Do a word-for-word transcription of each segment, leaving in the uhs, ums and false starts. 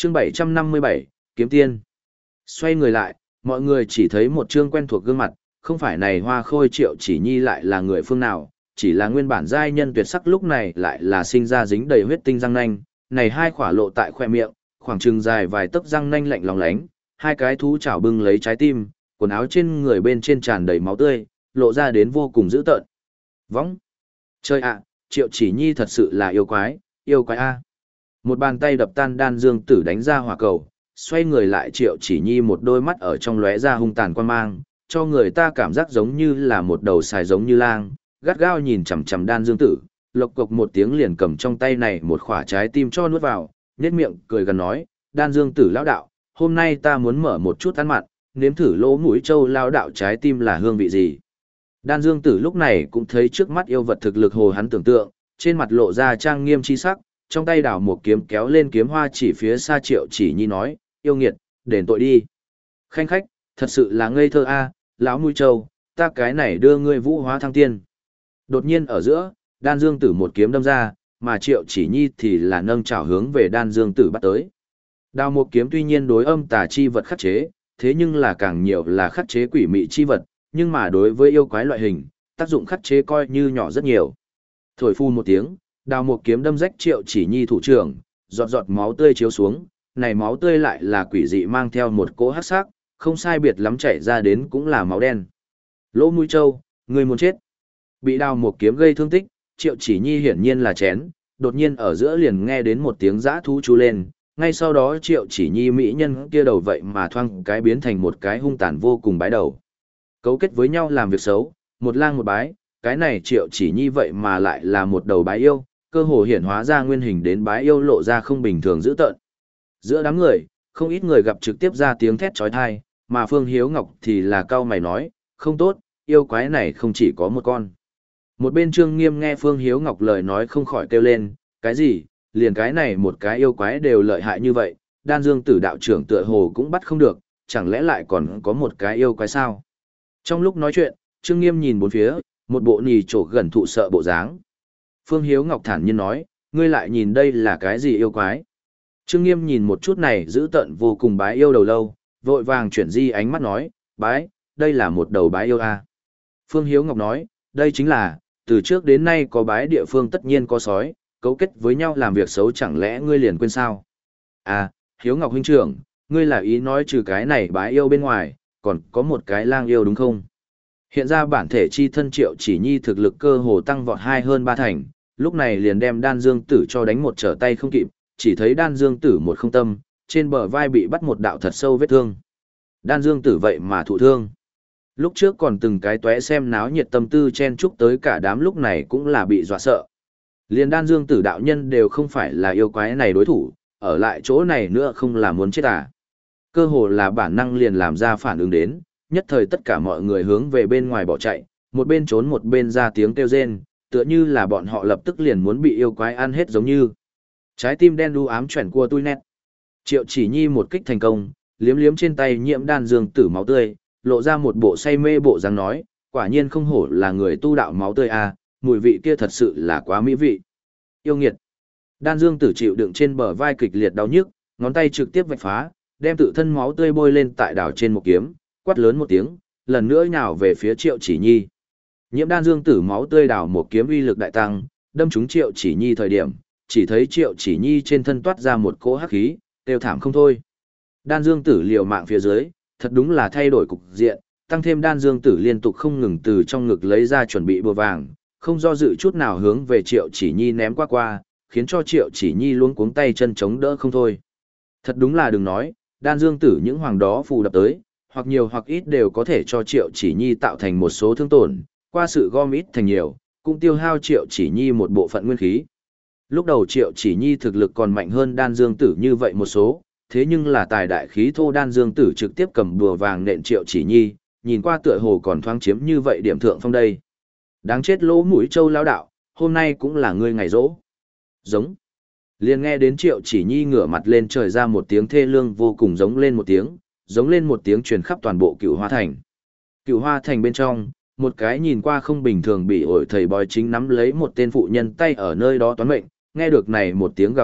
chương bảy trăm năm mươi bảy, Kiếm Tiên. Xoay người lại, mọi người chỉ thấy một trương quen thuộc gương mặt, không phải này Hoa Khôi Triệu Chỉ Nhi lại là người phương nào, chỉ là nguyên bản giai nhân tuyệt sắc lúc này lại là sinh ra dính đầy huyết tinh răng nanh, này hai khỏa lộ tại khoe miệng, khoảng chừng dài vài tấc răng nanh lạnh lóng lánh, hai cái thú chảo bưng lấy trái tim, quần áo trên người bên trên tràn đầy máu tươi, lộ ra đến vô cùng dữ tợn. Võng! Chơi ạ, Triệu Chỉ Nhi thật sự là yêu quái, yêu quái a. Một bàn tay đập tan Đan Dương Tử đánh ra hỏa cầu, xoay người lại Triệu Chỉ Nhi một đôi mắt ở trong lóe ra hung tàn quan mang, cho người ta cảm giác giống như là một đầu xài giống như lang, gắt gao nhìn chằm chằm Đan Dương Tử, lộc cộc một tiếng liền cầm trong tay này một khỏa trái tim cho nuốt vào, nhếch miệng cười gần nói, Đan Dương Tử lão đạo, hôm nay ta muốn mở một chút ăn mặn, nếm thử lỗ mũi trâu lão đạo trái tim là hương vị gì. Đan Dương Tử lúc này cũng thấy trước mắt yêu vật thực lực hồ hắn tưởng tượng, trên mặt lộ ra trang nghiêm chi sắc, trong tay đảo một kiếm kéo lên kiếm hoa chỉ phía xa Triệu Chỉ Nhi nói, yêu nghiệt, đền tội đi. Khanh khách, thật sự là ngây thơ a, lão mũi trâu, ta cái này đưa ngươi vũ hóa thăng tiên. Đột nhiên ở giữa, Đan Dương Tử một kiếm đâm ra, mà Triệu Chỉ Nhi thì là nâng chảo hướng về Đan Dương Tử bắt tới. Đao một kiếm tuy nhiên đối âm tà chi vật khắc chế, thế nhưng là càng nhiều là khắc chế quỷ mị chi vật, nhưng mà đối với yêu quái loại hình, tác dụng khắc chế coi như nhỏ rất nhiều. Thổi phun một tiếng, đao một kiếm đâm rách Triệu Chỉ Nhi thủ trưởng, giọt giọt máu tươi chiếu xuống, này máu tươi lại là quỷ dị mang theo một cỗ hắc sắc, không sai biệt lắm chảy ra đến cũng là máu đen. Lỗ mũi trâu, người muốn chết. Bị đao một kiếm gây thương tích, Triệu Chỉ Nhi hiển nhiên là chén, đột nhiên ở giữa liền nghe đến một tiếng giã thú chú lên, ngay sau đó Triệu Chỉ Nhi mỹ nhân kia đầu vậy mà thoang cái biến thành một cái hung tàn vô cùng bái đầu. Cấu kết với nhau làm việc xấu, một lang một bái, cái này Triệu Chỉ Nhi vậy mà lại là một đầu bái yêu, cơ hồ hiển hóa ra nguyên hình đến bái yêu lộ ra không bình thường dữ tợn. Giữa đám người, không ít người gặp trực tiếp ra tiếng thét chói tai, mà Phương Hiếu Ngọc thì là cau mày nói, không tốt, yêu quái này không chỉ có một con. Một bên Trương Nghiêm nghe Phương Hiếu Ngọc lời nói không khỏi kêu lên, cái gì, liền cái này một cái yêu quái đều lợi hại như vậy, Đan Dương Tử đạo trưởng tựa hồ cũng bắt không được, chẳng lẽ lại còn có một cái yêu quái sao? Trong lúc nói chuyện, Trương Nghiêm nhìn bốn phía, một bộ nì trổ gần thụ sợ bộ dáng. Phương Hiếu Ngọc thản nhiên nói, ngươi lại nhìn đây là cái gì yêu quái? Trương Nghiêm nhìn một chút này giữ tận vô cùng bái yêu đầu lâu, vội vàng chuyển di ánh mắt nói, bái, đây là một đầu bái yêu à. Phương Hiếu Ngọc nói, đây chính là, từ trước đến nay có bái địa phương tất nhiên có sói, cấu kết với nhau làm việc xấu chẳng lẽ ngươi liền quên sao? À, Hiếu Ngọc huynh trưởng, ngươi là ý nói trừ cái này bái yêu bên ngoài, còn có một cái lang yêu đúng không? Hiện ra bản thể chi thân Triệu Chỉ Nhi thực lực cơ hồ tăng vọt hai hơn ba thành, lúc này liền đem Đan Dương Tử cho đánh một trở tay không kịp, chỉ thấy Đan Dương Tử một không tâm, trên bờ vai bị bắt một đạo thật sâu vết thương. Đan Dương Tử vậy mà thụ thương. Lúc trước còn từng cái tóe xem náo nhiệt tâm tư chen chúc tới cả đám lúc này cũng là bị dọa sợ. Liền Đan Dương Tử đạo nhân đều không phải là yêu quái này đối thủ, ở lại chỗ này nữa không là muốn chết à. Cơ hồ là bản năng liền làm ra phản ứng đến, nhất thời tất cả mọi người hướng về bên ngoài bỏ chạy, một bên trốn một bên ra tiếng kêu rên, tựa như là bọn họ lập tức liền muốn bị yêu quái ăn hết giống như. Trái tim đen đu ám chuyển qua tui nét. Triệu Chỉ Nhi một kích thành công, liếm liếm trên tay nhiễm Đan Dương Tử máu tươi, lộ ra một bộ say mê bộ dáng nói, quả nhiên không hổ là người tu đạo máu tươi à, mùi vị kia thật sự là quá mỹ vị. Yêu nghiệt. Đan Dương Tử chịu đựng trên bờ vai kịch liệt đau nhức, ngón tay trực tiếp vạch phá, đem tự thân máu tươi bôi lên tại đảo trên một kiếm, quát lớn một tiếng, lần nữa nhào về phía Triệu Chỉ Nhi. Nhiễm Đan Dương Tử máu tươi đảo một kiếm uy lực đại tăng, đâm trúng Triệu Chỉ Nhi thời điểm, chỉ thấy Triệu Chỉ Nhi trên thân toát ra một cỗ hắc khí, tiêu thảm không thôi. Đan Dương Tử liều mạng phía dưới, thật đúng là thay đổi cục diện, tăng thêm Đan Dương Tử liên tục không ngừng từ trong ngực lấy ra chuẩn bị bùa vàng, không do dự chút nào hướng về Triệu Chỉ Nhi ném qua qua, khiến cho Triệu Chỉ Nhi luống cuống tay chân chống đỡ không thôi. Thật đúng là đừng nói, Đan Dương Tử những hoàng đó phù đập tới, hoặc nhiều hoặc ít đều có thể cho Triệu Chỉ Nhi tạo thành một số thương tổn, qua sự gom ít thành nhiều, cũng tiêu hao Triệu Chỉ Nhi một bộ phận nguyên khí. Lúc đầu Triệu Chỉ Nhi thực lực còn mạnh hơn Đan Dương Tử như vậy một số, thế nhưng là tài đại khí thô Đan Dương Tử trực tiếp cầm đùa vàng nện Triệu Chỉ Nhi, nhìn qua tựa hồ còn thoáng chiếm như vậy điểm thượng phong đây. Đáng chết lỗ mũi trâu lão đạo, hôm nay cũng là ngươi ngày rỗ. Giống. Liền nghe đến Triệu Chỉ Nhi ngửa mặt lên trời ra một tiếng thê lương vô cùng giống lên một tiếng, giống lên một tiếng truyền khắp toàn bộ Cựu Hoa Thành. Cựu Hoa Thành bên trong, một cái nhìn qua không bình thường bị ổi thầy bói chính nắm lấy một tên phụ nhân tay ở nơi đó toán mệnh, nghe được này một tiếng gào thét,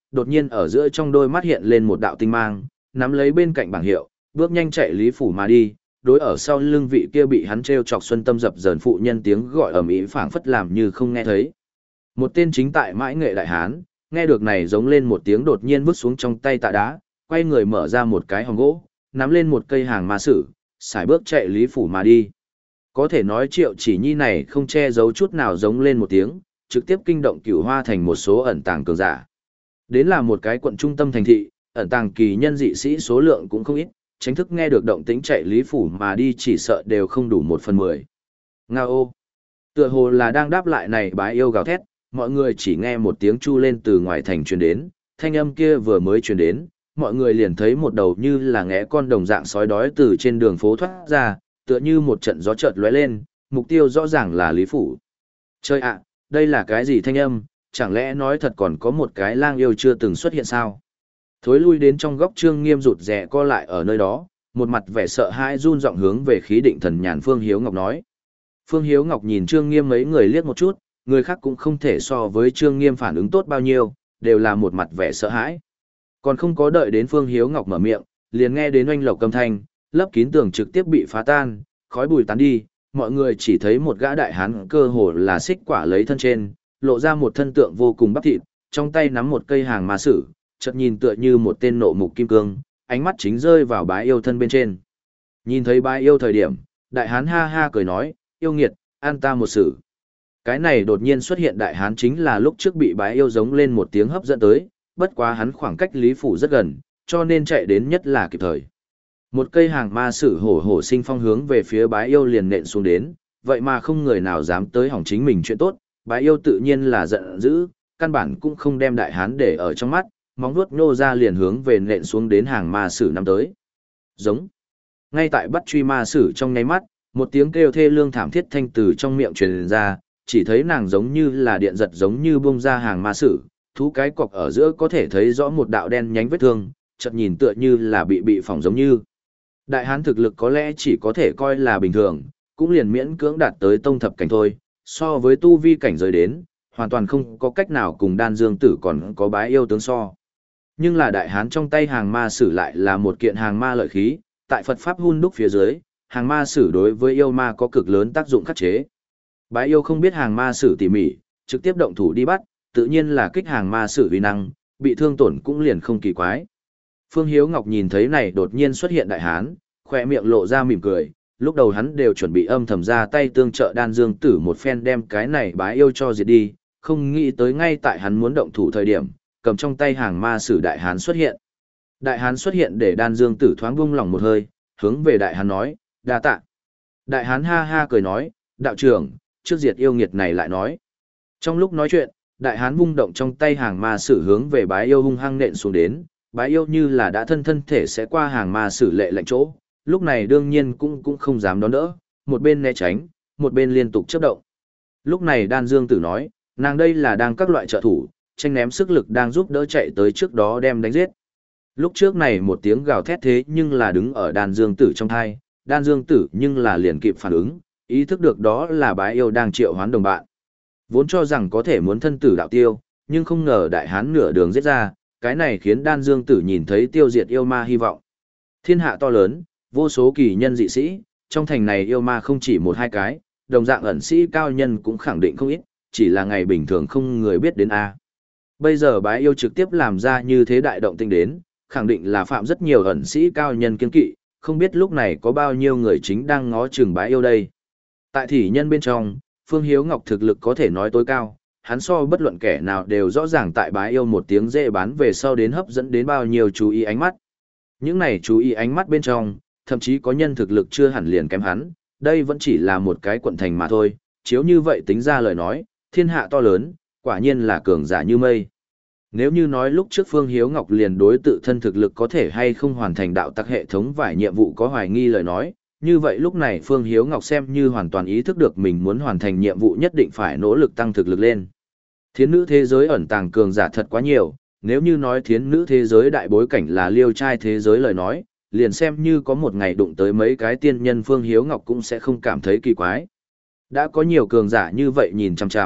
đột nhiên ở giữa trong đôi mắt hiện lên một đạo tinh mang, nắm lấy bên cạnh bảng hiệu, bước nhanh chạy Lý Phủ mà đi, đối ở sau lưng vị kia bị hắn treo chọc xuân tâm dập dờn phụ nhân tiếng gọi ầm ĩ phảng phất làm như không nghe thấy. Một tên chính tại mãi nghệ đại hán, nghe được này giống lên một tiếng đột nhiên vứt xuống trong tay tạ đá, quay người mở ra một cái hòm gỗ, nắm lên một cây hàng ma sử, xài bước chạy Lý Phủ mà đi. Có thể nói Triệu Chỉ Nhi này không che giấu chút nào giống lên một tiếng, trực tiếp kinh động Cửu Hoa thành một số ẩn tàng cường giả. Đến là một cái quận trung tâm thành thị, ẩn tàng kỳ nhân dị sĩ số lượng cũng không ít, tránh thức nghe được động tĩnh chạy Lý Phủ mà đi chỉ sợ đều không đủ một phần mười. Nga ô! Tựa hồ là đang đáp lại này bái yêu gào thét, mọi người chỉ nghe một tiếng chu lên từ ngoài thành truyền đến, thanh âm kia vừa mới truyền đến, mọi người liền thấy một đầu như là ngẽ con đồng dạng sói đói từ trên đường phố thoát ra, tựa như một trận gió chợt lóe lên, mục tiêu rõ ràng là Lý Phủ. Chơi ạ, đây là cái gì thanh âm, chẳng lẽ nói thật còn có một cái lang yêu chưa từng xuất hiện sao? Thối lui đến trong góc Trương Nghiêm rụt rè co lại ở nơi đó, một mặt vẻ sợ hãi run giọng hướng về khí định thần nhàn Phương Hiếu Ngọc nói. Phương Hiếu Ngọc nhìn Trương Nghiêm mấy người liếc một chút, người khác cũng không thể so với Trương Nghiêm phản ứng tốt bao nhiêu, đều là một mặt vẻ sợ hãi. Còn không có đợi đến Phương Hiếu Ngọc mở miệng, liền nghe đến oanh lộc âm thanh, lấp kín tường trực tiếp bị phá tan, khói bụi tán đi, mọi người chỉ thấy một gã đại hán cơ hồ là xích quả lấy thân trên, lộ ra một thân tượng vô cùng bắp thịt, trong tay nắm một cây hàng ma sử, chợt nhìn tựa như một tên nộ mục kim cương, ánh mắt chính rơi vào bái yêu thân bên trên. Nhìn thấy bái yêu thời điểm, đại hán ha ha cười nói, yêu nghiệt, an ta một sử. Cái này đột nhiên xuất hiện đại hán chính là lúc trước bị bái yêu giống lên một tiếng hấp dẫn tới, bất quá hắn khoảng cách Lý Phủ rất gần, cho nên chạy đến nhất là kịp thời. Một cây hàng ma sử hổ hổ sinh phong hướng về phía bái yêu liền nện xuống đến, vậy mà không người nào dám tới hỏng chính mình chuyện tốt, bái yêu tự nhiên là giận dữ, căn bản cũng không đem đại hán để ở trong mắt, móng vuốt nhô ra liền hướng về nện xuống đến hàng ma sử năm tới. Giống. Ngay tại bắt truy ma sử trong nháy mắt, một tiếng kêu thê lương thảm thiết thanh từ trong miệng truyền ra, chỉ thấy nàng giống như là điện giật giống như bung ra hàng ma sử, thú cái cọc ở giữa có thể thấy rõ một đạo đen nhánh vết thương, chợt nhìn tựa như là bị bị phỏng giống như. Đại hán thực lực có lẽ chỉ có thể coi là bình thường, cũng liền miễn cưỡng đạt tới tông thập cảnh thôi, so với tu vi cảnh giới đến, hoàn toàn không có cách nào cùng đan dương tử còn có bái yêu tướng so. Nhưng là đại hán trong tay hàng ma sử lại là một kiện hàng ma lợi khí, tại Phật Pháp hun đúc phía dưới, hàng ma sử đối với yêu ma có cực lớn tác dụng khắc chế. Bái yêu không biết hàng ma sử tỉ mỉ, trực tiếp động thủ đi bắt, tự nhiên là kích hàng ma sử uy năng, bị thương tổn cũng liền không kỳ quái. Phương Hiếu Ngọc nhìn thấy này đột nhiên xuất hiện đại hán, khỏe miệng lộ ra mỉm cười, lúc đầu hắn đều chuẩn bị âm thầm ra tay tương trợ đan dương tử một phen đem cái này bái yêu cho diệt đi, không nghĩ tới ngay tại hắn muốn động thủ thời điểm, cầm trong tay hàng ma sử đại hán xuất hiện. Đại hán xuất hiện để đan dương tử thoáng buông lỏng một hơi, hướng về đại hán nói, đa tạ. Đại hán ha ha cười nói, đạo trưởng, trước diệt yêu nghiệt này lại nói. Trong lúc nói chuyện, đại hán vung động trong tay hàng ma sử hướng về bái yêu hung hăng nện xuống đến, bái yêu như là đã thân thân thể sẽ qua hàng ma sử lệ lạnh chỗ, lúc này đương nhiên cũng cũng không dám đón đỡ, một bên né tránh, một bên liên tục chấp động. Lúc này đan dương tử nói, nàng đây là đang các loại trợ thủ, tranh ném sức lực đang giúp đỡ chạy tới trước đó đem đánh giết. Lúc trước này một tiếng gào thét thế nhưng là đứng ở đan dương tử trong thai, đan dương tử nhưng là liền kịp phản ứng, ý thức được đó là bái yêu đang triệu hoán đồng bạn. Vốn cho rằng có thể muốn thân tử đạo tiêu, nhưng không ngờ đại hán nửa đường giết ra, cái này khiến đan dương tử nhìn thấy tiêu diệt yêu ma hy vọng. Thiên hạ to lớn, vô số kỳ nhân dị sĩ, trong thành này yêu ma không chỉ một hai cái, đồng dạng ẩn sĩ cao nhân cũng khẳng định không ít, chỉ là ngày bình thường không người biết đến a. Bây giờ bái yêu trực tiếp làm ra như thế đại động tinh đến, khẳng định là phạm rất nhiều ẩn sĩ cao nhân kiên kỵ, không biết lúc này có bao nhiêu người chính đang ngó chừng bái yêu đây. Tại thị nhân bên trong, Phương Hiếu Ngọc thực lực có thể nói tối cao, hắn so bất luận kẻ nào đều rõ ràng tại bái yêu một tiếng dễ bán về sau đến hấp dẫn đến bao nhiêu chú ý ánh mắt. Những này chú ý ánh mắt bên trong, thậm chí có nhân thực lực chưa hẳn liền kém hắn, đây vẫn chỉ là một cái quận thành mà thôi, chiếu như vậy tính ra lời nói, thiên hạ to lớn, quả nhiên là cường giả như mây. Nếu như nói lúc trước Phương Hiếu Ngọc liền đối tự thân thực lực có thể hay không hoàn thành đạo tắc hệ thống vài nhiệm vụ có hoài nghi lời nói, như vậy lúc này Phương Hiếu Ngọc xem như hoàn toàn ý thức được mình muốn hoàn thành nhiệm vụ nhất định phải nỗ lực tăng thực lực lên. Thiến nữ thế giới ẩn tàng cường giả thật quá nhiều, nếu như nói thiến nữ thế giới đại bối cảnh là liêu trai thế giới lời nói, liền xem như có một ngày đụng tới mấy cái tiên nhân Phương Hiếu Ngọc cũng sẽ không cảm thấy kỳ quái. Đã có nhiều cường giả như vậy nhìn chằm chằm,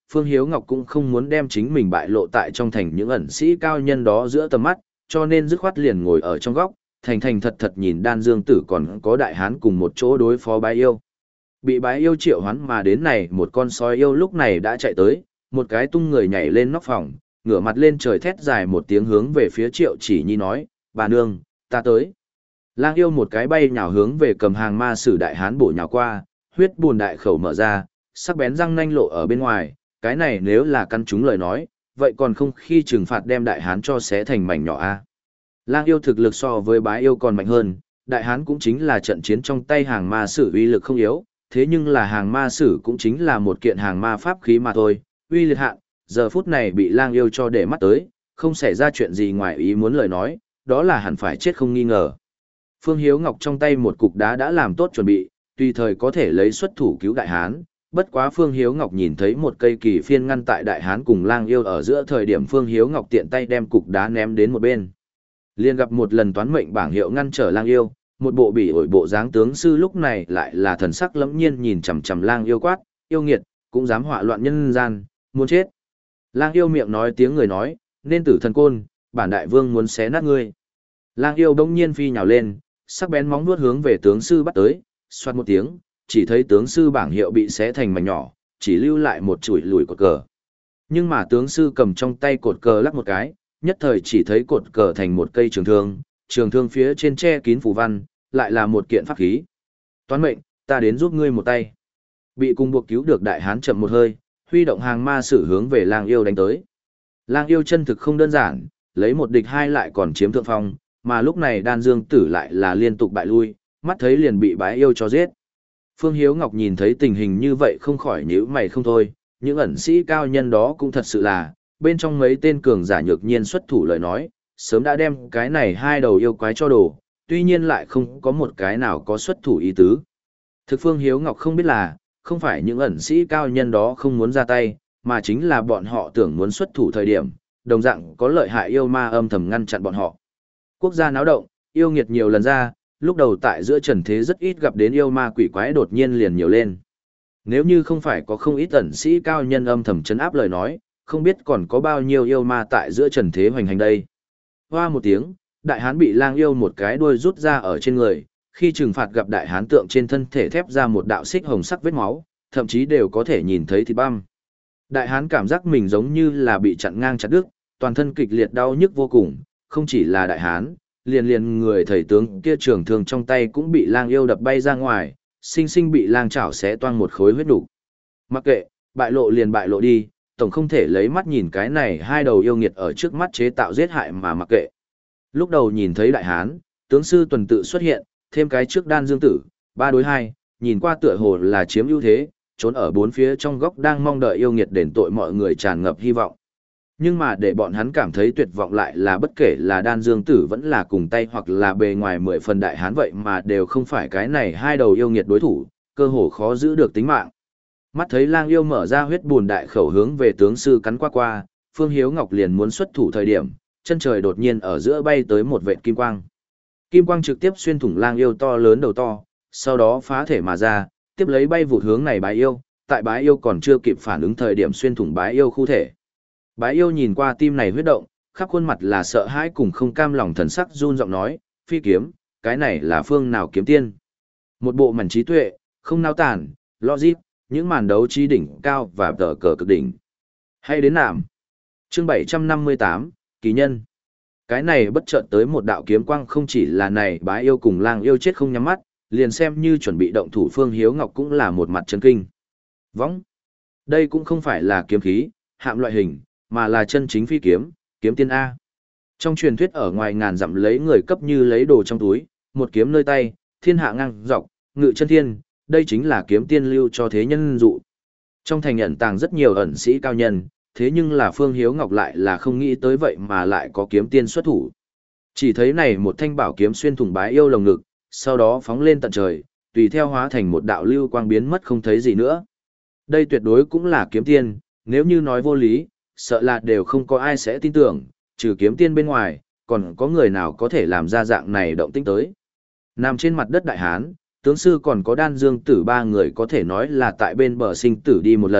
Phương Hiếu Ngọc cũng không muốn đem chính mình bại lộ tại trong thành những ẩn sĩ cao nhân đó giữa tầm mắt, cho nên dứt khoát liền ngồi ở trong góc, thành thành thật thật nhìn Đan Dương Tử còn có đại hán cùng một chỗ đối phó bái yêu. Bị bái yêu triệu hoán mà đến này một con sói yêu lúc này đã chạy tới, một cái tung người nhảy lên nóc phòng, ngửa mặt lên trời thét dài một tiếng hướng về phía Triệu Chỉ Nhi nói, bà nương, ta tới. Lang yêu một cái bay nhào hướng về cầm hàng ma sử đại hán bổ nhào qua, huyết buồn đại khẩu mở ra, sắc bén răng nanh lộ ở bên ngoài, cái này nếu là căn chúng lời nói, vậy còn không khi trừng phạt đem đại hán cho xé thành mảnh nhỏ a. Lang yêu thực lực so với bái yêu còn mạnh hơn, đại hán cũng chính là trận chiến trong tay hàng ma sử uy lực không yếu, thế nhưng là hàng ma sử cũng chính là một kiện hàng ma pháp khí mà thôi, uy liệt hạn, giờ phút này bị lang yêu cho để mắt tới, không xảy ra chuyện gì ngoài ý muốn lời nói, đó là hẳn phải chết không nghi ngờ. Phương Hiếu Ngọc trong tay một cục đá đã làm tốt chuẩn bị, tùy thời có thể lấy xuất thủ cứu đại hán, bất quá Phương Hiếu Ngọc nhìn thấy một cây kỳ phiên ngăn tại đại hán cùng lang yêu ở giữa thời điểm Phương Hiếu Ngọc tiện tay đem cục đá ném đến một bên. Liên gặp một lần toán mệnh bảng hiệu ngăn trở lang yêu, một bộ bỉ ổi bộ dáng tướng sư lúc này lại là thần sắc lẫm nhiên nhìn chằm chằm lang yêu quát, yêu nghiệt, cũng dám họa loạn nhân gian, muốn chết. Lang yêu miệng nói tiếng người nói, nên tử thần côn, bản đại vương muốn xé nát ngươi. Lang yêu bỗng nhiên phi nhào lên, sắc bén móng vuốt hướng về tướng sư bắt tới, xoát một tiếng, chỉ thấy tướng sư bảng hiệu bị xé thành mảnh nhỏ, chỉ lưu lại một chuỗi lùi cột cờ. Nhưng mà tướng sư cầm trong tay cột cờ lắc một cái, nhất thời chỉ thấy cột cờ thành một cây trường thương, trường thương phía trên che kín phù văn, lại là một kiện pháp khí. Toán mệnh, ta đến giúp ngươi một tay. Bị cùng buộc cứu được đại hán chậm một hơi, huy động hàng ma sử hướng về lang yêu đánh tới. Lang yêu chân thực không đơn giản, lấy một địch hai lại còn chiếm thượng phong, mà lúc này Đan Dương Tử lại là liên tục bại lui, mắt thấy liền bị bái yêu cho giết. Phương Hiếu Ngọc nhìn thấy tình hình như vậy không khỏi nhíu mày không thôi, những ẩn sĩ cao nhân đó cũng thật sự là, bên trong mấy tên cường giả nhược nhiên xuất thủ lời nói, sớm đã đem cái này hai đầu yêu quái cho đổ, tuy nhiên lại không có một cái nào có xuất thủ ý tứ. Thực Phương Hiếu Ngọc không biết là, không phải những ẩn sĩ cao nhân đó không muốn ra tay, mà chính là bọn họ tưởng muốn xuất thủ thời điểm, đồng dạng có lợi hại yêu ma âm thầm ngăn chặn bọn họ. Quốc gia náo động, yêu nghiệt nhiều lần ra, lúc đầu tại giữa trần thế rất ít gặp đến yêu ma quỷ quái đột nhiên liền nhiều lên. Nếu như không phải có không ít ẩn sĩ cao nhân âm thầm chấn áp lời nói, không biết còn có bao nhiêu yêu ma tại giữa trần thế hoành hành đây. Hoa một tiếng, đại hán bị lang yêu một cái đuôi rút ra ở trên người, khi trừng phạt gặp đại hán tượng trên thân thể thép ra một đạo xích hồng sắc vết máu, thậm chí đều có thể nhìn thấy thịt băm. Đại hán cảm giác mình giống như là bị chặn ngang chặt đứt, toàn thân kịch liệt đau nhức vô cùng, không chỉ là đại hán, liền liền người thầy tướng kia trường thương trong tay cũng bị lang yêu đập bay ra ngoài, sinh sinh bị lang chảo xé toang một khối huyết đủ. Mặc kệ, bại lộ liền bại lộ đi, tổng không thể lấy mắt nhìn cái này hai đầu yêu nghiệt ở trước mắt chế tạo giết hại mà mặc kệ. Lúc đầu nhìn thấy đại hán, tướng sư tuần tự xuất hiện, thêm cái trước Đan Dương Tử, ba đối hai, nhìn qua tựa hồ là chiếm ưu thế, trốn ở bốn phía trong góc đang mong đợi yêu nghiệt đền tội mọi người tràn ngập hy vọng. Nhưng mà để bọn hắn cảm thấy tuyệt vọng lại là bất kể là Đan Dương Tử vẫn là cùng tay hoặc là bề ngoài mười phần đại hán vậy mà đều không phải cái này hai đầu yêu nghiệt đối thủ, cơ hồ khó giữ được tính mạng. Mắt thấy lang yêu mở ra huyết bùn đại khẩu hướng về tướng sư cắn qua qua, Phương Hiếu Ngọc liền muốn xuất thủ thời điểm, chân trời đột nhiên ở giữa bay tới một vệt kim quang. Kim quang trực tiếp xuyên thủng lang yêu to lớn đầu to, sau đó phá thể mà ra, tiếp lấy bay vụt hướng này bái yêu, tại bái yêu còn chưa kịp phản ứng thời điểm xuyên thủng bái yêu khu thể. Bái yêu nhìn qua tim này huyết động, khắp khuôn mặt là sợ hãi cùng không cam lòng thần sắc run giọng nói, phi kiếm, cái này là phương nào kiếm tiên. Một bộ mảnh trí tuệ, không nao tản, logic, những màn đấu trí đỉnh cao và tờ cờ cực đỉnh. Hay đến nạm. Chương bảy trăm năm mươi tám, Kỳ nhân. Cái này bất chợt tới một đạo kiếm quang không chỉ là này bái yêu cùng lang yêu chết không nhắm mắt, liền xem như chuẩn bị động thủ Phương Hiếu Ngọc cũng là một mặt chấn kinh. Võng. Đây cũng không phải là kiếm khí, hạm loại hình, mà là chân chính phi kiếm, kiếm tiên A. Trong truyền thuyết ở ngoài ngàn dặm lấy người cấp như lấy đồ trong túi, một kiếm nơi tay, thiên hạ ngang dọc, ngự chân thiên, đây chính là kiếm tiên lưu cho thế nhân dụ. Trong thành ẩn tàng rất nhiều ẩn sĩ cao nhân, thế nhưng là Phương Hiếu Ngọc lại là không nghĩ tới vậy mà lại có kiếm tiên xuất thủ. Chỉ thấy này một thanh bảo kiếm xuyên thủng bái yêu lồng ngực, sau đó phóng lên tận trời, tùy theo hóa thành một đạo lưu quang biến mất không thấy gì nữa. Đây tuyệt đối cũng là kiếm tiên, nếu như nói vô lý, sợ là đều không có ai sẽ tin tưởng, trừ kiếm tiên bên ngoài, còn có người nào có thể làm ra dạng này động tĩnh tới. Nằm trên mặt đất đại hán, tướng sư còn có Đan Dương Tử ba người có thể nói là tại bên bờ sinh tử đi một lần,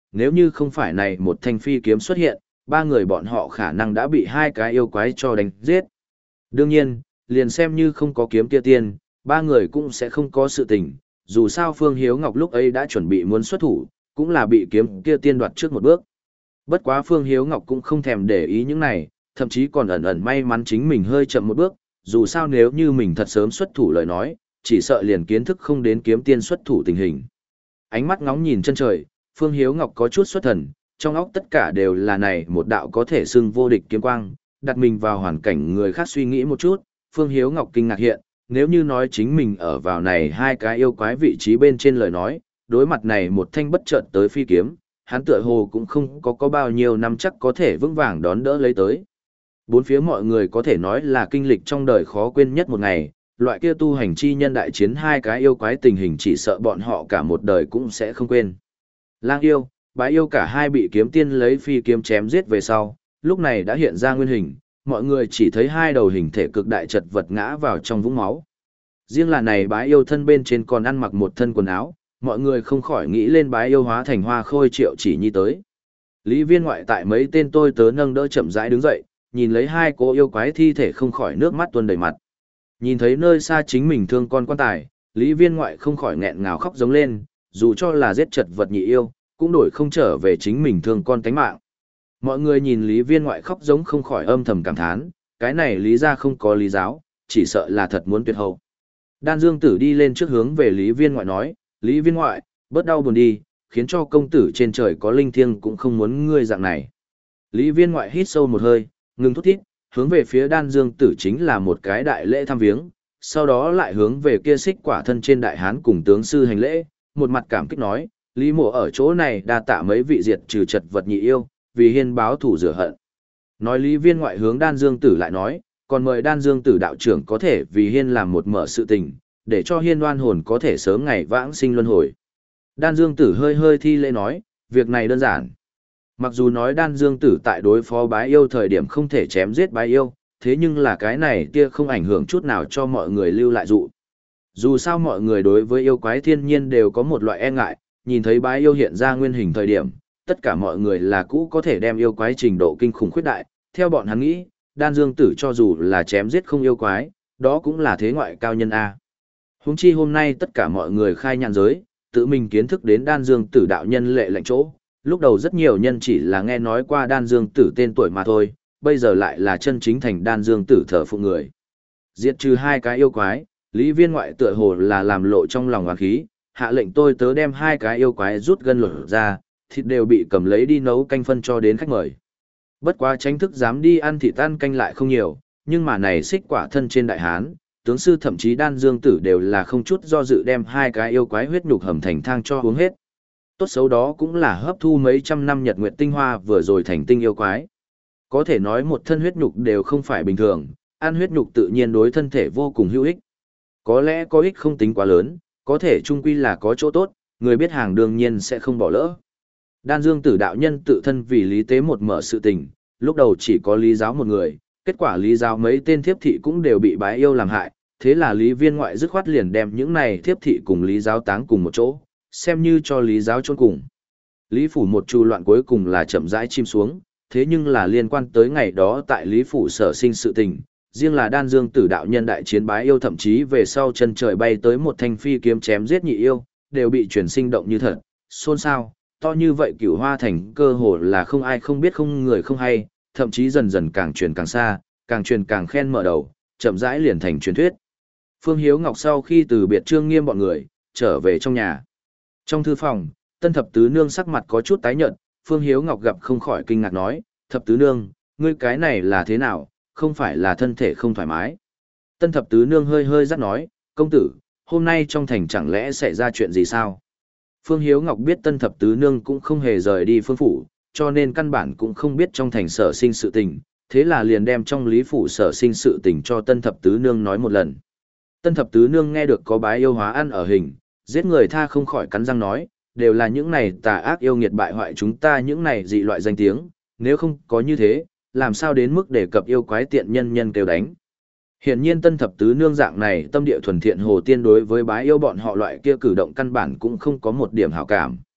nếu như không phải này một thanh phi kiếm xuất hiện, ba người bọn họ khả năng đã bị hai cái yêu quái cho đánh giết. Đương nhiên, liền xem như không có kiếm kia tiên, ba người cũng sẽ không có sự tình, dù sao Phương Hiếu Ngọc lúc ấy đã chuẩn bị muốn xuất thủ, cũng là bị kiếm kia tiên đoạt trước một bước. Bất quá Phương Hiếu Ngọc cũng không thèm để ý những này, thậm chí còn ẩn ẩn may mắn chính mình hơi chậm một bước, dù sao nếu như mình thật sớm xuất thủ lời nói, chỉ sợ liền kiến thức không đến kiếm tiên xuất thủ tình hình. Ánh mắt ngóng nhìn chân trời, Phương Hiếu Ngọc có chút xuất thần, trong óc tất cả đều là này một đạo có thể xưng vô địch kiếm quang, đặt mình vào hoàn cảnh người khác suy nghĩ một chút, Phương Hiếu Ngọc kinh ngạc hiện, nếu như nói chính mình ở vào này hai cái yêu quái vị trí bên trên lời nói, đối mặt này một thanh bất chợt tới phi kiếm, hắn tựa hồ cũng không có có bao nhiêu năm chắc có thể vững vàng đón đỡ lấy tới. Bốn phía mọi người có thể nói là kinh lịch trong đời khó quên nhất một ngày, loại kia tu hành chi nhân đại chiến hai cái yêu quái tình hình chỉ sợ bọn họ cả một đời cũng sẽ không quên. Lang yêu, bái yêu cả hai bị kiếm tiên lấy phi kiếm chém giết về sau, lúc này đã hiện ra nguyên hình, mọi người chỉ thấy hai đầu hình thể cực đại chật vật ngã vào trong vũng máu. Riêng là này bái yêu thân bên trên còn ăn mặc một thân quần áo, mọi người không khỏi nghĩ lên bái yêu hóa thành Hoa Khôi Triệu Chỉ Nhi tới. Lý Viên ngoại tại mấy tên tôi tớ nâng đỡ chậm rãi đứng dậy, nhìn lấy hai cô yêu quái thi thể không khỏi nước mắt tuôn đầy mặt. Nhìn thấy nơi xa chính mình thương con quan tài, Lý Viên ngoại không khỏi nghẹn ngào khóc giống lên, dù cho là giết chật vật nhị yêu, cũng đổi không trở về chính mình thương con tánh mạng. Mọi người nhìn Lý Viên ngoại khóc giống không khỏi âm thầm cảm thán, cái này Lý ra không có lý giáo, chỉ sợ là thật muốn tuyệt hậu. Đan Dương Tử đi lên trước hướng về Lý Viên ngoại nói, Lý Viên ngoại, bớt đau buồn đi, khiến cho công tử trên trời có linh thiêng cũng không muốn ngươi dạng này. Lý Viên ngoại hít sâu một hơi, ngừng thút thít, hướng về phía Đan Dương Tử chính là một cái đại lễ thăm viếng, sau đó lại hướng về kia xích quả thân trên đại hán cùng tướng sư hành lễ, một mặt cảm kích nói, Lý mộ ở chỗ này đa tạ mấy vị diệt trừ chật vật nhị yêu, vì hiên báo thủ rửa hận. Nói Lý Viên ngoại hướng Đan Dương Tử lại nói, còn mời Đan Dương Tử đạo trưởng có thể vì hiên làm một mở sự tình, để cho hiên đoan hồn có thể sớm ngày vãng sinh luân hồi. Đan Dương Tử hơi hơi thi lễ nói, việc này đơn giản. Mặc dù nói Đan Dương Tử tại đối phó bái yêu thời điểm không thể chém giết bái yêu, thế nhưng là cái này tia không ảnh hưởng chút nào cho mọi người lưu lại dụ. Dù sao mọi người đối với yêu quái thiên nhiên đều có một loại e ngại, nhìn thấy bái yêu hiện ra nguyên hình thời điểm, tất cả mọi người là cũ có thể đem yêu quái trình độ kinh khủng khuyết đại, theo bọn hắn nghĩ, Đan Dương Tử cho dù là chém giết không yêu quái, đó cũng là thế ngoại cao nhân A. Huống chi hôm nay tất cả mọi người khai nhãn giới, tự mình kiến thức đến Đan Dương Tử đạo nhân lệ lạnh chỗ, lúc đầu rất nhiều nhân chỉ là nghe nói qua Đan Dương Tử tên tuổi mà thôi, bây giờ lại là chân chính thành Đan Dương Tử thờ phụng người. Diệt trừ hai cái yêu quái, Lý Viên ngoại tựa hồ là làm lộ trong lòng oán khí, hạ lệnh tôi tớ đem hai cái yêu quái rút gân lột ra, thịt đều bị cầm lấy đi nấu canh phân cho đến khách mời. Bất quá tránh thức dám đi ăn thịt ăn canh lại không nhiều, nhưng mà này xích quả thân trên đại hán, tướng sư thậm chí Đan Dương Tử đều là không chút do dự đem hai cái yêu quái huyết nhục hầm thành thang cho uống hết. Tốt xấu đó cũng là hấp thu mấy trăm năm nhật nguyệt tinh hoa vừa rồi thành tinh yêu quái. Có thể nói một thân huyết nhục đều không phải bình thường, ăn huyết nhục tự nhiên đối thân thể vô cùng hữu ích. Có lẽ có ích không tính quá lớn, có thể chung quy là có chỗ tốt, người biết hàng đương nhiên sẽ không bỏ lỡ. Đan Dương Tử đạo nhân tự thân vì lý tế một mở sự tình, lúc đầu chỉ có lý giáo một người, kết quả lý giáo mấy tên thiếp thị cũng đều bị bái yêu làm hại, thế là Lý Viên ngoại dứt khoát liền đem những này thiếp thị cùng lý giáo táng cùng một chỗ, xem như cho lý giáo chôn cùng. Lý phủ một chu loạn cuối cùng là chậm rãi chim xuống, thế nhưng là liên quan tới ngày đó tại Lý phủ sở sinh sự tình, riêng là Đan Dương Tử đạo nhân đại chiến bái yêu thậm chí về sau chân trời bay tới một thanh phi kiếm chém giết nhị yêu, đều bị truyền sinh động như thật, xôn xao, to như vậy Cửu Hoa thành cơ hồ là không ai không biết không người không hay, thậm chí dần dần càng truyền càng xa, càng truyền càng khen mở đầu, chậm rãi liền thành truyền thuyết. Phương Hiếu Ngọc sau khi từ biệt Trương Nghiêm bọn người, trở về trong nhà. Trong thư phòng, Tân Thập Tứ Nương sắc mặt có chút tái nhợt, Phương Hiếu Ngọc gặp không khỏi kinh ngạc nói, Thập Tứ Nương, ngươi cái này là thế nào, không phải là thân thể không thoải mái. Tân Thập Tứ Nương hơi hơi dắt nói, công tử, hôm nay trong thành chẳng lẽ xảy ra chuyện gì sao? Phương Hiếu Ngọc biết Tân Thập Tứ Nương cũng không hề rời đi phương phủ, cho nên căn bản cũng không biết trong thành sở sinh sự tình, thế là liền đem trong lý phủ sở sinh sự tình cho Tân Thập Tứ Nương nói một lần. Tân Thập Tứ Nương nghe được có bái yêu hóa ăn ở hình, giết người tha không khỏi cắn răng nói, đều là những này tà ác yêu nghiệt bại hoại chúng ta những này dị loại danh tiếng, nếu không có như thế, làm sao đến mức đề cập yêu quái tiện nhân nhân kêu đánh. Hiển nhiên Tân Thập Tứ Nương dạng này tâm địa thuần thiện hồ tiên đối với bái yêu bọn họ loại kia cử động căn bản cũng không có một điểm hảo cảm.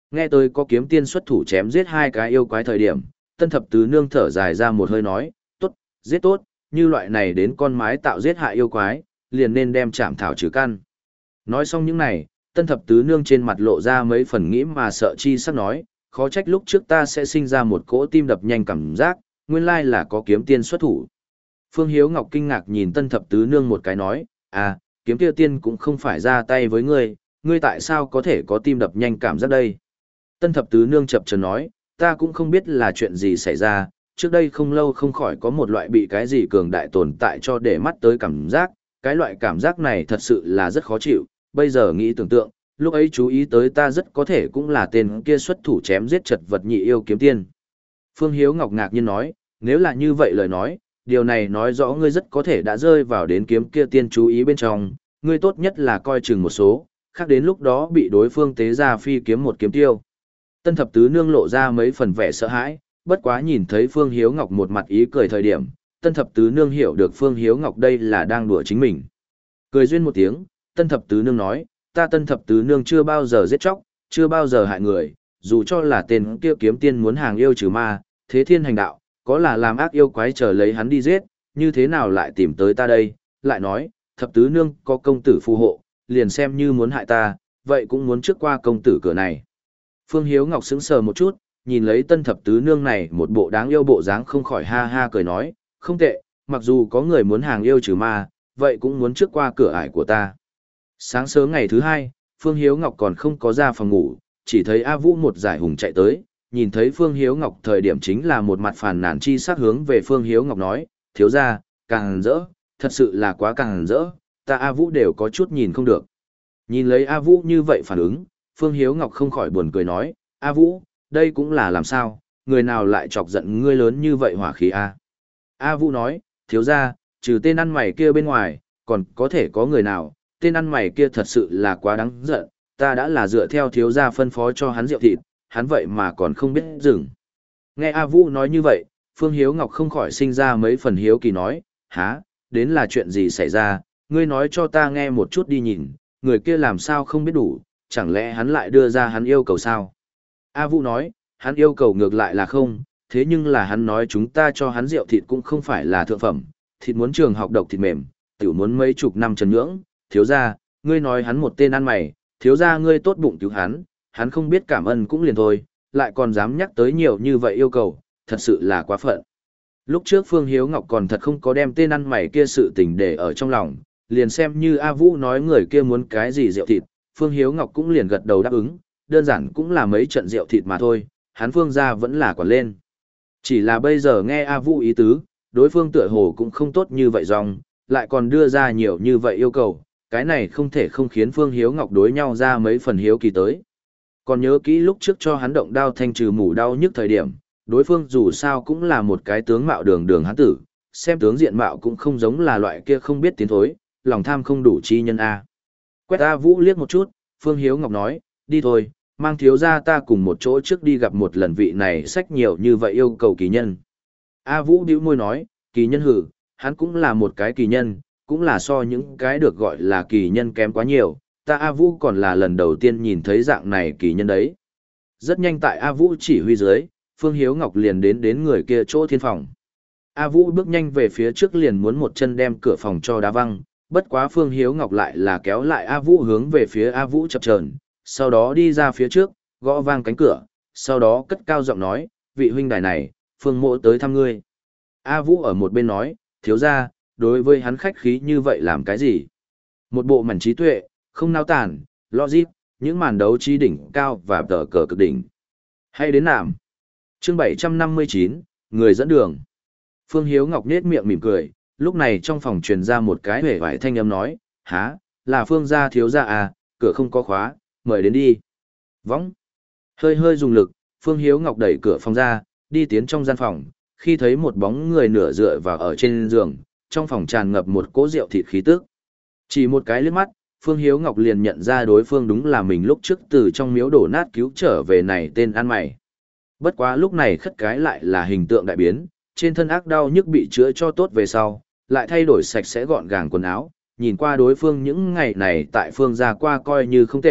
Nghe tới có kiếm tiên xuất thủ chém giết hai cái yêu quái thời điểm, tân thập tứ nương thở dài ra một hơi nói, tốt, giết tốt, như loại này đến con mái tạo giết hại yêu quái, liền nên đem chạm thảo trừ căn. Nói xong những này, tân thập tứ nương trên mặt lộ ra mấy phần nghĩ mà sợ chi sắc nói, khó trách lúc trước ta sẽ sinh ra một cỗ tim đập nhanh cảm giác, nguyên lai là có kiếm tiên xuất thủ. Phương Hiếu Ngọc kinh ngạc nhìn tân thập tứ nương một cái nói, à, kiếm kia tiên cũng không phải ra tay với ngươi, ngươi tại sao có thể có tim đập nhanh cảm giác đây? Tân thập tứ nương chập chờn nói, ta cũng không biết là chuyện gì xảy ra, trước đây không lâu không khỏi có một loại bị cái gì cường đại tồn tại cho để mắt tới cảm giác, cái loại cảm giác này thật sự là rất khó chịu, bây giờ nghĩ tưởng tượng, lúc ấy chú ý tới ta rất có thể cũng là tên kia xuất thủ chém giết chật vật nhị yêu kiếm tiên. Phương Hiếu Ngọc ngạc nhiên nói, nếu là như vậy lời nói, điều này nói rõ ngươi rất có thể đã rơi vào đến kiếm kia tiên chú ý bên trong, ngươi tốt nhất là coi chừng một số, khác đến lúc đó bị đối phương tế ra phi kiếm một kiếm tiêu. Tân thập tứ nương lộ ra mấy phần vẻ sợ hãi, bất quá nhìn thấy Phương Hiếu Ngọc một mặt ý cười thời điểm, tân thập tứ nương hiểu được Phương Hiếu Ngọc đây là đang đùa chính mình. Cười duyên một tiếng, tân thập tứ nương nói, ta tân thập tứ nương chưa bao giờ giết chóc, chưa bao giờ hại người, dù cho là tên kia kiếm tiên muốn hàng yêu trừ ma, thế thiên hành đạo, có là làm ác yêu quái chờ lấy hắn đi giết, như thế nào lại tìm tới ta đây, lại nói, thập tứ nương có công tử phù hộ, liền xem như muốn hại ta, vậy cũng muốn trước qua công tử cửa này. Phương Hiếu Ngọc sững sờ một chút, nhìn lấy tân thập tứ nương này một bộ đáng yêu bộ dáng không khỏi ha ha cười nói, không tệ, mặc dù có người muốn hàng yêu trừ ma, vậy cũng muốn trước qua cửa ải của ta. Sáng sớm ngày thứ hai, Phương Hiếu Ngọc còn không có ra phòng ngủ, chỉ thấy A Vũ một giải hùng chạy tới, nhìn thấy Phương Hiếu Ngọc thời điểm chính là một mặt phàn nàn chi sắc hướng về Phương Hiếu Ngọc nói, thiếu ra, càng rỡ, thật sự là quá càng rỡ, ta A Vũ đều có chút nhìn không được. Nhìn lấy A Vũ như vậy phản ứng, Phương Hiếu Ngọc không khỏi buồn cười nói, A Vũ, đây cũng là làm sao, người nào lại chọc giận ngươi lớn như vậy hỏa khí A. A Vũ nói, thiếu ra, trừ tên ăn mày kia bên ngoài, còn có thể có người nào, tên ăn mày kia thật sự là quá đáng giận, ta đã là dựa theo thiếu gia phân phó cho hắn rượu thịt, hắn vậy mà còn không biết dừng. Nghe A Vũ nói như vậy, Phương Hiếu Ngọc không khỏi sinh ra mấy phần hiếu kỳ nói, há, đến là chuyện gì xảy ra, ngươi nói cho ta nghe một chút đi nhìn, người kia làm sao không biết đủ, chẳng lẽ hắn lại đưa ra hắn yêu cầu sao? A Vũ nói, hắn yêu cầu ngược lại là không, thế nhưng là hắn nói chúng ta cho hắn rượu thịt cũng không phải là thượng phẩm, thịt muốn trường học độc thịt mềm, tiểu muốn mấy chục năm trần nhưỡng, thiếu gia, ngươi nói hắn một tên ăn mày, thiếu gia ngươi tốt bụng cứu hắn, hắn không biết cảm ơn cũng liền thôi, lại còn dám nhắc tới nhiều như vậy yêu cầu, thật sự là quá phận. Lúc trước Phương Hiếu Ngọc còn thật không có đem tên ăn mày kia sự tình để ở trong lòng, liền xem như A Vũ nói người kia muốn cái gì rượu thịt, Phương Hiếu Ngọc cũng liền gật đầu đáp ứng, đơn giản cũng là mấy trận rượu thịt mà thôi, hắn Phương gia vẫn là quản lên. Chỉ là bây giờ nghe A Vũ ý tứ, đối phương tựa hồ cũng không tốt như vậy dòng, lại còn đưa ra nhiều như vậy yêu cầu, cái này không thể không khiến Phương Hiếu Ngọc đối nhau ra mấy phần hiếu kỳ tới. Còn nhớ kỹ lúc trước cho hắn động đao thanh trừ mủ đau nhức thời điểm, đối phương dù sao cũng là một cái tướng mạo đường đường hắn tử, xem tướng diện mạo cũng không giống là loại kia không biết tiến thối, lòng tham không đủ chi nhân A. Quét A Vũ liếc một chút, Phương Hiếu Ngọc nói, đi thôi, mang thiếu gia ta cùng một chỗ trước đi gặp một lần vị này sách nhiều như vậy yêu cầu kỳ nhân. A Vũ bĩu môi nói, kỳ nhân hử, hắn cũng là một cái kỳ nhân, cũng là so những cái được gọi là kỳ nhân kém quá nhiều, ta A Vũ còn là lần đầu tiên nhìn thấy dạng này kỳ nhân đấy. Rất nhanh tại A Vũ chỉ huy dưới, Phương Hiếu Ngọc liền đến đến người kia chỗ thiên phòng. A Vũ bước nhanh về phía trước liền muốn một chân đem cửa phòng cho đá văng, bất quá Phương Hiếu Ngọc lại là kéo lại A Vũ hướng về phía A Vũ chập chờn, sau đó đi ra phía trước, gõ vang cánh cửa, sau đó cất cao giọng nói, vị huynh đài này, Phương mộ tới thăm ngươi. A Vũ ở một bên nói, thiếu gia, đối với hắn khách khí như vậy làm cái gì? Một bộ mảnh trí tuệ, không nao tản, logic, những màn đấu trí đỉnh cao và tờ cờ cực đỉnh. Hay đến nạm. Chương bảy trăm năm mươi chín, người dẫn đường. Phương Hiếu Ngọc nết miệng mỉm cười, lúc này trong phòng truyền ra một cái hề vải thanh âm nói, há, là Phương gia thiếu gia à, cửa không có khóa, mời đến đi. Võng. Hơi hơi dùng lực, Phương Hiếu Ngọc đẩy cửa phòng ra, đi tiến trong gian phòng, khi thấy một bóng người nửa dựa vào ở trên giường, trong phòng tràn ngập một cỗ rượu thịt khí tức. Chỉ một cái liếc mắt, Phương Hiếu Ngọc liền nhận ra đối phương đúng là mình lúc trước từ trong miếu đổ nát cứu trở về này tên ăn mày. Bất quá lúc này khất cái lại là hình tượng đại biến, trên thân ác đau nhức bị chữa cho tốt về sau, lại thay đổi sạch sẽ gọn gàng quần áo, nhìn qua đối phương những ngày này tại phương gia qua coi như không tệ,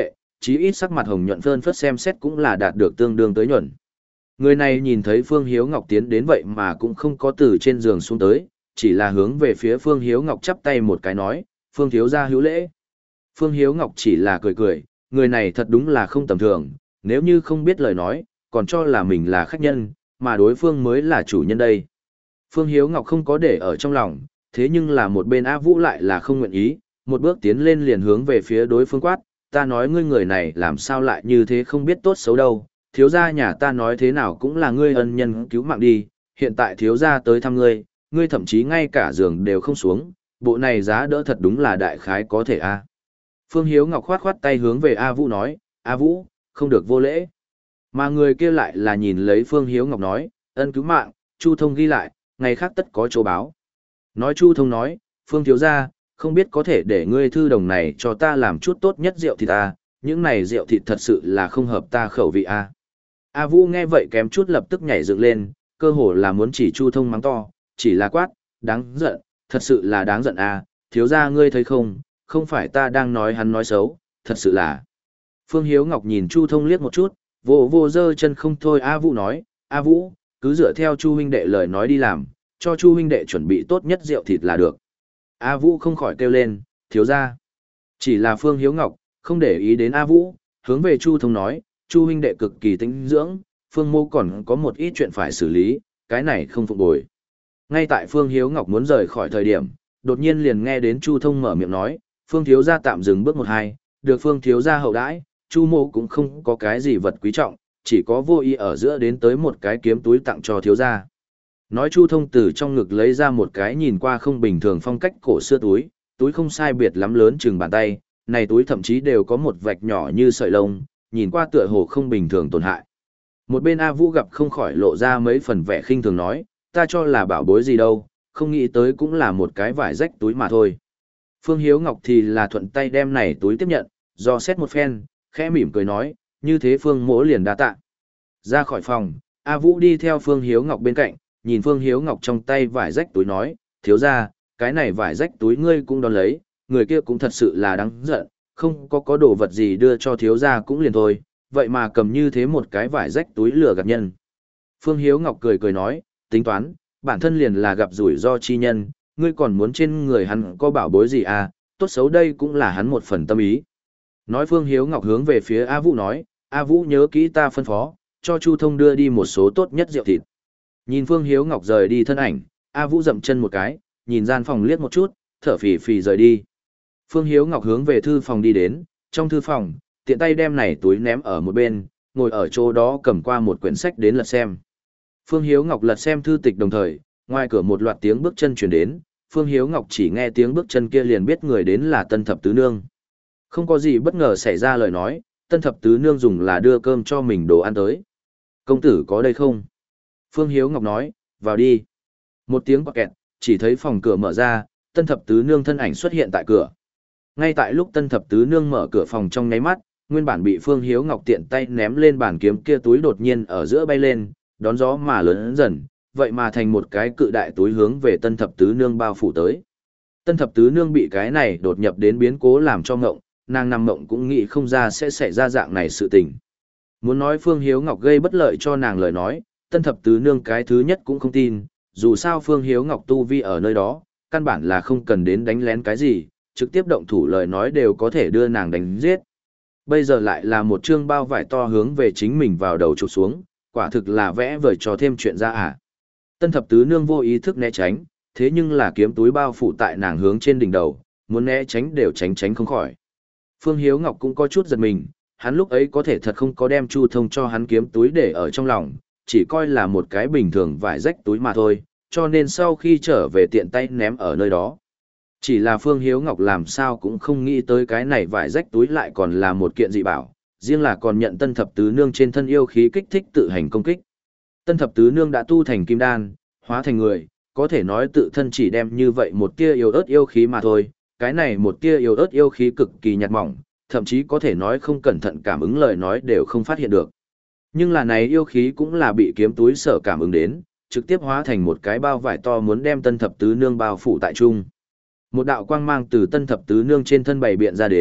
chí ít sắc mặt hồng nhuận phơn phất xem xét cũng là đạt được tương đương tới nhuận. Người này nhìn thấy Phương Hiếu Ngọc tiến đến vậy mà cũng không có từ trên giường xuống tới, chỉ là hướng về phía Phương Hiếu Ngọc chắp tay một cái nói, Phương thiếu gia hữu lễ. Phương Hiếu Ngọc chỉ là cười cười, người này thật đúng là không tầm thường, nếu như không biết lời nói, còn cho là mình là khách nhân, mà đối phương mới là chủ nhân đây. Phương Hiếu Ngọc không có để ở trong lòng, thế nhưng là một bên A Vũ lại là không nguyện ý, một bước tiến lên liền hướng về phía đối phương quát, ta nói ngươi người này làm sao lại như thế không biết tốt xấu đâu, thiếu gia nhà ta nói thế nào cũng là ngươi ân nhân cứu mạng đi, hiện tại thiếu gia tới thăm ngươi, ngươi thậm chí ngay cả giường đều không xuống, bộ này giá đỡ thật đúng là đại khái có thể a. Phương Hiếu Ngọc khoát khoát tay hướng về A Vũ nói, A Vũ, không được vô lễ. Mà người kia lại là nhìn lấy Phương Hiếu Ngọc nói, ân cứu mạng, Chu Thông ghi lại, ngày khác tất có chỗ báo. Nói Chu Thông nói, Phương thiếu gia, không biết có thể để ngươi thư đồng này cho ta làm chút tốt nhất rượu thịt ta, những này rượu thịt thật sự là không hợp ta khẩu vị a. A Vũ nghe vậy kém chút lập tức nhảy dựng lên, cơ hồ là muốn chỉ Chu Thông mắng to, chỉ là quát, đáng giận, thật sự là đáng giận a, thiếu gia ngươi thấy không, không phải ta đang nói hắn nói xấu, thật sự là. Phương Hiếu Ngọc nhìn Chu Thông liếc một chút, vô vô dơ chân không thôi. A Vũ nói, A Vũ, cứ dựa theo Chu huynh đệ lời nói đi làm, cho Chu huynh đệ chuẩn bị tốt nhất rượu thịt là được. A Vũ không khỏi kêu lên, thiếu gia. Chỉ là Phương Hiếu Ngọc, không để ý đến A Vũ, hướng về Chu Thông nói, Chu huynh đệ cực kỳ tinh dưỡng, Phương mô còn có một ít chuyện phải xử lý, cái này không phục bồi. Ngay tại Phương Hiếu Ngọc muốn rời khỏi thời điểm, đột nhiên liền nghe đến Chu Thông mở miệng nói, Phương thiếu gia tạm dừng bước một hai, được Phương thiếu gia hậu đãi, Chu mô cũng không có cái gì vật quý trọng, chỉ có vô ý ở giữa đến tới một cái kiếm túi tặng cho thiếu gia. Nói Chu Thông từ trong ngực lấy ra một cái nhìn qua không bình thường phong cách cổ xưa túi, túi không sai biệt lắm lớn chừng bàn tay, này túi thậm chí đều có một vạch nhỏ như sợi lông, nhìn qua tựa hồ không bình thường tổn hại. Một bên A Vũ gặp không khỏi lộ ra mấy phần vẻ khinh thường nói, ta cho là bảo bối gì đâu, không nghĩ tới cũng là một cái vải rách túi mà thôi. Phương Hiếu Ngọc thì là thuận tay đem này túi tiếp nhận, do xét một phen, khẽ mỉm cười nói, như thế Phương mỗ liền đa tạ. Ra khỏi phòng, A Vũ đi theo Phương Hiếu Ngọc bên cạnh, nhìn Phương Hiếu Ngọc trong tay vải rách túi nói, thiếu ra, cái này vải rách túi ngươi cũng đón lấy, người kia cũng thật sự là đáng giận, không có có đồ vật gì đưa cho thiếu ra cũng liền thôi, vậy mà cầm như thế một cái vải rách túi lừa gạt nhân. Phương Hiếu Ngọc cười cười nói, tính toán, bản thân liền là gặp rủi ro chi nhân, ngươi còn muốn trên người hắn có bảo bối gì à, tốt xấu đây cũng là hắn một phần tâm ý. Nói Phương Hiếu Ngọc hướng về phía A Vũ nói, A Vũ nhớ kỹ ta phân phó, cho Chu Thông đưa đi một số tốt nhất rượu thịt. Nhìn Phương Hiếu Ngọc rời đi thân ảnh, A Vũ dậm chân một cái, nhìn gian phòng liếc một chút, thở phì phì rời đi. Phương Hiếu Ngọc hướng về thư phòng đi đến, trong thư phòng, tiện tay đem này túi ném ở một bên, ngồi ở chỗ đó cầm qua một quyển sách đến lật xem. Phương Hiếu Ngọc lật xem thư tịch đồng thời, ngoài cửa một loạt tiếng bước chân truyền đến, Phương Hiếu Ngọc chỉ nghe tiếng bước chân kia liền biết người đến là Tân Thập Tứ Nương. Không có gì bất ngờ xảy ra lời nói, Tân Thập Tứ Nương dùng là đưa cơm cho mình đồ ăn tới. Công tử có đây không? Phương Hiếu Ngọc nói, vào đi. Một tiếng quạt kẹt, chỉ thấy phòng cửa mở ra, Tân Thập Tứ Nương thân ảnh xuất hiện tại cửa. Ngay tại lúc Tân Thập Tứ Nương mở cửa phòng trong nháy mắt, nguyên bản bị Phương Hiếu Ngọc tiện tay ném lên bàn kiếm kia túi đột nhiên ở giữa bay lên, đón gió mà lớn dần, vậy mà thành một cái cự đại túi hướng về Tân Thập Tứ Nương bao phủ tới. Tân Thập Tứ Nương bị cái này đột nhập đến biến cố làm cho ngộng, nàng nằm ngộng cũng nghĩ không ra sẽ xảy ra dạng này sự tình. Muốn nói Phương Hiếu Ngọc gây bất lợi cho nàng lời nói, Tân Thập Tứ Nương cái thứ nhất cũng không tin, dù sao Phương Hiếu Ngọc tu vi ở nơi đó, căn bản là không cần đến đánh lén cái gì, trực tiếp động thủ lời nói đều có thể đưa nàng đánh giết. Bây giờ lại là một chương bao vải to hướng về chính mình vào đầu chụp xuống, quả thực là vẽ vời cho thêm chuyện ra à. Tân Thập Tứ Nương vô ý thức né tránh, thế nhưng là kiếm túi bao phủ tại nàng hướng trên đỉnh đầu, muốn né tránh đều tránh tránh không khỏi. Phương Hiếu Ngọc cũng có chút giật mình, hắn lúc ấy có thể thật không có đem Chu Thông cho hắn kiếm túi để ở trong lòng, chỉ coi là một cái bình thường vải rách túi mà thôi, cho nên sau khi trở về tiện tay ném ở nơi đó. Chỉ là Phương Hiếu Ngọc làm sao cũng không nghĩ tới cái này vải rách túi lại còn là một kiện dị bảo, riêng là còn nhận Tân Thập Tứ Nương trên thân yêu khí kích thích tự hành công kích. Tân Thập Tứ Nương đã tu thành kim đan, hóa thành người, có thể nói tự thân chỉ đem như vậy một tia yêu ớt yêu khí mà thôi, cái này một tia yêu ớt yêu khí cực kỳ nhạt mỏng, thậm chí có thể nói không cẩn thận cảm ứng lời nói đều không phát hiện được. Nhưng là này yêu khí cũng là bị kiếm túi sở cảm ứng đến, trực tiếp hóa thành một cái bao vải to muốn đem Tân Thập Tứ Nương bao phủ tại trung. Một đạo quang mang từ Tân Thập Tứ Nương trên thân bày biện ra đến,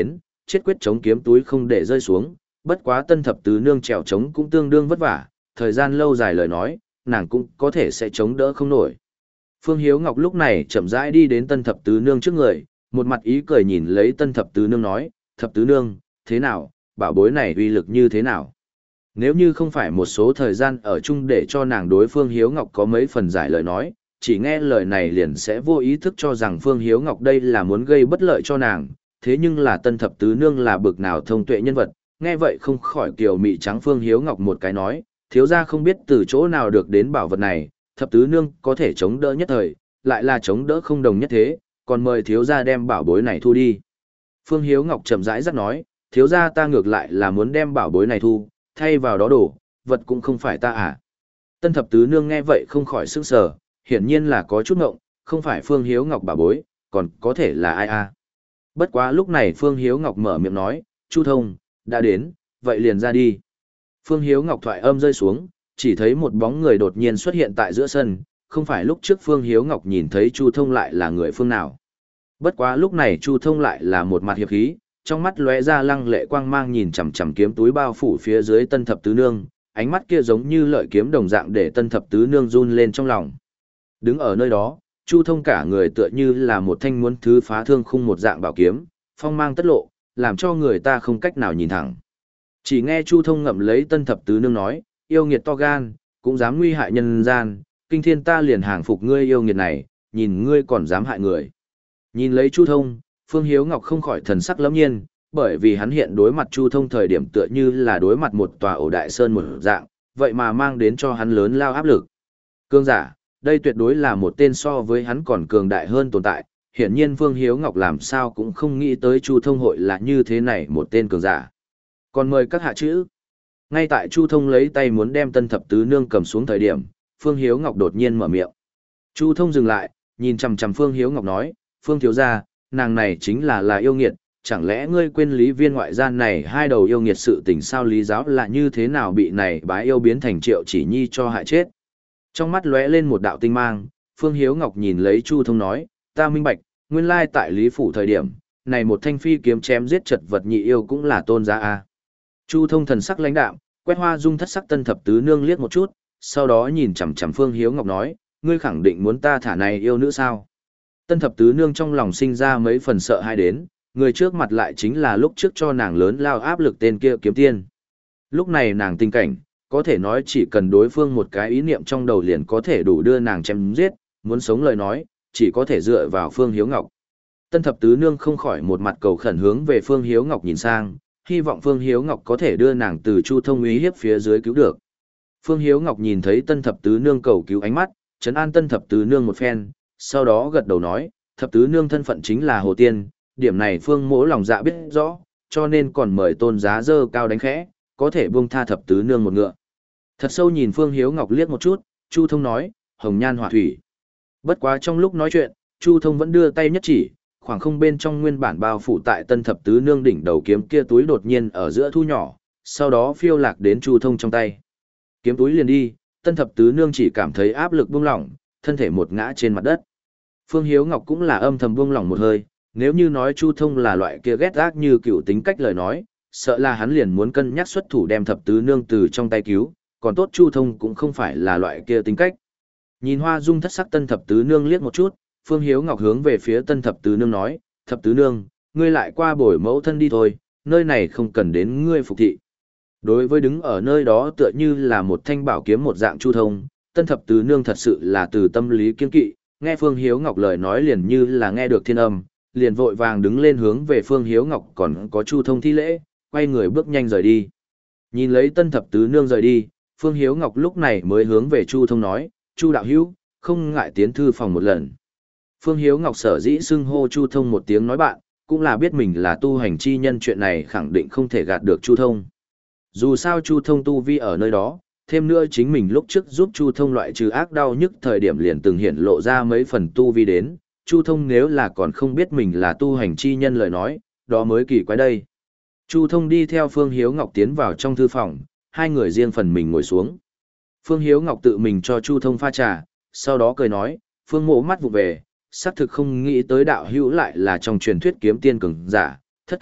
chết quyết chống kiếm túi không để rơi xuống, bất quá tân thập tứ nương trèo chống cũng tương đương vất vả, thời gian lâu dài lời nói, nàng cũng có thể sẽ chống đỡ không nổi. Phương Hiếu Ngọc lúc này chậm rãi đi đến tân thập tứ nương trước người, một mặt ý cười nhìn lấy tân thập tứ nương nói, thập tứ nương, thế nào, bảo bối này uy lực như thế nào? Nếu như không phải một số thời gian ở chung để cho nàng đối Phương Hiếu Ngọc có mấy phần giải lời nói, chỉ nghe lời này liền sẽ vô ý thức cho rằng Phương Hiếu Ngọc đây là muốn gây bất lợi cho nàng, thế nhưng là tân thập tứ nương là bực nào thông tuệ nhân vật, nghe vậy không khỏi kiều mị trắng Phương Hiếu Ngọc một cái nói, thiếu gia không biết từ chỗ nào được đến bảo vật này, thập tứ nương có thể chống đỡ nhất thời, lại là chống đỡ không đồng nhất thế, còn mời thiếu gia đem bảo bối này thu đi. Phương Hiếu Ngọc chậm rãi rất nói, thiếu gia ta ngược lại là muốn đem bảo bối này thu, thay vào đó đổ, vật cũng không phải ta à. Tân thập tứ nương nghe vậy không khỏi sững sờ, hiển nhiên là có chút ngộng, không phải Phương Hiếu Ngọc bảo bối, còn có thể là ai à. Bất quá lúc này Phương Hiếu Ngọc mở miệng nói, Chu Thông, đã đến, vậy liền ra đi. Phương Hiếu Ngọc thoại âm rơi xuống, chỉ thấy một bóng người đột nhiên xuất hiện tại giữa sân, không phải lúc trước Phương Hiếu Ngọc nhìn thấy Chu Thông lại là người phương nào. Bất quá lúc này Chu Thông lại là một mặt hiệp khí, trong mắt lóe ra lăng lệ quang mang nhìn chằm chằm kiếm túi bao phủ phía dưới tân thập tứ nương, ánh mắt kia giống như lợi kiếm đồng dạng để tân thập tứ nương run lên trong lòng. Đứng ở nơi đó, Chu Thông cả người tựa như là một thanh muốn thứ phá thương khung một dạng bảo kiếm, phong mang tất lộ, làm cho người ta không cách nào nhìn thẳng. Chỉ nghe Chu Thông ngậm lấy tân thập tứ nương nói, yêu nghiệt to gan, cũng dám nguy hại nhân gian, kinh thiên ta liền hàng phục ngươi yêu nghiệt này, nhìn ngươi còn dám hại người. Nhìn lấy Chu Thông, Phương Hiếu Ngọc không khỏi thần sắc lẫm nhiên, bởi vì hắn hiện đối mặt Chu Thông thời điểm tựa như là đối mặt một tòa ổ đại sơn một dạng, vậy mà mang đến cho hắn lớn lao áp lực. Cương giả, đây tuyệt đối là một tên so với hắn còn cường đại hơn tồn tại, hiển nhiên Phương Hiếu Ngọc làm sao cũng không nghĩ tới Chu Thông hội là như thế này một tên cường giả. Còn mời các hạ chữ. Ngay tại Chu Thông lấy tay muốn đem tân thập tứ nương cầm xuống thời điểm, Phương Hiếu Ngọc đột nhiên mở miệng. Chu Thông dừng lại, nhìn chằm chằm Phương Hiếu Ngọc nói, Phương thiếu gia, nàng này chính là là yêu nghiệt, chẳng lẽ ngươi quên lý viên ngoại gian này hai đầu yêu nghiệt sự tình sao lý giáo là như thế nào bị này bái yêu biến thành Triệu Chỉ Nhi cho hại chết. Trong mắt lóe lên một đạo tinh mang, Phương Hiếu Ngọc nhìn lấy Chu Thông nói, ta minh bạch, nguyên lai tại Lý Phủ thời điểm, này một thanh phi kiếm chém giết chật vật nhị yêu cũng là tôn giá a. Chu Thông thần sắc lãnh đạm, quét hoa dung thất sắc tân thập tứ nương liếc một chút, sau đó nhìn chằm chằm Phương Hiếu Ngọc nói, ngươi khẳng định muốn ta thả này yêu nữ sao? Tân thập tứ nương trong lòng sinh ra mấy phần sợ hãi đến, người trước mặt lại chính là lúc trước cho nàng lớn lao áp lực tên kia kiếm tiên. Lúc này nàng tình cảnh, có thể nói chỉ cần đối phương một cái ý niệm trong đầu liền có thể đủ đưa nàng chém giết, muốn sống lời nói, chỉ có thể dựa vào Phương Hiếu Ngọc. Tân thập tứ nương không khỏi một mặt cầu khẩn hướng về Phương Hiếu Ngọc nhìn sang, hy vọng Phương Hiếu Ngọc có thể đưa nàng từ Chu Thông uy hiếp phía dưới cứu được. Phương Hiếu Ngọc nhìn thấy tân thập tứ nương cầu cứu ánh mắt, trấn an tân thập tứ nương một phen, sau đó gật đầu nói, thập tứ nương thân phận chính là Hồ Tiên, điểm này Phương mỗ lòng dạ biết rõ, cho nên còn mời tôn giá dơ cao đánh khẽ, có thể buông tha thập tứ nương một ngựa. Thật sâu nhìn Phương Hiếu Ngọc liếc một chút, Chu Thông nói, hồng nhan hỏa thủy. Bất quá trong lúc nói chuyện, Chu Thông vẫn đưa tay nhất chỉ, khoảng không bên trong nguyên bản bao phủ tại tân thập tứ nương đỉnh đầu kiếm kia túi đột nhiên ở giữa thu nhỏ, sau đó phiêu lạc đến Chu Thông trong tay. Kiếm túi liền đi, tân thập tứ nương chỉ cảm thấy áp lực buông lỏng, thân thể một ngã trên mặt đất. Phương Hiếu Ngọc cũng là âm thầm buông lỏng một hơi, nếu như nói Chu Thông là loại kia ghét ác như cựu tính cách lời nói, sợ là hắn liền muốn cân nhắc xuất thủ đem thập tứ nương từ trong tay cứu, còn tốt Chu Thông cũng không phải là loại kia tính cách. Nhìn hoa dung thất sắc tân thập tứ nương liếc một chút, Phương Hiếu Ngọc hướng về phía tân thập tứ nương nói, thập tứ nương, ngươi lại qua bồi mẫu thân đi thôi, nơi này không cần đến ngươi phục thị. Đối với đứng ở nơi đó tựa như là một thanh bảo kiếm một dạng Chu Thông, tân thập tứ nương thật sự là từ tâm lý kiên kỵ, nghe Phương Hiếu Ngọc lời nói liền như là nghe được thiên âm, liền vội vàng đứng lên hướng về Phương Hiếu Ngọc còn có Chu Thông thi lễ, quay người bước nhanh rời đi. Nhìn lấy tân thập tứ nương rời đi, Phương Hiếu Ngọc lúc này mới hướng về Chu Thông nói, Chu đạo hữu, không ngại tiến thư phòng một lần. Phương Hiếu Ngọc sở dĩ xưng hô Chu Thông một tiếng nói bạn, cũng là biết mình là tu hành chi nhân, chuyện này khẳng định không thể gạt được Chu Thông. Dù sao Chu Thông tu vi ở nơi đó, thêm nữa chính mình lúc trước giúp Chu Thông loại trừ ác đau nhức thời điểm liền từng hiện lộ ra mấy phần tu vi đến, Chu Thông nếu là còn không biết mình là tu hành chi nhân lời nói, đó mới kỳ quái đây. Chu Thông đi theo Phương Hiếu Ngọc tiến vào trong thư phòng, hai người riêng phần mình ngồi xuống. Phương Hiếu Ngọc tự mình cho Chu Thông pha trà, sau đó cười nói, Phương mộ mắt vụ về, xác thực không nghĩ tới đạo hữu lại là trong truyền thuyết kiếm tiên cường giả, thất kính,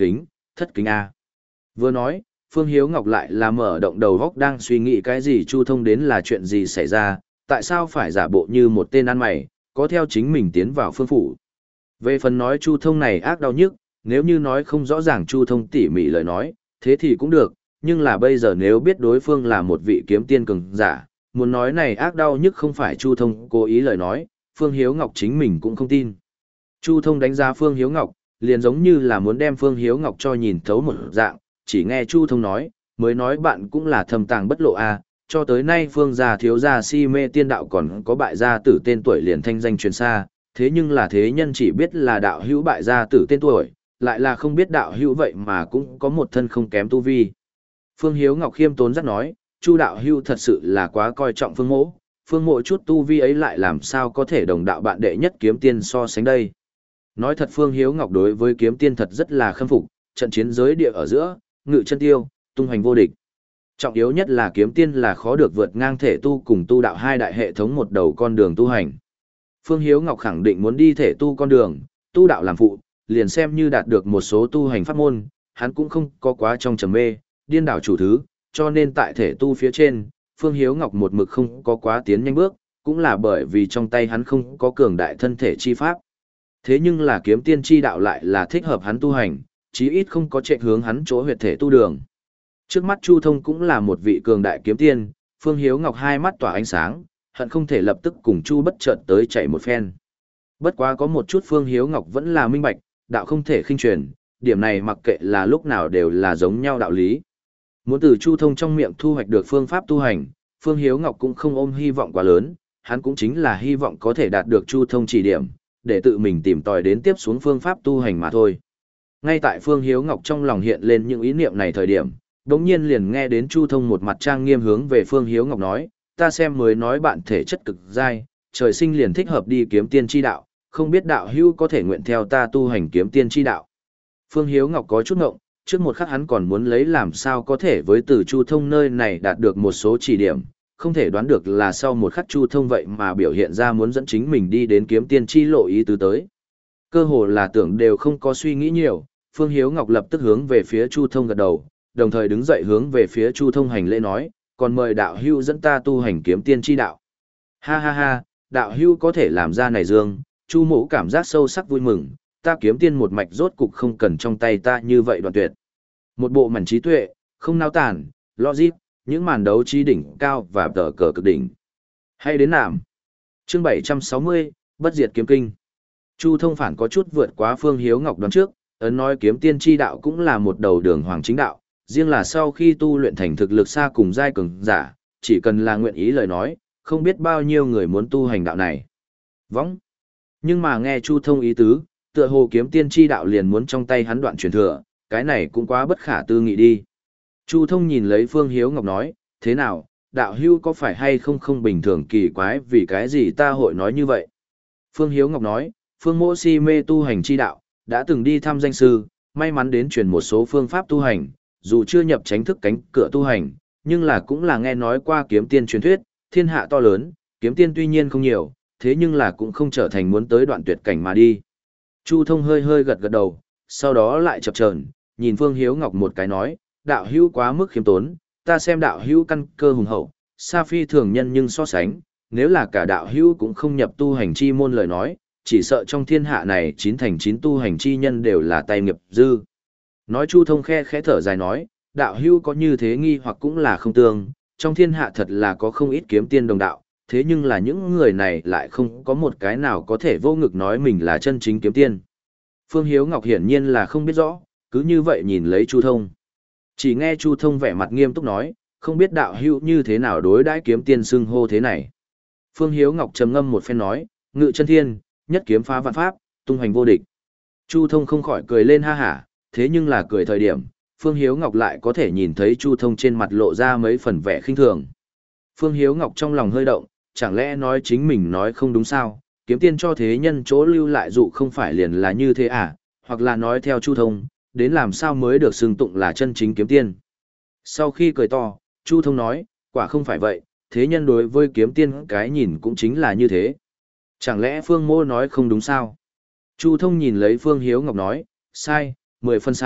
thất kính a. Vừa nói, Phương Hiếu Ngọc lại là mở động đầu góc đang suy nghĩ cái gì Chu Thông đến là chuyện gì xảy ra, tại sao phải giả bộ như một tên ăn mày, có theo chính mình tiến vào phương phủ. Về phần nói Chu Thông này ác đau nhức, nếu như nói không rõ ràng Chu Thông tỉ mỉ lời nói, thế thì cũng được, nhưng là bây giờ nếu biết đối phương là một vị kiếm tiên cường giả, muốn nói này ác đau nhức không phải Chu Thông cố ý lời nói, Phương Hiếu Ngọc chính mình cũng không tin. Chu Thông đánh giá Phương Hiếu Ngọc, liền giống như là muốn đem Phương Hiếu Ngọc cho nhìn thấu một dạng, chỉ nghe Chu Thông nói, mới nói bạn cũng là thầm tàng bất lộ a, cho tới nay Phương gia thiếu gia si mê tiên đạo còn có bại gia tử tên tuổi liền thanh danh truyền xa, thế nhưng là thế nhân chỉ biết là đạo hữu bại gia tử tên tuổi, lại là không biết đạo hữu vậy mà cũng có một thân không kém tu vi. Phương Hiếu Ngọc khiêm tốn rất nói, Chu đạo hữu thật sự là quá coi trọng Phương Mỗ, Phương Mỗ chút tu vi ấy lại làm sao có thể đồng đạo bạn đệ nhất kiếm tiên so sánh đây. Nói thật Phương Hiếu Ngọc đối với kiếm tiên thật rất là khâm phục, trận chiến giới địa ở giữa, ngự chân tiêu, tung hoành vô địch. Trọng yếu nhất là kiếm tiên là khó được vượt ngang thể tu cùng tu đạo hai đại hệ thống một đầu con đường tu hành. Phương Hiếu Ngọc khẳng định muốn đi thể tu con đường, tu đạo làm phụ, liền xem như đạt được một số tu hành pháp môn, hắn cũng không có quá trong trầm mê, điên đảo chủ thứ, cho nên tại thể tu phía trên, Phương Hiếu Ngọc một mực không có quá tiến nhanh bước, cũng là bởi vì trong tay hắn không có cường đại thân thể chi pháp. Thế nhưng là kiếm tiên chi đạo lại là thích hợp hắn tu hành, chí ít không có chạy hướng hắn chỗ huyệt thể tu đường. Trước mắt Chu Thông cũng là một vị cường đại kiếm tiên, Phương Hiếu Ngọc hai mắt tỏa ánh sáng, hận không thể lập tức cùng Chu Bất chợt tới chạy một phen. Bất quá có một chút Phương Hiếu Ngọc vẫn là minh bạch, đạo không thể khinh truyền, điểm này mặc kệ là lúc nào đều là giống nhau đạo lý. Muốn từ Chu Thông trong miệng thu hoạch được phương pháp tu hành, Phương Hiếu Ngọc cũng không ôm hy vọng quá lớn, hắn cũng chính là hy vọng có thể đạt được Chu Thông chỉ điểm, để tự mình tìm tòi đến tiếp xuống phương pháp tu hành mà thôi. Ngay tại Phương Hiếu Ngọc trong lòng hiện lên những ý niệm này thời điểm, đống nhiên liền nghe đến Chu Thông một mặt trang nghiêm hướng về Phương Hiếu Ngọc nói, ta xem mới nói bạn thể chất cực dai, trời sinh liền thích hợp đi kiếm tiên chi đạo, không biết đạo hữu có thể nguyện theo ta tu hành kiếm tiên chi đạo. Phương Hiếu Ngọc có chút ngộng, trước một khắc hắn còn muốn lấy làm sao có thể với từ Chu Thông nơi này đạt được một số chỉ điểm, không thể đoán được là sau một khắc Chu Thông vậy mà biểu hiện ra muốn dẫn chính mình đi đến kiếm tiên chi lộ ý tứ tới. Cơ hồ là tưởng đều không có suy nghĩ nhiều, Phương Hiếu Ngọc lập tức hướng về phía Chu Thông gật đầu, đồng thời đứng dậy hướng về phía Chu Thông hành lễ nói, còn mời đạo hữu dẫn ta tu hành kiếm tiên chi đạo. Ha ha ha, đạo hữu có thể làm ra này dương, Chu mỗ cảm giác sâu sắc vui mừng, ta kiếm tiên một mạch rốt cục không cần trong tay ta như vậy đoạn tuyệt. Một bộ mảnh trí tuệ, không nao tản, logic, những màn đấu trí đỉnh cao và tờ cờ cực đỉnh. Hay đến nạm. Chương bảy trăm sáu mươi, Bất diệt kiếm kinh. Chu Thông phản có chút vượt quá Phương Hiếu Ngọc đoán trước, ấn nói kiếm tiên chi đạo cũng là một đầu đường hoàng chính đạo, riêng là sau khi tu luyện thành thực lực xa cùng giai cường giả, chỉ cần là nguyện ý lời nói, không biết bao nhiêu người muốn tu hành đạo này. Võng. Nhưng mà nghe Chu Thông ý tứ, tựa hồ kiếm tiên chi đạo liền muốn trong tay hắn đoạn truyền thừa, cái này cũng quá bất khả tư nghị đi. Chu Thông nhìn lấy Phương Hiếu Ngọc nói, thế nào, đạo hưu có phải hay không không bình thường kỳ quái vì cái gì ta hội nói như vậy? Phương Hiếu Ngọc nói, Phương mỗ si mê tu hành chi đạo, đã từng đi thăm danh sư, may mắn đến truyền một số phương pháp tu hành, dù chưa nhập tránh thức cánh cửa tu hành, nhưng là cũng là nghe nói qua kiếm tiên truyền thuyết, thiên hạ to lớn, kiếm tiên tuy nhiên không nhiều, thế nhưng là cũng không trở thành muốn tới đoạn tuyệt cảnh mà đi. Chu Thông hơi hơi gật gật đầu, sau đó lại chập chờn, nhìn Phương Hiếu Ngọc một cái nói, đạo hữu quá mức khiêm tốn, ta xem đạo hữu căn cơ hùng hậu, sa phi thường nhân nhưng so sánh, nếu là cả đạo hữu cũng không nhập tu hành chi môn lời nói, chỉ sợ trong thiên hạ này chín thành chín tu hành chi nhân đều là tay nghiệp dư. Nói Chu Thông khe khẽ thở dài nói, đạo hữu có như thế nghi hoặc cũng là không tương, trong thiên hạ thật là có không ít kiếm tiên đồng đạo, thế nhưng là những người này lại không có một cái nào có thể vô ngực nói mình là chân chính kiếm tiên. Phương Hiếu Ngọc hiển nhiên là không biết rõ, cứ như vậy nhìn lấy Chu Thông. Chỉ nghe Chu Thông vẻ mặt nghiêm túc nói, không biết đạo hữu như thế nào đối đãi kiếm tiên xưng hô thế này. Phương Hiếu Ngọc trầm ngâm một phen nói, ngự chân thiên, nhất kiếm phá vạn pháp, tung hoành vô địch. Chu Thông không khỏi cười lên ha hả, thế nhưng là cười thời điểm, Phương Hiếu Ngọc lại có thể nhìn thấy Chu Thông trên mặt lộ ra mấy phần vẻ khinh thường. Phương Hiếu Ngọc trong lòng hơi động, chẳng lẽ nói chính mình nói không đúng sao, kiếm tiên cho thế nhân chỗ lưu lại dụ không phải liền là như thế à, hoặc là nói theo Chu Thông, đến làm sao mới được xưng tụng là chân chính kiếm tiên. Sau khi cười to, Chu Thông nói, quả không phải vậy, thế nhân đối với kiếm tiên cái nhìn cũng chính là như thế. Chẳng lẽ Phương mô nói không đúng sao? Chu Thông nhìn lấy Phương Hiếu Ngọc nói, sai, mười phân sai,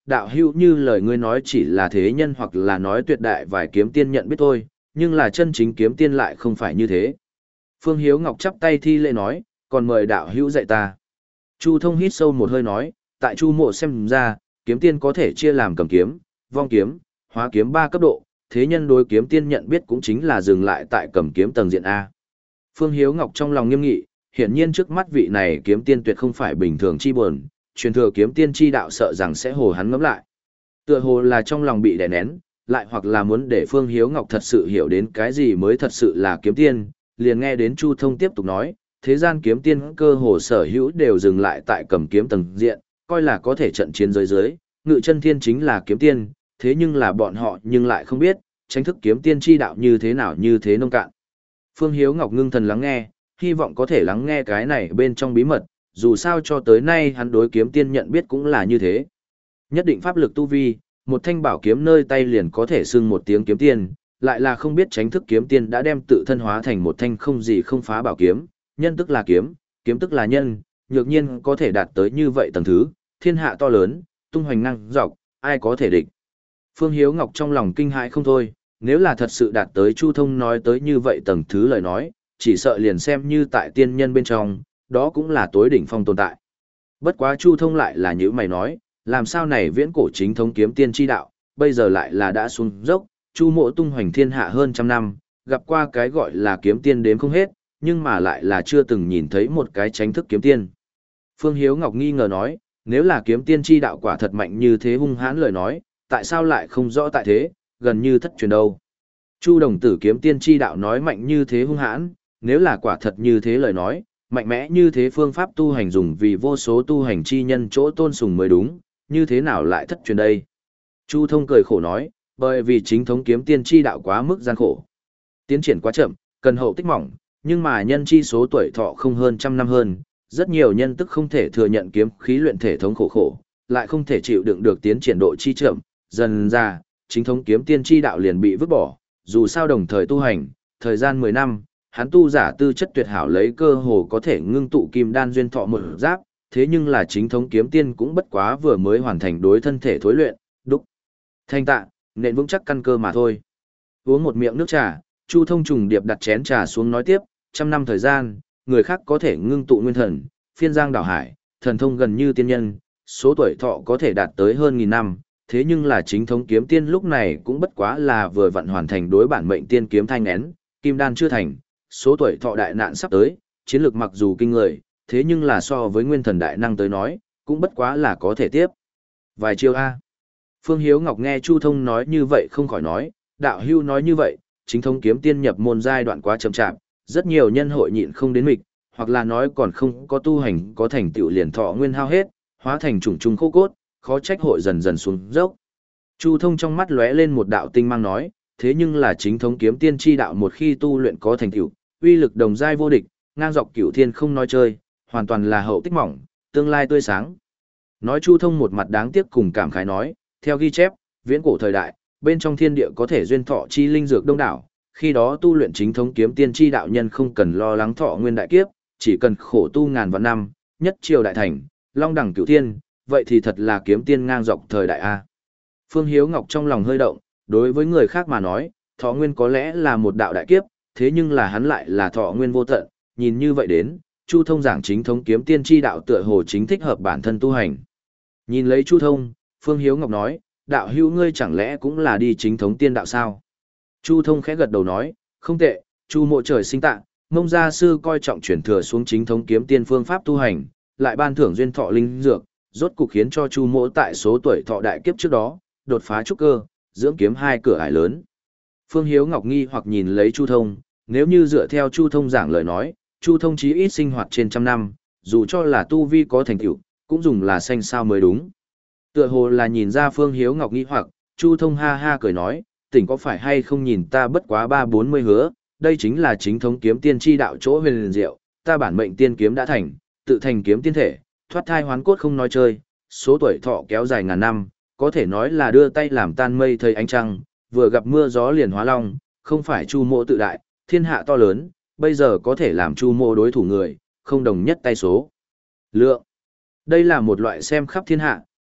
đạo hữu như lời ngươi nói chỉ là thế nhân hoặc là nói tuyệt đại vài kiếm tiên nhận biết thôi, nhưng là chân chính kiếm tiên lại không phải như thế. Phương Hiếu Ngọc chắp tay thi lễ nói, còn mời đạo hữu dạy ta. Chu Thông hít sâu một hơi nói, tại Chu Mộ xem ra, kiếm tiên có thể chia làm cầm kiếm, vong kiếm, hóa kiếm ba cấp độ, thế nhân đối kiếm tiên nhận biết cũng chính là dừng lại tại cầm kiếm tầng diện A. Phương Hiếu Ngọc trong lòng nghiêm nghị, hiển nhiên trước mắt vị này kiếm tiên tuyệt không phải bình thường chi buồn, truyền thừa kiếm tiên chi đạo sợ rằng sẽ hồ hắn ngẫm lại. Tựa hồ là trong lòng bị đè nén, lại hoặc là muốn để Phương Hiếu Ngọc thật sự hiểu đến cái gì mới thật sự là kiếm tiên, liền nghe đến Chu Thông tiếp tục nói, thế gian kiếm tiên cơ hồ sở hữu đều dừng lại tại cầm kiếm tầng diện, coi là có thể trận chiến giới giới, ngự chân thiên chính là kiếm tiên, thế nhưng là bọn họ nhưng lại không biết, tránh thức kiếm tiên chi đạo như thế nào như thế nông cạn. Phương Hiếu Ngọc ngưng thần lắng nghe, hy vọng có thể lắng nghe cái này bên trong bí mật, dù sao cho tới nay hắn đối kiếm tiên nhận biết cũng là như thế. Nhất định pháp lực tu vi, một thanh bảo kiếm nơi tay liền có thể xưng một tiếng kiếm tiên, lại là không biết tránh thức kiếm tiên đã đem tự thân hóa thành một thanh không gì không phá bảo kiếm, nhân tức là kiếm, kiếm tức là nhân, nhược nhiên có thể đạt tới như vậy tầng thứ, thiên hạ to lớn, tung hoành năng dọc, ai có thể địch. Phương Hiếu Ngọc trong lòng kinh hãi không thôi, nếu là thật sự đạt tới Chu Thông nói tới như vậy tầng thứ lời nói, chỉ sợ liền xem như tại tiên nhân bên trong, đó cũng là tối đỉnh phong tồn tại. Bất quá Chu Thông lại là như mày nói, làm sao này viễn cổ chính thống kiếm tiên chi đạo, bây giờ lại là đã xuống dốc, Chu Mộ tung hoành thiên hạ hơn trăm năm, gặp qua cái gọi là kiếm tiên đếm không hết, nhưng mà lại là chưa từng nhìn thấy một cái tránh thức kiếm tiên. Phương Hiếu Ngọc nghi ngờ nói, nếu là kiếm tiên chi đạo quả thật mạnh như thế hung hãn lời nói, tại sao lại không rõ tại thế, gần như thất truyền đâu. Chu đồng tử kiếm tiên chi đạo nói mạnh như thế hung hãn, nếu là quả thật như thế lời nói, mạnh mẽ như thế phương pháp tu hành dùng vì vô số tu hành chi nhân chỗ tôn sùng mới đúng, như thế nào lại thất truyền đây? Chu Thông cười khổ nói, bởi vì chính thống kiếm tiên chi đạo quá mức gian khổ. Tiến triển quá chậm, cần hậu tích mỏng, nhưng mà nhân chi số tuổi thọ không hơn trăm năm hơn, rất nhiều nhân tức không thể thừa nhận kiếm khí luyện thể thống khổ khổ, lại không thể chịu đựng được tiến triển độ chi chậm, dần ra, chính thống kiếm tiên chi đạo liền bị vứt bỏ, dù sao đồng thời tu hành, thời gian mười năm, hắn tu giả tư chất tuyệt hảo lấy cơ hồ có thể ngưng tụ kim đan duyên thọ một giáp, thế nhưng là chính thống kiếm tiên cũng bất quá vừa mới hoàn thành đối thân thể thối luyện, đúc, thanh tạ, nền vững chắc căn cơ mà thôi. Uống một miệng nước trà, Chu Thông trùng điệp đặt chén trà xuống nói tiếp, trăm năm thời gian, người khác có thể ngưng tụ nguyên thần, phiên giang đảo hải, thần thông gần như tiên nhân, số tuổi thọ có thể đạt tới hơn nghìn năm, thế nhưng là chính thống kiếm tiên lúc này cũng bất quá là vừa vặn hoàn thành đối bản mệnh tiên kiếm thanh nén, kim đan chưa thành, số tuổi thọ đại nạn sắp tới, chiến lược mặc dù kinh người, thế nhưng là so với nguyên thần đại năng tới nói, cũng bất quá là có thể tiếp. Vài chiêu A. Phương Hiếu Ngọc nghe Chu Thông nói như vậy không khỏi nói, đạo hưu nói như vậy, chính thống kiếm tiên nhập môn giai đoạn quá chậm chạp, rất nhiều nhân hội nhịn không đến mịch, hoặc là nói còn không có tu hành có thành tựu liền thọ nguyên hao hết, hóa thành chủng trùng khô cốt, khó trách hội dần dần xuống dốc. Chu Thông trong mắt lóe lên một đạo tinh mang nói, thế nhưng là chính thống kiếm tiên chi đạo một khi tu luyện có thành tựu, uy lực đồng giai vô địch, ngang dọc cửu thiên không nói chơi, hoàn toàn là hậu tích mỏng, tương lai tươi sáng. Nói Chu Thông một mặt đáng tiếc cùng cảm khái nói, theo ghi chép, viễn cổ thời đại, bên trong thiên địa có thể duyên thọ chi linh dược đông đảo, khi đó tu luyện chính thống kiếm tiên chi đạo nhân không cần lo lắng thọ nguyên đại kiếp, chỉ cần khổ tu ngàn vạn năm, nhất triều đại thành, long đẳng cửu thiên, vậy thì thật là kiếm tiên ngang dọc thời đại a. Phương Hiếu Ngọc trong lòng hơi động, đối với người khác mà nói, thọ nguyên có lẽ là một đạo đại kiếp, thế nhưng là hắn lại là thọ nguyên vô tận, nhìn như vậy đến, Chu Thông giảng chính thống kiếm tiên chi đạo tựa hồ chính thích hợp bản thân tu hành. Nhìn lấy Chu Thông, Phương Hiếu Ngọc nói, đạo hữu ngươi chẳng lẽ cũng là đi chính thống tiên đạo sao? Chu Thông khẽ gật đầu nói, không tệ, Chu Mộ trời sinh tạng, Mông gia sư coi trọng chuyển thừa xuống chính thống kiếm tiên phương pháp tu hành, lại ban thưởng duyên thọ linh dược, rốt cục khiến cho Chu Mộ tại số tuổi thọ đại kiếp trước đó, đột phá trúc cơ, dưỡng kiếm hai cửa ải lớn. Phương Hiếu Ngọc nghi hoặc nhìn lấy Chu Thông, nếu như dựa theo Chu Thông giảng lời nói, Chu Thông chí ít sinh hoạt trên trăm năm, dù cho là tu vi có thành tựu, cũng dùng là xanh sao mới đúng. Tựa hồ là nhìn ra Phương Hiếu Ngọc nghi hoặc, Chu Thông ha ha cười nói, tỉnh có phải hay không nhìn ta bất quá ba bốn mươi hứa, đây chính là chính thống kiếm tiên chi đạo chỗ huyền liền diệu, ta bản mệnh tiên kiếm đã thành, tự thành kiếm tiên thể, thoát thai hoán cốt không nói chơi, số tuổi thọ kéo dài ngàn năm, có thể nói là đưa tay làm tan mây thấy ánh trăng, vừa gặp mưa gió liền hóa long, không phải Chu Mộ tự đại, thiên hạ to lớn, bây giờ có thể làm Chu Mộ đối thủ người, không đồng nhất tay số lượng. Đây là một loại xem khắp thiên hạ,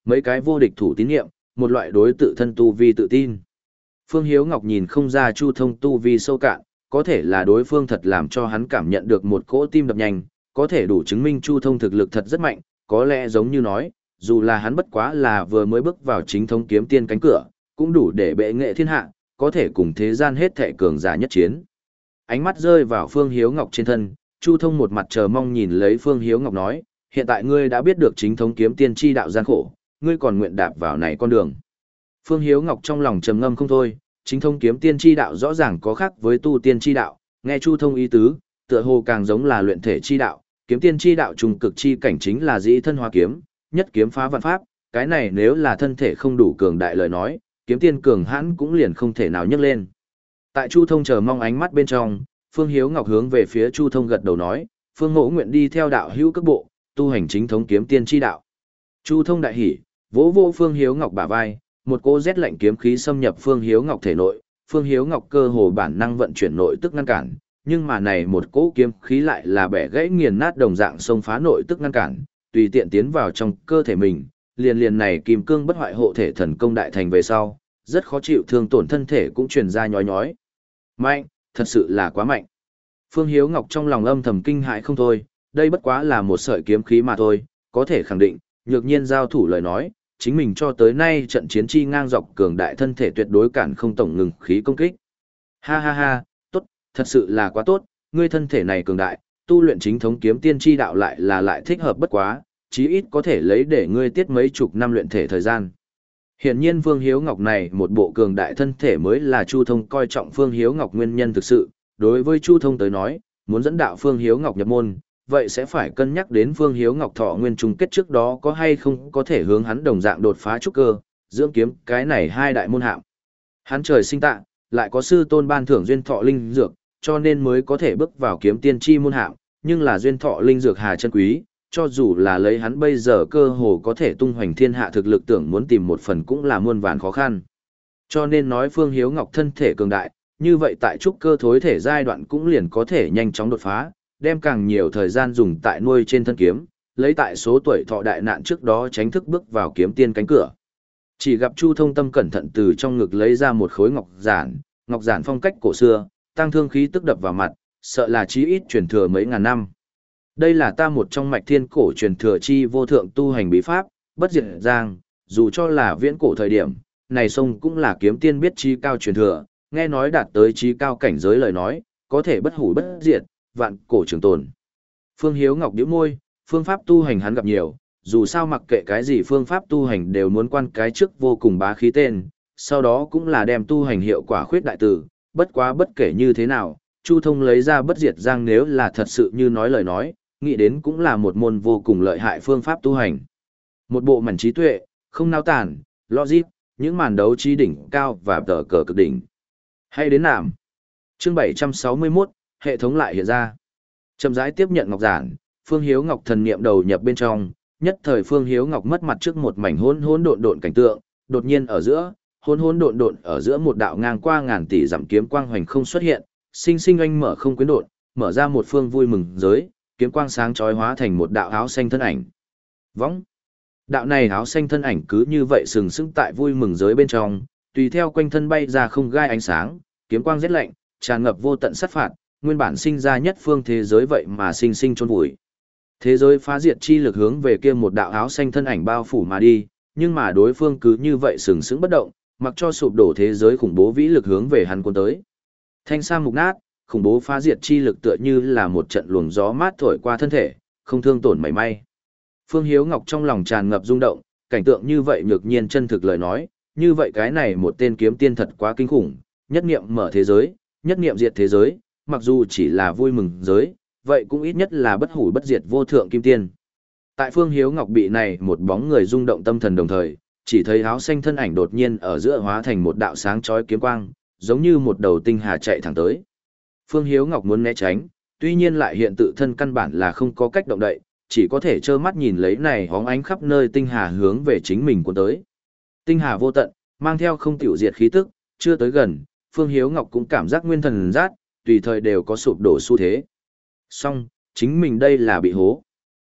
mấy cái vô địch thủ tín nhiệm, một loại đối tự thân tu vi tự tin. Phương Hiếu Ngọc nhìn không ra Chu Thông tu vi sâu cạn, có thể là đối phương thật làm cho hắn cảm nhận được một cỗ tim đập nhanh, có thể đủ chứng minh Chu Thông thực lực thật rất mạnh, có lẽ giống như nói, dù là hắn bất quá là vừa mới bước vào chính thống kiếm tiên cánh cửa, cũng đủ để bệ nghệ thiên hạ, có thể cùng thế gian hết thệ cường giả nhất chiến. Ánh mắt rơi vào Phương Hiếu Ngọc trên thân, Chu Thông một mặt chờ mong nhìn lấy Phương Hiếu Ngọc nói, hiện tại ngươi đã biết được chính thống kiếm tiên chi đạo gian khổ, ngươi còn nguyện đạp vào này con đường. Phương Hiếu Ngọc trong lòng trầm ngâm không thôi, chính thống kiếm tiên chi đạo rõ ràng có khác với tu tiên chi đạo, nghe Chu Thông ý tứ, tựa hồ càng giống là luyện thể chi đạo, kiếm tiên chi đạo trùng cực chi cảnh chính là dĩ thân hóa kiếm, nhất kiếm phá vạn pháp, cái này nếu là thân thể không đủ cường đại lời nói, kiếm tiên cường hãn cũng liền không thể nào nhấc lên. Tại Chu Thông chờ mong ánh mắt bên trong, Phương Hiếu Ngọc hướng về phía Chu Thông gật đầu nói, Phương Mỗ nguyện đi theo đạo hữu các bộ, tu hành chính thống kiếm tiên chi đạo. Chu Thông đại hỉ, vỗ vỗ Phương Hiếu Ngọc bả vai, một cỗ rét lạnh kiếm khí xâm nhập Phương Hiếu Ngọc thể nội, Phương Hiếu Ngọc cơ hồ bản năng vận chuyển nội tức ngăn cản, nhưng mà này một cỗ kiếm khí lại là bẻ gãy nghiền nát đồng dạng xông phá nội tức ngăn cản, tùy tiện tiến vào trong cơ thể mình, liền liền này kim cương bất hoại hộ thể thần công đại thành về sau, rất khó chịu thương tổn thân thể cũng truyền ra nhói nhói. Mạnh, thật sự là quá mạnh. Phương Hiếu Ngọc trong lòng âm thầm kinh hãi không thôi, đây bất quá là một sợi kiếm khí mà thôi, có thể khẳng định, nhược nhiên giao thủ lời nói, chính mình cho tới nay trận chiến chi ngang dọc cường đại thân thể tuyệt đối cản không tổng ngừng khí công kích. Ha ha ha, tốt, thật sự là quá tốt, ngươi thân thể này cường đại, tu luyện chính thống kiếm tiên chi đạo lại là lại thích hợp bất quá, chí ít có thể lấy để ngươi tiết mấy chục năm luyện thể thời gian. Hiển nhiên Phương Hiếu Ngọc này một bộ cường đại thân thể mới là Chu Thông coi trọng Phương Hiếu Ngọc nguyên nhân thực sự, đối với Chu Thông tới nói, muốn dẫn đạo Phương Hiếu Ngọc nhập môn, vậy sẽ phải cân nhắc đến Phương Hiếu Ngọc thọ nguyên chung kết trước đó có hay không có thể hướng hắn đồng dạng đột phá trúc cơ, dưỡng kiếm cái này hai đại môn hạng. Hắn trời sinh tạ, lại có sư tôn ban thưởng duyên thọ linh dược, cho nên mới có thể bước vào kiếm tiên chi môn hạng, nhưng là duyên thọ linh dược hà chân quý, cho dù là lấy hắn bây giờ cơ hồ có thể tung hoành thiên hạ thực lực tưởng muốn tìm một phần cũng là muôn vàn khó khăn. Cho nên nói Phương Hiếu Ngọc thân thể cường đại, như vậy tại trúc cơ thối thể giai đoạn cũng liền có thể nhanh chóng đột phá, đem càng nhiều thời gian dùng tại nuôi trên thân kiếm, lấy tại số tuổi thọ đại nạn trước đó tránh thức bước vào kiếm tiên cánh cửa. Chỉ gặp Chu Thông tâm cẩn thận từ trong ngực lấy ra một khối ngọc giản, ngọc giản phong cách cổ xưa, tăng thương khí tức đập vào mặt, sợ là chí ít truyền thừa mấy ngàn năm. Đây là ta một trong mạch thiên cổ truyền thừa chi vô thượng tu hành bí pháp, bất diệt giang, dù cho là viễn cổ thời điểm, này sông cũng là kiếm tiên biết chi cao truyền thừa, nghe nói đạt tới chi cao cảnh giới lời nói, có thể bất hủ bất diệt, vạn cổ trường tồn. Phương Hiếu Ngọc nhíu môi, phương pháp tu hành hắn gặp nhiều, dù sao mặc kệ cái gì phương pháp tu hành đều muốn quan cái trước vô cùng bá khí tên, sau đó cũng là đem tu hành hiệu quả khuyết đại tử, bất quá bất kể như thế nào, Chu Thông lấy ra bất diệt giang nếu là thật sự như nói lời nói, nghĩ đến cũng là một môn vô cùng lợi hại phương pháp tu hành. Một bộ mảnh trí tuệ, không nao tản, logic, những màn đấu trí đỉnh cao và tờ cờ cực đỉnh. Hay đến nạm. Chương bảy trăm sáu mươi mốt, hệ thống lại hiện ra. Chậm rãi tiếp nhận ngọc giản, Phương Hiếu Ngọc thần niệm đầu nhập bên trong, nhất thời Phương Hiếu Ngọc mất mặt trước một mảnh hỗn hỗn độn độn cảnh tượng, đột nhiên ở giữa, hỗn hỗn độn độn ở giữa một đạo ngang qua ngàn tỷ dặm kiếm quang hoành không xuất hiện, sinh sinh anh mở không quyến độn, mở ra một phương vui mừng giới, kiếm quang sáng chói hóa thành một đạo áo xanh thân ảnh. Võng. Đạo này áo xanh thân ảnh cứ như vậy sừng sững tại vui mừng giới bên trong, tùy theo quanh thân bay ra không gai ánh sáng, kiếm quang rét lạnh, tràn ngập vô tận sát phạt, nguyên bản sinh ra nhất phương thế giới vậy mà sinh sinh chôn vùi. Thế giới phá diệt chi lực hướng về kia một đạo áo xanh thân ảnh bao phủ mà đi, nhưng mà đối phương cứ như vậy sừng sững bất động, mặc cho sụp đổ thế giới khủng bố vĩ lực hướng về hắn cuốn tới. Thanh sam mục nát, khủng bố phá diệt chi lực tựa như là một trận luồng gió mát thổi qua thân thể, không thương tổn mảy may. Phương Hiếu Ngọc trong lòng tràn ngập rung động, cảnh tượng như vậy nhược nhiên chân thực lời nói, như vậy cái này một tên kiếm tiên thật quá kinh khủng, nhất niệm mở thế giới, nhất niệm diệt thế giới, mặc dù chỉ là vui mừng giới, vậy cũng ít nhất là bất hủ bất diệt vô thượng kim tiên. Tại Phương Hiếu Ngọc bị này một bóng người rung động tâm thần đồng thời, chỉ thấy áo xanh thân ảnh đột nhiên ở giữa hóa thành một đạo sáng chói kiếm quang, giống như một đầu tinh hà chạy thẳng tới. Phương Hiếu Ngọc muốn né tránh, tuy nhiên lại hiện tự thân căn bản là không có cách động đậy, chỉ có thể trơ mắt nhìn lấy này hóng ánh khắp nơi tinh hà hướng về chính mình cuốn tới. Tinh hà vô tận, mang theo không tiểu diệt khí tức, chưa tới gần, Phương Hiếu Ngọc cũng cảm giác nguyên thần rát, tùy thời đều có sụp đổ xu thế. Song, chính mình đây là bị hố.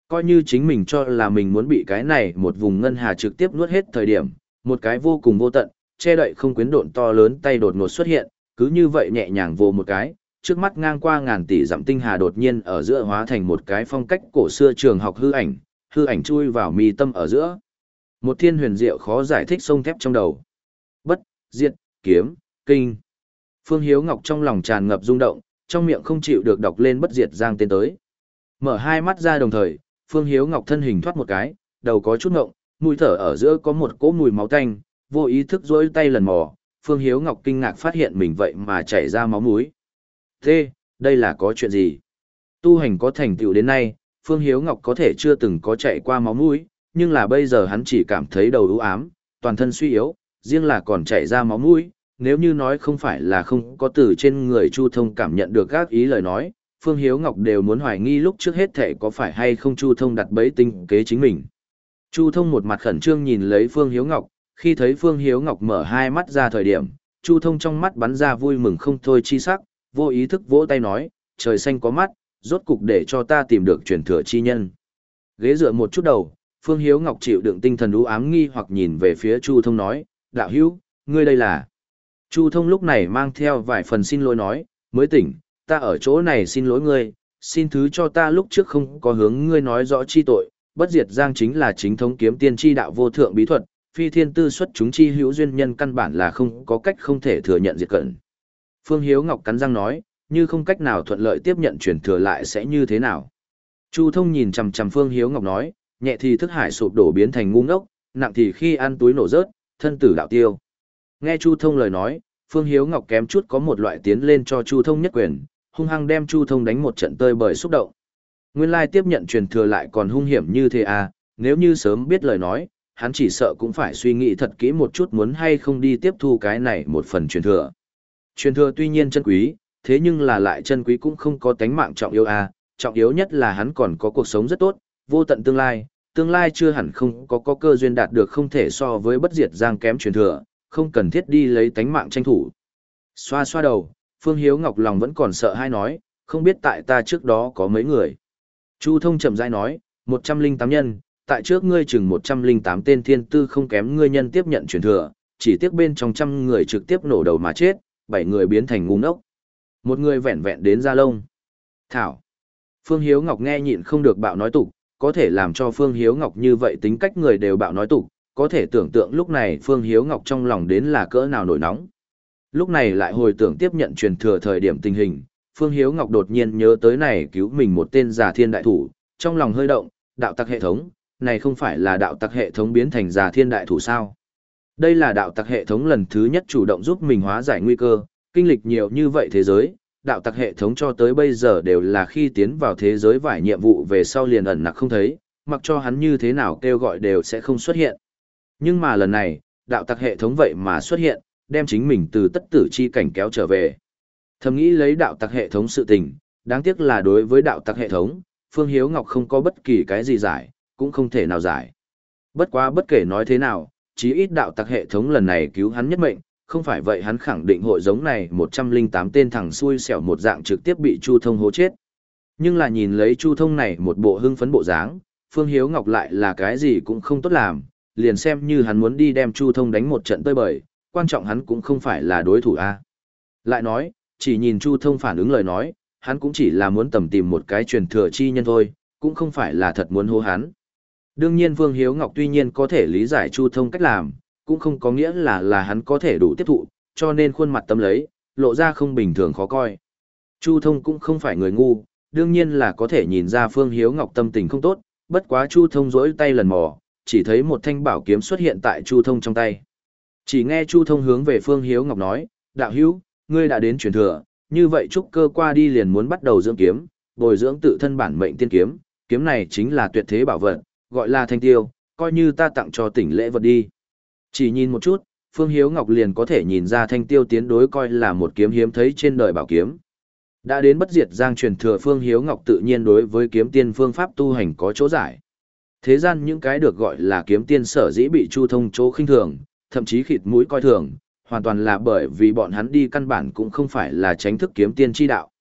Coi như chính mình cho là mình muốn bị cái này một vùng ngân hà trực tiếp nuốt hết thời điểm, một cái vô cùng vô tận, che đậy không quyến độn to lớn tay đột ngột xuất hiện, cứ như vậy nhẹ nhàng vồ một cái, trước mắt ngang qua ngàn tỷ dặm tinh hà đột nhiên ở giữa hóa thành một cái phong cách cổ xưa trường học hư ảnh, hư ảnh chui vào mi tâm ở giữa. Một thiên huyền diệu khó giải thích sông thép trong đầu. Bất, diệt, kiếm, kinh. Phương Hiếu Ngọc trong lòng tràn ngập rung động, trong miệng không chịu được đọc lên bất diệt giang tên tới. Mở hai mắt ra đồng thời, Phương Hiếu Ngọc thân hình thoát một cái, đầu có chút ngộng, mũi thở ở giữa có một cỗ mùi máu tanh, vô ý thức duỗi tay lần mò, Phương Hiếu Ngọc kinh ngạc phát hiện mình vậy mà chảy ra máu mũi. Thế, đây là có chuyện gì? Tu hành có thành tựu đến nay, Phương Hiếu Ngọc có thể chưa từng có chạy qua máu mũi, nhưng là bây giờ hắn chỉ cảm thấy đầu u ám, toàn thân suy yếu, riêng là còn chảy ra máu mũi, nếu như nói không phải là không có từ trên người Chu Thông cảm nhận được các ý lời nói, Phương Hiếu Ngọc đều muốn hoài nghi lúc trước hết thể có phải hay không Chu Thông đặt bẫy tinh kế chính mình. Chu Thông một mặt khẩn trương nhìn lấy Phương Hiếu Ngọc, khi thấy Phương Hiếu Ngọc mở hai mắt ra thời điểm, Chu Thông trong mắt bắn ra vui mừng không thôi chi sắc, vô ý thức vỗ tay nói, trời xanh có mắt, rốt cục để cho ta tìm được truyền thừa chi nhân. Ghế dựa một chút đầu, Phương Hiếu Ngọc chịu đựng tinh thần u ám nghi hoặc nhìn về phía Chu Thông nói, đạo hữu, ngươi đây là... Chu Thông lúc này mang theo vài phần xin lỗi nói, mới tỉnh, ta ở chỗ này xin lỗi ngươi, xin thứ cho ta lúc trước không có hướng ngươi nói rõ chi tội, bất diệt giang chính là chính thống kiếm tiên chi đạo vô thượng bí thuật, phi thiên tư xuất chúng chi hữu duyên nhân căn bản là không có cách không thể thừa nhận diệt cận. Phương Hiếu Ngọc cắn răng nói, như không cách nào thuận lợi tiếp nhận truyền thừa lại sẽ như thế nào. Chu Thông nhìn chằm chằm Phương Hiếu Ngọc nói, nhẹ thì thức hải sụp đổ biến thành ngu ngốc, nặng thì khi ăn túi nổ rớt, thân tử đạo tiêu. Nghe Chu Thông lời nói, Phương Hiếu Ngọc kém chút có một loại tiến lên cho Chu Thông nhất quyền, hung hăng đem Chu Thông đánh một trận tơi bời xúc động. Nguyên lai tiếp nhận truyền thừa lại còn hung hiểm như thế à, nếu như sớm biết lời nói, hắn chỉ sợ cũng phải suy nghĩ thật kỹ một chút muốn hay không đi tiếp thu cái này một phần truyền thừa. Truyền thừa tuy nhiên chân quý, thế nhưng là lại chân quý cũng không có tánh mạng trọng yếu à, trọng yếu nhất là hắn còn có cuộc sống rất tốt, vô tận tương lai, tương lai chưa hẳn không có có cơ duyên đạt được không thể so với bất diệt giang kém truyền thừa, không cần thiết đi lấy tánh mạng tranh thủ. Xoa xoa đầu, Phương Hiếu Ngọc lòng vẫn còn sợ hay nói, không biết tại ta trước đó có mấy người. Chu Thông chậm rãi nói, một trăm linh tám nhân, tại trước ngươi chừng một trăm linh tám tên thiên tư không kém ngươi nhân tiếp nhận truyền thừa, chỉ tiếc bên trong trăm người trực tiếp nổ đầu mà chết, bảy người biến thành ngu ngốc. Một người vẹn vẹn đến da lông. Thảo. Phương Hiếu Ngọc nghe nhịn không được bạo nói tục, có thể làm cho Phương Hiếu Ngọc như vậy tính cách người đều bạo nói tục, có thể tưởng tượng lúc này Phương Hiếu Ngọc trong lòng đến là cỡ nào nổi nóng. Lúc này lại hồi tưởng tiếp nhận truyền thừa thời điểm tình hình, Phương Hiếu Ngọc đột nhiên nhớ tới này cứu mình một tên già thiên đại thủ, trong lòng hơi động, đạo tặc hệ thống, này không phải là đạo tặc hệ thống biến thành già thiên đại thủ sao? Đây là đạo tặc hệ thống lần thứ nhất chủ động giúp mình hóa giải nguy cơ, kinh lịch nhiều như vậy thế giới, đạo tặc hệ thống cho tới bây giờ đều là khi tiến vào thế giới vải nhiệm vụ về sau liền ẩn nặc không thấy, mặc cho hắn như thế nào kêu gọi đều sẽ không xuất hiện. Nhưng mà lần này, đạo tặc hệ thống vậy mà xuất hiện, đem chính mình từ tất tử chi cảnh kéo trở về. Thầm nghĩ lấy đạo tặc hệ thống sự tình, đáng tiếc là đối với đạo tặc hệ thống, Phương Hiếu Ngọc không có bất kỳ cái gì giải, cũng không thể nào giải. Bất quá bất kể nói thế nào, chí ít đạo tặc hệ thống lần này cứu hắn nhất mệnh, không phải vậy hắn khẳng định hội giống này một trăm linh tám tên thằng xui xẻo một dạng trực tiếp bị Chu Thông hố chết. Nhưng là nhìn lấy Chu Thông này một bộ hưng phấn bộ dáng, Phương Hiếu Ngọc lại là cái gì cũng không tốt làm, liền xem như hắn muốn đi đem Chu Thông đánh một trận tơi bời, quan trọng hắn cũng không phải là đối thủ a. Lại nói, chỉ nhìn Chu Thông phản ứng lời nói, hắn cũng chỉ là muốn tầm tìm một cái truyền thừa chi nhân thôi, cũng không phải là thật muốn hô hắn. Đương nhiên Phương Hiếu Ngọc tuy nhiên có thể lý giải Chu Thông cách làm, cũng không có nghĩa là là hắn có thể đủ tiếp thụ, cho nên khuôn mặt tâm lấy, lộ ra không bình thường khó coi. Chu Thông cũng không phải người ngu, đương nhiên là có thể nhìn ra Phương Hiếu Ngọc tâm tình không tốt, bất quá Chu Thông rỗi tay lần mò, chỉ thấy một thanh bảo kiếm xuất hiện tại Chu Thông trong tay. Chỉ nghe Chu Thông hướng về Phương Hiếu Ngọc nói, đạo hữu, ngươi đã đến truyền thừa, như vậy trúc cơ qua đi liền muốn bắt đầu dưỡng kiếm, bồi dưỡng tự thân bản mệnh tiên kiếm, kiếm này chính là tuyệt thế bảo vật, gọi là thanh tiêu, coi như ta tặng cho tỉnh lễ vật đi. Chỉ nhìn một chút, Phương Hiếu Ngọc liền có thể nhìn ra thanh tiêu tiến đối coi là một kiếm hiếm thấy trên đời bảo kiếm. Đã đến bất diệt giang truyền thừa Phương Hiếu Ngọc tự nhiên đối với kiếm tiên phương pháp tu hành có chỗ giải. Thế gian những cái được gọi là kiếm tiên sở dĩ bị Chu Thông chỗ khinh thường, thậm chí khịt mũi coi thường, hoàn toàn là bởi vì bọn hắn đi căn bản cũng không phải là tránh thức kiếm tiên chi đạo.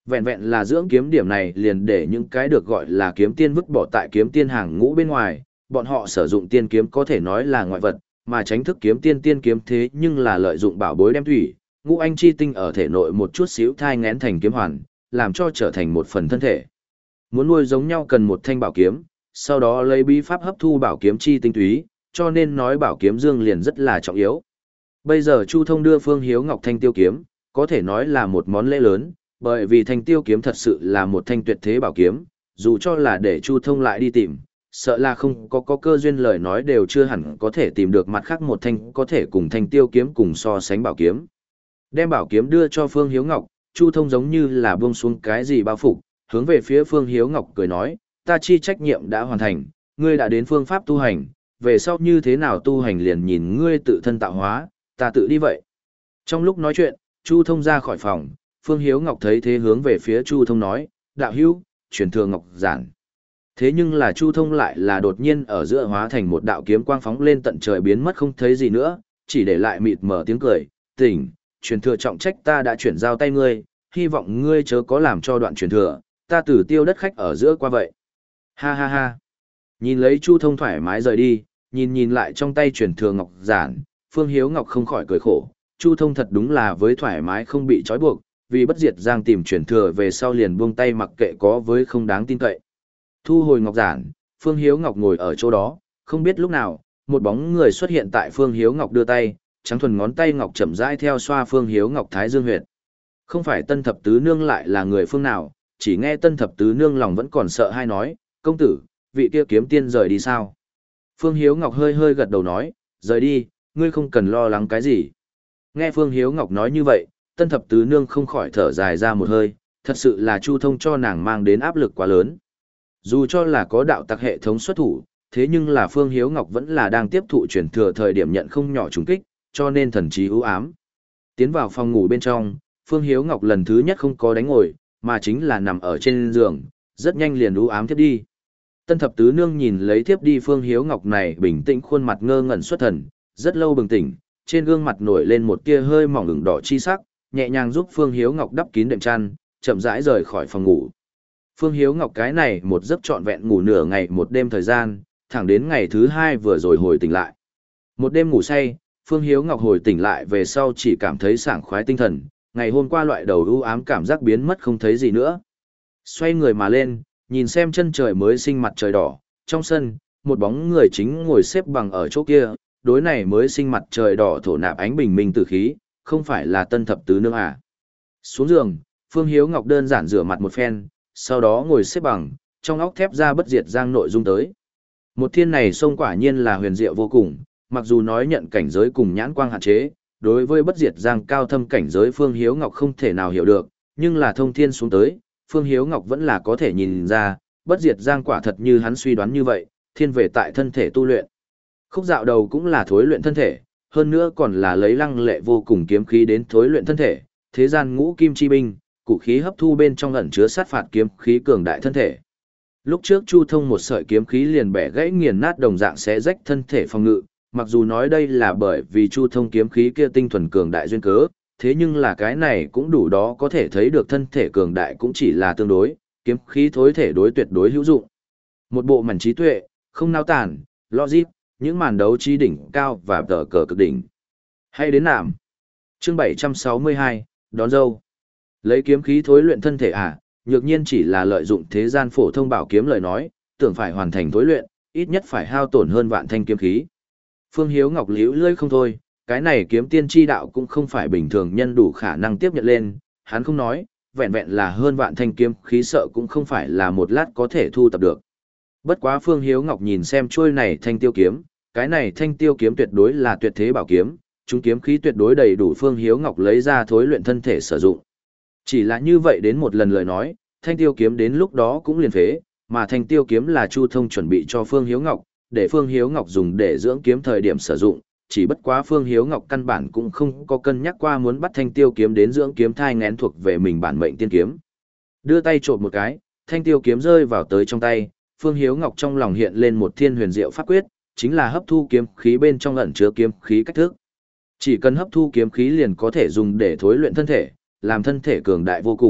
Vẹn vẹn là dưỡng kiếm điểm này liền để những cái được gọi là kiếm tiên vứt bỏ tại kiếm tiên hàng ngũ bên ngoài, bọn họ sử dụng tiên kiếm có thể nói là ngoại vật, mà tránh thức kiếm tiên tiên kiếm thế nhưng là lợi dụng bảo bối đem thủy, ngũ anh chi tinh ở thể nội một chút xíu thai ngén thành kiếm hoàn, làm cho trở thành một phần thân thể. Muốn nuôi giống nhau cần một thanh bảo kiếm, sau đó lấy bí pháp hấp thu bảo kiếm chi tinh túy, cho nên nói bảo kiếm dương liền rất là trọng yếu. Bây giờ Chu Thông đưa Phương Hiếu Ngọc thanh tiêu kiếm, có thể nói là một món lễ lớn, bởi vì thanh tiêu kiếm thật sự là một thanh tuyệt thế bảo kiếm, dù cho là để Chu Thông lại đi tìm, sợ là không có có cơ duyên lời nói đều chưa hẳn có thể tìm được mặt khác một thanh có thể cùng thanh tiêu kiếm cùng so sánh bảo kiếm. Đem bảo kiếm đưa cho Phương Hiếu Ngọc, Chu Thông giống như là buông xuống cái gì bao phục, hướng về phía Phương Hiếu Ngọc cười nói, ta chi trách nhiệm đã hoàn thành, ngươi đã đến phương pháp tu hành, về sau như thế nào tu hành liền nhìn ngươi tự thân tạo hóa, ta tự đi vậy. Trong lúc nói chuyện, Chu Thông ra khỏi phòng, Phương Hiếu Ngọc thấy thế hướng về phía Chu Thông nói, đạo hữu, truyền thừa ngọc giản. Thế nhưng là Chu Thông lại là đột nhiên ở giữa hóa thành một đạo kiếm quang phóng lên tận trời biến mất không thấy gì nữa, chỉ để lại mịt mở tiếng cười, tỉnh, truyền thừa trọng trách ta đã chuyển giao tay ngươi, hy vọng ngươi chớ có làm cho đoạn truyền thừa, ta tử tiêu đất khách ở giữa qua vậy. Ha ha ha. Nhìn lấy Chu Thông thoải mái rời đi, nhìn nhìn lại trong tay truyền thừa ngọc giản, Phương Hiếu Ngọc không khỏi cười khổ, Chu Thông thật đúng là với thoải mái không bị trói buộc, vì bất diệt giang tìm truyền thừa về sau liền buông tay mặc kệ có với không đáng tin cậy. Thu hồi ngọc giản, Phương Hiếu Ngọc ngồi ở chỗ đó, không biết lúc nào, một bóng người xuất hiện tại Phương Hiếu Ngọc đưa tay, trắng thuần ngón tay ngọc chậm rãi theo xoa Phương Hiếu Ngọc thái dương huyệt. Không phải Tân Thập Tứ Nương lại là người phương nào, chỉ nghe Tân Thập Tứ Nương lòng vẫn còn sợ hay nói, công tử, vị kia kiếm tiên rời đi sao? Phương Hiếu Ngọc hơi hơi gật đầu nói, rời đi, ngươi không cần lo lắng cái gì. Nghe Phương Hiếu Ngọc nói như vậy, Tân Thập Tứ Nương không khỏi thở dài ra một hơi, thật sự là Chu Thông cho nàng mang đến áp lực quá lớn. Dù cho là có đạo tặc hệ thống xuất thủ, thế nhưng là Phương Hiếu Ngọc vẫn là đang tiếp thụ truyền thừa thời điểm nhận không nhỏ trùng kích, cho nên thần trí ưu ám. Tiến vào phòng ngủ bên trong, Phương Hiếu Ngọc lần thứ nhất không có đánh ngồi, mà chính là nằm ở trên giường, rất nhanh liền ưu ám thiếp đi. Tân Thập Tứ Nương nhìn lấy thiếp đi Phương Hiếu Ngọc này bình tĩnh khuôn mặt ngơ ngẩn xuất thần, rất lâu bừng tỉnh, trên gương mặt nổi lên một tia hơi mỏng ửng đỏ chi sắc, nhẹ nhàng giúp Phương Hiếu Ngọc đắp kín đệm chăn, chậm rãi rời khỏi phòng ngủ. Phương Hiếu Ngọc cái này một giấc trọn vẹn ngủ nửa ngày một đêm thời gian, thẳng đến ngày thứ hai vừa rồi hồi tỉnh lại. Một đêm ngủ say, Phương Hiếu Ngọc hồi tỉnh lại về sau chỉ cảm thấy sảng khoái tinh thần, ngày hôm qua loại đầu u ám cảm giác biến mất không thấy gì nữa. Xoay người mà lên, nhìn xem chân trời mới sinh mặt trời đỏ, trong sân, một bóng người chính ngồi xếp bằng ở chỗ kia, đối này mới sinh mặt trời đỏ thổ nạp ánh bình minh tử khí, không phải là Tân Thập Tứ Nương à. Xuống giường, Phương Hiếu Ngọc đơn giản rửa mặt một phen, sau đó ngồi xếp bằng, trong óc thép ra bất diệt giang nội dung tới. Một thiên này sông quả nhiên là huyền diệu vô cùng, mặc dù nói nhận cảnh giới cùng nhãn quang hạn chế, đối với bất diệt giang cao thâm cảnh giới Phương Hiếu Ngọc không thể nào hiểu được, nhưng là thông thiên xuống tới, Phương Hiếu Ngọc vẫn là có thể nhìn ra, bất diệt giang quả thật như hắn suy đoán như vậy, thiên về tại thân thể tu luyện. Khúc dạo đầu cũng là thối luyện thân thể, hơn nữa còn là lấy lăng lệ vô cùng kiếm khí đến thối luyện thân thể, thế gian ngũ kim chi binh, cụ khí hấp thu bên trong ẩn chứa sát phạt kiếm khí cường đại thân thể. Lúc trước Chu Thông một sợi kiếm khí liền bẻ gãy nghiền nát đồng dạng sẽ rách thân thể phòng ngự, mặc dù nói đây là bởi vì Chu Thông kiếm khí kia tinh thuần cường đại duyên cớ, thế nhưng là cái này cũng đủ đó có thể thấy được thân thể cường đại cũng chỉ là tương đối, kiếm khí thối thể đối tuyệt đối hữu dụng. Một bộ mảnh trí tuệ, không nao tản, logic, những màn đấu trí đỉnh cao và tờ cờ cực đỉnh. Hay đến nạm. Chương bảy trăm sáu mươi hai, đón dâu. Lấy kiếm khí thối luyện thân thể à, nhược nhiên chỉ là lợi dụng thế gian phổ thông bảo kiếm lời nói, tưởng phải hoàn thành thối luyện, ít nhất phải hao tổn hơn vạn thanh kiếm khí. Phương Hiếu Ngọc liễu lơi không thôi, cái này kiếm tiên tri đạo cũng không phải bình thường nhân đủ khả năng tiếp nhận lên, hắn không nói, vẹn vẹn là hơn vạn thanh kiếm khí sợ cũng không phải là một lát có thể thu tập được. Bất quá Phương Hiếu Ngọc nhìn xem trôi này thanh tiêu kiếm, cái này thanh tiêu kiếm tuyệt đối là tuyệt thế bảo kiếm, chúng kiếm khí tuyệt đối đầy đủ Phương Hiếu Ngọc lấy ra thối luyện thân thể sử dụng. Chỉ là như vậy đến một lần lời nói, thanh tiêu kiếm đến lúc đó cũng liền phế, mà thanh tiêu kiếm là Chu Thông chuẩn bị cho Phương Hiếu Ngọc, để Phương Hiếu Ngọc dùng để dưỡng kiếm thời điểm sử dụng, chỉ bất quá Phương Hiếu Ngọc căn bản cũng không có cân nhắc qua muốn bắt thanh tiêu kiếm đến dưỡng kiếm thai ngén thuộc về mình bản mệnh tiên kiếm. Đưa tay trộn một cái, thanh tiêu kiếm rơi vào tới trong tay, Phương Hiếu Ngọc trong lòng hiện lên một thiên huyền diệu pháp quyết, chính là hấp thu kiếm khí bên trong ẩn chứa kiếm khí cách thức. Chỉ cần hấp thu kiếm khí liền có thể dùng để thối luyện thân thể, làm thân thể cường đại vô cùng,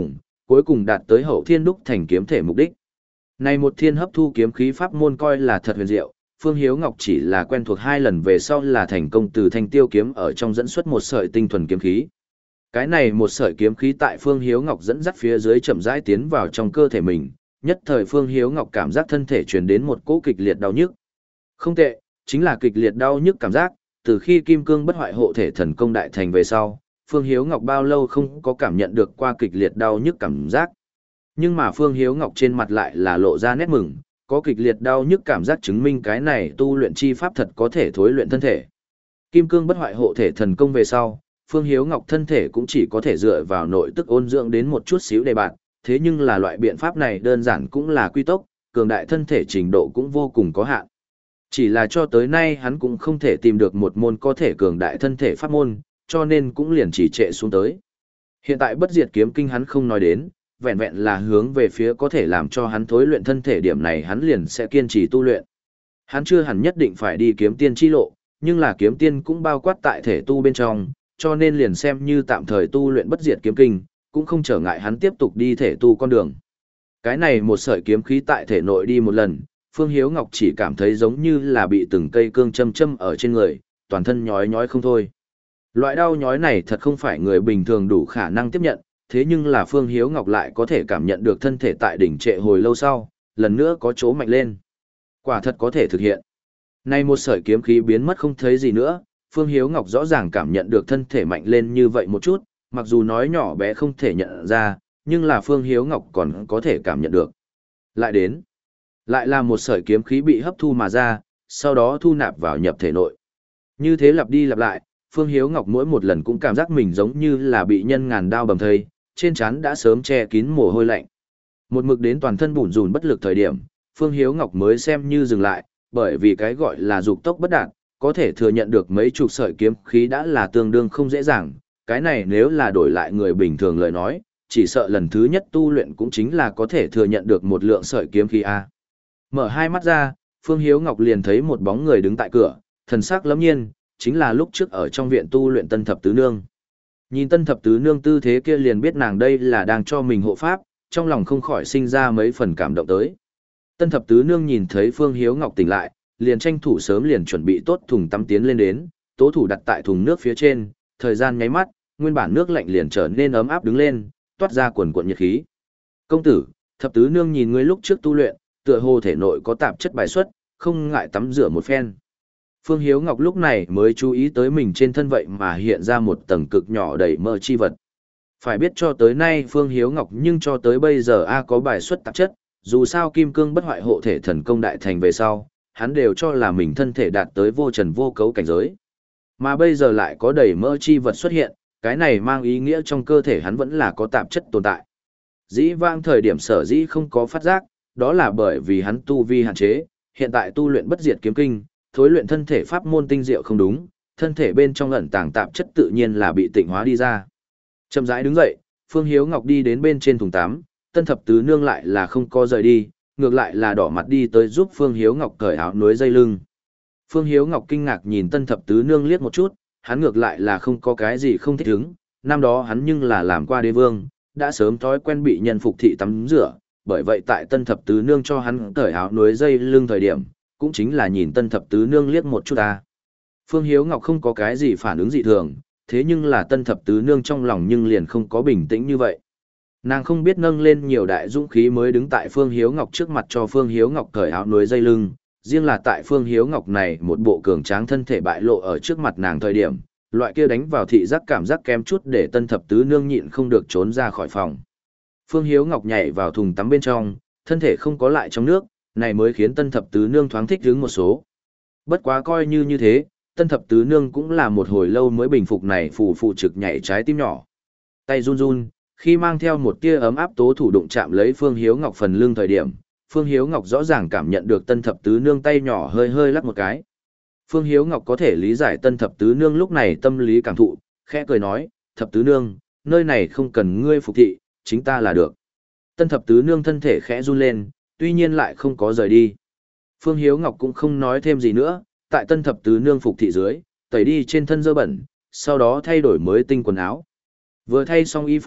cuối cùng đạt tới hậu thiên đúc thành kiếm thể mục đích. Này một thiên hấp thu kiếm khí pháp môn coi là thật huyền diệu, Phương Hiếu Ngọc chỉ là quen thuộc hai lần về sau là thành công từ thanh tiêu kiếm ở trong dẫn xuất một sợi tinh thuần kiếm khí. Cái này một sợi kiếm khí tại Phương Hiếu Ngọc dẫn dắt phía dưới chậm rãi tiến vào trong cơ thể mình, nhất thời Phương Hiếu Ngọc cảm giác thân thể truyền đến một cỗ kịch liệt đau nhức. Không tệ, chính là kịch liệt đau nhức cảm giác, từ khi Kim Cương Bất Hoại Hộ Thể Thần Công đại thành về sau, Phương Hiếu Ngọc bao lâu không có cảm nhận được qua kịch liệt đau nhức cảm giác. Nhưng mà Phương Hiếu Ngọc trên mặt lại là lộ ra nét mừng, có kịch liệt đau nhức cảm giác chứng minh cái này tu luyện chi pháp thật có thể thối luyện thân thể. Kim Cương Bất Hoại Hộ Thể Thần Công về sau, Phương Hiếu Ngọc thân thể cũng chỉ có thể dựa vào nội tức ôn dưỡng đến một chút xíu đề bạn, thế nhưng là loại biện pháp này đơn giản cũng là quy tốc, cường đại thân thể trình độ cũng vô cùng có hạn. Chỉ là cho tới nay hắn cũng không thể tìm được một môn có thể cường đại thân thể pháp môn, cho nên cũng liền chỉ trệ xuống tới. Hiện tại Bất Diệt Kiếm Kinh hắn không nói đến, vẹn vẹn là hướng về phía có thể làm cho hắn thối luyện thân thể điểm này hắn liền sẽ kiên trì tu luyện. Hắn chưa hẳn nhất định phải đi kiếm tiên chi lộ, nhưng là kiếm tiên cũng bao quát tại thể tu bên trong, cho nên liền xem như tạm thời tu luyện Bất Diệt Kiếm Kinh, cũng không trở ngại hắn tiếp tục đi thể tu con đường. Cái này một sợi kiếm khí tại thể nội đi một lần, Phương Hiếu Ngọc chỉ cảm thấy giống như là bị từng cây cương châm châm ở trên người, toàn thân nhói nhói không thôi. Loại đau nhói này thật không phải người bình thường đủ khả năng tiếp nhận, thế nhưng là Phương Hiếu Ngọc lại có thể cảm nhận được thân thể tại đỉnh trệ hồi lâu sau, lần nữa có chỗ mạnh lên. Quả thật có thể thực hiện. Nay một sợi kiếm khí biến mất không thấy gì nữa, Phương Hiếu Ngọc rõ ràng cảm nhận được thân thể mạnh lên như vậy một chút, mặc dù nói nhỏ bé không thể nhận ra, nhưng là Phương Hiếu Ngọc còn có thể cảm nhận được. Lại đến, lại là một sợi kiếm khí bị hấp thu mà ra, sau đó thu nạp vào nhập thể nội. Như thế lặp đi lặp lại, Phương Hiếu Ngọc mỗi một lần cũng cảm giác mình giống như là bị nhân ngàn đao bầm thây, trên trán đã sớm che kín mồ hôi lạnh. Một mực đến toàn thân bủn rủn bất lực thời điểm, Phương Hiếu Ngọc mới xem như dừng lại, bởi vì cái gọi là dục tốc bất đạt, có thể thừa nhận được mấy chục sợi kiếm khí đã là tương đương không dễ dàng, cái này nếu là đổi lại người bình thường lời nói, chỉ sợ lần thứ nhất tu luyện cũng chính là có thể thừa nhận được một lượng sợi kiếm khí a. Mở hai mắt ra, Phương Hiếu Ngọc liền thấy một bóng người đứng tại cửa, thần sắc lẫm nhiên, chính là lúc trước ở trong viện tu luyện Tân Thập Tứ Nương. Nhìn Tân Thập Tứ Nương tư thế kia liền biết nàng đây là đang cho mình hộ pháp, trong lòng không khỏi sinh ra mấy phần cảm động tới. Tân Thập Tứ Nương nhìn thấy Phương Hiếu Ngọc tỉnh lại, liền tranh thủ sớm liền chuẩn bị tốt thùng tắm tiến lên đến, tố thủ đặt tại thùng nước phía trên, thời gian nháy mắt, nguyên bản nước lạnh liền trở nên ấm áp đứng lên, toát ra quần cuộn nhiệt khí. "Công tử, Thập Tứ Nương nhìn ngươi lúc trước tu luyện, tựa hồ thể nội có tạp chất bài xuất, không ngại tắm rửa một phen." Phương Hiếu Ngọc lúc này mới chú ý tới mình trên thân vậy mà hiện ra một tầng cực nhỏ đầy mỡ chi vật. Phải biết cho tới nay Phương Hiếu Ngọc nhưng cho tới bây giờ A có bài xuất tạp chất, dù sao Kim Cương Bất Hoại Hộ Thể Thần Công đại thành về sau, hắn đều cho là mình thân thể đạt tới vô trần vô cấu cảnh giới. Mà bây giờ lại có đầy mỡ chi vật xuất hiện, cái này mang ý nghĩa trong cơ thể hắn vẫn là có tạp chất tồn tại. Dĩ vãng thời điểm sở dĩ không có phát giác, đó là bởi vì hắn tu vi hạn chế, hiện tại tu luyện Bất Diệt Kiếm Kinh, thối luyện thân thể pháp môn tinh diệu không đúng, thân thể bên trong ẩn tàng tạp chất tự nhiên là bị tịnh hóa đi ra. Chậm rãi đứng dậy, Phương Hiếu Ngọc đi đến bên trên thùng tắm, Tân Thập Tứ Nương lại là không có rời đi, ngược lại là đỏ mặt đi tới giúp Phương Hiếu Ngọc cởi áo núi dây lưng. Phương Hiếu Ngọc kinh ngạc nhìn Tân Thập Tứ Nương liếc một chút, hắn ngược lại là không có cái gì không thích ứng, năm đó hắn nhưng là làm qua đế vương, đã sớm thói quen bị nhân phục thị tắm rửa, bởi vậy tại Tân Thập Tứ Nương cho hắn cởi áo núi dây lưng thời điểm, cũng chính là nhìn Tân Thập Tứ Nương liếc một chút ta. Phương Hiếu Ngọc không có cái gì phản ứng dị thường, thế nhưng là Tân Thập Tứ Nương trong lòng nhưng liền không có bình tĩnh như vậy. Nàng không biết nâng lên nhiều đại dũng khí mới đứng tại Phương Hiếu Ngọc trước mặt cho Phương Hiếu Ngọc cởi áo núi dây lưng, riêng là tại Phương Hiếu Ngọc này một bộ cường tráng thân thể bại lộ ở trước mặt nàng thời điểm, loại kia đánh vào thị giác cảm giác kém chút để Tân Thập Tứ Nương nhịn không được trốn ra khỏi phòng. Phương Hiếu Ngọc nhảy vào thùng tắm bên trong, thân thể không có lại trong nước, này mới khiến Tân Thập Tứ Nương thoáng thích hứng một số. Bất quá coi như như thế, Tân Thập Tứ Nương cũng là một hồi lâu mới bình phục này phù phù trực nhảy trái tim nhỏ. Tay run run, khi mang theo một tia ấm áp tố thủ đụng chạm lấy Phương Hiếu Ngọc phần lưng thời điểm, Phương Hiếu Ngọc rõ ràng cảm nhận được Tân Thập Tứ Nương tay nhỏ hơi hơi lắc một cái. Phương Hiếu Ngọc có thể lý giải Tân Thập Tứ Nương lúc này tâm lý cảm thụ, khẽ cười nói, Thập Tứ Nương, nơi này không cần ngươi phục thị, chính ta là được. Tân Thập Tứ Nương thân thể khẽ run lên, tuy nhiên lại không có rời đi. Phương Hiếu Ngọc cũng không nói thêm gì nữa, tại Tân Thập Tứ Nương phục thị dưới, tẩy đi trên thân dơ bẩn, sau đó thay đổi mới tinh quần áo. Vừa thay xong y phục,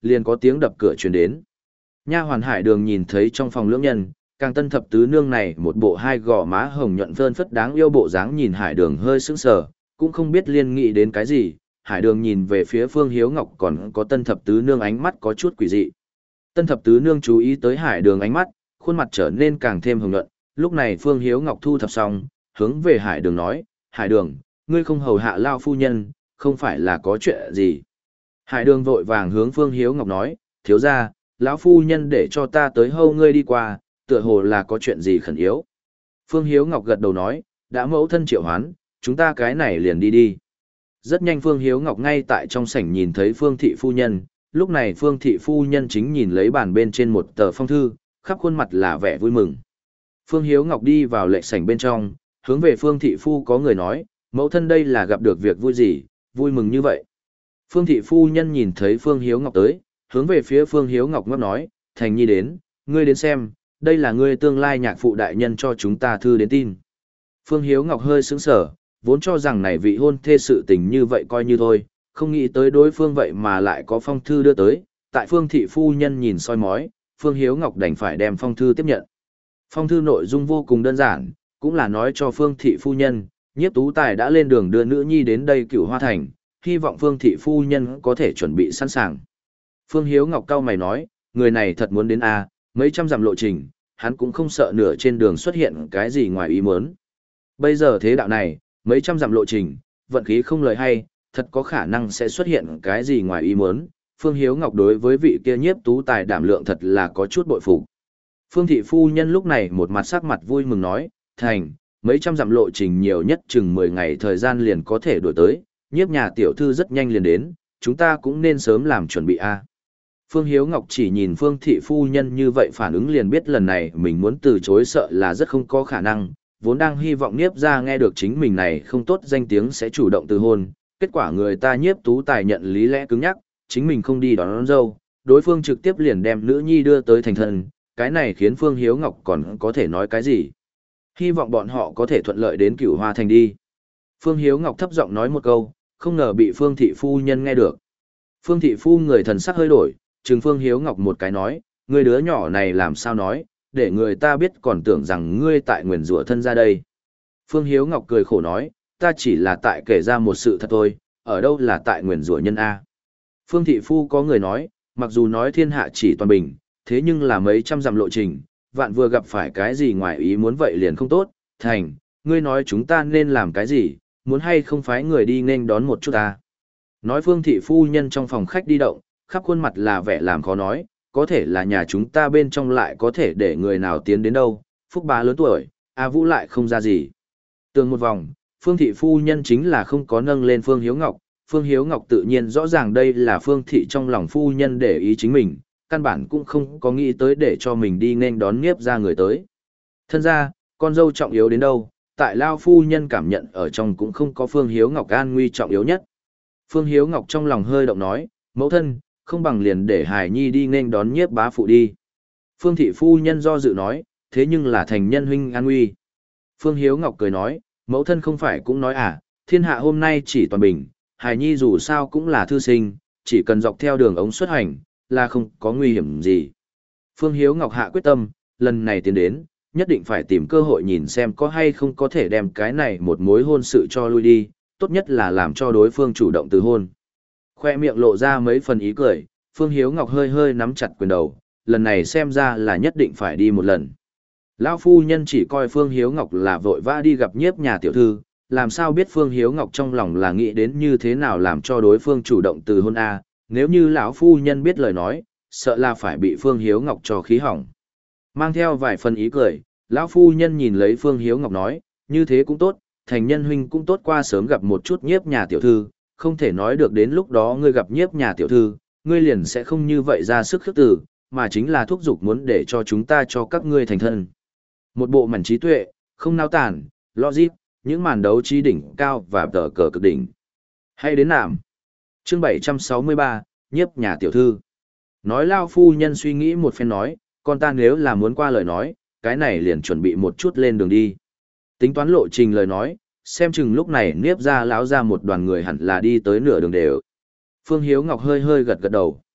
liền có tiếng đập cửa truyền đến. Nha hoàn Hải Đường nhìn thấy trong phòng lưỡng nhân, càng tân thập tứ nương này một bộ hai gò má hồng nhuận phơn phất đáng yêu bộ dáng nhìn Hải Đường hơi sững sờ, cũng không biết liên nghĩ đến cái gì. Hải Đường nhìn về phía Phương Hiếu Ngọc còn có tân thập tứ nương ánh mắt có chút quỷ dị. Tân thập tứ nương chú ý tới Hải Đường ánh mắt, khuôn mặt trở nên càng thêm hồng nhuận. Lúc này Phương Hiếu Ngọc thu thập xong, hướng về Hải Đường nói, Hải Đường, ngươi không hầu hạ lao phu nhân, không phải là có chuyện gì. Hải Đường vội vàng hướng Phương Hiếu Ngọc nói, thiếu ra, lão phu nhân để cho ta tới hâu ngươi đi qua, tựa hồ là có chuyện gì khẩn yếu. Phương Hiếu Ngọc gật đầu nói, đã mẫu thân triệu hoán, chúng ta cái này liền đi đi. Rất nhanh Phương Hiếu Ngọc ngay tại trong sảnh nhìn thấy Phương Thị Phu Nhân, lúc này Phương Thị Phu Nhân chính nhìn lấy bàn bên trên một tờ phong thư, khắp khuôn mặt là vẻ vui mừng. Phương Hiếu Ngọc đi vào lệ sảnh bên trong, hướng về Phương Thị Phu có người nói, mẫu thân đây là gặp được việc vui gì, vui mừng như vậy. Phương Thị Phu Nhân nhìn thấy Phương Hiếu Ngọc tới, hướng về phía Phương Hiếu Ngọc ngấp nói, Thành Nhi đến, ngươi đến xem, đây là ngươi tương lai nhạc phụ đại nhân cho chúng ta thư đến tin. Phương Hiếu Ngọc hơi sững sờ, vốn cho rằng này vị hôn thê sự tình như vậy coi như thôi, không nghĩ tới đối phương vậy mà lại có phong thư đưa tới, tại Phương Thị Phu Nhân nhìn soi mói, Phương Hiếu Ngọc đành phải đem phong thư tiếp nhận. Phong thư nội dung vô cùng đơn giản, cũng là nói cho Phương Thị Phu Nhân, Nhiếp Tú Tài đã lên đường đưa nữ nhi đến đây Cửu Hoa Thành, hy vọng Phương Thị Phu Nhân có thể chuẩn bị sẵn sàng. Phương Hiếu Ngọc cau mày nói, người này thật muốn đến A, mấy trăm dặm lộ trình, hắn cũng không sợ nửa trên đường xuất hiện cái gì ngoài ý muốn. Bây giờ thế đạo này, mấy trăm dặm lộ trình, vận khí không lời hay, thật có khả năng sẽ xuất hiện cái gì ngoài ý muốn. Phương Hiếu Ngọc đối với vị kia Nhiếp Tú Tài đảm lượng thật là có chút bội phục. Phương Thị Phu Nhân lúc này một mặt sắc mặt vui mừng nói, Thành, mấy trăm dặm lộ trình nhiều nhất chừng mười ngày thời gian liền có thể đổi tới, Nhiếp nhà tiểu thư rất nhanh liền đến, chúng ta cũng nên sớm làm chuẩn bị a. Phương Hiếu Ngọc chỉ nhìn Phương Thị Phu Nhân như vậy phản ứng liền biết lần này mình muốn từ chối sợ là rất không có khả năng, vốn đang hy vọng Nhiếp ra nghe được chính mình này không tốt danh tiếng sẽ chủ động từ hôn, kết quả người ta Nhiếp Tú Tài nhận lý lẽ cứng nhắc, chính mình không đi đón, đón dâu, đối phương trực tiếp liền đem nữ nhi đưa tới thành thân, cái này khiến Phương Hiếu Ngọc còn có thể nói cái gì. Hy vọng bọn họ có thể thuận lợi đến Cửu Hoa Thành đi. Phương Hiếu Ngọc thấp giọng nói một câu, không ngờ bị Phương Thị Phu Nhân nghe được. Phương Thị Phu người thần sắc hơi đổi, trừng Phương Hiếu Ngọc một cái nói, người đứa nhỏ này làm sao nói, để người ta biết còn tưởng rằng ngươi tại nguyền rủa thân ra đây. Phương Hiếu Ngọc cười khổ nói, ta chỉ là tại kể ra một sự thật thôi, ở đâu là tại nguyền rủa nhân A. Phương Thị Phu có người nói, mặc dù nói thiên hạ chỉ toàn bình, thế nhưng là mấy trăm dặm lộ trình, vạn vừa gặp phải cái gì ngoài ý muốn vậy liền không tốt, Thành, ngươi nói chúng ta nên làm cái gì, muốn hay không phái người đi nên đón một chút ta. Nói Phương Thị Phu Nhân trong phòng khách đi động, khắp khuôn mặt là vẻ làm khó nói, có thể là nhà chúng ta bên trong lại có thể để người nào tiến đến đâu, Phúc Bá lớn tuổi, A Vũ lại không ra gì. Tường một vòng, Phương Thị Phu Nhân chính là không có nâng lên Phương Hiếu Ngọc, Phương Hiếu Ngọc tự nhiên rõ ràng đây là Phương Thị trong lòng Phu Nhân để ý chính mình, căn bản cũng không có nghĩ tới để cho mình đi nên đón Niếp ra người tới. Thân ra, con dâu trọng yếu đến đâu, tại Lao Phu Nhân cảm nhận ở trong cũng không có Phương Hiếu Ngọc an nguy trọng yếu nhất. Phương Hiếu Ngọc trong lòng hơi động nói, mẫu thân, không bằng liền để Hải Nhi đi nên đón Nhiếp bá phụ đi. Phương Thị Phu Nhân do dự nói, thế nhưng là thành nhân huynh an nguy. Phương Hiếu Ngọc cười nói, mẫu thân không phải cũng nói à, thiên hạ hôm nay chỉ toàn bình, Hải Nhi dù sao cũng là thư sinh, chỉ cần dọc theo đường ống xuất hành, là không có nguy hiểm gì. Phương Hiếu Ngọc hạ quyết tâm, lần này tiến đến, nhất định phải tìm cơ hội nhìn xem có hay không có thể đem cái này một mối hôn sự cho lui đi, tốt nhất là làm cho đối phương chủ động từ hôn. Khoe miệng lộ ra mấy phần ý cười, Phương Hiếu Ngọc hơi hơi nắm chặt quyền đầu, lần này xem ra là nhất định phải đi một lần. Lão phu nhân chỉ coi Phương Hiếu Ngọc là vội vã đi gặp Nhiếp nhà tiểu thư, làm sao biết Phương Hiếu Ngọc trong lòng là nghĩ đến như thế nào làm cho đối phương chủ động từ hôn a, nếu như lão phu nhân biết lời nói, sợ là phải bị Phương Hiếu Ngọc cho khí hỏng. Mang theo vài phần ý cười, lão phu nhân nhìn lấy Phương Hiếu Ngọc nói, như thế cũng tốt, thành nhân huynh cũng tốt qua sớm gặp một chút Nhiếp nhà tiểu thư, không thể nói được đến lúc đó ngươi gặp Nhiếp nhà tiểu thư, ngươi liền sẽ không như vậy ra sức khước từ, mà chính là thúc giục muốn để cho chúng ta cho các ngươi thành thân. Một bộ mảnh trí tuệ, không nao tản, logic, những màn đấu trí đỉnh cao và tờ cờ cực đỉnh. Hay đến nạm. Chương bảy trăm sáu mươi ba, Nhiếp nhà tiểu thư. Nói lao phu nhân suy nghĩ một phen nói, con ta nếu là muốn qua lời nói, cái này liền chuẩn bị một chút lên đường đi. Tính toán lộ trình lời nói, xem chừng lúc này Niếp ra láo ra một đoàn người hẳn là đi tới nửa đường đều. Phương Hiếu Ngọc hơi hơi gật gật đầu.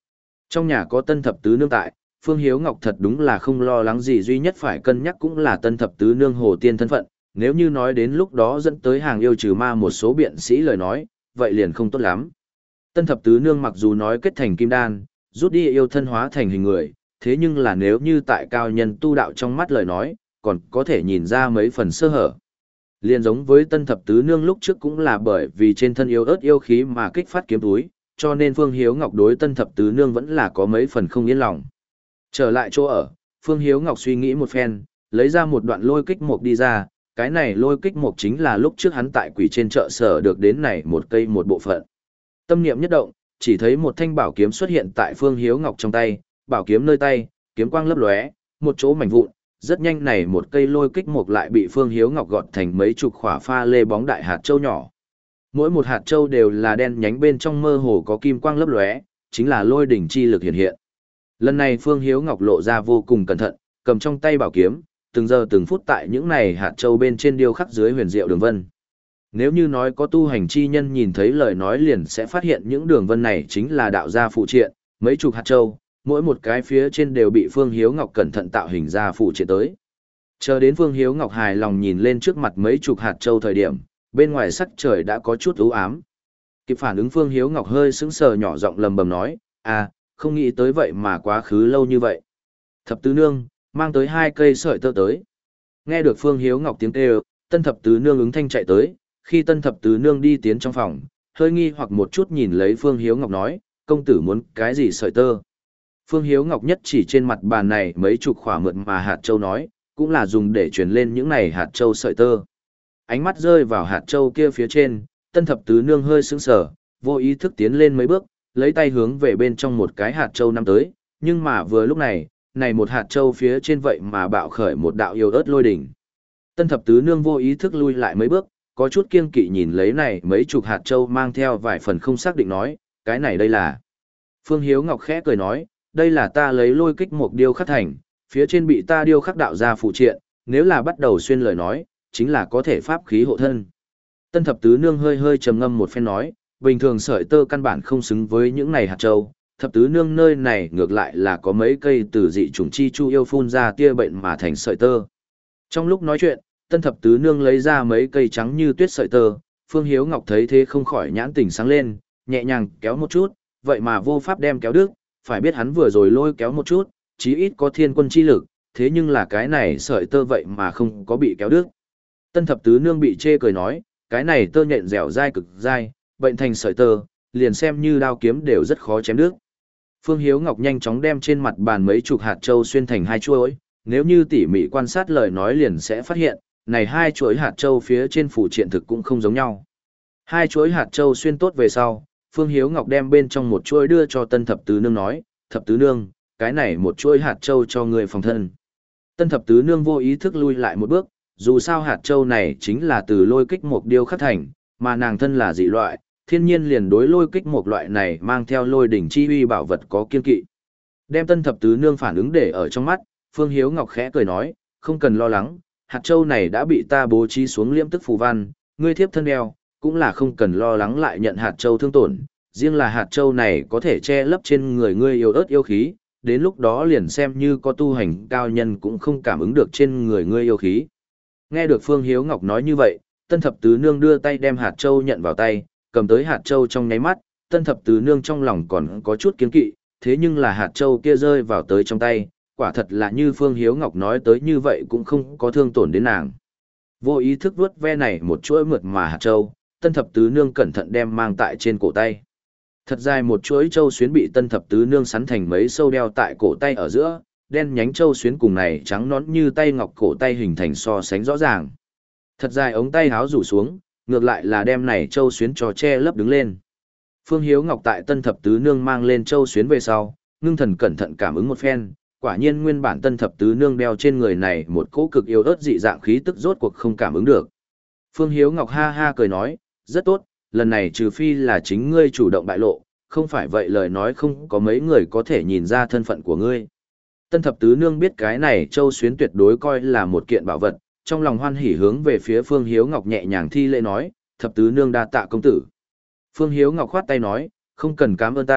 Trong nhà có tân thập tứ nương tại, Phương Hiếu Ngọc thật đúng là không lo lắng gì, duy nhất phải cân nhắc cũng là tân thập tứ nương hồ tiên thân phận, nếu như nói đến lúc đó dẫn tới hàng yêu trừ ma một số biện sĩ lời nói, vậy liền không tốt lắm. Tân thập tứ nương mặc dù nói kết thành kim đan, rút đi yêu thân hóa thành hình người, thế nhưng là nếu như tại cao nhân tu đạo trong mắt lời nói, còn có thể nhìn ra mấy phần sơ hở. Liên giống với tân thập tứ nương lúc trước cũng là bởi vì trên thân yêu ớt yêu khí mà kích phát kiếm túi, cho nên Phương Hiếu Ngọc đối tân thập tứ nương vẫn là có mấy phần không yên lòng. Trở lại chỗ ở, Phương Hiếu Ngọc suy nghĩ một phen, lấy ra một đoạn lôi kích mục đi ra, cái này lôi kích mục chính là lúc trước hắn tại quỷ trên chợ sở được đến này một cây một bộ phận. Tâm niệm nhất động, chỉ thấy một thanh bảo kiếm xuất hiện tại Phương Hiếu Ngọc trong tay, bảo kiếm nơi tay, kiếm quang lấp lóe, một chỗ mảnh vụn, rất nhanh này một cây lôi kích mục lại bị Phương Hiếu Ngọc gọt thành mấy chục khỏa pha lê bóng đại hạt châu nhỏ. Mỗi một hạt châu đều là đen nhánh, bên trong mơ hồ có kim quang lấp lóe, chính là lôi đỉnh chi lực hiện hiện. Lần này Phương Hiếu Ngọc lộ ra vô cùng cẩn thận, cầm trong tay bảo kiếm, từng giờ từng phút tại những này hạt châu bên trên điêu khắc dưới huyền diệu đường vân. Nếu như nói có tu hành chi nhân nhìn thấy lời nói liền sẽ phát hiện những đường vân này chính là đạo gia phụ triện, mấy chục hạt châu, mỗi một cái phía trên đều bị Phương Hiếu Ngọc cẩn thận tạo hình ra phụ triện tới. Chờ đến Phương Hiếu Ngọc hài lòng nhìn lên trước mặt mấy chục hạt châu thời điểm, bên ngoài sắc trời đã có chút u ám. Kịp phản ứng Phương Hiếu Ngọc hơi sững sờ nhỏ giọng lầm bầm nói, à, không nghĩ tới vậy mà quá khứ lâu như vậy. Thập tứ nương, mang tới hai cây sợi tơ tới. Nghe được Phương Hiếu Ngọc tiếng kêu, tân thập tứ nương ứng thanh chạy tới, khi tân thập tứ nương đi tiến trong phòng, hơi nghi hoặc một chút nhìn lấy Phương Hiếu Ngọc nói, công tử muốn cái gì sợi tơ. Phương Hiếu Ngọc nhất chỉ trên mặt bàn này mấy chục khỏa mượt mà hạt châu nói, cũng là dùng để truyền lên những này hạt châu sợi tơ. Ánh mắt rơi vào hạt châu kia phía trên, tân thập tứ nương hơi sững sờ, vô ý thức tiến lên mấy bước, lấy tay hướng về bên trong một cái hạt châu năm tới, nhưng mà vừa lúc này, này một hạt châu phía trên vậy mà bạo khởi một đạo yêu ớt lôi đỉnh. Tân thập tứ nương vô ý thức lui lại mấy bước, có chút kiêng kỵ nhìn lấy này mấy chục hạt châu mang theo vài phần không xác định nói, cái này đây là. Phương Hiếu Ngọc khẽ cười nói, đây là ta lấy lôi kích một điêu khắc thành, phía trên bị ta điêu khắc đạo ra phụ triện, nếu là bắt đầu xuyên lời nói, chính là có thể pháp khí hộ thân. Tân thập tứ nương hơi hơi trầm ngâm một phen nói, bình thường sợi tơ căn bản không xứng với những này hạt châu, thập tứ nương nơi này ngược lại là có mấy cây từ dị chủng chi chu yêu phun ra tia bệnh mà thành sợi tơ. Trong lúc nói chuyện, tân thập tứ nương lấy ra mấy cây trắng như tuyết sợi tơ, Phương Hiếu Ngọc thấy thế không khỏi nhãn tỉnh sáng lên, nhẹ nhàng kéo một chút, vậy mà vô pháp đem kéo đứt, phải biết hắn vừa rồi lôi kéo một chút, chí ít có thiên quân chi lực, thế nhưng là cái này sợi tơ vậy mà không có bị kéo đứt. Tân thập tứ nương bị chê cười nói, cái này tơ nhện dẻo dai cực dai, bệnh thành sợi tơ, liền xem như đao kiếm đều rất khó chém đứt. Phương Hiếu Ngọc nhanh chóng đem trên mặt bàn mấy chục hạt châu xuyên thành hai chuỗi, nếu như tỉ mỉ quan sát lời nói liền sẽ phát hiện, này hai chuỗi hạt châu phía trên phụ triện thực cũng không giống nhau. Hai chuỗi hạt châu xuyên tốt về sau, Phương Hiếu Ngọc đem bên trong một chuỗi đưa cho Tân thập tứ nương nói, thập tứ nương, cái này một chuỗi hạt châu cho người phòng thân. Tân thập tứ nương vô ý thức lui lại một bước, dù sao hạt châu này chính là từ lôi kích một điêu khắc thành, mà nàng thân là dị loại, thiên nhiên liền đối lôi kích một loại này mang theo lôi đỉnh chi uy bảo vật có kiên kỵ. Đem tân thập tứ nương phản ứng để ở trong mắt, Phương Hiếu Ngọc khẽ cười nói, không cần lo lắng, hạt châu này đã bị ta bố trí xuống liễm tức phù văn, ngươi thiếp thân đeo, cũng là không cần lo lắng lại nhận hạt châu thương tổn, riêng là hạt châu này có thể che lấp trên người ngươi yêu ớt yêu khí, đến lúc đó liền xem như có tu hành cao nhân cũng không cảm ứng được trên người ngươi yêu khí. Nghe được Phương Hiếu Ngọc nói như vậy, tân thập tứ nương đưa tay đem hạt châu nhận vào tay, cầm tới hạt châu trong nháy mắt, tân thập tứ nương trong lòng còn có chút kiêng kỵ, thế nhưng là hạt châu kia rơi vào tới trong tay, quả thật là như Phương Hiếu Ngọc nói tới như vậy cũng không có thương tổn đến nàng. Vô ý thức vuốt ve này một chuỗi mượt mà hạt châu, tân thập tứ nương cẩn thận đem mang tại trên cổ tay. Thật dài một chuỗi châu xuyến bị tân thập tứ nương sắn thành mấy sâu đeo tại cổ tay ở giữa, đen nhánh châu xuyến cùng này trắng nõn như tay ngọc cổ tay hình thành so sánh rõ ràng. Thật dài ống tay háo rủ xuống, ngược lại là đem này châu xuyến cho che lấp đứng lên. Phương Hiếu Ngọc tại tân thập tứ nương mang lên châu xuyến về sau, ngưng thần cẩn thận cảm ứng một phen, quả nhiên nguyên bản tân thập tứ nương đeo trên người này một cỗ cực yếu ớt dị dạng khí tức rốt cuộc không cảm ứng được. Phương Hiếu Ngọc ha ha cười nói, rất tốt, lần này trừ phi là chính ngươi chủ động bại lộ, không phải vậy lời nói không có mấy người có thể nhìn ra thân phận của ngươi. Tân thập tứ nương biết cái này châu xuyến tuyệt đối coi là một kiện bảo vật, trong lòng hoan hỉ hướng về phía Phương Hiếu Ngọc nhẹ nhàng thi lễ nói, thập tứ nương đa tạ công tử. Phương Hiếu Ngọc khoát tay nói, không cần cảm ơn ta,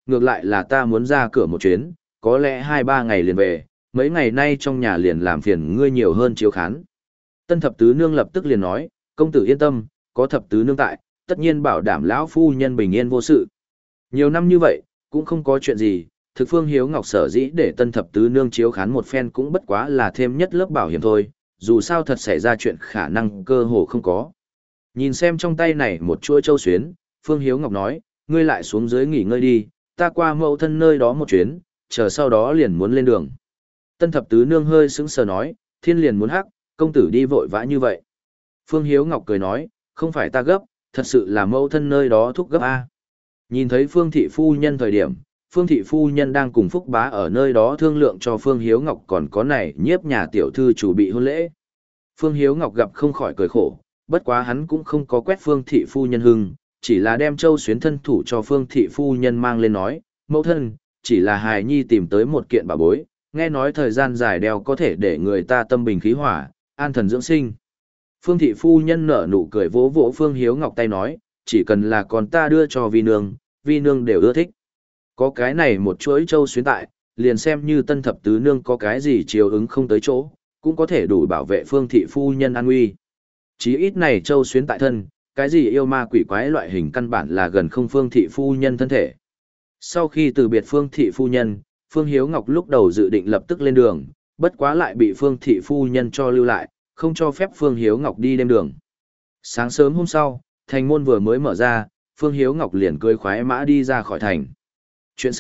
Ngược lại là ta muốn ra cửa một chuyến, có lẽ hai ba ngày liền về, mấy ngày nay trong nhà liền làm phiền ngươi nhiều hơn chiếu khán. Tân thập tứ nương lập tức liền nói, công tử yên tâm, có thập tứ nương tại, tất nhiên bảo đảm lão phu nhân bình yên vô sự. Nhiều năm như vậy, cũng không có chuyện gì, thực Phương Hiếu Ngọc sở dĩ để tân thập tứ nương chiếu khán một phen cũng bất quá là thêm nhất lớp bảo hiểm thôi, dù sao thật xảy ra chuyện khả năng cơ hồ không có. Nhìn xem trong tay này một chuỗi châu xuyến, Phương Hiếu Ngọc nói, ngươi lại xuống dưới nghỉ ngơi đi, ta qua mẫu thân nơi đó một chuyến, chờ sau đó liền muốn lên đường. Tân thập tứ nương hơi sững sờ nói, thiên liền muốn hắc, công tử đi vội vã như vậy. Phương Hiếu Ngọc cười nói, không phải ta gấp, thật sự là mẫu thân nơi đó thúc gấp A. Nhìn thấy Phương thị phu nhân thời điểm, Phương thị phu nhân đang cùng Phúc Bá ở nơi đó thương lượng cho Phương Hiếu Ngọc còn có này nhiếp nhà tiểu thư chủ bị hôn lễ. Phương Hiếu Ngọc gặp không khỏi cười khổ, bất quá hắn cũng không có quét Phương thị phu nhân hưng, chỉ là đem châu xuyến thân thủ cho Phương thị phu nhân mang lên nói, mẫu thân, chỉ là hài nhi tìm tới một kiện bảo bối, nghe nói thời gian dài đeo có thể để người ta tâm bình khí hỏa, an thần dưỡng sinh. Phương thị phu nhân nở nụ cười vỗ vỗ Phương Hiếu Ngọc tay nói, chỉ cần là con ta đưa cho vi nương, vi nương đều ưa thích. Có cái này một chuỗi châu xuyến tại, liền xem như tân thập tứ nương có cái gì chiều ứng không tới chỗ, cũng có thể đủ bảo vệ Phương thị phu nhân an nguy. Chí ít này châu xuyến tại thân, cái gì yêu ma quỷ quái loại hình căn bản là gần không Phương thị phu nhân thân thể. Sau khi từ biệt Phương thị phu nhân, Phương Hiếu Ngọc lúc đầu dự định lập tức lên đường, bất quá lại bị Phương thị phu nhân cho lưu lại, không cho phép Phương Hiếu Ngọc đi đêm đường. Sáng sớm hôm sau, thành môn vừa mới mở ra, Phương Hiếu Ngọc liền cưỡi khoái mã đi ra khỏi thành. Chuyện C.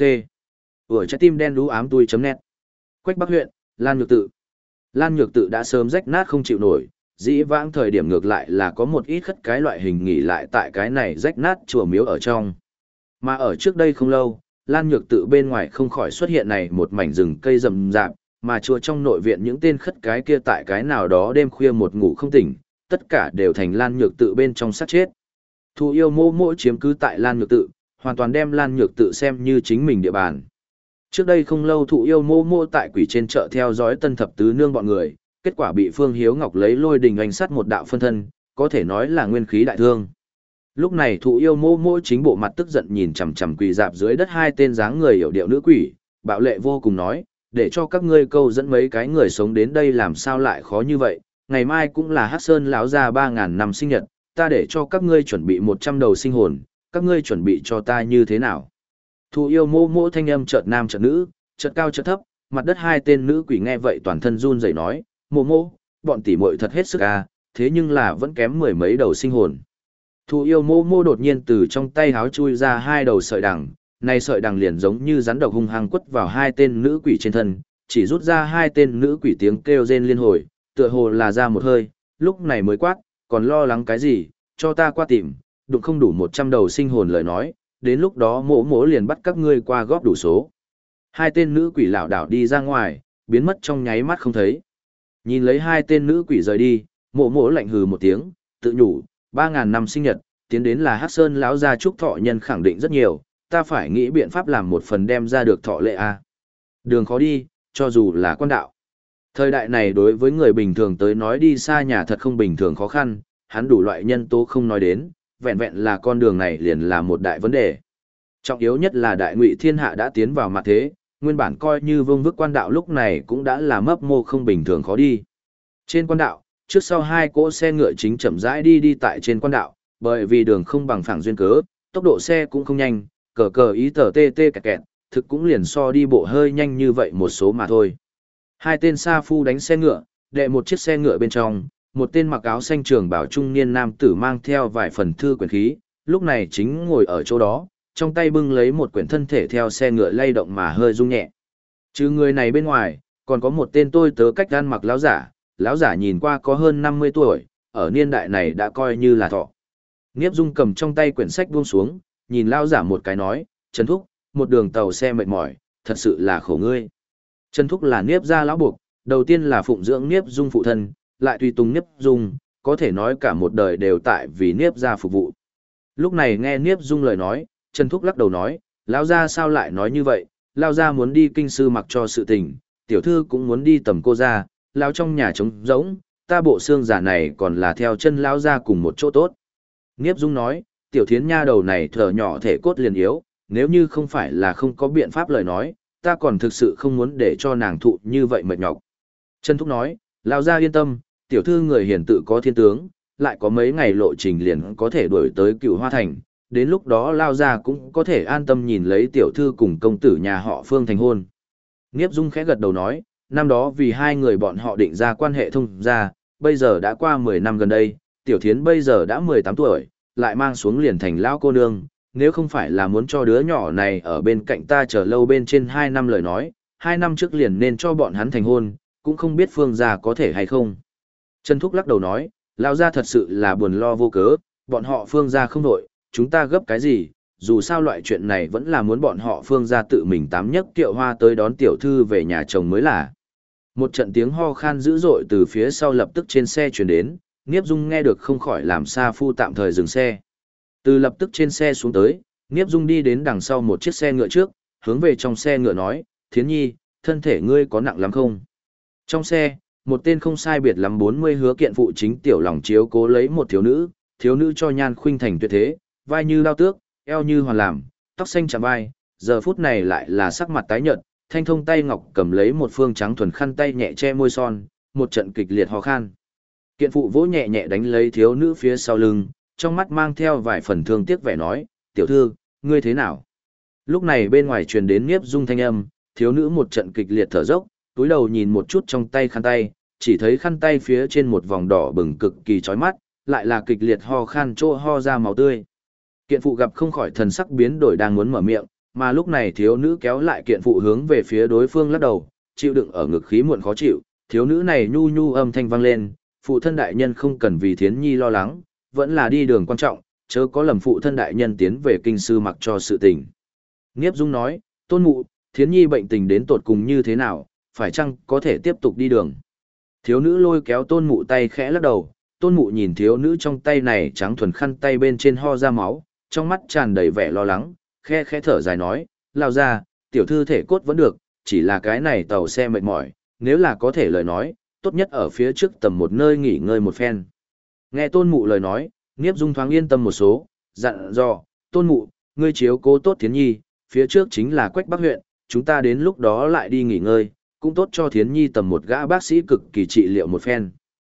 Ở trái tim đen đú ám tui chấm net. Quách Bắc huyện, Lan Nhược Tự. Lan Nhược Tự đã sớm rách nát không chịu nổi, dĩ vãng thời điểm ngược lại là có một ít khất cái loại hình nghỉ lại tại cái này rách nát chùa miếu ở trong. Mà ở trước đây không lâu, Lan Nhược Tự bên ngoài không khỏi xuất hiện này một mảnh rừng cây rậm rạp, mà chùa trong nội viện những tên khất cái kia tại cái nào đó đêm khuya một ngủ không tỉnh, tất cả đều thành Lan Nhược Tự bên trong sát chết. Thù yêu mô mô chiếm cứ tại Lan Nhược Tự, hoàn toàn đem Lan Nhược Tự xem như chính mình địa bàn. Trước đây không lâu thụ yêu mô mô tại quỷ trên chợ theo dõi tân thập tứ nương bọn người, kết quả bị Phương Hiếu Ngọc lấy lôi đình oanh sắt một đạo phân thân, có thể nói là nguyên khí đại thương. Lúc này thụ yêu mô mô chính bộ mặt tức giận nhìn chằm chằm quỳ dạp dưới đất hai tên dáng người hiểu điệu nữ quỷ, bạo lệ vô cùng nói, để cho các ngươi câu dẫn mấy cái người sống đến đây làm sao lại khó như vậy, ngày mai cũng là Hắc Sơn lão gia ba ngàn năm sinh nhật, ta để cho các ngươi chuẩn bị một trăm đầu sinh hồn, các ngươi chuẩn bị cho ta như thế nào? Thụ yêu mô mô thanh âm chợt nam chợt nữ, chợt cao chợt thấp, mặt đất hai tên nữ quỷ nghe vậy toàn thân run rẩy nói, mô mô, bọn tỷ muội thật hết sức à, thế nhưng là vẫn kém mười mấy đầu sinh hồn. Thụ yêu mô mô đột nhiên từ trong tay háo chui ra hai đầu sợi đằng, này sợi đằng liền giống như rắn độc hung hăng quất vào hai tên nữ quỷ trên thân, chỉ rút ra hai tên nữ quỷ tiếng kêu rên liên hồi, tựa hồ là ra một hơi, lúc này mới quát, còn lo lắng cái gì, cho ta qua tìm, đụng không đủ một trăm đầu sinh hồn lời nói, đến lúc đó mỗ mỗ liền bắt các ngươi qua góp đủ số. Hai tên nữ quỷ lảo đảo đi ra ngoài, biến mất trong nháy mắt không thấy. Nhìn lấy hai tên nữ quỷ rời đi, mỗ mỗ lạnh hừ một tiếng, tự nhủ, ba ngàn năm sinh nhật, tiến đến là Hắc Sơn lão gia chúc thọ nhân khẳng định rất nhiều, ta phải nghĩ biện pháp làm một phần đem ra được thọ lệ a. Đường khó đi, cho dù là quan đạo. Thời đại này đối với người bình thường tới nói đi xa nhà thật không bình thường khó khăn, hắn đủ loại nhân tố không nói đến, vẹn vẹn là con đường này liền là một đại vấn đề. Trọng yếu nhất là đại ngụy thiên hạ đã tiến vào mặt thế, nguyên bản coi như vương vức quan đạo lúc này cũng đã là mấp mô không bình thường khó đi. Trên quan đạo, trước sau hai cỗ xe ngựa chính chậm rãi đi đi tại trên quan đạo, bởi vì đường không bằng phẳng duyên cớ, tốc độ xe cũng không nhanh, cờ cờ ý tờ tê tê kẹt kẹt, thực cũng liền so đi bộ hơi nhanh như vậy một số mà thôi. Hai tên sa phu đánh xe ngựa, đệ một chiếc xe ngựa bên trong, một tên mặc áo xanh trường bảo trung niên nam tử mang theo vài phần thư quyển khí, lúc này chính ngồi ở chỗ đó, trong tay bưng lấy một quyển thân thể theo xe ngựa lay động mà hơi rung nhẹ. Chứ người này bên ngoài, còn có một tên tôi tớ cách gan mặc lão giả, lão giả nhìn qua có hơn năm mươi tuổi, ở niên đại này đã coi như là thọ. Niếp Dung cầm trong tay quyển sách buông xuống, nhìn lão giả một cái nói, Trần Thúc, một đường tàu xe mệt mỏi, thật sự là khổ ngươi. Trần Thúc là Niếp gia lão buộc, đầu tiên là phụng dưỡng Niếp Dung phụ thân, lại tùy tùng Niếp Dung, có thể nói cả một đời đều tại vì Niếp gia phục vụ. Lúc này nghe Niếp Dung lời nói, Trần Thúc lắc đầu nói, lão gia sao lại nói như vậy, lão gia muốn đi kinh sư mặc cho sự tình, tiểu thư cũng muốn đi tầm cô gia, lão trong nhà trống rỗng, ta bộ xương giả này còn là theo chân lão gia cùng một chỗ tốt. Niếp Dung nói, tiểu thiến nha đầu này thở nhỏ thể cốt liền yếu, nếu như không phải là không có biện pháp lời nói, ta còn thực sự không muốn để cho nàng thụ như vậy mệt nhọc. Trần Thúc nói, Lao gia yên tâm, tiểu thư người hiền tự có thiên tướng, lại có mấy ngày lộ trình liền có thể đuổi tới Cửu Hoa Thành, đến lúc đó Lao gia cũng có thể an tâm nhìn lấy tiểu thư cùng công tử nhà họ Phương thành hôn. Niếp Dung khẽ gật đầu nói, năm đó vì hai người bọn họ định ra quan hệ thông gia, bây giờ đã qua mười năm gần đây, tiểu thiến bây giờ đã mười tám tuổi, lại mang xuống liền thành lão cô nương, nếu không phải là muốn cho đứa nhỏ này ở bên cạnh ta chờ lâu bên trên hai năm lời nói, hai năm trước liền nên cho bọn hắn thành hôn, cũng không biết Phương gia có thể hay không. Trần Thúc lắc đầu nói, lão gia thật sự là buồn lo vô cớ, bọn họ Phương gia không đổi, chúng ta gấp cái gì, dù sao loại chuyện này vẫn là muốn bọn họ Phương gia tự mình tám nhất kiệu hoa tới đón tiểu thư về nhà chồng mới là. Một trận tiếng ho khan dữ dội từ phía sau lập tức trên xe chuyển đến, Niếp Dung nghe được không khỏi làm Sa Phu tạm thời dừng xe. Từ lập tức trên xe xuống tới, Niếp Dung đi đến đằng sau một chiếc xe ngựa trước, hướng về trong xe ngựa nói, Thiến Nhi, thân thể ngươi có nặng lắm không? Trong xe, một tên không sai biệt lắm bốn mươi hứa kiện phụ chính tiểu lòng chiếu cố lấy một thiếu nữ, thiếu nữ cho nhan khuynh thành tuyệt thế, vai như lao tước, eo như hoàn làm, tóc xanh chạm vai, giờ phút này lại là sắc mặt tái nhợt, thanh thông tay ngọc cầm lấy một phương trắng thuần khăn tay nhẹ che môi son, một trận kịch liệt ho khan. Kiện phụ vỗ nhẹ nhẹ đánh lấy thiếu nữ phía sau lưng, trong mắt mang theo vài phần thương tiếc vẻ nói, tiểu thư, ngươi thế nào? Lúc này bên ngoài truyền đến Niếp Dung thanh âm, thiếu nữ một trận kịch liệt thở dốc, túi đầu nhìn một chút trong tay khăn tay, chỉ thấy khăn tay phía trên một vòng đỏ bừng cực kỳ chói mắt, lại là kịch liệt ho khan chỗ ho ra máu tươi. Kiện phụ gặp không khỏi thần sắc biến đổi đang muốn mở miệng, mà lúc này thiếu nữ kéo lại kiện phụ hướng về phía đối phương lắc đầu, chịu đựng ở ngực khí muộn khó chịu, thiếu nữ này nhu nhu âm thanh vang lên, phụ thân đại nhân không cần vì Thiến Nhi lo lắng, vẫn là đi đường quan trọng, chớ có lầm phụ thân đại nhân tiến về kinh sư mặc cho sự tình. Niếp Dung nói, tôn mụ, Thiến Nhi bệnh tình đến tột cùng như thế nào, phải chăng có thể tiếp tục đi đường. Thiếu nữ lôi kéo tôn mụ tay khẽ lắc đầu, tôn mụ nhìn thiếu nữ trong tay này trắng thuần khăn tay bên trên ho ra máu, trong mắt tràn đầy vẻ lo lắng, khe khẽ thở dài nói, lao ra, tiểu thư thể cốt vẫn được, chỉ là cái này tàu xe mệt mỏi, nếu là có thể lời nói, tốt nhất ở phía trước tầm một nơi nghỉ ngơi một phen. Nghe tôn mụ lời nói, Niếp Dung thoáng yên tâm một số, dặn dò, tôn mụ, ngươi chiếu cố tốt Thiến Nhi, phía trước chính là Quách Bắc huyện, chúng ta đến lúc đó lại đi nghỉ ngơi, cũng tốt cho Thiến Nhi tầm một gã bác sĩ cực kỳ trị liệu một phen.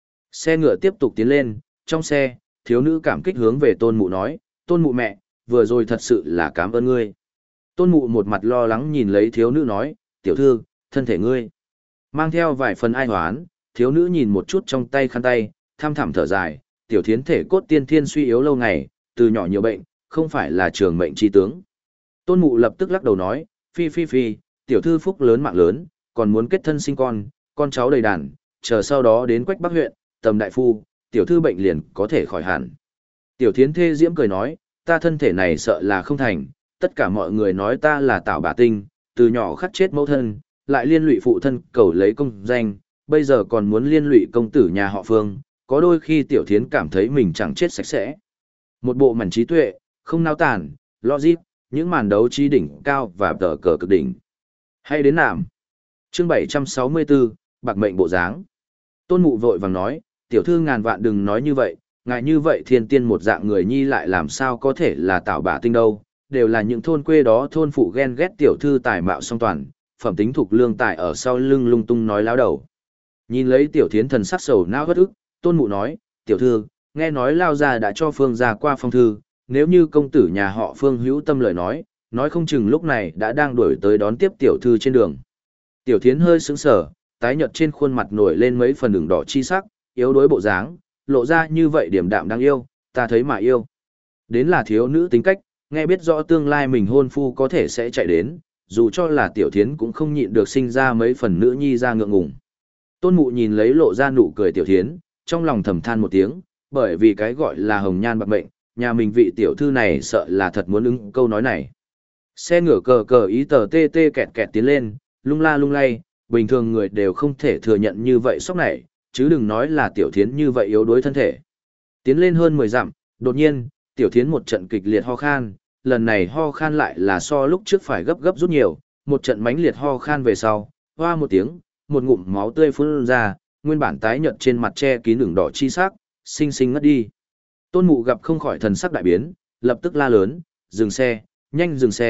Xe ngựa tiếp tục tiến lên, trong xe, thiếu nữ cảm kích hướng về tôn mụ nói, tôn mụ mẹ, vừa rồi thật sự là cảm ơn ngươi. Tôn mụ một mặt lo lắng nhìn lấy thiếu nữ nói, tiểu thư, thân thể ngươi. Mang theo vài phần ai hoán, thiếu nữ nhìn một chút trong tay khăn tay, thăm thẳm thở dài, tiểu thiến thể cốt tiên thiên suy yếu lâu ngày, từ nhỏ nhiều bệnh, không phải là trường mệnh chi tướng. Tôn mụ lập tức lắc đầu nói, phi phi phi, tiểu thư phúc lớn mạng lớn, còn muốn kết thân sinh con, con cháu đầy đàn, chờ sau đó đến Quách Bắc huyện, tầm đại phu, tiểu thư bệnh liền có thể khỏi hẳn. Tiểu thiến thê diễm cười nói, ta thân thể này sợ là không thành, tất cả mọi người nói ta là tạo bả tinh, từ nhỏ khắc chết mẫu thân, lại liên lụy phụ thân cầu lấy công danh, bây giờ còn muốn liên lụy công tử nhà họ Phương, có đôi khi tiểu thiến cảm thấy mình chẳng chết sạch sẽ. Một bộ mảnh trí tuệ, không nao tàn, logic, những màn đấu trí đỉnh cao và tờ cờ cực đỉnh. Hay đến nạm. Chương bảy trăm sáu mươi tư, bạc mệnh bộ dáng. Tôn mụ vội vàng nói, tiểu thư ngàn vạn đừng nói như vậy, ngại như vậy thiên tiên một dạng người nhi lại làm sao có thể là tạo bả tinh đâu, đều là những thôn quê đó thôn phụ ghen ghét tiểu thư tài mạo song toàn, phẩm tính thuộc lương tài ở sau lưng lung tung nói láo đầu. Nhìn lấy tiểu thiến thần sắc sầu não bất ức, tôn mụ nói, tiểu thư, nghe nói lao gia đã cho Phương gia qua phong thư, nếu như công tử nhà họ Phương hữu tâm lời nói, nói không chừng lúc này đã đang đuổi tới đón tiếp tiểu thư trên đường. Tiểu thiến hơi sững sờ, tái nhợt trên khuôn mặt nổi lên mấy phần đường đỏ chi sắc, yếu đuối bộ dáng, lộ ra như vậy điểm đạm đáng yêu, ta thấy mà yêu. Đến là thiếu nữ tính cách, nghe biết rõ tương lai mình hôn phu có thể sẽ chạy đến, dù cho là tiểu thiến cũng không nhịn được sinh ra mấy phần nữ nhi ra ngượng ngùng. Tôn mụ nhìn lấy lộ ra nụ cười tiểu thiến, trong lòng thầm than một tiếng, bởi vì cái gọi là hồng nhan bạc mệnh, nhà mình vị tiểu thư này sợ là thật muốn ứng câu nói này. Xe ngựa cờ cờ ý tờ tê tê kẹt kẹt tiến lên, lung la lung lay, bình thường người đều không thể thừa nhận như vậy sốc này, chứ đừng nói là tiểu thiến như vậy yếu đuối thân thể. Tiến lên hơn mười dặm, đột nhiên, tiểu thiến một trận kịch liệt ho khan, lần này ho khan lại là so lúc trước phải gấp gấp rút nhiều, một trận mãnh liệt ho khan về sau, hoa một tiếng, một ngụm máu tươi phun ra, nguyên bản tái nhợt trên mặt che kín đường đỏ chi sắc, xinh xinh ngất đi. Tôn mụ gặp không khỏi thần sắc đại biến, lập tức la lớn, dừng xe, nhanh dừng xe,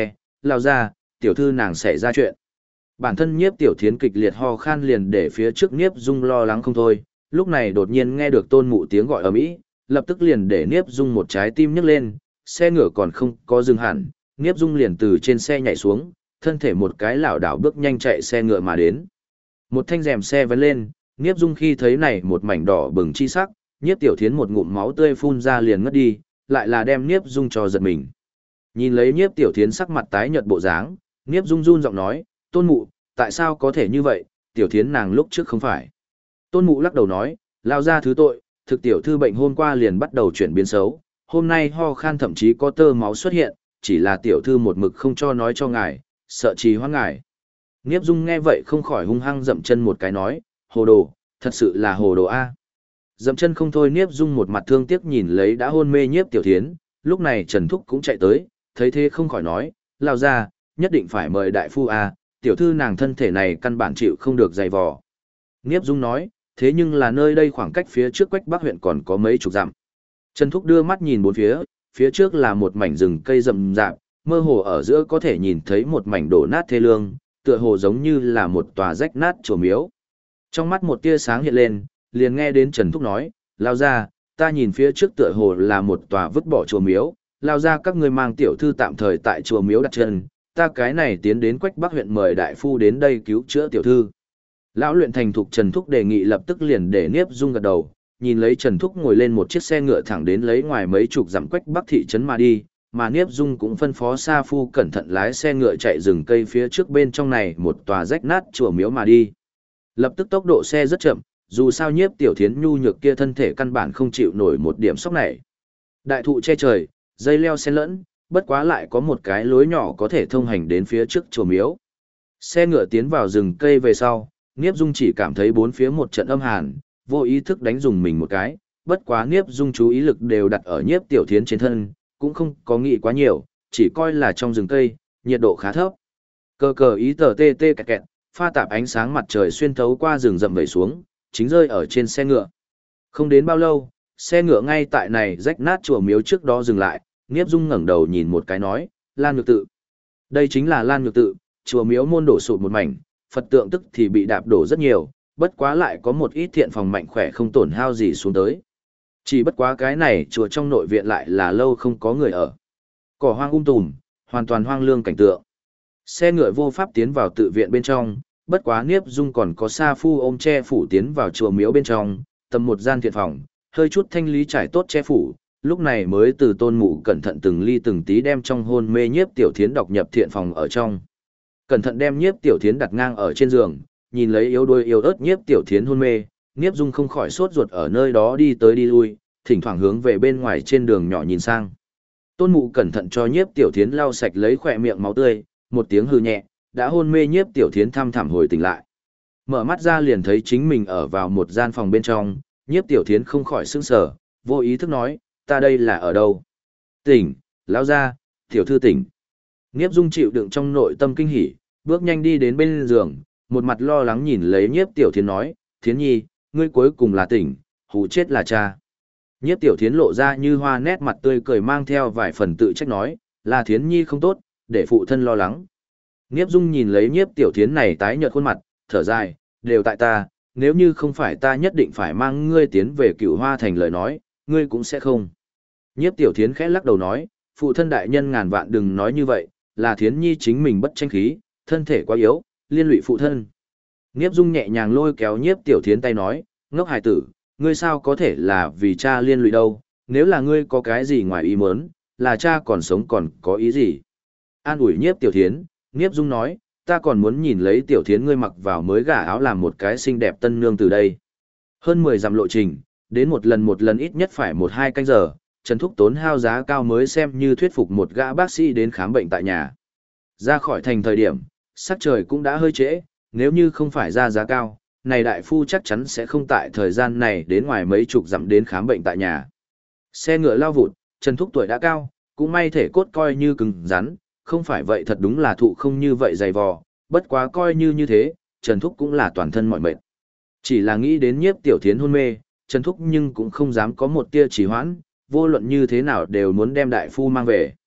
lao ra, tiểu thư nàng xảy ra chuyện. Bản thân nhiếp tiểu thiến kịch liệt ho khan liền để phía trước nhiếp dung lo lắng không thôi, lúc này đột nhiên nghe được tôn mụ tiếng gọi ầm ĩ, lập tức liền để nhiếp dung một trái tim nhấc lên, xe ngựa còn không có dừng hẳn, nhiếp dung liền từ trên xe nhảy xuống, thân thể một cái lảo đảo bước nhanh chạy xe ngựa mà đến. Một thanh rèm xe vén lên, nhiếp dung khi thấy này một mảnh đỏ bừng chi sắc, nhiếp tiểu thiến một ngụm máu tươi phun ra liền ngất đi, lại là đem nhiếp dung cho giật mình. Nhìn lấy nhiếp tiểu thiến sắc mặt tái nhợt bộ dáng, nhiếp dung run giọng nói, tôn mụ, tại sao có thể như vậy, tiểu thiến nàng lúc trước không phải. Tôn mụ lắc đầu nói, lao ra thứ tội, thực tiểu thư bệnh hôm qua liền bắt đầu chuyển biến xấu, hôm nay ho khan thậm chí có tơ máu xuất hiện, chỉ là tiểu thư một mực không cho nói cho ngài, sợ trì hoãn ngài. Nhiếp dung nghe vậy không khỏi hung hăng dậm chân một cái nói, hồ đồ, thật sự là hồ đồ A. Dậm chân không thôi, Nhiếp dung một mặt thương tiếc nhìn lấy đã hôn mê nhiếp tiểu thiến, lúc này Trần Thúc cũng chạy tới, thấy thế không khỏi nói, lao ra, nhất định phải mời đại phu A, tiểu thư nàng thân thể này căn bản chịu không được dày vò. Nhiếp dung nói, thế nhưng là nơi đây khoảng cách phía trước Quách Bắc huyện còn có mấy chục dặm. Trần Thúc đưa mắt nhìn bốn phía, phía trước là một mảnh rừng cây rậm rạp, mơ hồ ở giữa có thể nhìn thấy một mảnh đổ nát thê lương, tựa hồ giống như là một tòa rách nát chùa miếu. Trong mắt một tia sáng hiện lên, liền nghe đến Trần Thúc nói, lao ra, ta nhìn phía trước tựa hồ là một tòa vứt bỏ chùa miếu, lao ra các ngươi mang tiểu thư tạm thời tại chùa miếu đặt chân, ta cái này tiến đến Quách Bắc huyện mời đại phu đến đây cứu chữa tiểu thư. Lão luyện thành thục Trần Thúc đề nghị lập tức liền để Niếp Dung gật đầu, nhìn lấy Trần Thúc ngồi lên một chiếc xe ngựa thẳng đến lấy ngoài mấy chục dặm Quách Bắc thị trấn mà đi, mà Niếp Dung cũng phân phó Sa Phu cẩn thận lái xe ngựa chạy rừng cây phía trước bên trong này một tòa rách nát chùa miếu mà đi. Lập tức tốc độ xe rất chậm, dù sao Nhiếp Tiểu Thiến nhu nhược kia thân thể căn bản không chịu nổi một điểm sốc này. Đại thụ che trời, dây leo xen lẫn, bất quá lại có một cái lối nhỏ có thể thông hành đến phía trước chùa miếu. Xe ngựa tiến vào rừng cây về sau, Niếp Dung chỉ cảm thấy bốn phía một trận âm hàn, vô ý thức đánh dùng mình một cái, bất quá Niếp Dung chú ý lực đều đặt ở Nhiếp Tiểu Thiến trên thân, cũng không có nghĩ quá nhiều, chỉ coi là trong rừng cây, nhiệt độ khá thấp. Cờ cờ ý tờ tê tê kẹt kẹt, pha tạp ánh sáng mặt trời xuyên thấu qua rừng rậm vẩy xuống, chính rơi ở trên xe ngựa. Không đến bao lâu, xe ngựa ngay tại này rách nát chùa miếu trước đó dừng lại, Niếp Dung ngẩng đầu nhìn một cái nói, Lan Nhược Tự. Đây chính là Lan Nhược Tự, chùa miếu môn đổ sụt một mảnh, Phật tượng tức thì bị đạp đổ rất nhiều, bất quá lại có một ít thiện phòng mạnh khỏe không tổn hao gì xuống tới. Chỉ bất quá cái này chùa trong nội viện lại là lâu không có người ở. Cỏ hoang um tùm, hoàn toàn hoang lương cảnh tượng. Xe ngựa vô pháp tiến vào tự viện bên trong, bất quá Niếp Dung còn có Sa Phu ôm che phủ tiến vào chùa miếu bên trong, tầm một gian thiện phòng, hơi chút thanh lý trải tốt che phủ, lúc này mới từ Tôn Mụ cẩn thận từng ly từng tí đem trong hôn mê Nhiếp Tiểu Thiến đọc nhập thiện phòng ở trong. Cẩn thận đem Nhiếp Tiểu Thiến đặt ngang ở trên giường, nhìn lấy yếu đuối yếu ớt Nhiếp Tiểu Thiến hôn mê, Niếp Dung không khỏi sốt ruột ở nơi đó đi tới đi lui, thỉnh thoảng hướng về bên ngoài trên đường nhỏ nhìn sang. Tôn Mụ cẩn thận cho Nhiếp Tiểu Thiến lau sạch lấy khỏe miệng máu tươi, một tiếng hừ nhẹ, đã hôn mê Nhiếp Tiểu Thiến thăm thẳm hồi tỉnh lại. Mở mắt ra liền thấy chính mình ở vào một gian phòng bên trong, Nhiếp Tiểu Thiến không khỏi sững sờ, vô ý thức nói, ta đây là ở đâu? Tỉnh, lão gia, tiểu thư tỉnh. Niếp Dung chịu đựng trong nội tâm kinh hỉ, bước nhanh đi đến bên giường, một mặt lo lắng nhìn lấy Nhiếp Tiểu Thiến nói, Thiến nhi, ngươi cuối cùng là tỉnh, hù chết là cha. Nhiếp Tiểu Thiến lộ ra như hoa nét mặt tươi cười mang theo vài phần tự trách nói, là Thiến nhi không tốt, để phụ thân lo lắng. Niếp Dung nhìn lấy Nhiếp Tiểu Thiến này tái nhợt khuôn mặt, thở dài, đều tại ta, nếu như không phải ta nhất định phải mang ngươi tiến về Cửu Hoa thành lời nói, ngươi cũng sẽ không. Nhiếp Tiểu Thiến khẽ lắc đầu nói, phụ thân đại nhân ngàn vạn đừng nói như vậy, là Thiến nhi chính mình bất tranh khí, thân thể quá yếu, liên lụy phụ thân. Niếp Dung nhẹ nhàng lôi kéo Nhiếp Tiểu Thiến tay nói, ngốc hài tử, ngươi sao có thể là vì cha liên lụy đâu, nếu là ngươi có cái gì ngoài ý muốn, là cha còn sống còn có ý gì. An ủi Nhiếp Tiểu Thiến, Niếp Dung nói, ta còn muốn nhìn lấy Tiểu Thiến ngươi mặc vào mới gả áo làm một cái xinh đẹp tân nương từ đây. Hơn mười dặm lộ trình, đến một lần một lần ít nhất phải một hai canh giờ, Trần Thúc tốn hao giá cao mới xem như thuyết phục một gã bác sĩ đến khám bệnh tại nhà. Ra khỏi thành thời điểm, sắc trời cũng đã hơi trễ, nếu như không phải ra giá cao, này đại phu chắc chắn sẽ không tại thời gian này đến ngoài mấy chục dặm đến khám bệnh tại nhà. Xe ngựa lao vụt, Trần Thúc tuổi đã cao, cũng may thể cốt coi như cứng rắn, không phải vậy thật đúng là thụ không như vậy dày vò, bất quá coi như như thế, Trần Thúc cũng là toàn thân mỏi mệt. Chỉ là nghĩ đến Nhiếp Tiểu Thiến hôn mê, Trần Thúc nhưng cũng không dám có một tia trì hoãn, vô luận như thế nào đều muốn đem đại phu mang về.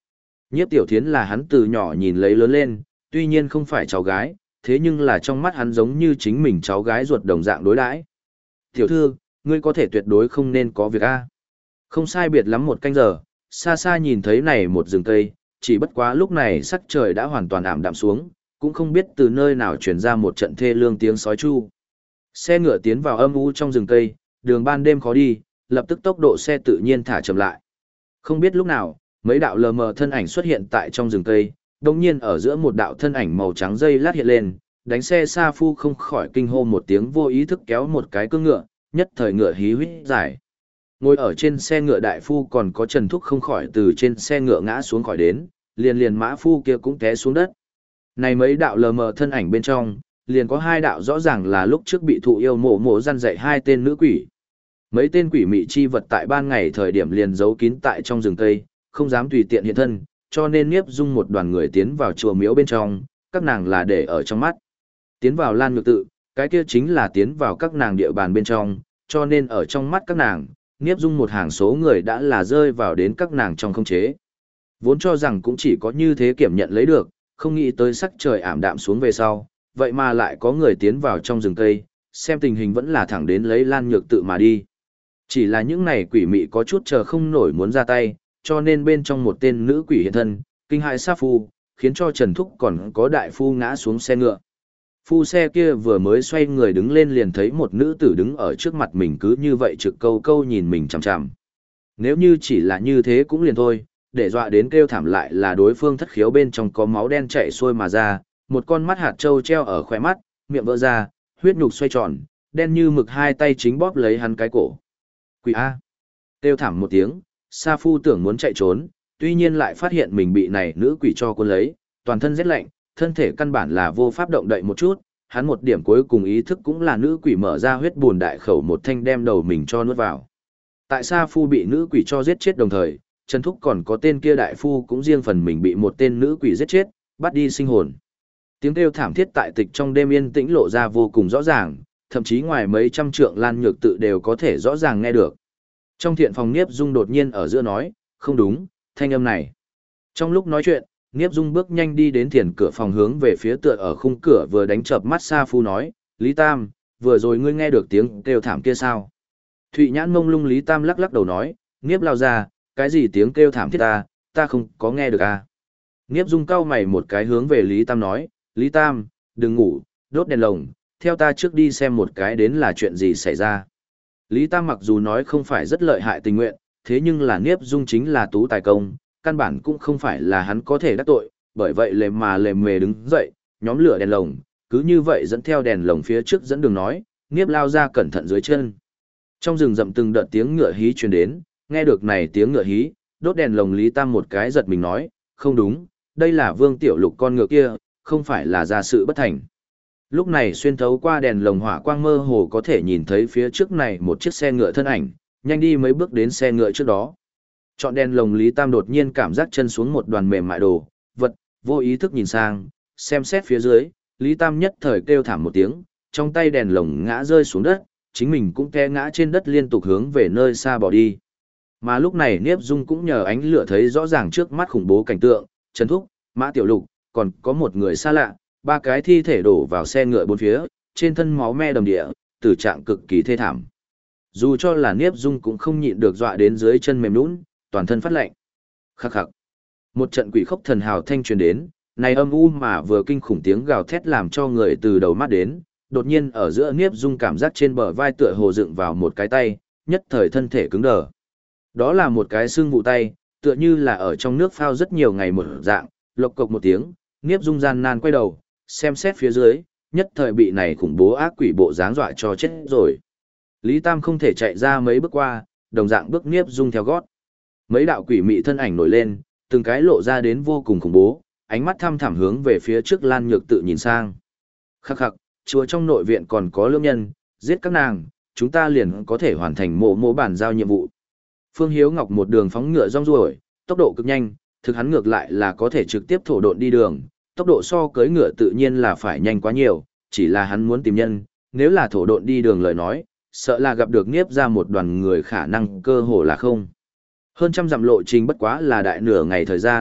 Nhiếp Tiểu Thiến là hắn từ nhỏ nhìn lấy lớn lên, tuy nhiên không phải cháu gái, thế nhưng là trong mắt hắn giống như chính mình cháu gái ruột đồng dạng đối đãi. Tiểu thư, ngươi có thể tuyệt đối không nên có việc a. Không sai biệt lắm một canh giờ, xa xa nhìn thấy này một rừng cây, chỉ bất quá lúc này sắc trời đã hoàn toàn ảm đạm xuống, cũng không biết từ nơi nào truyền ra một trận thê lương tiếng sói chu. Xe ngựa tiến vào âm u trong rừng cây, đường ban đêm khó đi, lập tức tốc độ xe tự nhiên thả chậm lại. Không biết lúc nào, mấy đạo lờ mờ thân ảnh xuất hiện tại trong rừng cây, đồng nhiên ở giữa một đạo thân ảnh màu trắng dây lát hiện lên, đánh xe Sa Phu không khỏi kinh hô một tiếng, vô ý thức kéo một cái cương ngựa, nhất thời ngựa hí huýt dài. Ngồi ở trên xe ngựa đại phu còn có Trần Thúc không khỏi từ trên xe ngựa ngã xuống khỏi đến, liền liền mã phu kia cũng té xuống đất. Này mấy đạo lờ mờ thân ảnh bên trong, liền có hai đạo rõ ràng là lúc trước bị thụ yêu mộ mộ răn dạy hai tên nữ quỷ. Mấy tên quỷ mị chi vật tại ban ngày thời điểm liền giấu kín tại trong rừng cây, không dám tùy tiện hiện thân, cho nên Niếp Dung một đoàn người tiến vào chùa miếu bên trong, các nàng là để ở trong mắt. Tiến vào Lan Nhược tự, cái kia chính là tiến vào các nàng địa bàn bên trong, cho nên ở trong mắt các nàng, Niếp Dung một hàng số người đã là rơi vào đến các nàng trong không chế. Vốn cho rằng cũng chỉ có như thế kiểm nhận lấy được, không nghĩ tới sắc trời ảm đạm xuống về sau, vậy mà lại có người tiến vào trong rừng cây, xem tình hình vẫn là thẳng đến lấy Lan Nhược tự mà đi. Chỉ là những này quỷ mị có chút chờ không nổi muốn ra tay, cho nên bên trong một tên nữ quỷ hiện thân, kinh hại Sa Phu, khiến cho Trần Thúc còn có đại phu ngã xuống xe ngựa. Phu xe kia vừa mới xoay người đứng lên liền thấy một nữ tử đứng ở trước mặt mình cứ như vậy trực câu câu nhìn mình chằm chằm. Nếu như chỉ là như thế cũng liền thôi, để dọa đến kêu thảm lại là đối phương thất khiếu bên trong có máu đen chảy xuôi mà ra, một con mắt hạt trâu treo ở khóe mắt, miệng vỡ ra, huyết nhục xoay tròn, đen như mực hai tay chính bóp lấy hắn cái cổ. Quỷ A. Kêu thảm một tiếng, Sa Phu tưởng muốn chạy trốn, tuy nhiên lại phát hiện mình bị này nữ quỷ cho cuốn lấy, toàn thân rét lạnh, thân thể căn bản là vô pháp động đậy một chút, hắn một điểm cuối cùng ý thức cũng là nữ quỷ mở ra huyết buồn đại khẩu một thanh đem đầu mình cho nuốt vào. Tại Sa Phu bị nữ quỷ cho giết chết đồng thời, Trần Thúc còn có tên kia đại phu cũng riêng phần mình bị một tên nữ quỷ giết chết, bắt đi sinh hồn. Tiếng kêu thảm thiết tại tịch trong đêm yên tĩnh lộ ra vô cùng rõ ràng, thậm chí ngoài mấy trăm trượng Lan Nhược tự đều có thể rõ ràng nghe được. Trong thiện phòng Niếp Dung đột nhiên ở giữa nói, không đúng, thanh âm này. Trong lúc nói chuyện, Niếp Dung bước nhanh đi đến thiền cửa phòng hướng về phía tựa ở khung cửa vừa đánh chợp mắt Sa Phu nói, Lý Tam, vừa rồi ngươi nghe được tiếng kêu thảm kia sao? Thụy nhãn mông lung Lý Tam lắc lắc đầu nói, Niếp lao ra, cái gì tiếng kêu thảm thiết ta, ta không có nghe được à. Niếp Dung cau mày một cái hướng về Lý Tam nói, Lý Tam, đừng ngủ, đốt đèn lồng, theo ta trước đi xem một cái đến là chuyện gì xảy ra. Lý Tam mặc dù nói không phải rất lợi hại tình nguyện, thế nhưng là Niếp Dung chính là tú tài công, căn bản cũng không phải là hắn có thể đắc tội, bởi vậy lề mà lề mề đứng dậy, nhóm lửa đèn lồng, cứ như vậy dẫn theo đèn lồng phía trước dẫn đường nói, Niếp lao ra cẩn thận dưới chân. Trong rừng rậm từng đợt tiếng ngựa hí truyền đến, nghe được này tiếng ngựa hí, đốt đèn lồng Lý Tam một cái giật mình nói, không đúng, đây là Vương Tiểu Lục con ngựa kia, không phải là ra sự bất thành. Lúc này xuyên thấu qua đèn lồng hỏa quang mơ hồ có thể nhìn thấy phía trước này một chiếc xe ngựa thân ảnh, nhanh đi mấy bước đến xe ngựa trước đó. Chọn đèn lồng Lý Tam đột nhiên cảm giác chân xuống một đoàn mềm mại đồ, vật, vô ý thức nhìn sang, xem xét phía dưới, Lý Tam nhất thời kêu thảm một tiếng, trong tay đèn lồng ngã rơi xuống đất, chính mình cũng té ngã trên đất liên tục hướng về nơi xa bỏ đi. Mà lúc này Niếp Dung cũng nhờ ánh lửa thấy rõ ràng trước mắt khủng bố cảnh tượng, Trần Thúc, Mã Tiểu Lục, còn có một người xa lạ, ba cái thi thể đổ vào xe ngựa bốn phía, trên thân máu me đầm địa, tử trạng cực kỳ thê thảm. Dù cho là Niếp Dung cũng không nhịn được dọa đến dưới chân mềm nhũn, toàn thân phát lạnh. Khắc khắc. Một trận quỷ khốc thần hào thanh truyền đến, này âm u mà vừa kinh khủng tiếng gào thét làm cho người từ đầu mắt đến, đột nhiên ở giữa Niếp Dung cảm giác trên bờ vai tựa hồ dựng vào một cái tay, nhất thời thân thể cứng đờ. Đó là một cái xương vụ tay, tựa như là ở trong nước phao rất nhiều ngày một dạng, lộc cộc một tiếng, Niếp Dung gian nan quay đầu, xem xét phía dưới, nhất thời bị này khủng bố ác quỷ bộ dáng dọa cho chết rồi. Lý Tam không thể chạy ra mấy bước qua, đồng dạng bước Niếp Dung theo gót. Mấy đạo quỷ mị thân ảnh nổi lên, từng cái lộ ra đến vô cùng khủng bố, ánh mắt thăm thẳm hướng về phía trước Lan Nhược tự nhìn sang. Khắc khắc, chùa trong nội viện còn có lương nhân, giết các nàng, chúng ta liền có thể hoàn thành mộ mộ bản giao nhiệm vụ. Phương Hiếu Ngọc một đường phóng ngựa rong ruổi, tốc độ cực nhanh, thực hắn ngược lại là có thể trực tiếp thổ độn đi đường, tốc độ so cưỡi ngựa tự nhiên là phải nhanh quá nhiều, chỉ là hắn muốn tìm nhân, nếu là thổ độn đi đường lời nói, sợ là gặp được Niếp ra một đoàn người khả năng cơ hồ là không. Hơn trăm dặm lộ trình bất quá là đại nửa ngày thời gian,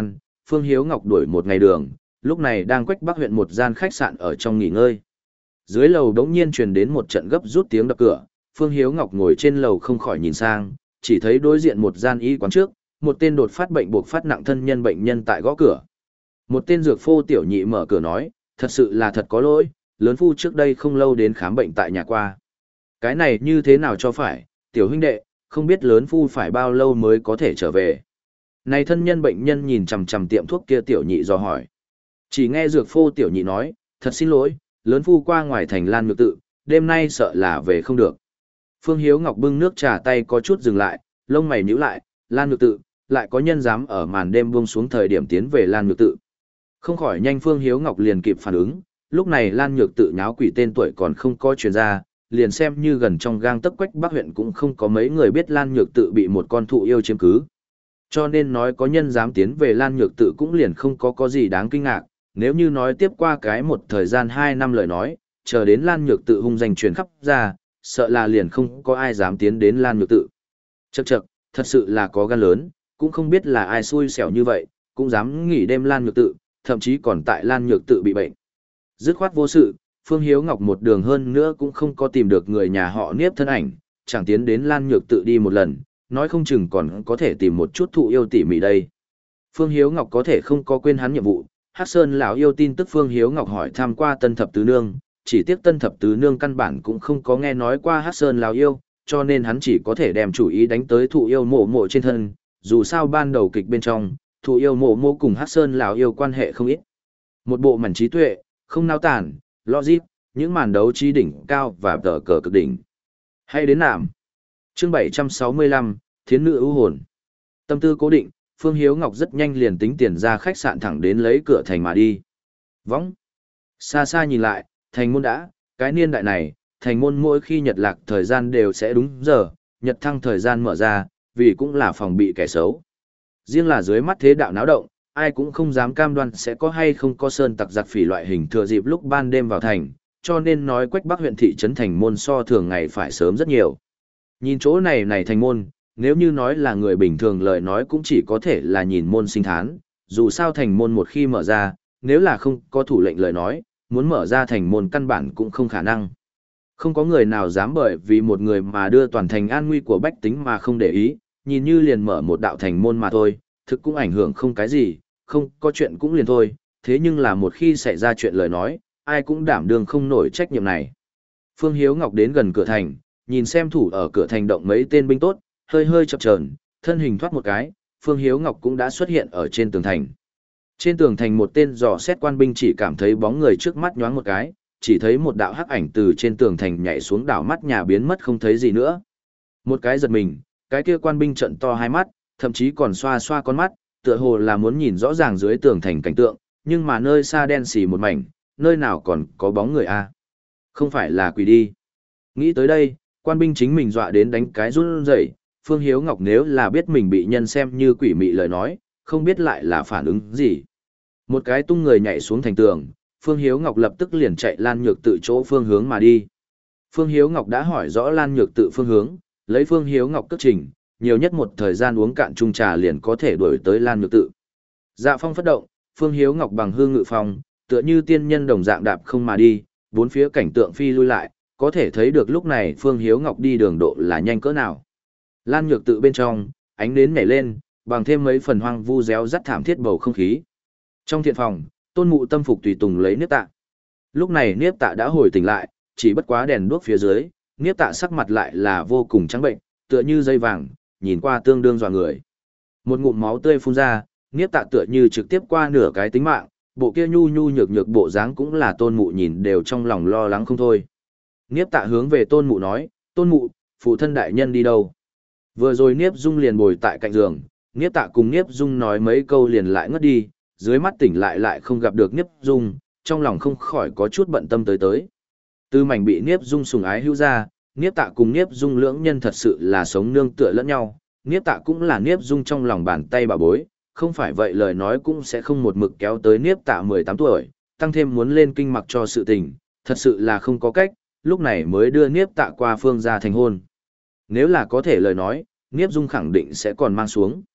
Phương Hiếu Ngọc đuổi một ngày đường, lúc này đang quách bắc huyện một gian khách sạn ở trong nghỉ ngơi. Dưới lầu đống nhiên truyền đến một trận gấp rút tiếng đập cửa, Phương Hiếu Ngọc ngồi trên lầu không khỏi nhìn sang, chỉ thấy đối diện một gian y quán trước, một tên đột phát bệnh buộc phát nặng thân nhân bệnh nhân tại gõ cửa. Một tên dược phô tiểu nhị mở cửa nói, thật sự là thật có lỗi, lớn phu trước đây không lâu đến khám bệnh tại nhà qua. Cái này như thế nào cho phải, tiểu huynh đệ, không biết lớn phu phải bao lâu mới có thể trở về. Này thân nhân bệnh nhân nhìn chằm chằm tiệm thuốc kia tiểu nhị dò hỏi. Chỉ nghe dược phô tiểu nhị nói, thật xin lỗi, lớn phu qua ngoài thành Lan Nhược Tự, đêm nay sợ là về không được. Phương Hiếu Ngọc bưng nước trà tay có chút dừng lại, lông mày nhíu lại, Lan Nhược Tự, lại có nhân dám ở màn đêm buông xuống thời điểm tiến về Lan Nhược Tự. Không khỏi nhanh Phương Hiếu Ngọc liền kịp phản ứng, lúc này Lan Nhược Tự nháo quỷ tên tuổi còn không có truyền ra, liền xem như gần trong gang tấc quách Bắc huyện cũng không có mấy người biết Lan Nhược Tự bị một con thụ yêu chiếm cứ. Cho nên nói có nhân dám tiến về Lan Nhược Tự cũng liền không có có gì đáng kinh ngạc, nếu như nói tiếp qua cái một thời gian hai năm lời nói, chờ đến Lan Nhược Tự hung danh truyền khắp ra, sợ là liền không có ai dám tiến đến Lan Nhược Tự. Chậc chậc, thật sự là có gan lớn, cũng không biết là ai xui xẻo như vậy, cũng dám nghỉ đêm Lan Nhược Tự, thậm chí còn tại Lan Nhược Tự bị bệnh. Dứt khoát vô sự, Phương Hiếu Ngọc một đường hơn nữa cũng không có tìm được người nhà họ Niếp thân ảnh, chẳng tiến đến Lan Nhược Tự đi một lần, nói không chừng còn có thể tìm một chút thụ yêu tỉ mỉ đây. Phương Hiếu Ngọc có thể không có quên hắn nhiệm vụ, Hắc Sơn lão yêu tin tức Phương Hiếu Ngọc hỏi tham qua Tân Thập Tứ Nương, chỉ tiếc Tân Thập Tứ Nương căn bản cũng không có nghe nói qua Hắc Sơn lão yêu, cho nên hắn chỉ có thể đem chủ ý đánh tới thụ yêu mộ mộ trên thân, dù sao ban đầu kịch bên trong, thụ yêu mộ mộ cùng Hắc Sơn lão yêu quan hệ không ít. Một bộ mảnh trí tuệ, không nao tản, logic, những màn đấu trí đỉnh cao và tờ cờ cực đỉnh. Hay đến nạm. Chương bảy trăm sáu mươi lăm, Thiến nữ ưu hồn. Tâm tư cố định, Phương Hiếu Ngọc rất nhanh liền tính tiền ra khách sạn thẳng đến lấy cửa thành mà đi. Võng. Xa xa nhìn lại, thành môn đã, cái niên đại này, thành môn mỗi khi nhật lạc thời gian đều sẽ đúng giờ, nhật thăng thời gian mở ra, vì cũng là phòng bị kẻ xấu. Riêng là dưới mắt thế đạo náo động, ai cũng không dám cam đoan sẽ có hay không có sơn tặc giặc phỉ loại hình thừa dịp lúc ban đêm vào thành, cho nên nói Quách Bắc huyện thị trấn thành môn so thường ngày phải sớm rất nhiều. Nhìn chỗ này này thành môn, nếu như nói là người bình thường lời nói cũng chỉ có thể là nhìn môn sinh thán, dù sao thành môn một khi mở ra, nếu là không có thủ lệnh lời nói, muốn mở ra thành môn căn bản cũng không khả năng. Không có người nào dám bởi vì một người mà đưa toàn thành an nguy của bách tính mà không để ý, nhìn như liền mở một đạo thành môn mà thôi, thực cũng ảnh hưởng không cái gì, không có chuyện cũng liền thôi, thế nhưng là một khi xảy ra chuyện lời nói, ai cũng đảm đương không nổi trách nhiệm này. Phương Hiếu Ngọc đến gần cửa thành, nhìn xem thủ ở cửa thành động mấy tên binh tốt, hơi hơi chập chờn, thân hình thoát một cái, Phương Hiếu Ngọc cũng đã xuất hiện ở trên tường thành. Trên tường thành một tên dò xét quan binh chỉ cảm thấy bóng người trước mắt nhoáng một cái, chỉ thấy một đạo hắc ảnh từ trên tường thành nhảy xuống đảo mắt nhà biến mất không thấy gì nữa. Một cái giật mình, cái kia quan binh trợn to hai mắt, thậm chí còn xoa xoa con mắt, tựa hồ là muốn nhìn rõ ràng dưới tường thành cảnh tượng, nhưng mà nơi xa đen xì một mảnh, nơi nào còn có bóng người a? Không phải là quỷ đi. Nghĩ tới đây, quan binh chính mình dọa đến đánh cái run rẩy, Phương Hiếu Ngọc nếu là biết mình bị nhân xem như quỷ mị lời nói, không biết lại là phản ứng gì. Một cái tung người nhảy xuống thành tường, Phương Hiếu Ngọc lập tức liền chạy Lan Nhược Tự chỗ phương hướng mà đi. Phương Hiếu Ngọc đã hỏi rõ Lan Nhược Tự phương hướng, lấy Phương Hiếu Ngọc cất trình, nhiều nhất một thời gian uống cạn chung trà liền có thể đuổi tới Lan Nhược Tự. Dạ phong phất động, Phương Hiếu Ngọc bằng hương ngự phong, tựa như tiên nhân đồng dạng đạp không mà đi, bốn phía cảnh tượng phi lui lại, có thể thấy được lúc này Phương Hiếu Ngọc đi đường độ là nhanh cỡ nào. Lan Nhược Tự bên trong, ánh nến nhảy lên, bằng thêm mấy phần hoang vu réo rắt thảm thiết bầu không khí. Trong thiện phòng, Tôn Mụ tâm phục tùy tùng lấy Niếp Tạ. Lúc này Niếp Tạ đã hồi tỉnh lại, chỉ bất quá đèn đuốc phía dưới, Niếp Tạ sắc mặt lại là vô cùng trắng bệnh, tựa như dây vàng, nhìn qua tương đương dọa người. Một ngụm máu tươi phun ra, Niếp Tạ tựa như trực tiếp qua nửa cái tính mạng, bộ kia nhu nhu nhược nhược bộ dáng cũng là Tôn Mụ nhìn đều trong lòng lo lắng không thôi. Niếp Tạ hướng về Tôn Mụ nói, Tôn Mụ, phụ thân đại nhân đi đâu? Vừa rồi Niếp Dung liền bồi tại cạnh giường, Niếp Tạ cùng Niếp Dung nói mấy câu liền lại ngất đi, dưới mắt tỉnh lại lại không gặp được Niếp Dung, trong lòng không khỏi có chút bận tâm tới tới. Từ mảnh bị Niếp Dung sủng ái hữu ra, Niếp Tạ cùng Niếp Dung lưỡng nhân thật sự là sống nương tựa lẫn nhau, Niếp Tạ cũng là Niếp Dung trong lòng bàn tay bà bối, không phải vậy lời nói cũng sẽ không một mực kéo tới Niếp Tạ mười tám tuổi, tăng thêm muốn lên kinh mặc cho sự tình, thật sự là không có cách, lúc này mới đưa Niếp Tạ qua phương gia thành hôn. Nếu là có thể lời nói, Niếp Dung khẳng định sẽ còn mang xuống.